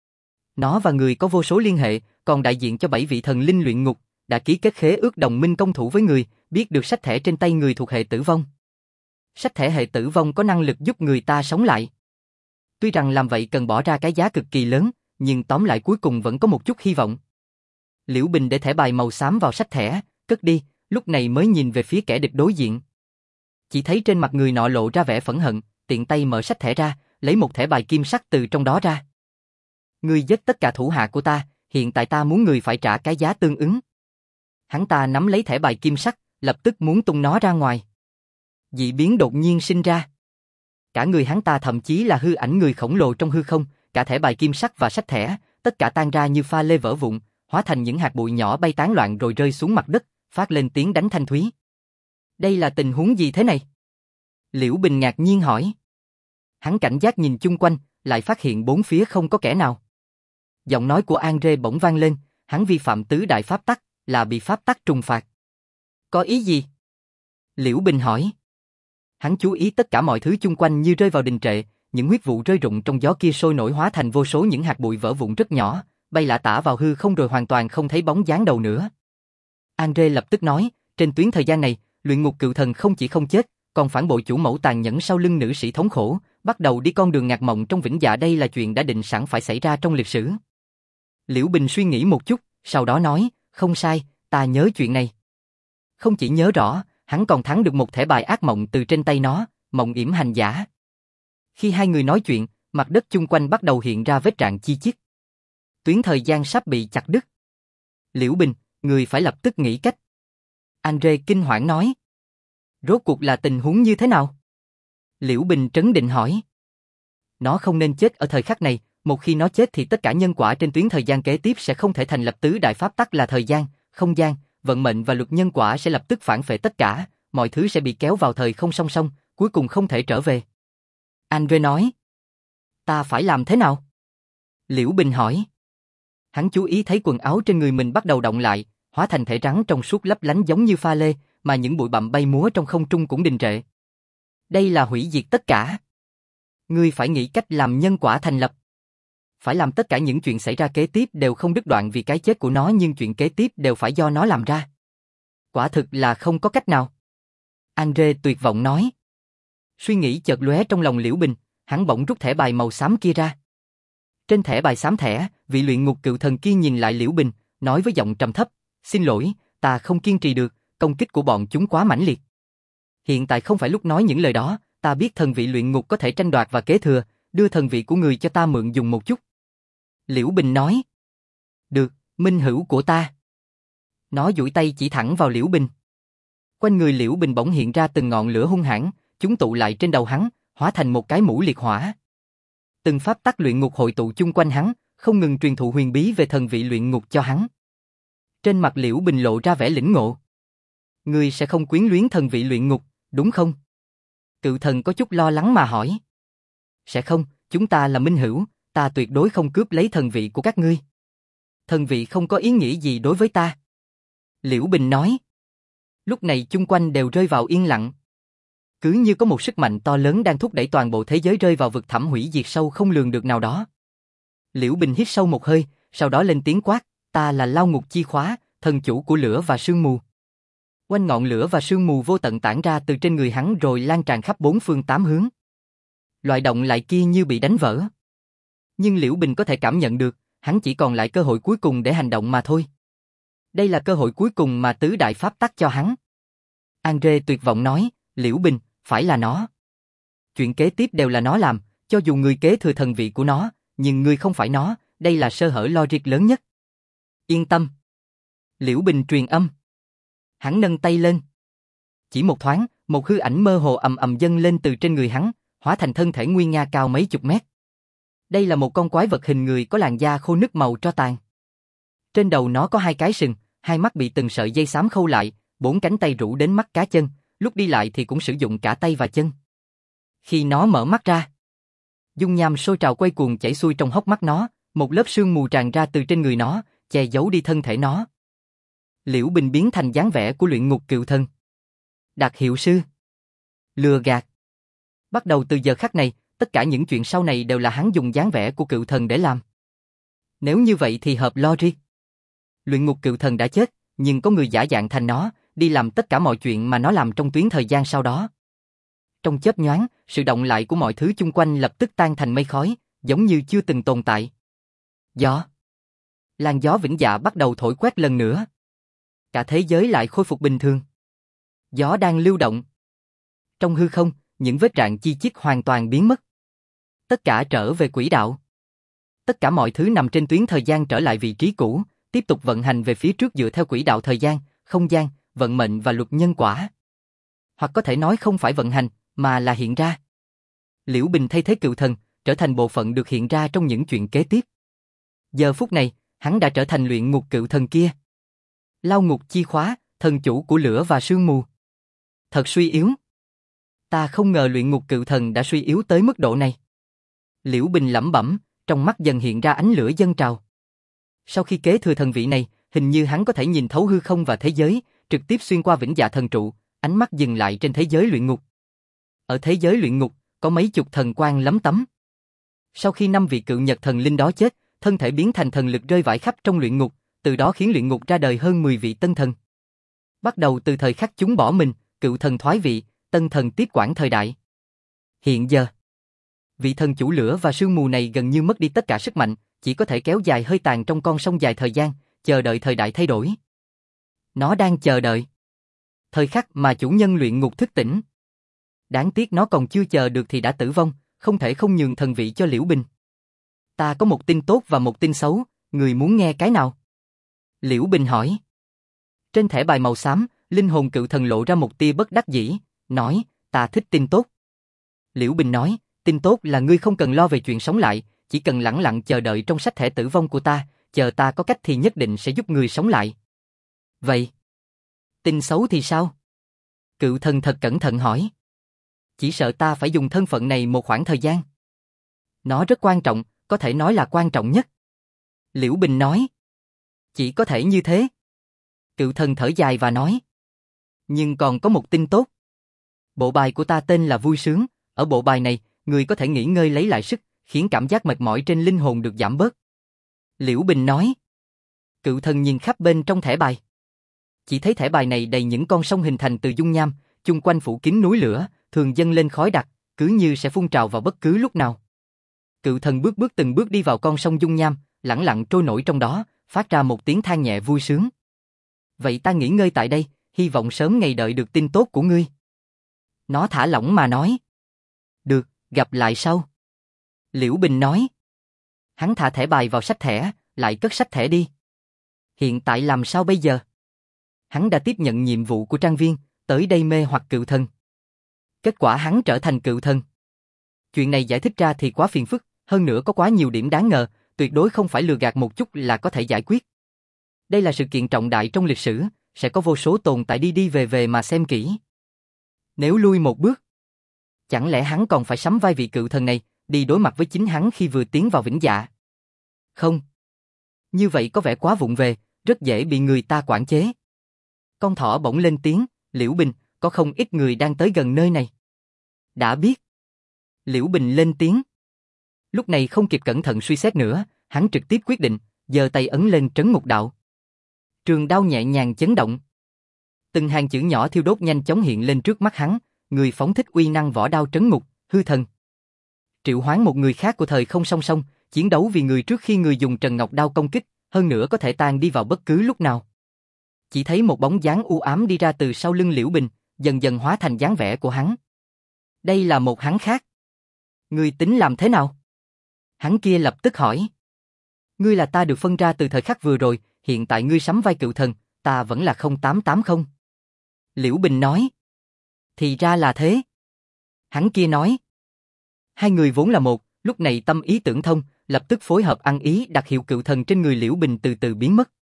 Nó và người có vô số liên hệ, còn đại diện cho 7 vị thần linh luyện ngục, đã ký kết khế ước đồng minh công thủ với người, biết được sách thẻ trên tay người thuộc hệ tử vong. Sách thẻ hệ tử vong có năng lực giúp người ta sống lại. Tuy rằng làm vậy cần bỏ ra cái giá cực kỳ lớn, nhưng tóm lại cuối cùng vẫn có một chút hy vọng. Liễu Bình để thẻ bài màu xám vào sách thẻ, cất đi, lúc này mới nhìn về phía kẻ địch đối diện. Chỉ thấy trên mặt người nọ lộ ra vẻ phẫn hận, tiện tay mở sách thẻ ra, lấy một thẻ bài kim sắc từ trong đó ra. Ngươi giết tất cả thủ hạ của ta, hiện tại ta muốn người phải trả cái giá tương ứng. Hắn ta nắm lấy thẻ bài kim sắc, lập tức muốn tung nó ra ngoài. Dị biến đột nhiên sinh ra. Cả người hắn ta thậm chí là hư ảnh người khổng lồ trong hư không, cả thẻ bài kim sắc và sách thẻ, tất cả tan ra như pha lê vỡ vụn, hóa thành những hạt bụi nhỏ bay tán loạn rồi rơi xuống mặt đất, phát lên tiếng đánh thanh thúy. Đây là tình huống gì thế này? Liễu Bình ngạc nhiên hỏi. Hắn cảnh giác nhìn chung quanh, lại phát hiện bốn phía không có kẻ nào. Giọng nói của Andre bỗng vang lên, hắn vi phạm tứ đại pháp tắc, là bị pháp tắc trừng phạt. Có ý gì? Liễu Bình hỏi. Hắn chú ý tất cả mọi thứ chung quanh như rơi vào đình trệ, những huyết vụ rơi rụng trong gió kia sôi nổi hóa thành vô số những hạt bụi vỡ vụn rất nhỏ, bay lả tả vào hư không rồi hoàn toàn không thấy bóng dáng đâu nữa. Andre lập tức nói, trên tuyến thời gian này, Luyện Ngục Cựu Thần không chỉ không chết, còn phản bội chủ mẫu tàn nhẫn sau lưng nữ sĩ thống khổ, bắt đầu đi con đường ngạc mộng trong vĩnh dạ, đây là chuyện đã định sẵn phải xảy ra trong lịch sử. Liễu Bình suy nghĩ một chút, sau đó nói, không sai, ta nhớ chuyện này. Không chỉ nhớ rõ, Hắn còn thắng được một thẻ bài ác mộng từ trên tay nó, mộng yểm hành giả. Khi hai người nói chuyện, mặt đất chung quanh bắt đầu hiện ra vết rạn chi chít. Tuyến thời gian sắp bị chặt đứt. Liễu Bình, người phải lập tức nghĩ cách. Andre kinh hoảng nói. Rốt cuộc là tình huống như thế nào? Liễu Bình trấn định hỏi. Nó không nên chết ở thời khắc này, một khi nó chết thì tất cả nhân quả trên tuyến thời gian kế tiếp sẽ không thể thành lập tứ đại pháp tắc là thời gian, không gian, vận mệnh và luật nhân quả sẽ lập tức phản phệ tất cả, mọi thứ sẽ bị kéo vào thời không song song, cuối cùng không thể trở về. Andre nói. Ta phải làm thế nào? Liễu Bình hỏi. Hắn chú ý thấy quần áo trên người mình bắt đầu động lại, hóa thành thể trắng trong suốt lấp lánh giống như pha lê, mà những bụi bặm bay múa trong không trung cũng đình trệ. Đây là hủy diệt tất cả. Ngươi phải nghĩ cách làm nhân quả thành lập. Phải làm tất cả những chuyện xảy ra kế tiếp đều không đứt đoạn vì cái chết của nó, nhưng chuyện kế tiếp đều phải do nó làm ra. Quả thực là không có cách nào. Andre tuyệt vọng nói. Suy nghĩ chợt lóe trong lòng Liễu Bình, hắn bỗng rút thẻ bài màu xám kia ra. Trên thẻ bài xám thẻ, vị luyện ngục cựu thần kia nhìn lại Liễu Bình, nói với giọng trầm thấp, xin lỗi, ta không kiên trì được, công kích của bọn chúng quá mãnh liệt. Hiện tại không phải lúc nói những lời đó, ta biết thần vị luyện ngục có thể tranh đoạt và kế thừa, đưa thần vị của người cho ta mượn dùng một chút. Liễu Bình nói. Được, minh hữu của ta. Nó duỗi tay chỉ thẳng vào Liễu Bình. Quanh người Liễu Bình bỗng hiện ra từng ngọn lửa hung hãn, chúng tụ lại trên đầu hắn, hóa thành một cái mũ liệt hỏa. Từng pháp tắc luyện ngục hội tụ chung quanh hắn, không ngừng truyền thụ huyền bí về thần vị luyện ngục cho hắn. Trên mặt Liễu Bình lộ ra vẻ lĩnh ngộ. Ngươi sẽ không quyến luyến thần vị luyện ngục, đúng không? Cựu thần có chút lo lắng mà hỏi. Sẽ không, chúng ta là minh hữu, ta tuyệt đối không cướp lấy thần vị của các ngươi. Thần vị không có ý nghĩa gì đối với ta. Liễu Bình nói. Lúc này chung quanh đều rơi vào yên lặng. Cứ như có một sức mạnh to lớn đang thúc đẩy toàn bộ thế giới rơi vào vực thẳm hủy diệt sâu không lường được nào đó. Liễu Bình hít sâu một hơi, sau đó lên tiếng quát, ta là Lao Ngục Chi Khóa, thần chủ của lửa và sương mù. Quanh ngọn lửa và sương mù vô tận tản ra từ trên người hắn rồi lan tràn khắp bốn phương tám hướng. Loại động lại kia như bị đánh vỡ. Nhưng Liễu Bình có thể cảm nhận được, hắn chỉ còn lại cơ hội cuối cùng để hành động mà thôi. Đây là cơ hội cuối cùng mà tứ đại pháp tắc cho hắn. Andre tuyệt vọng nói, Liễu Bình, phải là nó. Chuyện kế tiếp đều là nó làm, cho dù người kế thừa thần vị của nó, nhưng người không phải nó, đây là sơ hở logic lớn nhất. Yên tâm. Liễu Bình truyền âm. Hắn nâng tay lên. Chỉ một thoáng, một hư ảnh mơ hồ ầm ầm dâng lên từ trên người hắn, hóa thành thân thể nguy nga cao mấy chục mét. Đây là một con quái vật hình người có làn da khô nứt màu tro tàn. Trên đầu nó có hai cái sừng, hai mắt bị từng sợi dây xám khâu lại, bốn cánh tay rũ đến mắt cá chân, lúc đi lại thì cũng sử dụng cả tay và chân. Khi nó mở mắt ra, dung nham sôi trào quay cuồng chảy xuôi trong hốc mắt nó, một lớp sương mù tràn ra từ trên người nó, che giấu đi thân thể nó. Liễu Bình biến thành dáng vẻ của luyện ngục cựu thần. Đạt hiệu sư. Lừa gạt. Bắt đầu từ giờ khắc này, tất cả những chuyện sau này đều là hắn dùng dáng vẻ của cựu thần để làm. Nếu như vậy thì hợp logic. Luyện ngục cựu thần đã chết, nhưng có người giả dạng thành nó, đi làm tất cả mọi chuyện mà nó làm trong tuyến thời gian sau đó. Trong chớp nhoáng, sự động lại của mọi thứ chung quanh lập tức tan thành mây khói, giống như chưa từng tồn tại. Gió. Làn gió vĩnh dạ bắt đầu thổi quét lần nữa. Cả thế giới lại khôi phục bình thường. Gió đang lưu động. Trong hư không, những vết rạn chi chít hoàn toàn biến mất. Tất cả trở về quỹ đạo. Tất cả mọi thứ nằm trên tuyến thời gian trở lại vị trí cũ, tiếp tục vận hành về phía trước dựa theo quỹ đạo thời gian, không gian, vận mệnh và luật nhân quả. Hoặc có thể nói không phải vận hành, mà là hiện ra. Liễu Bình thay thế cựu thần, trở thành bộ phận được hiện ra trong những chuyện kế tiếp. Giờ phút này, hắn đã trở thành luyện ngục cựu thần kia. Lao Ngục Chi Khóa, thần chủ của lửa và sương mù. Thật suy yếu. Ta không ngờ luyện ngục cựu thần đã suy yếu tới mức độ này. Liễu Bình lẩm bẩm, trong mắt dần hiện ra ánh lửa dâng trào. Sau khi kế thừa thần vị này, hình như hắn có thể nhìn thấu hư không và thế giới, trực tiếp xuyên qua vĩnh dạ thần trụ, ánh mắt dừng lại trên thế giới luyện ngục. Ở thế giới luyện ngục, có mấy chục thần quang lấm tấm. Sau khi 5 vị cự nhật thần linh đó chết, thân thể biến thành thần lực rơi vãi khắp trong luyện ngục, từ đó khiến luyện ngục ra đời hơn 10 vị tân thần. Bắt đầu từ thời khắc chúng bỏ mình, cựu thần thoái vị, tân thần tiếp quản thời đại. Hiện giờ, vị thần chủ lửa và sương mù này gần như mất đi tất cả sức mạnh, chỉ có thể kéo dài hơi tàn trong con sông dài thời gian, chờ đợi thời đại thay đổi. Nó đang chờ đợi. Thời khắc mà chủ nhân luyện ngục thức tỉnh. Đáng tiếc nó còn chưa chờ được thì đã tử vong, không thể không nhường thần vị cho Liễu Bình. Ta có một tin tốt và một tin xấu, người muốn nghe cái nào? Liễu Bình hỏi. Trên thẻ bài màu xám, linh hồn cựu thần lộ ra một tia bất đắc dĩ, nói, ta thích tin tốt. Liễu Bình nói, tin tốt là ngươi không cần lo về chuyện sống lại, chỉ cần lẳng lặng chờ đợi trong sách thẻ tử vong của ta, chờ ta có cách thì nhất định sẽ giúp ngươi sống lại. Vậy, tin xấu thì sao? Cựu thần thật cẩn thận hỏi. Chỉ sợ ta phải dùng thân phận này một khoảng thời gian. Nó rất quan trọng, có thể nói là quan trọng nhất. Liễu Bình nói. Chỉ có thể như thế. Cựu thần thở dài và nói. Nhưng còn có một tin tốt. Bộ bài của ta tên là Vui Sướng, ở bộ bài này, người có thể nghỉ ngơi lấy lại sức, khiến cảm giác mệt mỏi trên linh hồn được giảm bớt. Liễu Bình nói. Cựu thần nhìn khắp bên trong thẻ bài. Chỉ thấy thẻ bài này đầy những con sông hình thành từ dung nham, chung quanh phủ kín núi lửa, thường dâng lên khói đặc, cứ như sẽ phun trào vào bất cứ lúc nào. Cựu thần từng bước đi vào con sông dung nham, lẳng lặng trôi nổi trong đó, phát ra một tiếng than nhẹ vui sướng. Vậy ta nghỉ ngơi tại đây, hy vọng sớm ngày đợi được tin tốt của ngươi. Nó thả lỏng mà nói. Được, gặp lại sau. Liễu Bình nói. Hắn thả thẻ bài vào sách thẻ, lại cất sách thẻ đi. Hiện tại làm sao bây giờ? Hắn đã tiếp nhận nhiệm vụ của trang viên, tới đây mê hoặc cựu thần. Kết quả hắn trở thành cựu thần. Chuyện này giải thích ra thì quá phiền phức, hơn nữa có quá nhiều điểm đáng ngờ, tuyệt đối không phải lừa gạt một chút là có thể giải quyết. Đây là sự kiện trọng đại trong lịch sử, sẽ có vô số tồn tại đi đi về về mà xem kỹ. Nếu lui một bước, chẳng lẽ hắn còn phải sắm vai vị cựu thần này, đi đối mặt với chính hắn khi vừa tiến vào vĩnh dạ? Không. Như vậy có vẻ quá vụng về, rất dễ bị người ta quản chế. Con thỏ bỗng lên tiếng, Liễu Bình, có không ít người đang tới gần nơi này. Đã biết. Liễu Bình lên tiếng. Lúc này không kịp cẩn thận suy xét nữa, hắn trực tiếp quyết định, giơ tay ấn lên trấn ngục đạo. Trường đao nhẹ nhàng chấn động. Từng hàng chữ nhỏ thiêu đốt nhanh chóng hiện lên trước mắt hắn, người phóng thích uy năng võ đao trấn ngục, hư thần. Triệu hoán một người khác của thời không song song, chiến đấu vì người trước khi người dùng Trần Ngọc đao công kích, hơn nữa có thể tan đi vào bất cứ lúc nào. Chỉ thấy một bóng dáng u ám đi ra từ sau lưng Liễu Bình, dần dần hóa thành dáng vẻ của hắn. Đây là một hắn khác. Ngươi tính làm thế nào? Hắn kia lập tức hỏi. Ngươi là ta được phân ra từ thời khắc vừa rồi, hiện tại ngươi sắm vai cựu thần, ta vẫn là 0880. Liễu Bình nói. Thì ra là thế. Hắn kia nói. Hai người vốn là một, lúc này tâm ý tưởng thông, lập tức phối hợp ăn ý đặt hiệu cựu thần trên người Liễu Bình từ từ biến mất.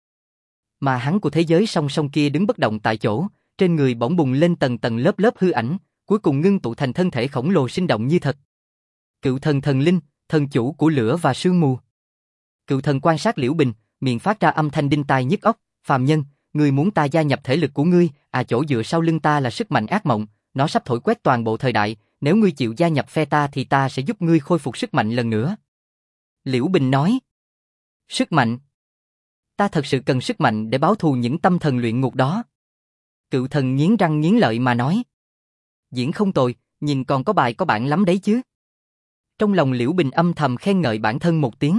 Mà hắn của thế giới song song kia đứng bất động tại chỗ, trên người bỗng bùng lên tầng tầng lớp lớp hư ảnh, cuối cùng ngưng tụ thành thân thể khổng lồ sinh động như thật. Cựu thần thần linh, thần chủ của lửa và sương mù. Cựu thần quan sát Liễu Bình, miệng phát ra âm thanh đinh tai nhức óc, phàm nhân, ngươi muốn ta gia nhập thể lực của ngươi, chỗ dựa sau lưng ta là sức mạnh ác mộng, nó sắp thổi quét toàn bộ thời đại, nếu ngươi chịu gia nhập phe ta thì ta sẽ giúp ngươi khôi phục sức mạnh lần nữa. Liễu Bình nói. Sức mạnh? Ta thật sự cần sức mạnh để báo thù những tâm thần luyện ngục đó. Cựu thần nghiến răng nghiến lợi mà nói. Diễn không tồi, nhìn còn có bài có bản lắm đấy chứ. Trong lòng Liễu Bình âm thầm khen ngợi bản thân một tiếng.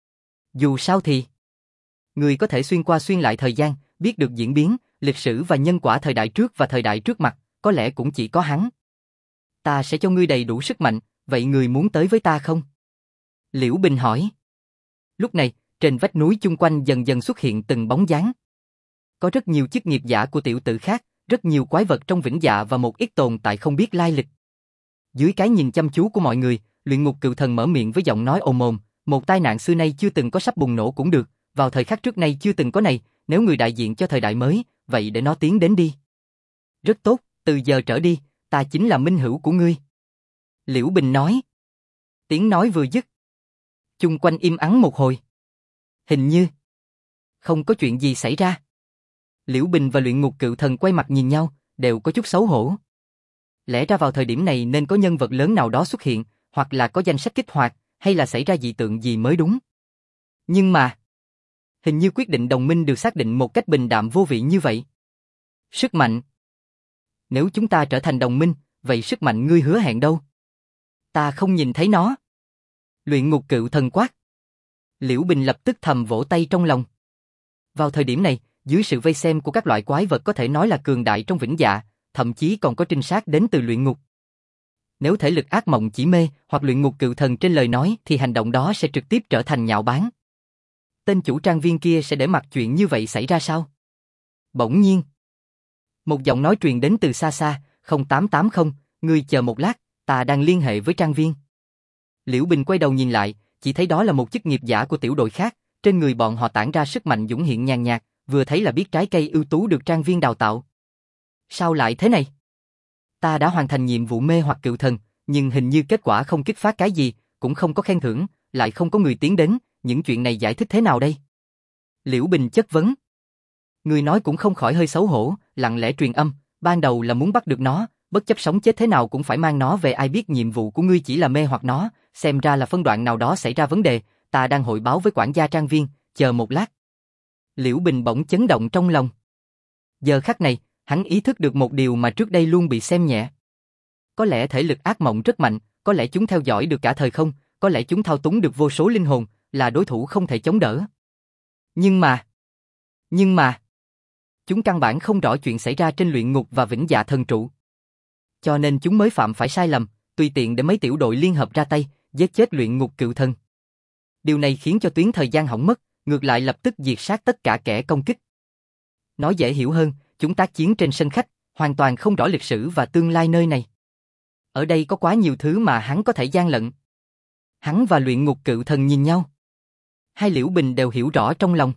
Dù sao thì, người có thể xuyên qua xuyên lại thời gian, biết được diễn biến, lịch sử và nhân quả thời đại trước và thời đại trước mặt, có lẽ cũng chỉ có hắn. Ta sẽ cho ngươi đầy đủ sức mạnh, vậy người muốn tới với ta không? Liễu Bình hỏi. Lúc này, trên vách núi chung quanh dần dần xuất hiện từng bóng dáng. Có rất nhiều chức nghiệp giả của tiểu tử khác, rất nhiều quái vật trong vĩnh dạ và một ít tồn tại không biết lai lịch. Dưới cái nhìn chăm chú của mọi người, luyện ngục cựu thần mở miệng với giọng nói ồm ồm, một tai nạn xưa nay chưa từng có sắp bùng nổ cũng được, vào thời khắc trước nay chưa từng có này, nếu người đại diện cho thời đại mới, vậy để nó tiến đến đi. Rất tốt, từ giờ trở đi, ta chính là minh hữu của ngươi. Liễu Bình nói. Tiếng nói vừa dứt, chung quanh im ắng một hồi. Hình như không có chuyện gì xảy ra. Liễu Bình và luyện ngục cựu thần quay mặt nhìn nhau, đều có chút xấu hổ. Lẽ ra vào thời điểm này nên có nhân vật lớn nào đó xuất hiện, hoặc là có danh sách kích hoạt, hay là xảy ra dị tượng gì mới đúng. Nhưng mà, hình như quyết định đồng minh được xác định một cách bình đạm vô vị như vậy. Sức mạnh. Nếu chúng ta trở thành đồng minh, vậy sức mạnh ngươi hứa hẹn đâu? Ta không nhìn thấy nó. Luyện ngục cựu thần quát. Liễu Bình lập tức thầm vỗ tay trong lòng. Vào thời điểm này, dưới sự vây xem của các loại quái vật có thể nói là cường đại trong Vĩnh Dạ, thậm chí còn có trinh sát đến từ luyện ngục. Nếu thể lực ác mộng chỉ mê hoặc luyện ngục cựu thần trên lời nói thì hành động đó sẽ trực tiếp trở thành nhạo báng. Tên chủ trang viên kia sẽ để mặc chuyện như vậy xảy ra sao? Bỗng nhiên, một giọng nói truyền đến từ xa xa, 0880, ngươi chờ một lát, ta đang liên hệ với trang viên. Liễu Bình quay đầu nhìn lại, chỉ thấy đó là một chức nghiệp giả của tiểu đội khác, trên người bọn họ tản ra sức mạnh dũng hiện nhàn nhạt, vừa thấy là biết trái cây ưu tú được trang viên đào tạo. Sao lại thế này? Ta đã hoàn thành nhiệm vụ mê hoặc cựu thần, nhưng hình như kết quả không kích phát cái gì, cũng không có khen thưởng, lại không có người tiến đến, những chuyện này giải thích thế nào đây? Liễu Bình chất vấn. Người nói cũng không khỏi hơi xấu hổ, lặng lẽ truyền âm, ban đầu là muốn bắt được nó, bất chấp sống chết thế nào cũng phải mang nó về, ai biết nhiệm vụ của ngươi chỉ là mê hoặc nó, xem ra là phân đoạn nào đó xảy ra vấn đề, ta đang hội báo với quản gia trang viên, chờ một lát. Liễu Bình bỗng chấn động trong lòng. Giờ khắc này, hắn ý thức được một điều mà trước đây luôn bị xem nhẹ. Có lẽ thể lực ác mộng rất mạnh, có lẽ chúng theo dõi được cả thời không, có lẽ chúng thao túng được vô số linh hồn, là đối thủ không thể chống đỡ. Nhưng mà, chúng căn bản không rõ chuyện xảy ra trên luyện ngục và Vĩnh Dạ thần trụ. Cho nên chúng mới phạm phải sai lầm, tùy tiện để mấy tiểu đội liên hợp ra tay, giết chết luyện ngục cựu thần. Điều này khiến cho tuyến thời gian hỏng mất, ngược lại lập tức diệt sát tất cả kẻ công kích. Nói dễ hiểu hơn, chúng tác chiến trên sân khách, hoàn toàn không rõ lịch sử và tương lai nơi này. Ở đây có quá nhiều thứ mà hắn có thể gian lận. Hắn và luyện ngục cựu thần nhìn nhau. Hai Liễu Bình đều hiểu rõ trong lòng.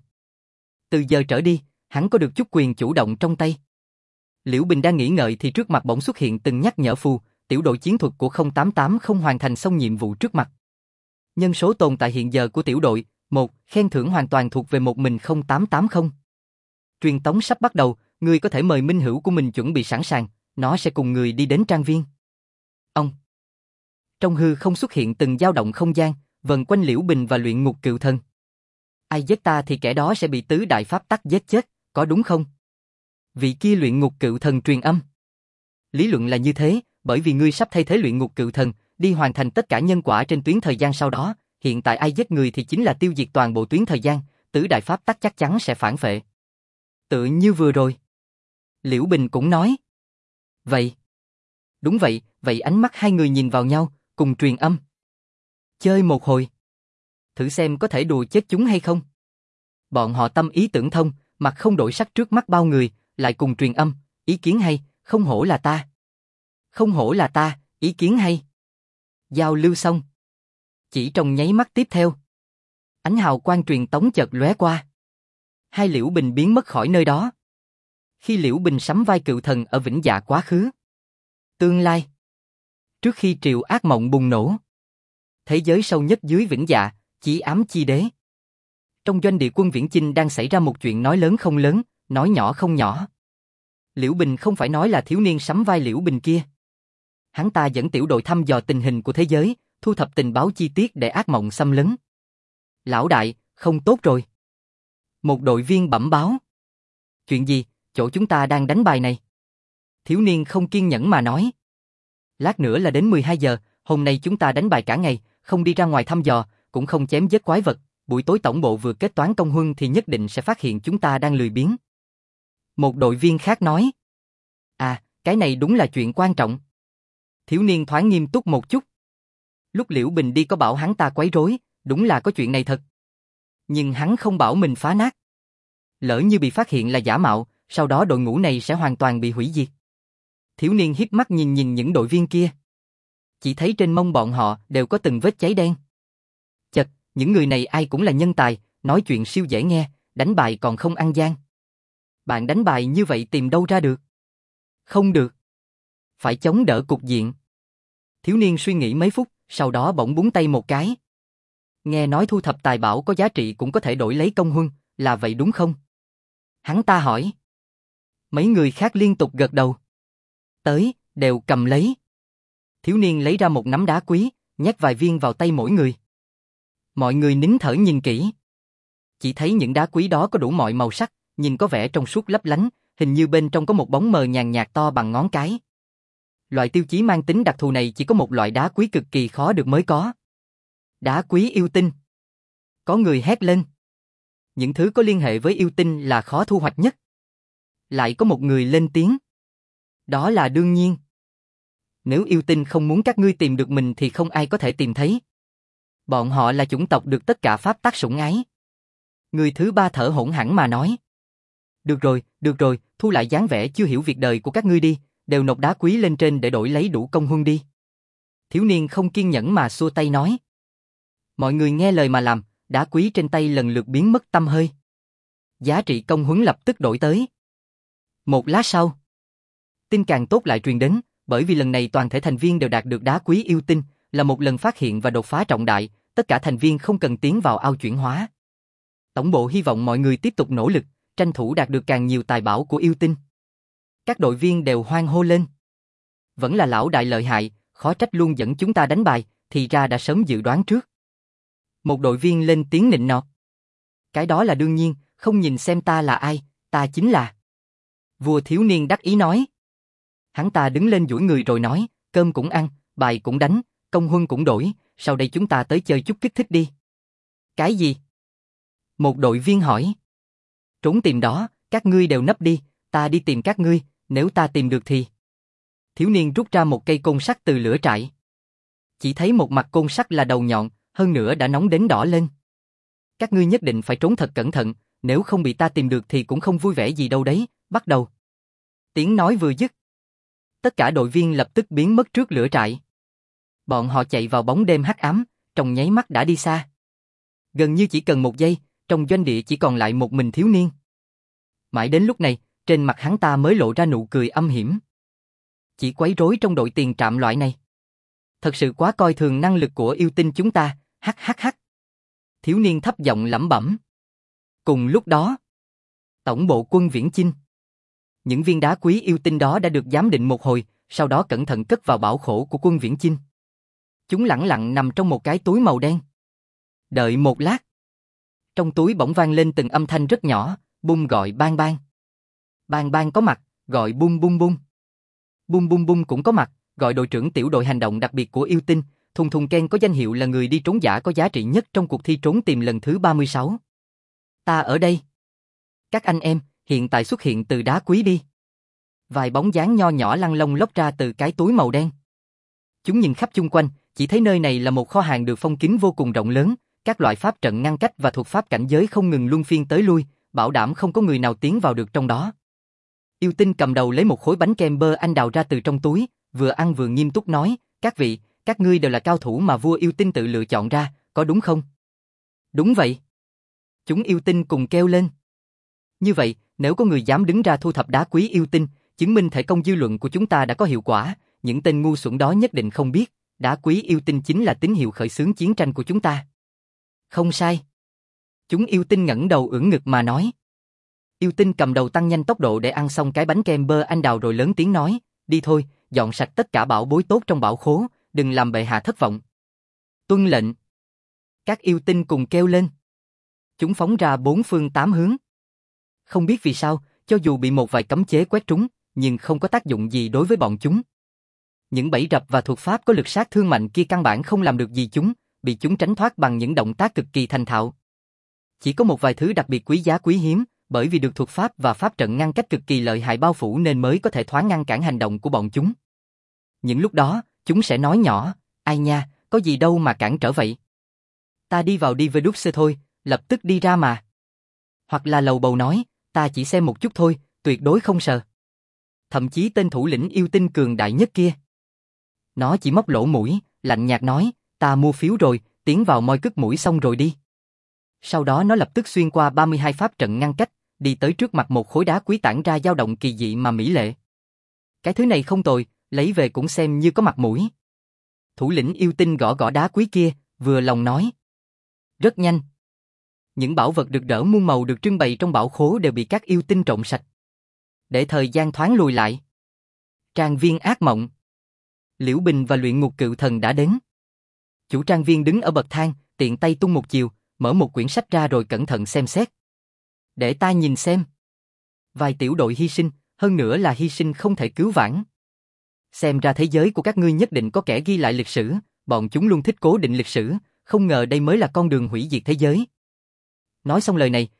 Từ giờ trở đi, hắn có được chút quyền chủ động trong tay. Liễu Bình đang nghĩ ngợi thì trước mặt bỗng xuất hiện từng nhắc nhở phù, tiểu đội chiến thuật của 088 không hoàn thành xong nhiệm vụ trước mặt. Nhân số tồn tại hiện giờ của tiểu đội, 1, khen thưởng hoàn toàn thuộc về một mình 0880. Truyền tống sắp bắt đầu, người có thể mời minh hữu của mình chuẩn bị sẵn sàng, nó sẽ cùng người đi đến trang viên. Ông. Trong hư không xuất hiện từng dao động không gian, vần quanh Liễu Bình và luyện ngục cựu thần. Ai giết ta thì kẻ đó sẽ bị tứ đại pháp tắc giết chết, có đúng không? Vị kia luyện ngục cựu thần truyền âm. Lý luận là như thế, bởi vì ngươi sắp thay thế luyện ngục cựu thần, đi hoàn thành tất cả nhân quả trên tuyến thời gian sau đó, hiện tại ai giết người thì chính là tiêu diệt toàn bộ tuyến thời gian, tứ đại pháp tắc chắc chắn sẽ phản phệ. Tự như vừa rồi. Liễu Bình cũng nói. Vậy. Đúng vậy, vậy ánh mắt hai người nhìn vào nhau, cùng truyền âm. Chơi một hồi. Thử xem có thể đùa chết chúng hay không. Bọn họ tâm ý tưởng thông, mặt không đổi sắc trước mắt bao người, lại cùng truyền âm, ý kiến hay, không hổ là ta. Không hổ là ta, ý kiến hay. Giao lưu xong. Chỉ trong nháy mắt tiếp theo. Ánh hào quang truyền tống chợt lóe qua. Hai Liễu Bình biến mất khỏi nơi đó. Khi Liễu Bình sắm vai cựu thần ở Vĩnh Dạ quá khứ. Tương lai. Trước khi triều ác mộng bùng nổ. Thế giới sâu nhất dưới Vĩnh Dạ, Chí Ám Chi Đế. Trong doanh địa quân Viễn Chinh đang xảy ra một chuyện nói lớn không lớn, nói nhỏ không nhỏ. Liễu Bình không phải nói là thiếu niên sắm vai Liễu Bình kia. Hắn ta dẫn tiểu đội thăm dò tình hình của thế giới, thu thập tình báo chi tiết để ác mộng xâm lấn. Lão đại, không tốt rồi. Một đội viên bẩm báo. Chuyện gì, chỗ chúng ta đang đánh bài này? Thiếu niên không kiên nhẫn mà nói. Lát nữa là đến 12 giờ, hôm nay chúng ta đánh bài cả ngày, không đi ra ngoài thăm dò, cũng không chém giết quái vật, buổi tối tổng bộ vừa kết toán công huân thì nhất định sẽ phát hiện chúng ta đang lười biếng. Một đội viên khác nói. À, cái này đúng là chuyện quan trọng. Thiếu niên thoáng nghiêm túc một chút. Lúc Liễu Bình đi có bảo hắn ta quấy rối, đúng là có chuyện này thật. Nhưng hắn không bảo mình phá nát. Lỡ như bị phát hiện là giả mạo, sau đó đội ngũ này sẽ hoàn toàn bị hủy diệt. Thiếu niên híp mắt nhìn những đội viên kia. Chỉ thấy trên mông bọn họ đều có từng vết cháy đen. Chật, những người này ai cũng là nhân tài, nói chuyện siêu dễ nghe, đánh bài còn không ăn gian. Bạn đánh bài như vậy tìm đâu ra được? Không được. Phải chống đỡ cục diện. Thiếu niên suy nghĩ mấy phút, sau đó bỗng búng tay một cái. Nghe nói thu thập tài bảo có giá trị cũng có thể đổi lấy công huân, là vậy đúng không? Hắn ta hỏi. Mấy người khác liên tục gật đầu. Tới, đều cầm lấy. Thiếu niên lấy ra một nắm đá quý, nhét vài viên vào tay mỗi người. Mọi người nín thở nhìn kỹ. Chỉ thấy những đá quý đó có đủ mọi màu sắc, nhìn có vẻ trong suốt lấp lánh, hình như bên trong có một bóng mờ nhàn nhạt to bằng ngón cái. Loại tiêu chí mang tính đặc thù này chỉ có một loại đá quý cực kỳ khó được mới có. Đá quý yêu tinh. Có người hét lên. Những thứ có liên hệ với yêu tinh là khó thu hoạch nhất. Lại có một người lên tiếng. Đó là đương nhiên. Nếu yêu tinh không muốn các ngươi tìm được mình thì không ai có thể tìm thấy. Bọn họ là chủng tộc được tất cả pháp tắc sủng ái. Người thứ ba thở hổn hển mà nói. Được rồi, thu lại dáng vẻ chưa hiểu việc đời của các ngươi đi, đều nộp đá quý lên trên để đổi lấy đủ công huân đi. Thiếu niên không kiên nhẫn mà xua tay nói. Mọi người nghe lời mà làm, đá quý trên tay lần lượt biến mất tăm hơi. Giá trị công huấn lập tức đổi tới. Một lát sau, tin càng tốt lại truyền đến, bởi vì lần này toàn thể thành viên đều đạt được đá quý yêu tinh, là một lần phát hiện và đột phá trọng đại, tất cả thành viên không cần tiến vào ao chuyển hóa. Tổng bộ hy vọng mọi người tiếp tục nỗ lực, tranh thủ đạt được càng nhiều tài bảo của yêu tinh. Các đội viên đều hoan hô lên. Vẫn là lão đại lợi hại, khó trách luôn dẫn chúng ta đánh bài, thì ra đã sớm dự đoán trước. Một đội viên lên tiếng nịnh nọt. Cái đó là đương nhiên, không nhìn xem ta là ai, ta chính là. Vua thiếu niên đắc ý nói. Hắn ta đứng lên duỗi người rồi nói, cơm cũng ăn, bài cũng đánh, công huân cũng đổi, sau đây chúng ta tới chơi chút kích thích đi. Cái gì? Một đội viên hỏi. Trốn tìm đó, các ngươi đều nấp đi, ta đi tìm các ngươi, nếu ta tìm được thì... Thiếu niên rút ra một cây côn sắt từ lửa trại. Chỉ thấy một mặt côn sắt là đầu nhọn, hơn nữa đã nóng đến đỏ lên. Các ngươi nhất định phải trốn thật cẩn thận, nếu không bị ta tìm được thì cũng không vui vẻ gì đâu đấy, bắt đầu. Tiếng nói vừa dứt. Tất cả đội viên lập tức biến mất trước lửa trại. Bọn họ chạy vào bóng đêm hắc ám, trong nháy mắt đã đi xa. Gần như chỉ cần một giây, trong doanh địa chỉ còn lại một mình thiếu niên. Mãi đến lúc này, trên mặt hắn ta mới lộ ra nụ cười âm hiểm. Chỉ quấy rối trong đội tiền trạm loại này. Thật sự quá coi thường năng lực của yêu tinh chúng ta, hắc. Thiếu niên thấp giọng lẩm bẩm. Cùng lúc đó, tổng bộ quân Viễn Chinh. Những viên đá quý yêu tinh đó đã được giám định một hồi, sau đó cẩn thận cất vào bảo khố của quân Viễn Chinh. Chúng lẳng lặng nằm trong một cái túi màu đen. Đợi một lát. Trong túi bỗng vang lên từng âm thanh rất nhỏ, bum gọi bang bang. Bang bang có mặt, gọi bum bum bum. Bum bum bum cũng có mặt, gọi đội trưởng tiểu đội hành động đặc biệt của yêu tinh, Thùng Thùng Ken có danh hiệu là người đi trốn giả có giá trị nhất trong cuộc thi trốn tìm lần thứ 36. Ta ở đây. Các anh em, hiện tại xuất hiện từ đá quý đi. Vài bóng dáng nho nhỏ lăn lông lốc ra từ cái túi màu đen. Chúng nhìn khắp chung quanh, chỉ thấy nơi này là một kho hàng được phong kín vô cùng rộng lớn, các loại pháp trận ngăn cách và thuật pháp cảnh giới không ngừng luân phiên tới lui, bảo đảm không có người nào tiến vào được trong đó. Yêu tinh cầm đầu lấy một khối bánh kem bơ anh đào ra từ trong túi, vừa ăn vừa nghiêm túc nói, các vị, các ngươi đều là cao thủ mà vua yêu tinh tự lựa chọn ra, có đúng không? Đúng vậy. Chúng yêu tinh cùng kêu lên. Như vậy, nếu có người dám đứng ra thu thập đá quý yêu tinh, chứng minh thể công dư luận của chúng ta đã có hiệu quả, những tên ngu xuẩn đó nhất định không biết, đá quý yêu tinh chính là tín hiệu khởi xướng chiến tranh của chúng ta. Không sai. Chúng yêu tinh ngẩng đầu ưỡn ngực mà nói. Yêu tinh cầm đầu tăng nhanh tốc độ để ăn xong cái bánh kem bơ anh đào rồi lớn tiếng nói, đi thôi, dọn sạch tất cả bảo bối tốt trong bảo khố, đừng làm bệ hạ thất vọng. Tuân lệnh. Các yêu tinh cùng kêu lên. Chúng phóng ra bốn phương tám hướng. Không biết vì sao, cho dù bị một vài cấm chế quét trúng, nhưng không có tác dụng gì đối với bọn chúng. Những bẫy rập và thuật pháp có lực sát thương mạnh kia căn bản không làm được gì chúng, bị chúng tránh thoát bằng những động tác cực kỳ thành thạo. Chỉ có một vài thứ đặc biệt quý giá quý hiếm, bởi vì được thuật pháp và pháp trận ngăn cách cực kỳ lợi hại bao phủ nên mới có thể thoáng ngăn cản hành động của bọn chúng. Những lúc đó, chúng sẽ nói nhỏ, ai nha, có gì đâu mà cản trở vậy. Ta đi vào đi với đúc xe thôi, lập tức đi ra mà. Hoặc là lầu bầu nói, ta chỉ xem một chút thôi, tuyệt đối không sợ. Thậm chí tên thủ lĩnh yêu tinh cường đại nhất kia. Nó chỉ móc lỗ mũi, lạnh nhạt nói, ta mua phiếu rồi, tiến vào moi cứt mũi xong rồi đi. Sau đó nó lập tức xuyên qua 32 pháp trận ngăn cách, đi tới trước mặt một khối đá quý tản ra dao động kỳ dị mà mỹ lệ. Cái thứ này không tồi, lấy về cũng xem như có mặt mũi. Thủ lĩnh yêu tinh gõ gõ đá quý kia, vừa lòng nói. Rất nhanh. Những bảo vật được rỡ muôn màu được trưng bày trong bảo khố đều bị các yêu tinh trộn sạch. Để thời gian thoáng lùi lại. Trang viên ác mộng. Liễu Bình và luyện ngục cựu thần đã đến. Chủ trang viên đứng ở bậc thang, tiện tay tung một chiều, mở một quyển sách ra rồi cẩn thận xem xét. Để ta nhìn xem. Vài tiểu đội hy sinh, hơn nữa là hy sinh không thể cứu vãn. Xem ra thế giới của các ngươi nhất định có kẻ ghi lại lịch sử, bọn chúng luôn thích cố định lịch sử, không ngờ đây mới là con đường hủy diệt thế giới. Nói xong lời này,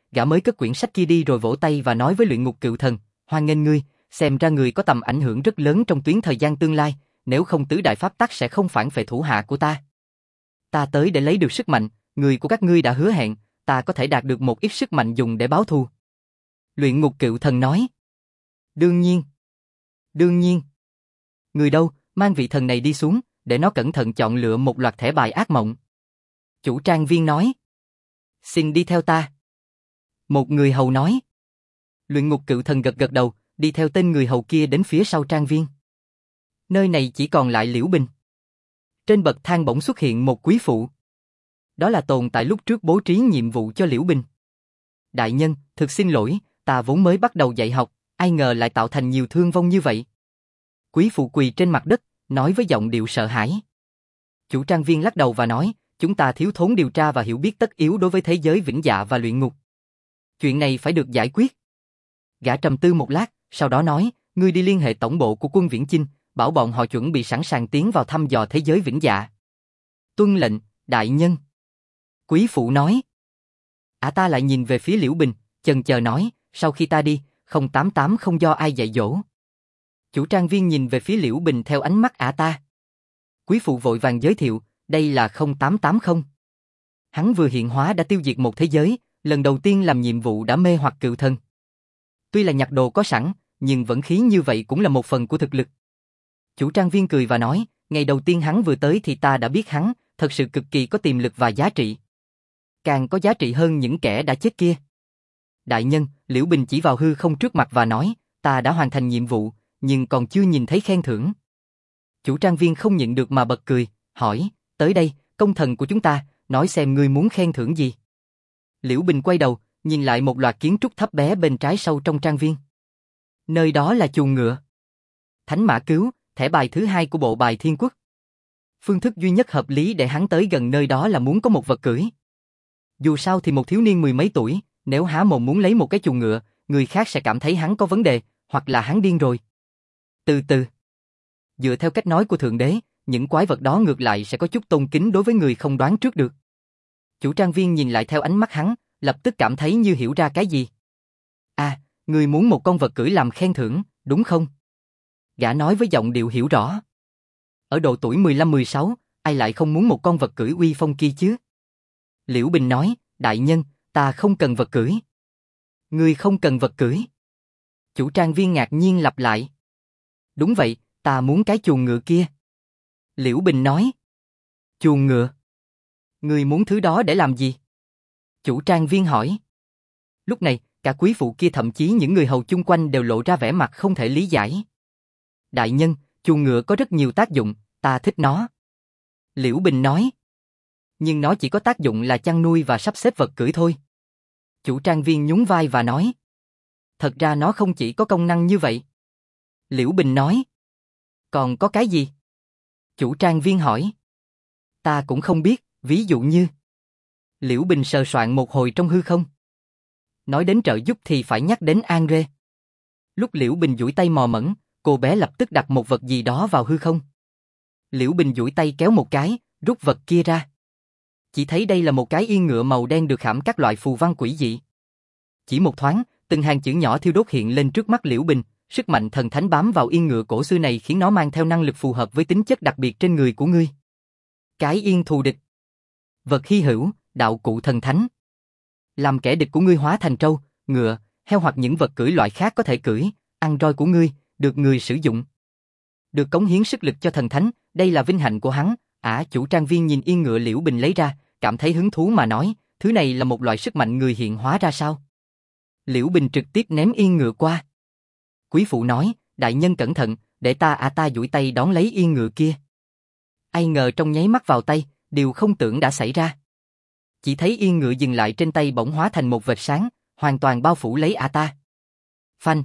gã mới cất quyển sách kia đi rồi vỗ tay và nói với Luyện Ngục Cựu Thần, hoan nghênh ngươi, xem ra ngươi có tầm ảnh hưởng rất lớn trong tuyến thời gian tương lai, nếu không tứ đại pháp tắc sẽ không phản phệ thủ hạ của ta. Ta tới để lấy được sức mạnh, người của các ngươi đã hứa hẹn, ta có thể đạt được một ít sức mạnh dùng để báo thù. Luyện Ngục Cựu Thần nói. Đương nhiên. Đương nhiên. Người đâu, mang vị thần này đi xuống, để nó cẩn thận chọn lựa một loạt thẻ bài ác mộng. Chủ trang viên nói. Xin đi theo ta. Một người hầu nói. Luyện Ngục Cựu Thần gật gật đầu, đi theo tên người hầu kia đến phía sau trang viên. Nơi này chỉ còn lại Liễu Bình. Trên bậc thang bỗng xuất hiện một quý phụ. Đó là tồn tại lúc trước bố trí nhiệm vụ cho Liễu Bình. Đại nhân, thực xin lỗi, ta vốn mới bắt đầu dạy học, ai ngờ lại tạo thành nhiều thương vong như vậy. Quý phụ quỳ trên mặt đất, nói với giọng điệu sợ hãi. Chủ trang viên lắc đầu và nói, chúng ta thiếu thốn điều tra và hiểu biết tất yếu đối với thế giới vĩnh dạ và luyện ngục. Chuyện này phải được giải quyết. Gã trầm tư một lát, sau đó nói, ngươi đi liên hệ tổng bộ của quân Viễn Chinh, bảo bọn họ chuẩn bị sẵn sàng tiến vào thăm dò thế giới vĩnh dạ. Tuân lệnh, đại nhân. Quý phụ nói. Ta lại nhìn về phía Liễu Bình, chần chờ nói, sau khi ta đi, 088 không do ai dạy dỗ. Chủ trang viên nhìn về phía Liễu Bình theo ánh mắt ta. Quý phụ vội vàng giới thiệu, đây là 0880. Hắn vừa hiện hóa đã tiêu diệt một thế giới, lần đầu tiên làm nhiệm vụ đã mê hoặc cựu thần. Tuy là nhặt đồ có sẵn, nhưng vẫn khí như vậy cũng là một phần của thực lực. Chủ trang viên cười và nói, ngày đầu tiên hắn vừa tới thì ta đã biết hắn, thật sự cực kỳ có tiềm lực và giá trị. Càng có giá trị hơn những kẻ đã chết kia. Đại nhân, Liễu Bình chỉ vào hư không trước mặt và nói, ta đã hoàn thành nhiệm vụ, nhưng còn chưa nhìn thấy khen thưởng. Chủ trang viên không nhịn được mà bật cười, hỏi, tới đây, công thần của chúng ta, nói xem ngươi muốn khen thưởng gì. Liễu Bình quay đầu, nhìn lại một loạt kiến trúc thấp bé bên trái sâu trong trang viên. Nơi đó là chuồng ngựa. Thánh mã cứu, thẻ bài thứ 2 của bộ bài Thiên Quốc. Phương thức duy nhất hợp lý để hắn tới gần nơi đó là muốn có một vật cưỡi. Dù sao thì một thiếu niên mười mấy tuổi, nếu há mồm muốn lấy một cái chuồng ngựa, người khác sẽ cảm thấy hắn có vấn đề, hoặc là hắn điên rồi. Từ từ. Dựa theo cách nói của Thượng Đế, những quái vật đó ngược lại sẽ có chút tôn kính đối với người không đoán trước được. Chủ trang viên nhìn lại theo ánh mắt hắn, lập tức cảm thấy như hiểu ra cái gì. Người muốn một con vật cưỡi làm khen thưởng, đúng không? Gã nói với giọng điệu hiểu rõ. Ở độ tuổi 15-16, ai lại không muốn một con vật cưỡi uy phong kia chứ? Liễu Bình nói, đại nhân, ta không cần vật cưỡi. Ngươi không cần vật cưỡi. Chủ trang viên ngạc nhiên lặp lại. Đúng vậy, ta muốn cái chuồng ngựa kia. Liễu Bình nói. Chuồng ngựa? Ngươi muốn thứ đó để làm gì? Chủ trang viên hỏi. Lúc này, cả quý phụ kia thậm chí những người hầu chung quanh đều lộ ra vẻ mặt không thể lý giải. Đại nhân, chuồng ngựa có rất nhiều tác dụng, ta thích nó. Liễu Bình nói. Nhưng nó chỉ có tác dụng là chăn nuôi và sắp xếp vật cưỡi thôi. Chủ trang viên nhún vai và nói. Thật ra nó không chỉ có công năng như vậy. Liễu Bình nói. Còn có cái gì? Chủ trang viên hỏi. Ta cũng không biết, ví dụ như. Liễu Bình sờ soạn một hồi trong hư không. Nói đến trợ giúp thì phải nhắc đến An Rê. Lúc Liễu Bình duỗi tay mò mẫm, cô bé lập tức đặt một vật gì đó vào hư không. Liễu Bình duỗi tay kéo một cái, rút vật kia ra. Chỉ thấy đây là một cái yên ngựa màu đen được khảm các loại phù văn quỷ dị. Chỉ một thoáng, từng hàng chữ nhỏ thiêu đốt hiện lên trước mắt Liễu Bình, sức mạnh thần thánh bám vào yên ngựa cổ xưa này khiến nó mang theo năng lực phù hợp với tính chất đặc biệt trên người của ngươi. Cái yên thù địch. Vật hy hữu, đạo cụ thần thánh. Làm kẻ địch của ngươi hóa thành trâu, ngựa, heo hoặc những vật cưỡi loại khác có thể cưỡi, ăn roi của ngươi, được người sử dụng. Được cống hiến sức lực cho thần thánh, đây là vinh hạnh của hắn. Chủ trang viên nhìn yên ngựa Liễu Bình lấy ra, cảm thấy hứng thú mà nói, thứ này là một loại sức mạnh người hiện hóa ra sao? Liễu Bình trực tiếp ném yên ngựa qua. Quý phụ nói, đại nhân cẩn thận, để ta duỗi tay đón lấy yên ngựa kia. Ai ngờ trong nháy mắt vào tay, điều không tưởng đã xảy ra. Chỉ thấy yên ngựa dừng lại trên tay bỗng hóa thành một vệt sáng, hoàn toàn bao phủ lấy ta. Phanh.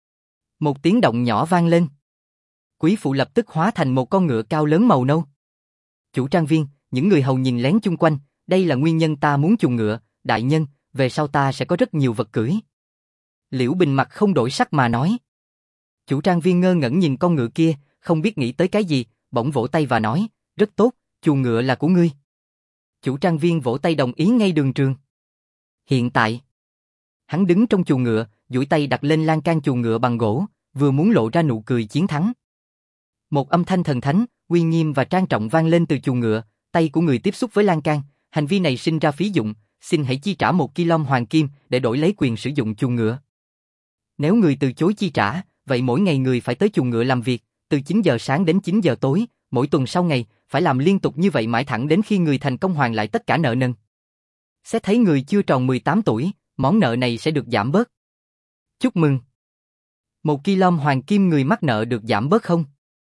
Một tiếng động nhỏ vang lên. Quý phụ lập tức hóa thành một con ngựa cao lớn màu nâu. Chủ trang viên, những người hầu nhìn lén chung quanh, đây là nguyên nhân ta muốn chuồng ngựa, đại nhân, về sau ta sẽ có rất nhiều vật cưỡi. Liễu Bình mặt không đổi sắc mà nói. Chủ trang viên ngơ ngẩn nhìn con ngựa kia, không biết nghĩ tới cái gì, bỗng vỗ tay và nói, rất tốt, chuồng ngựa là của ngươi. Chủ trang viên vỗ tay đồng ý ngay đường trường. Hiện tại, Hắn đứng trong chuồng ngựa, duỗi tay đặt lên lan can chuồng ngựa bằng gỗ, vừa muốn lộ ra nụ cười chiến thắng. Một âm thanh thần thánh, uy nghiêm và trang trọng vang lên từ chuồng ngựa, tay của người tiếp xúc với lan can, hành vi này sinh ra phí dụng, xin hãy chi trả 1 kg hoàng kim để đổi lấy quyền sử dụng chuồng ngựa. Nếu người từ chối chi trả, vậy mỗi ngày người phải tới chuồng ngựa làm việc, từ 9 giờ sáng đến 9 giờ tối, mỗi tuần sau ngày, phải làm liên tục như vậy mãi thẳng đến khi người thành công hoàn lại tất cả nợ nần. Xét thấy người chưa tròn 18 tuổi, món nợ này sẽ được giảm bớt. Chúc mừng! 1 kg hoàng kim người mắc nợ được giảm bớt không?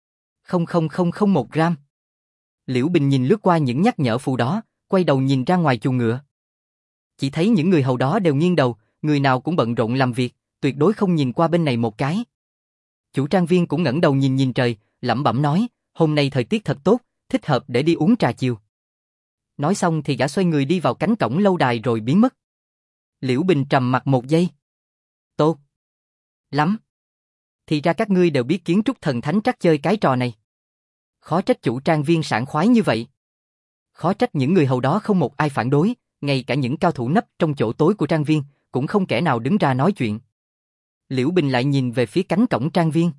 0,0001 gram. Liễu Bình nhìn lướt qua những nhắc nhở phù đó, quay đầu nhìn ra ngoài chuồng ngựa. Chỉ thấy những người hầu đó đều nghiêng đầu, người nào cũng bận rộn làm việc, tuyệt đối không nhìn qua bên này một cái. Chủ trang viên cũng ngẩng đầu nhìn nhìn trời, lẩm bẩm nói, hôm nay thời tiết thật tốt, thích hợp để đi uống trà chiều. Nói xong thì gã xoay người đi vào cánh cổng lâu đài rồi biến mất. Liễu Bình trầm mặt một giây. Tốt lắm. Thì ra các ngươi đều biết kiến trúc thần thánh trắc chơi cái trò này. Khó trách chủ trang viên sảng khoái như vậy. Khó trách những người hầu đó không một ai phản đối, ngay cả những cao thủ nấp trong chỗ tối của trang viên, cũng không kẻ nào đứng ra nói chuyện. Liễu Bình lại nhìn về phía cánh cổng trang viên.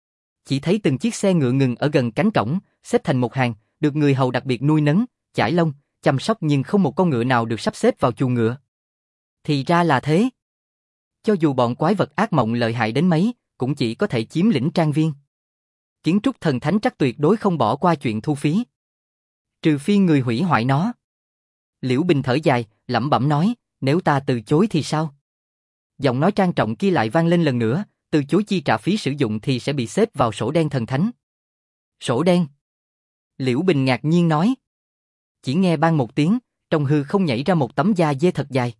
Chỉ thấy từng chiếc xe ngựa ngừng ở gần cánh cổng, xếp thành một hàng, được người hầu đặc biệt nuôi nấng, chải lông, chăm sóc nhưng không một con ngựa nào được sắp xếp vào chuồng ngựa. Thì ra là thế. Cho dù bọn quái vật ác mộng lợi hại đến mấy, cũng chỉ có thể chiếm lĩnh trang viên. Kiến trúc thần thánh trắc tuyệt đối không bỏ qua chuyện thu phí. Trừ phi người hủy hoại nó. Liễu Bình thở dài, lẩm bẩm nói, nếu ta từ chối thì sao? Giọng nói trang trọng kia lại vang lên lần nữa, từ chối chi trả phí sử dụng thì sẽ bị xếp vào sổ đen thần thánh. Sổ đen? Liễu Bình ngạc nhiên nói. Chỉ nghe bang một tiếng, trong hư không nhảy ra một tấm da dê thật dài.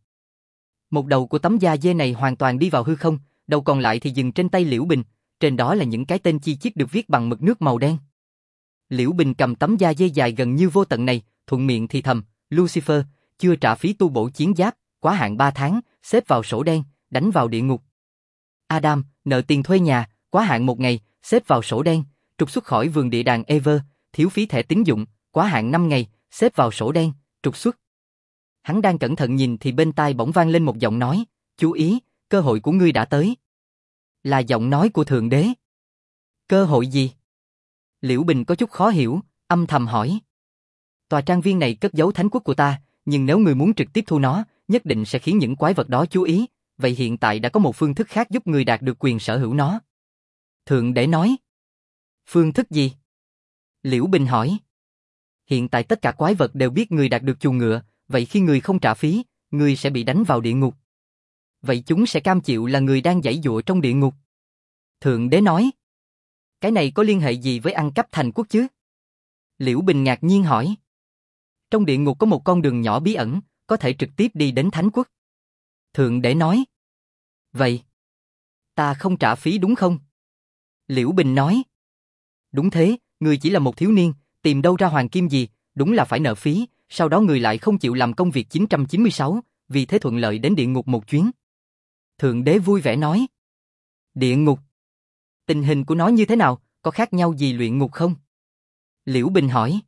Một đầu của tấm da dê này hoàn toàn đi vào hư không, đầu còn lại thì dừng trên tay Liễu Bình, trên đó là những cái tên chi chít được viết bằng mực nước màu đen. Liễu Bình cầm tấm da dê dài gần như vô tận này, thuận miệng thì thầm, Lucifer, chưa trả phí tu bổ chiến giáp, quá hạn 3 tháng, xếp vào sổ đen, đánh vào địa ngục. Adam, nợ tiền thuê nhà, quá hạn 1 ngày, xếp vào sổ đen, trục xuất khỏi vườn địa đàng Ever, thiếu phí thẻ tín dụng, quá hạn 5 ngày, xếp vào sổ đen, trục xuất. Hắn đang cẩn thận nhìn thì bên tai bỗng vang lên một giọng nói, chú ý, cơ hội của ngươi đã tới. Là giọng nói của Thượng Đế. Cơ hội gì? Liễu Bình có chút khó hiểu, âm thầm hỏi. Tòa trang viên này cất giấu thánh quốc của ta, nhưng nếu người muốn trực tiếp thu nó, nhất định sẽ khiến những quái vật đó chú ý, vậy hiện tại đã có một phương thức khác giúp người đạt được quyền sở hữu nó. Thượng Đế nói. Phương thức gì? Liễu Bình hỏi. Hiện tại tất cả quái vật đều biết người đạt được chuồng ngựa, vậy khi người không trả phí, người sẽ bị đánh vào địa ngục. Vậy chúng sẽ cam chịu là người đang giãy giụa trong địa ngục. Thượng Đế nói. Cái này có liên hệ gì với ăn cắp thành quốc chứ? Liễu Bình ngạc nhiên hỏi. Trong địa ngục có một con đường nhỏ bí ẩn, có thể trực tiếp đi đến thánh quốc. Thượng Đế nói. Vậy, ta không trả phí đúng không? Liễu Bình nói. Đúng thế, người chỉ là một thiếu niên, tìm đâu ra hoàng kim gì, đúng là phải nợ phí, sau đó người lại không chịu làm công việc 996, vì thế thuận lợi đến địa ngục một chuyến. Thượng Đế vui vẻ nói. Địa ngục? Tình hình của nó như thế nào, có khác nhau gì luyện ngục không? Liễu Bình hỏi.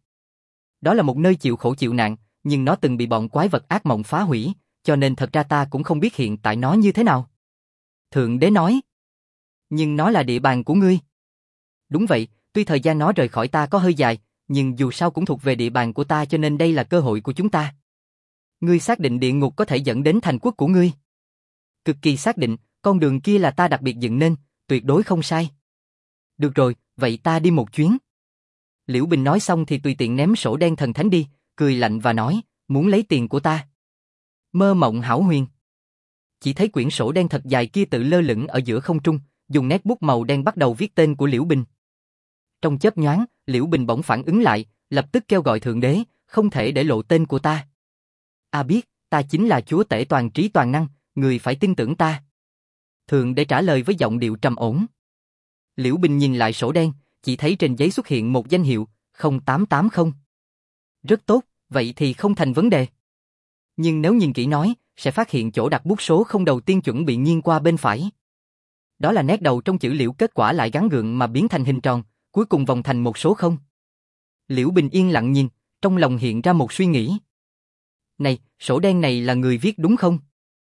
Đó là một nơi chịu khổ chịu nạn, nhưng nó từng bị bọn quái vật ác mộng phá hủy, cho nên thật ra ta cũng không biết hiện tại nó như thế nào. Thượng Đế nói. Nhưng nó là địa bàn của ngươi. Đúng vậy, tuy thời gian nó rời khỏi ta có hơi dài, nhưng dù sao cũng thuộc về địa bàn của ta cho nên đây là cơ hội của chúng ta. Ngươi xác định địa ngục có thể dẫn đến thành quốc của ngươi. Cực kỳ xác định, con đường kia là ta đặc biệt dựng nên, tuyệt đối không sai. Được rồi, vậy ta đi một chuyến. Liễu Bình nói xong thì tùy tiện ném sổ đen thần thánh đi, cười lạnh và nói, muốn lấy tiền của ta. Mơ mộng hão huyền. Chỉ thấy quyển sổ đen thật dài kia tự lơ lửng ở giữa không trung, dùng nét bút màu đen bắt đầu viết tên của Liễu Bình. Trong chớp nhoáng, Liễu Bình bỗng phản ứng lại, lập tức kêu gọi Thượng Đế, không thể để lộ tên của ta. Biết, ta chính là chúa tể toàn trí toàn năng, người phải tin tưởng ta. Thượng Đế trả lời với giọng điệu trầm ổn. Liễu Bình nhìn lại sổ đen, chỉ thấy trên giấy xuất hiện một danh hiệu, 0880. Rất tốt, vậy thì không thành vấn đề. Nhưng nếu nhìn kỹ nói, sẽ phát hiện chỗ đặt bút số không đầu tiên chuẩn bị nghiêng qua bên phải. Đó là nét đầu trong chữ Liễu, kết quả lại gắn gượng mà biến thành hình tròn, cuối cùng vòng thành một số 0. Liễu Bình yên lặng nhìn, trong lòng hiện ra một suy nghĩ. Này, sổ đen này là người viết đúng không?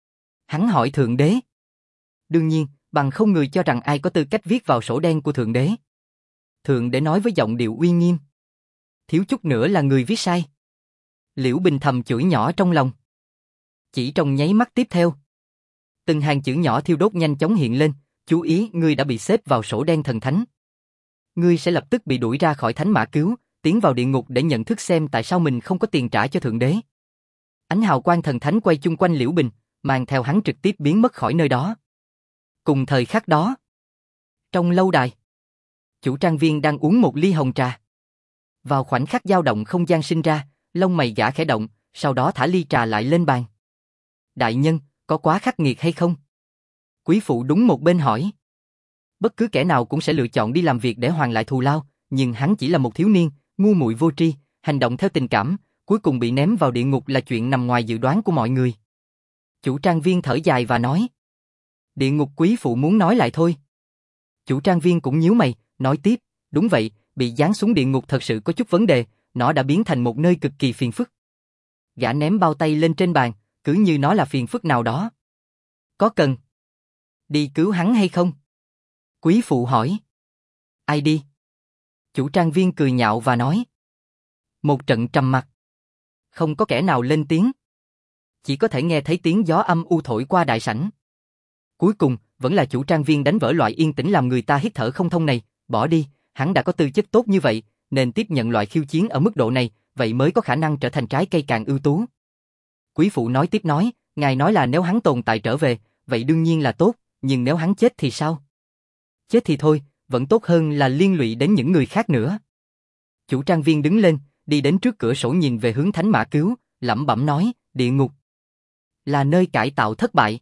Hắn hỏi Thượng Đế. Đương nhiên, bằng không người cho rằng ai có tư cách viết vào sổ đen của Thượng Đế. Thượng Đế nói với giọng điệu uy nghiêm. Thiếu chút nữa là người viết sai. Liễu Bình thầm chửi nhỏ trong lòng. Chỉ trong nháy mắt tiếp theo, từng hàng chữ nhỏ thiêu đốt nhanh chóng hiện lên, chú ý, ngươi đã bị xếp vào sổ đen thần thánh. Ngươi sẽ lập tức bị đuổi ra khỏi thánh mã cứu, tiến vào địa ngục để nhận thức xem tại sao mình không có tiền trả cho Thượng Đế. Ánh hào quang thần thánh quay chung quanh Liễu Bình, mang theo hắn trực tiếp biến mất khỏi nơi đó. Cùng thời khắc đó, trong lâu đài, chủ trang viên đang uống một ly hồng trà. Vào khoảnh khắc dao động không gian sinh ra, lông mày gã khẽ động, sau đó thả ly trà lại lên bàn. Đại nhân, có quá khắc nghiệt hay không? Quý phụ đúng một bên hỏi. Bất cứ kẻ nào cũng sẽ lựa chọn đi làm việc để hoàn lại thù lao, nhưng hắn chỉ là một thiếu niên, ngu muội vô tri, hành động theo tình cảm, cuối cùng bị ném vào địa ngục là chuyện nằm ngoài dự đoán của mọi người. Chủ trang viên thở dài và nói. Địa ngục quý phụ muốn nói lại thôi. Chủ trang viên cũng nhíu mày, nói tiếp, đúng vậy, bị giáng xuống địa ngục thật sự có chút vấn đề, nó đã biến thành một nơi cực kỳ phiền phức. Gã ném bao tay lên trên bàn, cứ như nó là phiền phức nào đó. Có cần đi cứu hắn hay không? Quý phụ hỏi. Ai đi? Chủ trang viên cười nhạo và nói. Một trận trầm mặc. Không có kẻ nào lên tiếng. Chỉ có thể nghe thấy tiếng gió âm u thổi qua đại sảnh. Cuối cùng, vẫn là chủ trang viên đánh vỡ loại yên tĩnh làm người ta hít thở không thông này, bỏ đi, hắn đã có tư chất tốt như vậy, nên tiếp nhận loại khiêu chiến ở mức độ này, vậy mới có khả năng trở thành trái cây càng ưu tú. Quý phụ nói tiếp nói, ngài nói là nếu hắn tồn tại trở về, vậy đương nhiên là tốt, nhưng nếu hắn chết thì sao? Chết thì thôi, vẫn tốt hơn là liên lụy đến những người khác nữa. Chủ trang viên đứng lên, đi đến trước cửa sổ nhìn về hướng thánh mã cứu, lẩm bẩm nói, địa ngục là nơi cải tạo thất bại.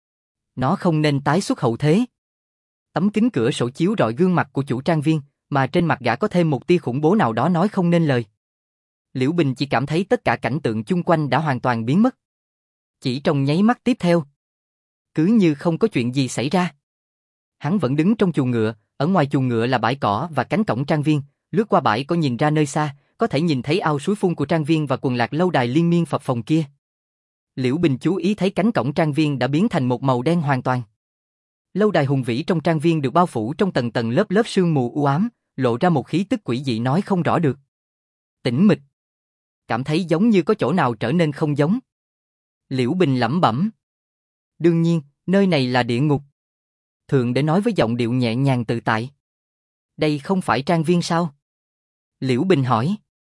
Nó không nên tái xuất hậu thế. Tấm kính cửa sổ chiếu rọi gương mặt của chủ trang viên, mà trên mặt gã có thêm một tia khủng bố nào đó nói không nên lời. Liễu Bình chỉ cảm thấy tất cả cảnh tượng chung quanh đã hoàn toàn biến mất. Chỉ trong nháy mắt tiếp theo, cứ như không có chuyện gì xảy ra. Hắn vẫn đứng trong chuồng ngựa, ở ngoài chuồng ngựa là bãi cỏ và cánh cổng trang viên, lướt qua bãi có nhìn ra nơi xa, có thể nhìn thấy ao suối phun của trang viên và quần lạc lâu đài liên miên phập phồng kia. Liễu Bình chú ý thấy cánh cổng trang viên đã biến thành một màu đen hoàn toàn. Lâu đài hùng vĩ trong trang viên được bao phủ trong tầng tầng lớp lớp sương mù u ám, lộ ra một khí tức quỷ dị nói không rõ được. Tĩnh mịch. Cảm thấy giống như có chỗ nào trở nên không giống. Liễu Bình lẩm bẩm. Đương nhiên, nơi này là địa ngục. Thượng Đế nói với giọng điệu nhẹ nhàng tự tại. Đây không phải trang viên sao? Liễu Bình hỏi.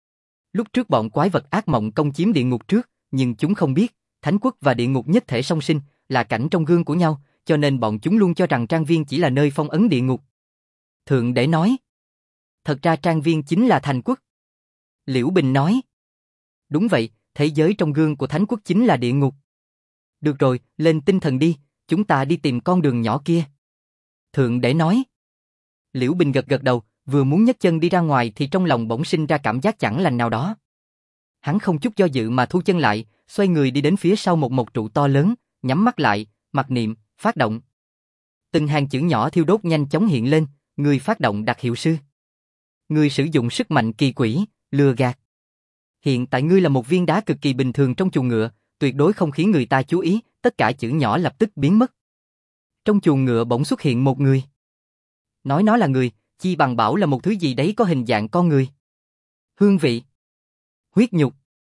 Lúc trước bọn quái vật ác mộng công chiếm địa ngục trước, nhưng chúng không biết, thánh quốc và địa ngục nhất thể song sinh, là cảnh trong gương của nhau, cho nên bọn chúng luôn cho rằng trang viên chỉ là nơi phong ấn địa ngục. Thượng Đế nói. Thật ra trang viên chính là thành quốc. Liễu Bình nói. Đúng vậy, thế giới trong gương của thánh quốc chính là địa ngục. Được rồi, lên tinh thần đi, chúng ta đi tìm con đường nhỏ kia. Thượng Đế nói. Liễu Bình gật gật đầu, vừa muốn nhấc chân đi ra ngoài thì trong lòng bỗng sinh ra cảm giác chẳng lành nào đó. Hắn không chút do dự mà thu chân lại, xoay người đi đến phía sau một mộc trụ to lớn, nhắm mắt lại, mặc niệm, phát động. Từng hàng chữ nhỏ thiêu đốt nhanh chóng hiện lên, người phát động đặc hiệu sư. Người sử dụng sức mạnh kỳ quỷ, lừa gạt. Hiện tại ngươi là một viên đá cực kỳ bình thường trong chuồng ngựa, tuyệt đối không khiến người ta chú ý, tất cả chữ nhỏ lập tức biến mất. Trong chuồng ngựa bỗng xuất hiện một người. Nói nó là người, chi bằng bảo là một thứ gì đấy có hình dạng con người. Hương vị. Huyết nhục.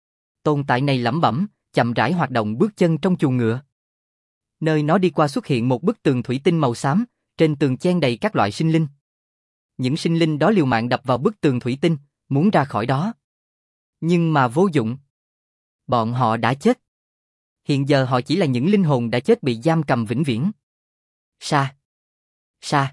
Tồn tại này lẩm bẩm, chậm rãi hoạt động bước chân trong chuồng ngựa. Nơi nó đi qua xuất hiện một bức tường thủy tinh màu xám, trên tường chen đầy các loại sinh linh. Những sinh linh đó liều mạng đập vào bức tường thủy tinh, muốn ra khỏi đó. Nhưng mà vô dụng. Bọn họ đã chết. Hiện giờ họ chỉ là những linh hồn đã chết bị giam cầm vĩnh viễn. Sa. Sa.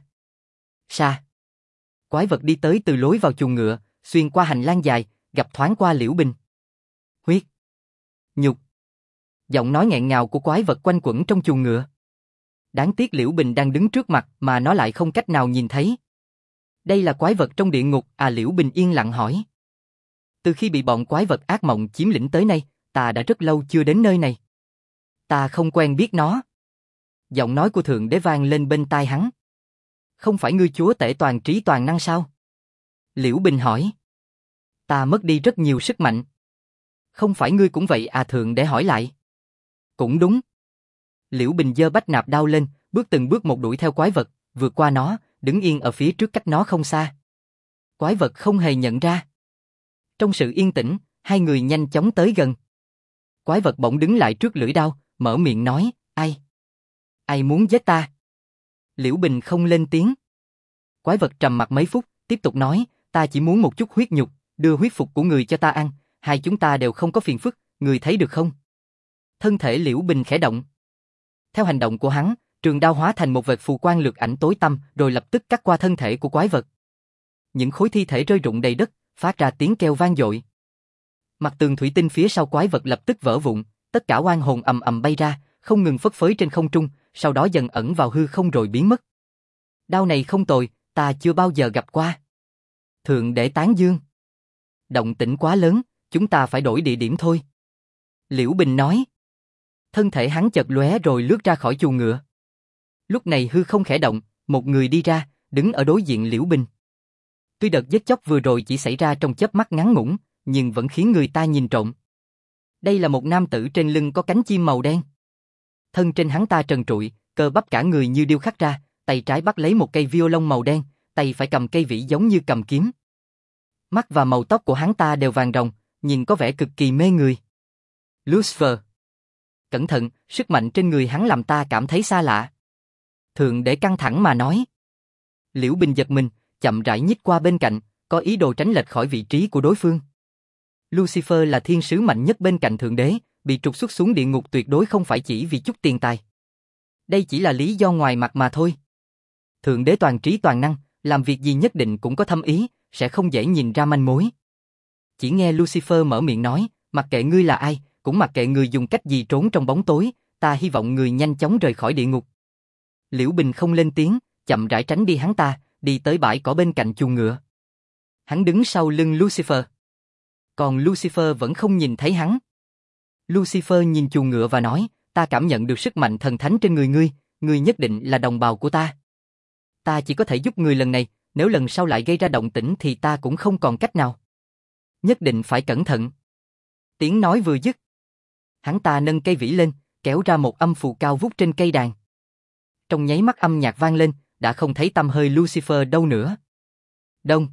Sa. Quái vật đi tới từ lối vào chuồng ngựa, xuyên qua hành lang dài, gặp thoáng qua Liễu Bình. Huyết. Nhục. Giọng nói nghẹn ngào của quái vật quanh quẩn trong chuồng ngựa. Đáng tiếc Liễu Bình đang đứng trước mặt mà nó lại không cách nào nhìn thấy. Đây là quái vật trong địa ngục à? Liễu Bình yên lặng hỏi. Từ khi bị bọn quái vật ác mộng chiếm lĩnh tới nay, ta đã rất lâu chưa đến nơi này. Ta không quen biết nó. Giọng nói của Thượng Đế vang lên bên tai hắn. Không phải ngươi chúa tể toàn trí toàn năng sao? Liễu Bình hỏi. Ta mất đi rất nhiều sức mạnh. Không phải ngươi cũng vậy à? Thượng Đế hỏi lại. Cũng đúng. Liễu Bình giơ bách nạp đao lên, bước từng bước một đuổi theo quái vật, vượt qua nó, đứng yên ở phía trước cách nó không xa. Quái vật không hề nhận ra. Trong sự yên tĩnh, hai người nhanh chóng tới gần. Quái vật bỗng đứng lại trước lưỡi đao, mở miệng nói, ai? Ai muốn giết ta? Liễu Bình không lên tiếng. Quái vật trầm mặc mấy phút, tiếp tục nói, ta chỉ muốn một chút huyết nhục, đưa huyết phục của người cho ta ăn, hai chúng ta đều không có phiền phức, người thấy được không? Thân thể Liễu Bình khẽ động. Theo hành động của hắn, trường đao hóa thành một vệt phù quang lược ảnh tối tăm, rồi lập tức cắt qua thân thể của quái vật. Những khối thi thể rơi rụng đầy đất, phát ra tiếng kêu vang dội. Mặt tường thủy tinh phía sau quái vật lập tức vỡ vụn, tất cả oan hồn ầm ầm bay ra, không ngừng phất phới trên không trung, sau đó dần ẩn vào hư không rồi biến mất. Đao này không tồi, ta chưa bao giờ gặp qua. Thượng để tán dương. Động tĩnh quá lớn, chúng ta phải đổi địa điểm thôi. Liễu Bình nói. Thân thể hắn chợt lóe rồi lướt ra khỏi chuồng ngựa. Lúc này hư không khẽ động, một người đi ra, đứng ở đối diện Liễu Bình. Tuy đợt giết chóc vừa rồi chỉ xảy ra trong chớp mắt ngắn ngủn, nhưng vẫn khiến người ta nhìn trộm. Đây là một nam tử trên lưng có cánh chim màu đen. Thân trên hắn ta trần trụi, cơ bắp cả người như điêu khắc ra, tay trái bắt lấy một cây violon màu đen, tay phải cầm cây vĩ giống như cầm kiếm. Mắt và màu tóc của hắn ta đều vàng ròng, nhìn có vẻ cực kỳ mê người. Lucifer. Cẩn thận, sức mạnh trên người hắn làm ta cảm thấy xa lạ. Thượng để căng thẳng mà nói. Liễu Bình giật mình, chậm rãi nhích qua bên cạnh, có ý đồ tránh lệch khỏi vị trí của đối phương. Lucifer là thiên sứ mạnh nhất bên cạnh Thượng đế, bị trục xuất xuống địa ngục tuyệt đối không phải chỉ vì chút tiền tài. Đây chỉ là lý do ngoài mặt mà thôi. Thượng đế toàn trí toàn năng, làm việc gì nhất định cũng có thâm ý, sẽ không dễ nhìn ra manh mối. Chỉ nghe Lucifer mở miệng nói, mặc kệ ngươi là ai, cũng mặc kệ người dùng cách gì trốn trong bóng tối, ta hy vọng người nhanh chóng rời khỏi địa ngục. Liễu Bình không lên tiếng, chậm rãi tránh đi hắn ta, đi tới bãi cỏ bên cạnh chuồng ngựa. Hắn đứng sau lưng Lucifer. Còn Lucifer vẫn không nhìn thấy hắn. Lucifer nhìn chuồng ngựa và nói, ta cảm nhận được sức mạnh thần thánh trên người ngươi nhất định là đồng bào của ta. Ta chỉ có thể giúp ngươi lần này, nếu lần sau lại gây ra động tĩnh thì ta cũng không còn cách nào. Nhất định phải cẩn thận. Tiếng nói vừa dứt. Hắn ta nâng cây vĩ lên, kéo ra một âm phù cao vút trên cây đàn. Trong nháy mắt âm nhạc vang lên, đã không thấy tăm hơi Lucifer đâu nữa. Đông.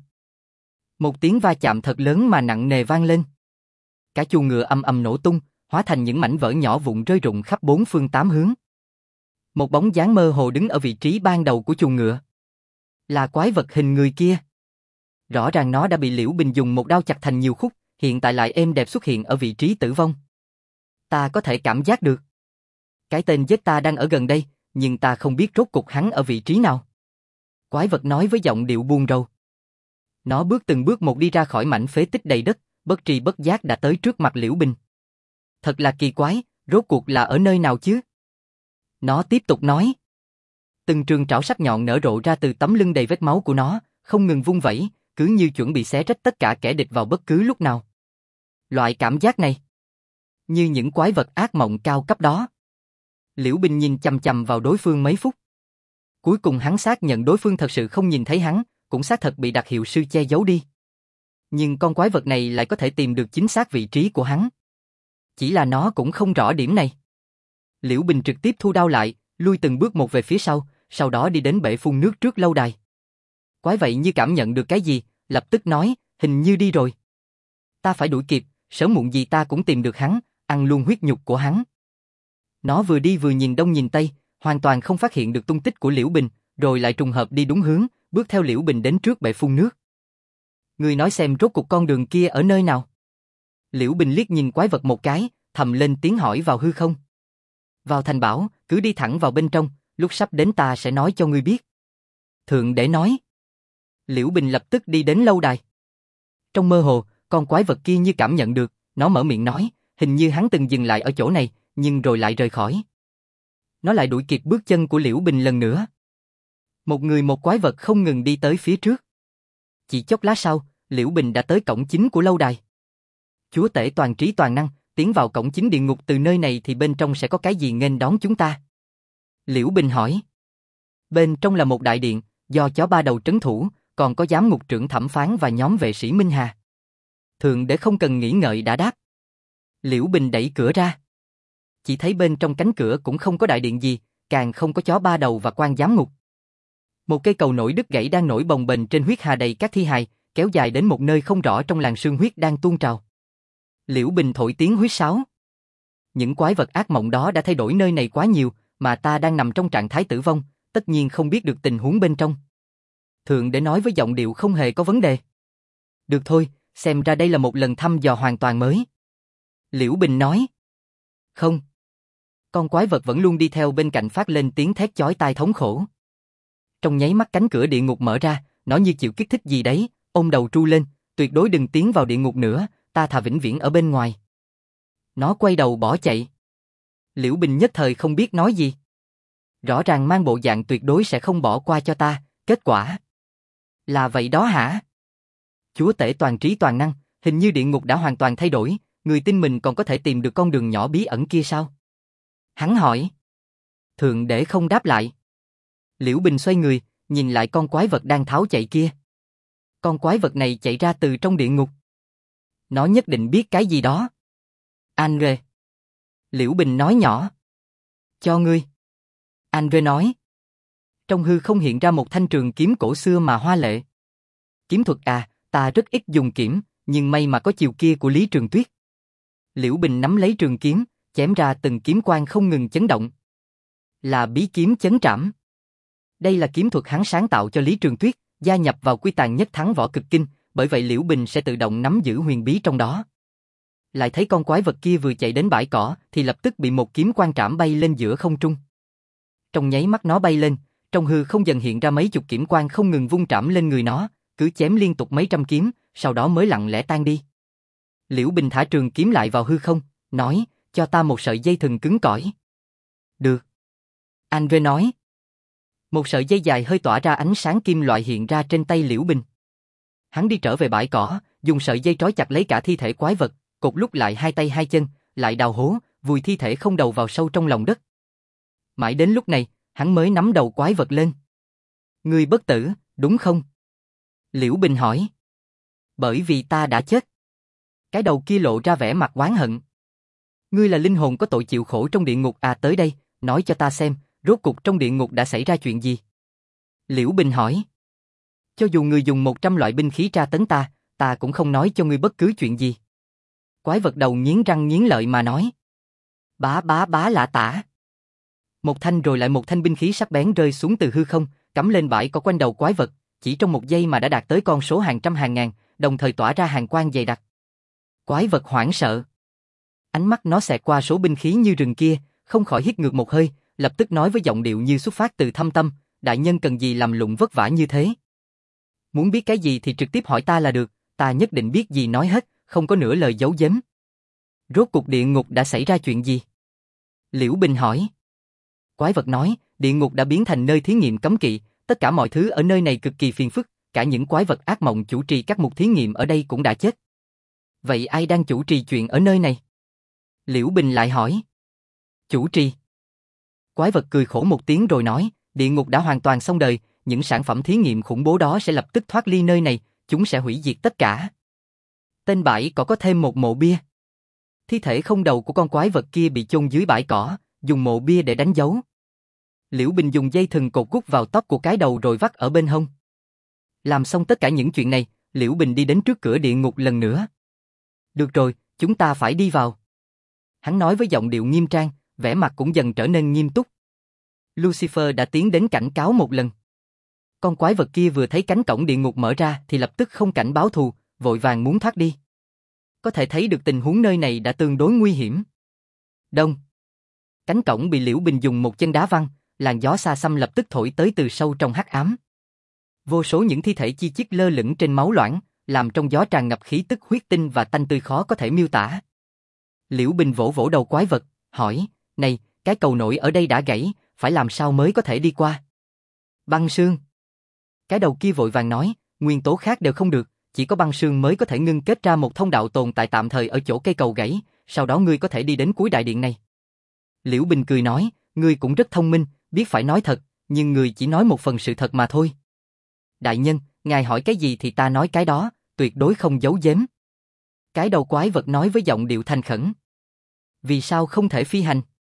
Một tiếng va chạm thật lớn mà nặng nề vang lên. Cả chuồng ngựa ầm ầm nổ tung, hóa thành những mảnh vỡ nhỏ vụn rơi rụng khắp bốn phương tám hướng. Một bóng dáng mơ hồ đứng ở vị trí ban đầu của chuồng ngựa. Là quái vật hình người kia. Rõ ràng nó đã bị Liễu Bình dùng một đao chặt thành nhiều khúc, hiện tại lại êm đẹp xuất hiện ở vị trí tử vong. Ta có thể cảm giác được. Cái tên giết ta đang ở gần đây, nhưng ta không biết rốt cục hắn ở vị trí nào. Quái vật nói với giọng điệu buồn rầu. Nó bước từng bước một đi ra khỏi mảnh phế tích đầy đất, bất tri bất giác đã tới trước mặt Liễu Bình. Thật là kỳ quái, rốt cuộc là ở nơi nào chứ? Nó tiếp tục nói. Từng trường trảo sắc nhọn nở rộ ra từ tấm lưng đầy vết máu của nó, không ngừng vung vẩy, cứ như chuẩn bị xé rách tất cả kẻ địch vào bất cứ lúc nào. Loại cảm giác này, như những quái vật ác mộng cao cấp đó. Liễu Bình nhìn chằm chằm vào đối phương mấy phút. Cuối cùng hắn xác nhận đối phương thật sự không nhìn thấy hắn, cũng xác thật bị đặc hiệu sư che giấu đi. Nhưng con quái vật này lại có thể tìm được chính xác vị trí của hắn. Chỉ là nó cũng không rõ điểm này. Liễu Bình trực tiếp thu đao lại, lui từng bước một về phía sau đó đi đến bể phun nước trước lâu đài. Quái vậy như cảm nhận được cái gì, lập tức nói, hình như đi rồi. Ta phải đuổi kịp, sớm muộn gì ta cũng tìm được hắn, ăn luôn huyết nhục của hắn. Nó vừa đi vừa nhìn đông nhìn tây, hoàn toàn không phát hiện được tung tích của Liễu Bình, rồi lại trùng hợp đi đúng hướng, bước theo Liễu Bình đến trước bể phun nước. Ngươi nói xem rốt cuộc con đường kia ở nơi nào? Liễu Bình liếc nhìn quái vật một cái, thầm lên tiếng hỏi vào hư không. Vào thành bảo, cứ đi thẳng vào bên trong, lúc sắp đến ta sẽ nói cho ngươi biết. Thượng đế nói. Liễu Bình lập tức đi đến lâu đài. Trong mơ hồ, con quái vật kia như cảm nhận được, nó mở miệng nói, hình như hắn từng dừng lại ở chỗ này, nhưng rồi lại rời khỏi. Nó lại đuổi kịp bước chân của Liễu Bình lần nữa. Một người một quái vật không ngừng đi tới phía trước. Chỉ chốc lát sau, Liễu Bình đã tới cổng chính của lâu đài. Chúa tể toàn trí toàn năng, tiến vào cổng chính địa ngục từ nơi này thì bên trong sẽ có cái gì nghênh đón chúng ta? Liễu Bình hỏi. Bên trong là một đại điện, do chó ba đầu trấn thủ, còn có giám ngục trưởng thẩm phán và nhóm vệ sĩ Minh Hà. Thượng đế không cần nghĩ ngợi đã đáp. Liễu Bình đẩy cửa ra. Chỉ thấy bên trong cánh cửa cũng không có đại điện gì, càng không có chó ba đầu và quan giám ngục. Một cây cầu nổi đứt gãy đang nổi bồng bềnh trên huyết hà đầy các thi hài, kéo dài đến một nơi không rõ trong làn sương huyết đang tuôn trào. Liễu Bình thổi tiếng huýt sáo. Những quái vật ác mộng đó đã thay đổi nơi này quá nhiều, mà ta đang nằm trong trạng thái tử vong, tất nhiên không biết được tình huống bên trong. Thượng Đế nói với giọng điệu không hề có vấn đề. Được thôi, xem ra đây là một lần thăm dò hoàn toàn mới. Liễu Bình nói. Không. Con quái vật vẫn luôn đi theo bên cạnh phát lên tiếng thét chói tai thống khổ. Trong nháy mắt cánh cửa địa ngục mở ra, nó như chịu kích thích gì đấy, ôm đầu tru lên, tuyệt đối đừng tiến vào địa ngục nữa, ta thà vĩnh viễn ở bên ngoài. Nó quay đầu bỏ chạy. Liễu Bình nhất thời không biết nói gì. Rõ ràng mang bộ dạng tuyệt đối sẽ không bỏ qua cho ta, kết quả là vậy đó hả? Chúa tể toàn trí toàn năng, hình như địa ngục đã hoàn toàn thay đổi, người tin mình còn có thể tìm được con đường nhỏ bí ẩn kia sao? Hắn hỏi. Thượng Đế không đáp lại. Liễu Bình xoay người, nhìn lại con quái vật đang tháo chạy kia. Con quái vật này chạy ra từ trong địa ngục. Nó nhất định biết cái gì đó. Andre. Liễu Bình nói nhỏ. Cho ngươi. Andre nói. Trong hư không hiện ra một thanh trường kiếm cổ xưa mà hoa lệ. Kiếm thuật à, ta rất ít dùng kiếm, nhưng may mà có chiều kia của Lý Trường Tuyết. Liễu Bình nắm lấy trường kiếm, chém ra từng kiếm quang không ngừng chấn động. Là bí kiếm chấn trảm. Đây là kiếm thuật hắn sáng tạo cho Lý Trường Tuyết, gia nhập vào quy tàn nhất thắng võ cực kinh, bởi vậy Liễu Bình sẽ tự động nắm giữ huyền bí trong đó. Lại thấy con quái vật kia vừa chạy đến bãi cỏ thì lập tức bị một kiếm quang trảm bay lên giữa không trung. Trong nháy mắt nó bay lên, trong hư không dần hiện ra mấy chục kiếm quang không ngừng vung trảm lên người nó, cứ chém liên tục mấy trăm kiếm, sau đó mới lặng lẽ tan đi. Liễu Bình thả trường kiếm lại vào hư không, nói, cho ta một sợi dây thừng cứng cỏi. Được. Andre nói. Một sợi dây dài hơi tỏa ra ánh sáng kim loại hiện ra trên tay Liễu Bình. Hắn đi trở về bãi cỏ, dùng sợi dây trói chặt lấy cả thi thể quái vật, cột lúc lại hai tay hai chân, lại đào hố, vùi thi thể không đầu vào sâu trong lòng đất. Mãi đến lúc này, hắn mới nắm đầu quái vật lên. Ngươi bất tử, đúng không? Liễu Bình hỏi. Bởi vì ta đã chết. Cái đầu kia lộ ra vẻ mặt oán hận. Ngươi là linh hồn có tội chịu khổ trong địa ngục à, tới đây, nói cho ta xem, rốt cuộc trong địa ngục đã xảy ra chuyện gì? Liễu Bình hỏi. Cho dù ngươi dùng 100 loại binh khí tra tấn ta cũng không nói cho ngươi bất cứ chuyện gì. Quái vật đầu nghiến răng nghiến lợi mà nói. Bá bá bá lạ tả. Một thanh rồi lại một thanh binh khí sắc bén rơi xuống từ hư không, cắm lên bãi cỏ quanh đầu quái vật, chỉ trong một giây mà đã đạt tới con số hàng trăm hàng ngàn, đồng thời tỏa ra hàng quang dày đặc. Quái vật hoảng sợ. Ánh mắt nó xẹt qua số binh khí như rừng kia, không khỏi hít ngược một hơi, lập tức nói với giọng điệu như xuất phát từ thâm tâm, đại nhân cần gì làm lụng vất vả như thế? Muốn biết cái gì thì trực tiếp hỏi ta là được, ta nhất định biết gì nói hết, không có nửa lời giấu giếm. Rốt cuộc địa ngục đã xảy ra chuyện gì? Liễu Bình hỏi. Quái vật nói, địa ngục đã biến thành nơi thí nghiệm cấm kỵ, tất cả mọi thứ ở nơi này cực kỳ phiền phức, cả những quái vật ác mộng chủ trì các mục thí nghiệm ở đây cũng đã chết. Vậy ai đang chủ trì chuyện ở nơi này? Liễu Bình lại hỏi. Chủ trì. Quái vật cười khổ một tiếng rồi nói, địa ngục đã hoàn toàn xong đời, những sản phẩm thí nghiệm khủng bố đó sẽ lập tức thoát ly nơi này, chúng sẽ hủy diệt tất cả. Tên bãi cỏ có thêm một mộ bia. Thi thể không đầu của con quái vật kia bị chôn dưới bãi cỏ, dùng mộ bia để đánh dấu. Liễu Bình dùng dây thừng cột cút vào tóc của cái đầu rồi vắt ở bên hông. Làm xong tất cả những chuyện này, Liễu Bình đi đến trước cửa địa ngục lần nữa. Được rồi, chúng ta phải đi vào. Hắn nói với giọng điệu nghiêm trang, vẻ mặt cũng dần trở nên nghiêm túc. Lucifer đã tiến đến cảnh cáo một lần. Con quái vật kia vừa thấy cánh cổng địa ngục mở ra thì lập tức không cảnh báo thù, vội vàng muốn thoát đi. Có thể thấy được tình huống nơi này đã tương đối nguy hiểm. Đông. Cánh cổng bị Liễu Bình dùng một chân đá văng, làn gió xa xăm lập tức thổi tới từ sâu trong hắc ám. Vô số những thi thể chi chít lơ lửng trên máu loãng, làm trong gió tràn ngập khí tức huyết tinh và tanh tươi khó có thể miêu tả. Liễu Bình vỗ vỗ đầu quái vật, hỏi, này, cái cầu nổi ở đây đã gãy, phải làm sao mới có thể đi qua? Băng sương. Cái đầu kia vội vàng nói, nguyên tố khác đều không được, chỉ có băng sương mới có thể ngưng kết ra một thông đạo tồn tại tạm thời ở chỗ cây cầu gãy, sau đó ngươi có thể đi đến cuối đại điện này. Liễu Bình cười nói, ngươi cũng rất thông minh, biết phải nói thật, nhưng ngươi chỉ nói một phần sự thật mà thôi. Đại nhân, ngài hỏi cái gì thì ta nói cái đó, tuyệt đối không giấu giếm. Cái đầu quái vật nói với giọng điệu thành khẩn. Vì sao không thể phi hành?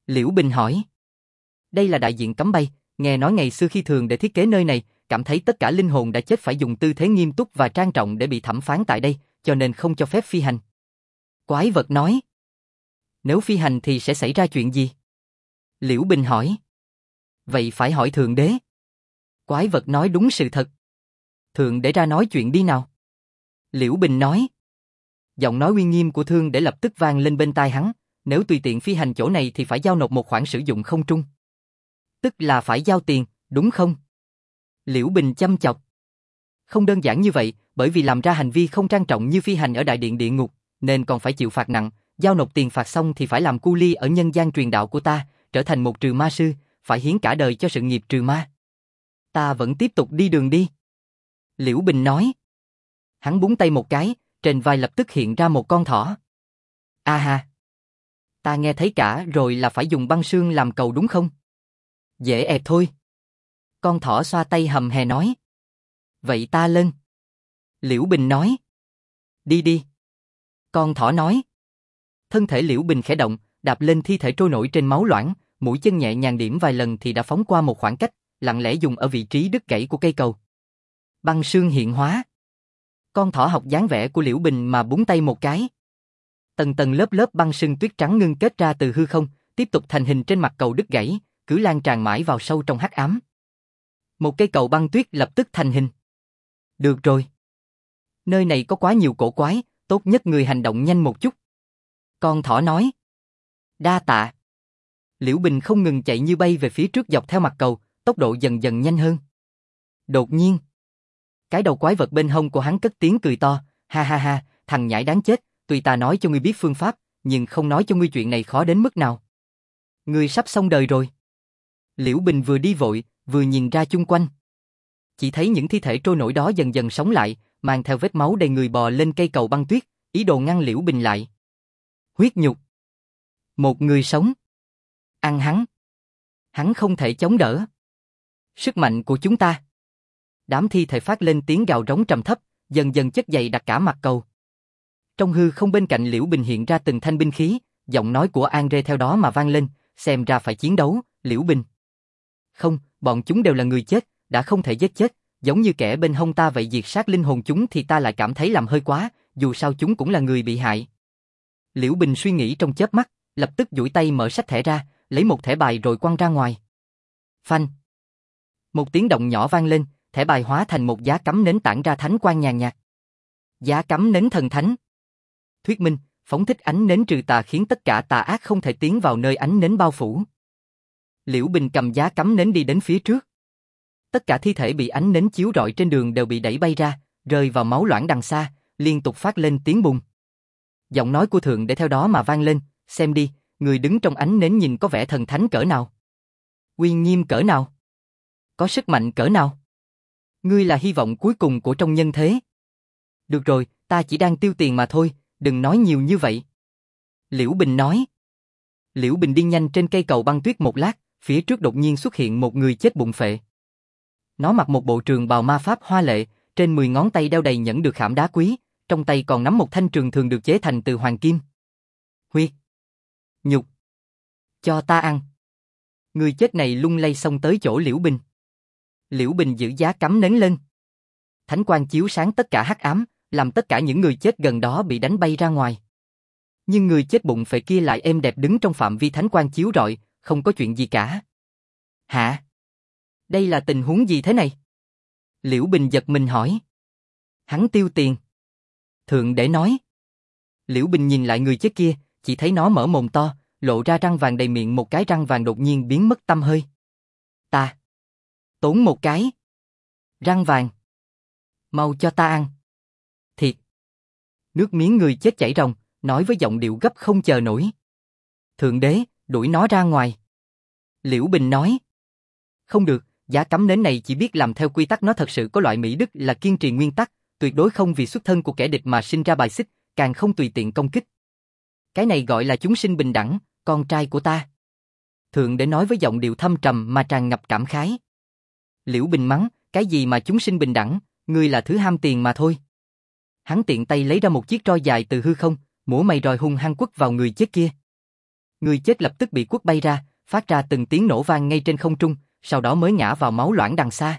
Liễu Bình hỏi. Đây là đại diện cấm bay, nghe nói ngày xưa khi thường để thiết kế nơi này, cảm thấy tất cả linh hồn đã chết phải dùng tư thế nghiêm túc và trang trọng để bị thẩm phán tại đây, cho nên không cho phép phi hành. Quái vật nói. Nếu phi hành thì sẽ xảy ra chuyện gì? Liễu Bình hỏi. Vậy phải hỏi Thượng Đế. Quái vật nói đúng sự thật. Thượng Đế ra nói chuyện đi nào. Liễu Bình nói. Giọng nói uy nghiêm của Thượng Đế lập tức vang lên bên tai hắn, nếu tùy tiện phi hành chỗ này thì phải giao nộp một khoản sử dụng không trung. Tức là phải giao tiền, đúng không? Liễu Bình chăm chọc. Không đơn giản như vậy, bởi vì làm ra hành vi không trang trọng như phi hành ở đại điện địa ngục, nên còn phải chịu phạt nặng, giao nộp tiền phạt xong thì phải làm cu ly ở nhân gian truyền đạo của ta, trở thành một trừ ma sư, phải hiến cả đời cho sự nghiệp trừ ma. Ta vẫn tiếp tục đi đường đi. Liễu Bình nói. Hắn búng tay một cái, trên vai lập tức hiện ra một con thỏ. A ha. Ta nghe thấy cả rồi là phải dùng băng sương làm cầu đúng không? Dễ ẹt thôi. Con thỏ xoa tay hầm hè nói. Vậy ta lên. Liễu Bình nói. Đi đi. Con thỏ nói. Thân thể Liễu Bình khẽ động, đạp lên thi thể trôi nổi trên máu loãng, mũi chân nhẹ nhàng điểm vài lần thì đã phóng qua một khoảng cách, lặng lẽ dùng ở vị trí đứt gãy của cây cầu. Băng sương hiện hóa. Con thỏ học dáng vẻ của Liễu Bình mà búng tay một cái. Tầng tầng lớp lớp băng sương tuyết trắng ngưng kết ra từ hư không, tiếp tục thành hình trên mặt cầu đứt gãy, cứ lan tràn mãi vào sâu trong hắc ám. Một cây cầu băng tuyết lập tức thành hình. Được rồi. Nơi này có quá nhiều cổ quái, tốt nhất người hành động nhanh một chút. Con thỏ nói. Đa tạ. Liễu Bình không ngừng chạy như bay về phía trước dọc theo mặt cầu, tốc độ dần dần nhanh hơn. Đột nhiên, cái đầu quái vật bên hông của hắn cất tiếng cười to, ha ha ha, thằng nhãi đáng chết, tuy ta nói cho ngươi biết phương pháp, nhưng không nói cho ngươi chuyện này khó đến mức nào. Ngươi sắp xong đời rồi. Liễu Bình vừa đi vội, vừa nhìn ra chung quanh. Chỉ thấy những thi thể trôi nổi đó dần dần sống lại, mang theo vết máu đầy người bò lên cây cầu băng tuyết, ý đồ ngăn Liễu Bình lại. Huyết nhục. Một người sống. Ăn hắn. Hắn không thể chống đỡ. Sức mạnh của chúng ta. Đám thi thể phát lên tiếng gào rống trầm thấp, dần dần chất dày đặt cả mặt cầu. Trong hư không bên cạnh Liễu Bình hiện ra từng thanh binh khí, giọng nói của Andre theo đó mà vang lên, xem ra phải chiến đấu, Liễu Bình. Không, bọn chúng đều là người chết, đã không thể giết chết, giống như kẻ bên hông ta vậy, diệt sát linh hồn chúng thì ta lại cảm thấy làm hơi quá, dù sao chúng cũng là người bị hại. Liễu Bình suy nghĩ trong chớp mắt, lập tức duỗi tay mở sách thẻ ra, lấy một thẻ bài rồi quăng ra ngoài. Phanh. Một tiếng động nhỏ vang lên, thẻ bài hóa thành một giá cắm nến tản ra thánh quang nhàn nhạt. Giá cắm nến thần thánh. Thuyết minh, phóng thích ánh nến trừ tà khiến tất cả tà ác không thể tiến vào nơi ánh nến bao phủ. Liễu Bình cầm giá cắm nến đi đến phía trước. Tất cả thi thể bị ánh nến chiếu rọi trên đường đều bị đẩy bay ra, rơi vào máu loãng đằng xa, liên tục phát lên tiếng bùng. Giọng nói của Thượng Đế theo đó mà vang lên, xem đi, người đứng trong ánh nến nhìn có vẻ thần thánh cỡ nào. Uy nghiêm cỡ nào. Có sức mạnh cỡ nào. Ngươi là hy vọng cuối cùng của trong nhân thế. Được rồi, ta chỉ đang tiêu tiền mà thôi, đừng nói nhiều như vậy. Liễu Bình nói. Liễu Bình đi nhanh trên cây cầu băng tuyết một lát, phía trước đột nhiên xuất hiện một người chết bụng phệ. Nó mặc một bộ trường bào ma pháp hoa lệ, trên 10 ngón tay đeo đầy nhẫn được khảm đá quý, trong tay còn nắm một thanh trường thường được chế thành từ hoàng kim. Huyết. Nhục. Cho ta ăn. Người chết này lung lay xông tới chỗ Liễu Bình. Liễu Bình giữ giá cắm nến lên. Thánh quang chiếu sáng tất cả hắc ám, làm tất cả những người chết gần đó bị đánh bay ra ngoài. Nhưng người chết bụng phệ kia lại êm đẹp đứng trong phạm vi thánh quang chiếu rọi, không có chuyện gì cả. Hả? Đây là tình huống gì thế này? Liễu Bình giật mình hỏi. Hắn tiêu tiền. Thượng Đế nói. Liễu Bình nhìn lại người chết kia, chỉ thấy nó mở mồm to, lộ ra răng vàng đầy miệng, một cái răng vàng đột nhiên biến mất tăm hơi. Ta. Tốn một cái. Răng vàng. Mau cho ta ăn. Thiệt. Nước miếng người chết chảy ròng, nói với giọng điệu gấp không chờ nổi. Thượng Đế, đuổi nó ra ngoài. Liễu Bình nói. Không được, giá cắm nến này chỉ biết làm theo quy tắc, nó thật sự có loại mỹ đức là kiên trì nguyên tắc, tuyệt đối không vì xuất thân của kẻ địch mà sinh ra bài xích, càng không tùy tiện công kích. Cái này gọi là chúng sinh bình đẳng, con trai của ta. Thượng Đế nói với giọng điệu thâm trầm mà tràn ngập cảm khái. Liễu Bình mắng, cái gì mà chúng sinh bình đẳng, ngươi là thứ ham tiền mà thôi. Hắn tiện tay lấy ra một chiếc roi dài từ hư không, múa may roi hung hăng quất vào người chết kia. Người chết lập tức bị quất bay ra, phát ra từng tiếng nổ vang ngay trên không trung, sau đó mới ngã vào máu loãng đằng xa.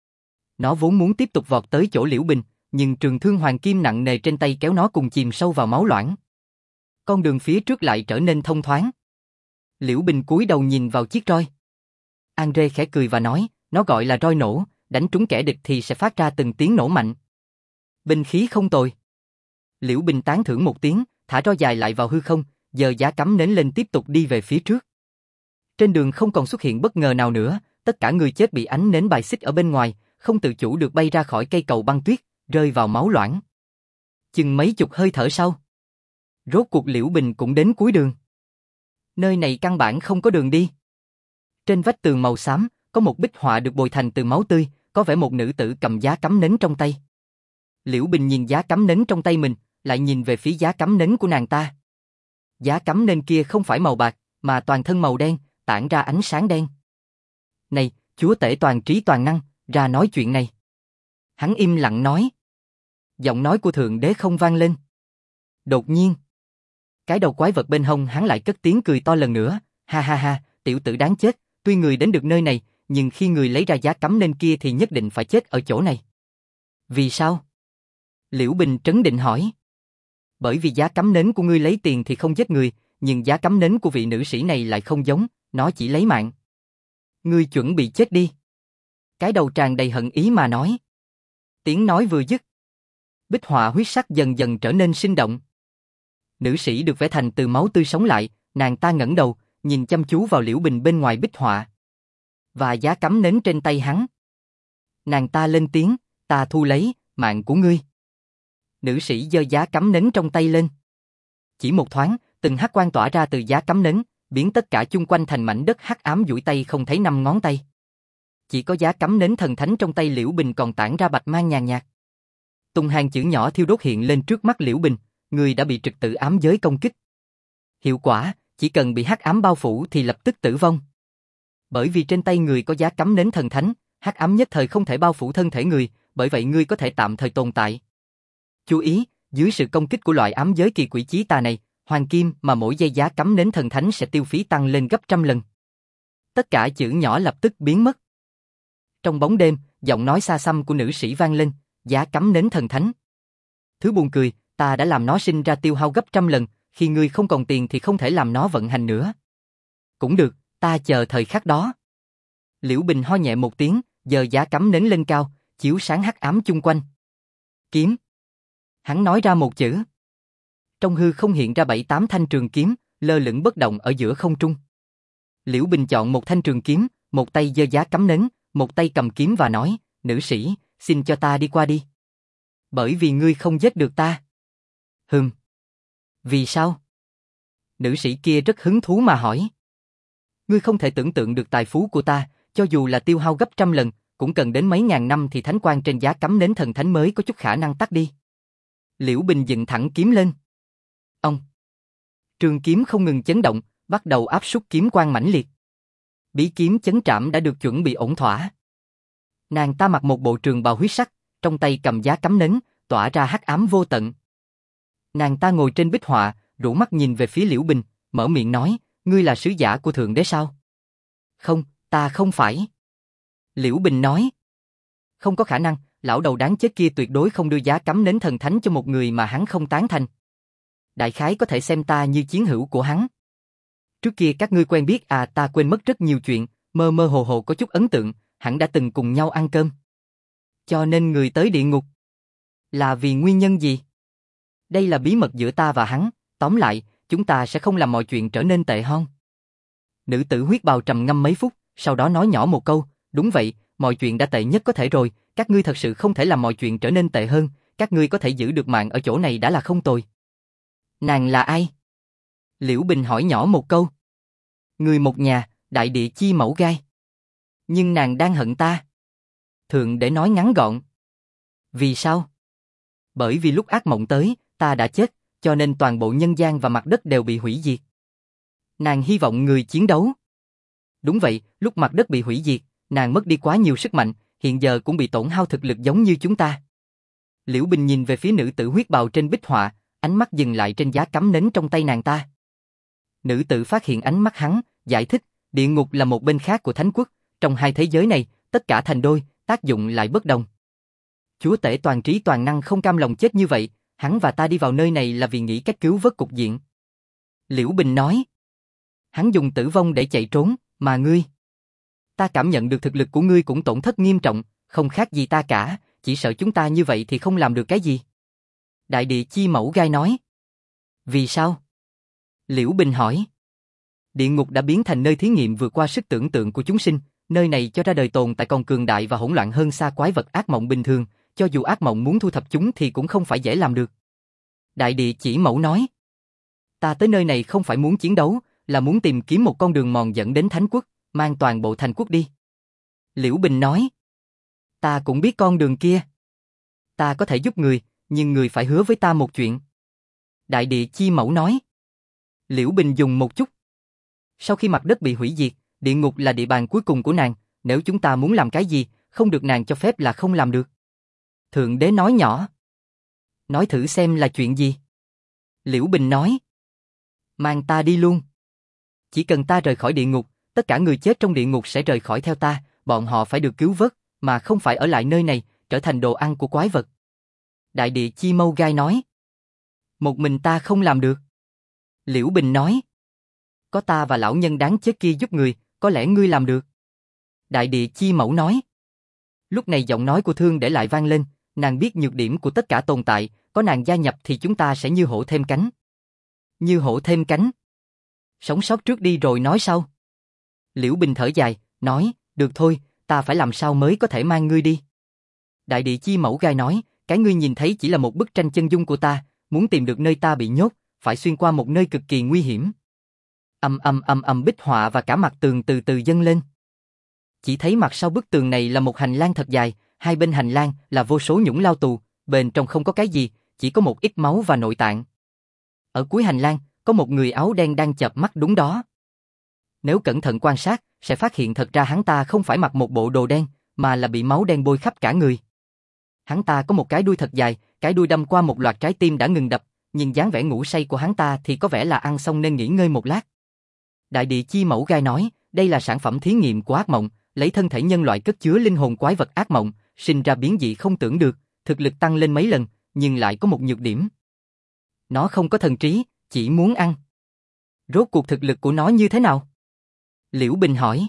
Nó vốn muốn tiếp tục vọt tới chỗ Liễu Bình, nhưng trường thương hoàng kim nặng nề trên tay kéo nó cùng chìm sâu vào máu loãng. Con đường phía trước lại trở nên thông thoáng. Liễu Bình cúi đầu nhìn vào chiếc roi. Andre khẽ cười và nói, nó gọi là roi nổ, đánh trúng kẻ địch thì sẽ phát ra từng tiếng nổ mạnh. Binh khí không tồi. Liễu Bình tán thưởng một tiếng, thả roi dài lại vào hư không, giơ giá cắm nến lên tiếp tục đi về phía trước. Trên đường không còn xuất hiện bất ngờ nào nữa, tất cả người chết bị ánh nến bài xích ở bên ngoài, không tự chủ được bay ra khỏi cây cầu băng tuyết, rơi vào máu loãng. Chừng mấy chục hơi thở sau, rốt cuộc Liễu Bình cũng đến cuối đường. Nơi này căn bản không có đường đi. Trên vách tường màu xám, có một bích họa được bồi thành từ máu tươi, có vẻ một nữ tử cầm giá cắm nến trong tay. Liễu Bình nhìn giá cắm nến trong tay mình, lại nhìn về phía giá cắm nến của nàng ta. Giá cắm nến kia không phải màu bạc, mà toàn thân màu đen, tản ra ánh sáng đen. Này, chúa tể toàn trí toàn năng, ra nói chuyện này. Hắn im lặng nói. Giọng nói của thượng đế không vang lên. Đột nhiên, cái đầu quái vật bên hông hắn lại cất tiếng cười to lần nữa. Ha ha ha, tiểu tử đáng chết, tuy người đến được nơi này, nhưng khi người lấy ra giá cắm nến kia thì nhất định phải chết ở chỗ này. Vì sao? Liễu Bình trấn định hỏi. Bởi vì giá cắm nến của ngươi lấy tiền thì không giết người, nhưng giá cắm nến của vị nữ sĩ này lại không giống, nó chỉ lấy mạng. Ngươi chuẩn bị chết đi. Cái đầu tràn đầy hận ý mà nói. Tiếng nói vừa dứt, bích họa huyết sắc dần dần trở nên sinh động. Nữ sĩ được vẽ thành từ máu tươi sống lại, nàng ta ngẩng đầu, nhìn chăm chú vào Liễu Bình bên ngoài bích họa. Và giá cắm nến trên tay hắn. Nàng ta lên tiếng, ta thu lấy, mạng của ngươi. Nữ sĩ giơ giá cắm nến trong tay lên. Chỉ một thoáng, từng hắc quang tỏa ra từ giá cắm nến, biến tất cả chung quanh thành mảnh đất hắc ám duỗi tay không thấy năm ngón tay. Chỉ có giá cắm nến thần thánh trong tay Liễu Bình còn tản ra bạch mang nhàn nhạt. Từng hàng chữ nhỏ thiêu đốt hiện lên trước mắt Liễu Bình, người đã bị trực tự ám giới công kích. Hiệu quả, chỉ cần bị hắc ám bao phủ thì lập tức tử vong. Bởi vì trên tay người có giá cắm nến thần thánh, hắc ám nhất thời không thể bao phủ thân thể người, bởi vậy ngươi có thể tạm thời tồn tại. Chú ý, dưới sự công kích của loại ám giới kỳ quỷ chí tà này, hoàng kim mà mỗi giây giá cắm nến thần thánh sẽ tiêu phí tăng lên gấp trăm lần. Tất cả chữ nhỏ lập tức biến mất. Trong bóng đêm, giọng nói xa xăm của nữ sĩ vang lên, giá cắm nến thần thánh. Thứ buồn cười, ta đã làm nó sinh ra tiêu hao gấp trăm lần, khi ngươi không còn tiền thì không thể làm nó vận hành nữa. Cũng được, ta chờ thời khắc đó. Liễu Bình ho nhẹ một tiếng, giơ giá cắm nến lên cao, chiếu sáng hắc ám chung quanh. Kiếm. Hắn nói ra một chữ. Trong hư không hiện ra 7-8 thanh trường kiếm, lơ lửng bất động ở giữa không trung. Liễu Bình chọn một thanh trường kiếm, một tay giơ giá cắm nến, một tay cầm kiếm và nói, nữ sĩ, xin cho ta đi qua đi. Bởi vì ngươi không giết được ta. Vì sao? Nữ sĩ kia rất hứng thú mà hỏi. Ngươi không thể tưởng tượng được tài phú của ta, cho dù là tiêu hao gấp trăm lần, cũng cần đến mấy ngàn năm thì thánh quang trên giá cắm nến thần thánh mới có chút khả năng tắt đi. Liễu Bình dựng thẳng kiếm lên. Ông. Trường kiếm không ngừng chấn động, bắt đầu áp suất kiếm quang mãnh liệt. Bí kiếm chấn trảm đã được chuẩn bị ổn thỏa. Nàng ta mặc một bộ trường bào huyết sắc, trong tay cầm giá cắm nến, tỏa ra hắc ám vô tận. Nàng ta ngồi trên bích họa, rũ mắt nhìn về phía Liễu Bình, mở miệng nói, ngươi là sứ giả của thượng đế sao? Không, ta không phải. Liễu Bình nói. Không có khả năng, lão đầu đáng chết kia tuyệt đối không đưa giá cắm nến thần thánh cho một người mà hắn không tán thành. Đại khái có thể xem ta như chiến hữu của hắn. Trước kia các ngươi quen biết à, ta quên mất rất nhiều chuyện, mơ mơ hồ hồ có chút ấn tượng, hẳn đã từng cùng nhau ăn cơm. Cho nên người tới địa ngục là vì nguyên nhân gì? Đây là bí mật giữa ta và hắn, tóm lại, chúng ta sẽ không làm mọi chuyện trở nên tệ hơn. Nữ tử huyết bào trầm ngâm mấy phút, sau đó nói nhỏ một câu, đúng vậy, mọi chuyện đã tệ nhất có thể rồi, các ngươi thật sự không thể làm mọi chuyện trở nên tệ hơn, các ngươi có thể giữ được mạng ở chỗ này đã là không tồi. Nàng là ai? Liễu Bình hỏi nhỏ một câu. Người một nhà, đại địa chi mẫu gai. Nhưng nàng đang hận ta. Thượng để nói ngắn gọn. Vì sao? Bởi vì lúc ác mộng tới, ta đã chết, cho nên toàn bộ nhân gian và mặt đất đều bị hủy diệt. Nàng hy vọng người chiến đấu. Đúng vậy, lúc mặt đất bị hủy diệt, nàng mất đi quá nhiều sức mạnh, hiện giờ cũng bị tổn hao thực lực giống như chúng ta. Liễu Bình nhìn về phía nữ tử huyết bào trên bích họa, ánh mắt dừng lại trên giá cắm nến trong tay nàng ta. Nữ tử phát hiện ánh mắt hắn, giải thích, địa ngục là một bên khác của thánh quốc, trong hai thế giới này, tất cả thành đôi, tác dụng lại bất đồng. Chúa tể toàn trí toàn năng không cam lòng chết như vậy, hắn và ta đi vào nơi này là vì nghĩ cách cứu vớt cục diện. Liễu Bình nói. Hắn dùng tử vong để chạy trốn, mà ngươi. Ta cảm nhận được thực lực của ngươi cũng tổn thất nghiêm trọng, không khác gì ta cả, chỉ sợ chúng ta như vậy thì không làm được cái gì. Đại địa chi mẫu gai nói. Vì sao? Liễu Bình hỏi. Địa ngục đã biến thành nơi thí nghiệm vượt qua sức tưởng tượng của chúng sinh, nơi này cho ra đời tồn tại còn cường đại và hỗn loạn hơn xa quái vật ác mộng bình thường, cho dù ác mộng muốn thu thập chúng thì cũng không phải dễ làm được. Đại địa chỉ mẫu nói. Ta tới nơi này không phải muốn chiến đấu, là muốn tìm kiếm một con đường mòn dẫn đến thánh quốc, mang toàn bộ thành quốc đi. Liễu Bình nói. Ta cũng biết con đường kia. Ta có thể giúp người, nhưng người phải hứa với ta một chuyện. Đại địa chi mẫu nói. Liễu Bình dùng một chút. Sau khi mặt đất bị hủy diệt, địa ngục là địa bàn cuối cùng của nàng, nếu chúng ta muốn làm cái gì, không được nàng cho phép là không làm được. Thượng đế nói nhỏ. Nói thử xem là chuyện gì. Liễu Bình nói. Mang ta đi luôn. Chỉ cần ta rời khỏi địa ngục, tất cả người chết trong địa ngục sẽ rời khỏi theo ta, bọn họ phải được cứu vớt, mà không phải ở lại nơi này, trở thành đồ ăn của quái vật. Đại địa chi mâu gai nói. Một mình ta không làm được. Liễu Bình nói. Có ta và lão nhân đáng chết kia giúp người, có lẽ ngươi làm được. Đại địa chi mẫu nói. Lúc này giọng nói của Thương để lại vang lên, nàng biết nhược điểm của tất cả tồn tại, có nàng gia nhập thì chúng ta sẽ như hổ thêm cánh. Như hổ thêm cánh. Sống sót trước đi rồi nói sau. Liễu Bình thở dài, nói, được thôi, ta phải làm sao mới có thể mang ngươi đi. Đại địa chi mẫu gai nói, cái ngươi nhìn thấy chỉ là một bức tranh chân dung của ta, muốn tìm được nơi ta bị nhốt, phải xuyên qua một nơi cực kỳ nguy hiểm. Bích họa và cả mặt tường từ từ dâng lên. Chỉ thấy mặt sau bức tường này là một hành lang thật dài, hai bên hành lang là vô số nhũng lao tù, bên trong không có cái gì, chỉ có một ít máu và nội tạng. Ở cuối hành lang, có một người áo đen đang chợp mắt đúng đó. Nếu cẩn thận quan sát, sẽ phát hiện thật ra hắn ta không phải mặc một bộ đồ đen, mà là bị máu đen bôi khắp cả người. Hắn ta có một cái đuôi thật dài, cái đuôi đâm qua một loạt trái tim đã ngừng đập, nhìn dáng vẻ ngủ say của hắn ta thì có vẻ là ăn xong nên nghỉ ngơi một lát. Đại địa chi mẫu gai nói, đây là sản phẩm thí nghiệm của ác mộng, lấy thân thể nhân loại cất chứa linh hồn quái vật ác mộng, sinh ra biến dị không tưởng được, thực lực tăng lên mấy lần, nhưng lại có một nhược điểm. Nó không có thần trí, chỉ muốn ăn. Rốt cuộc thực lực của nó như thế nào? Liễu Bình hỏi.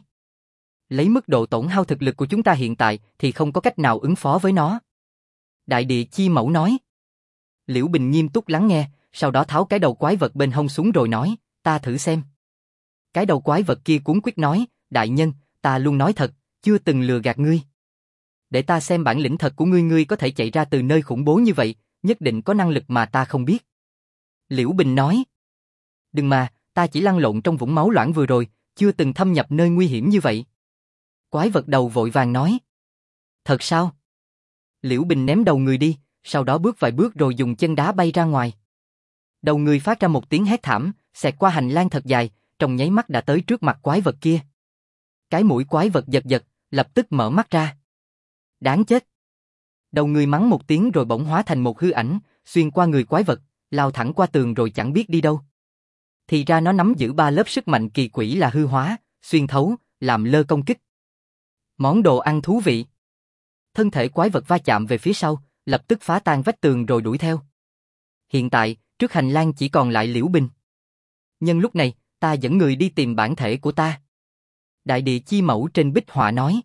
Lấy mức độ tổn hao thực lực của chúng ta hiện tại thì không có cách nào ứng phó với nó. Đại địa chi mẫu nói. Liễu Bình nghiêm túc lắng nghe, sau đó tháo cái đầu quái vật bên hông xuống rồi nói, ta thử xem. Cái đầu quái vật kia cuống quýt nói, đại nhân, ta luôn nói thật, chưa từng lừa gạt ngươi. Để ta xem bản lĩnh thật của ngươi, ngươi có thể chạy ra từ nơi khủng bố như vậy, nhất định có năng lực mà ta không biết. Liễu Bình nói. Đừng mà, ta chỉ lăn lộn trong vũng máu loãng vừa rồi, chưa từng thâm nhập nơi nguy hiểm như vậy. Quái vật đầu vội vàng nói. Thật sao? Liễu Bình ném đầu người đi, sau đó bước vài bước rồi dùng chân đá bay ra ngoài. Đầu người phát ra một tiếng hét thảm, xẹt qua hành lang thật dài, trong nháy mắt đã tới trước mặt quái vật kia. Cái mũi quái vật giật giật, lập tức mở mắt ra. Đáng chết. Đầu người mắng một tiếng rồi bỗng hóa thành một hư ảnh, xuyên qua người quái vật, lao thẳng qua tường rồi chẳng biết đi đâu. Thì ra nó nắm giữ 3 lớp sức mạnh kỳ quỷ là hư hóa, xuyên thấu, làm lơ công kích. Món đồ ăn thú vị. Thân thể quái vật va chạm về phía sau, lập tức phá tan vách tường rồi đuổi theo. Hiện tại, trước hành lang chỉ còn lại Liễu Bình. Nhân lúc này, ta dẫn người đi tìm bản thể của ta. Đại địa chi mẫu trên bích họa nói.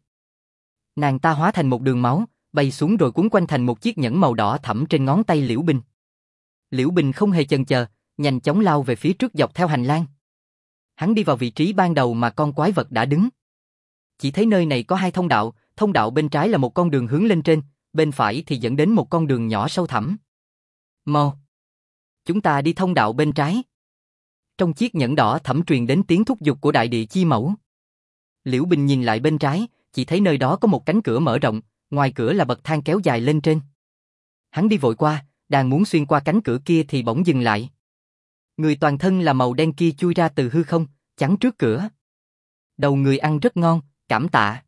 Nàng ta hóa thành một đường máu, bay xuống rồi cuốn quanh thành một chiếc nhẫn màu đỏ thẫm trên ngón tay Liễu Bình. Liễu Bình không hề chần chờ, nhanh chóng lao về phía trước dọc theo hành lang. Hắn đi vào vị trí ban đầu mà con quái vật đã đứng. Chỉ thấy nơi này có 2 thông đạo bên trái là một con đường hướng lên trên, bên phải thì dẫn đến một con đường nhỏ sâu thẳm. Mau! Chúng ta đi thông đạo bên trái. Trong chiếc nhẫn đỏ thẫm truyền đến tiếng thúc giục của đại địa chi mẫu. Liễu Bình nhìn lại bên trái, chỉ thấy nơi đó có một cánh cửa mở rộng, ngoài cửa là bậc thang kéo dài lên trên. Hắn đi vội qua, đang muốn xuyên qua cánh cửa kia thì bỗng dừng lại. Người toàn thân là màu đen kia chui ra từ hư không, chắn trước cửa. Đầu người ăn rất ngon, cảm tạ.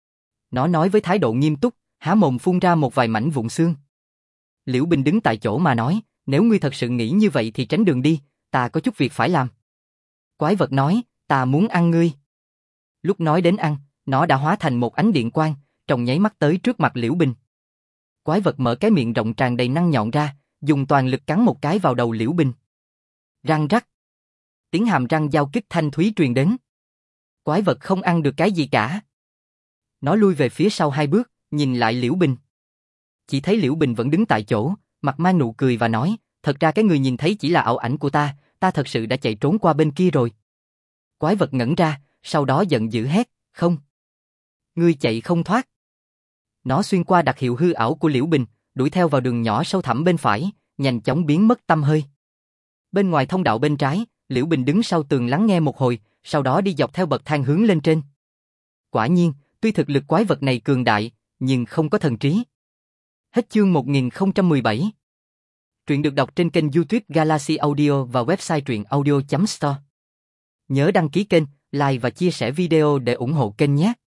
Nó nói với thái độ nghiêm túc, há mồm phun ra một vài mảnh vụn xương. Liễu Bình đứng tại chỗ mà nói, nếu ngươi thật sự nghĩ như vậy thì tránh đường đi, ta có chút việc phải làm. Quái vật nói, ta muốn ăn ngươi. Lúc nói đến ăn, nó đã hóa thành một ánh điện quang, trong nháy mắt tới trước mặt Liễu Bình. Quái vật mở cái miệng rộng tràn đầy nanh nhọn ra, dùng toàn lực cắn một cái vào đầu Liễu Bình. Răng rắc. Tiếng hàm răng giao kích thanh thúy truyền đến. Quái vật không ăn được cái gì cả. Nó lui về phía sau 2 bước, nhìn lại Liễu Bình. Chỉ thấy Liễu Bình vẫn đứng tại chỗ, mặt mang nụ cười và nói, thật ra cái người nhìn thấy chỉ là ảo ảnh của ta thật sự đã chạy trốn qua bên kia rồi. Quái vật ngẩn ra, sau đó giận dữ hét, không. Ngươi chạy không thoát. Nó xuyên qua đặc hiệu hư ảo của Liễu Bình, đuổi theo vào đường nhỏ sâu thẳm bên phải, nhanh chóng biến mất tăm hơi. Bên ngoài thông đạo bên trái, Liễu Bình đứng sau tường lắng nghe một hồi, sau đó đi dọc theo bậc thang hướng lên trên. Quả nhiên, tuy thực lực quái vật này cường đại, nhưng không có thần trí. Hết chương 1017. Truyện được đọc trên kênh YouTube Galaxy Audio và website truyện audio.store. Nhớ đăng ký kênh, like và chia sẻ video để ủng hộ kênh nhé.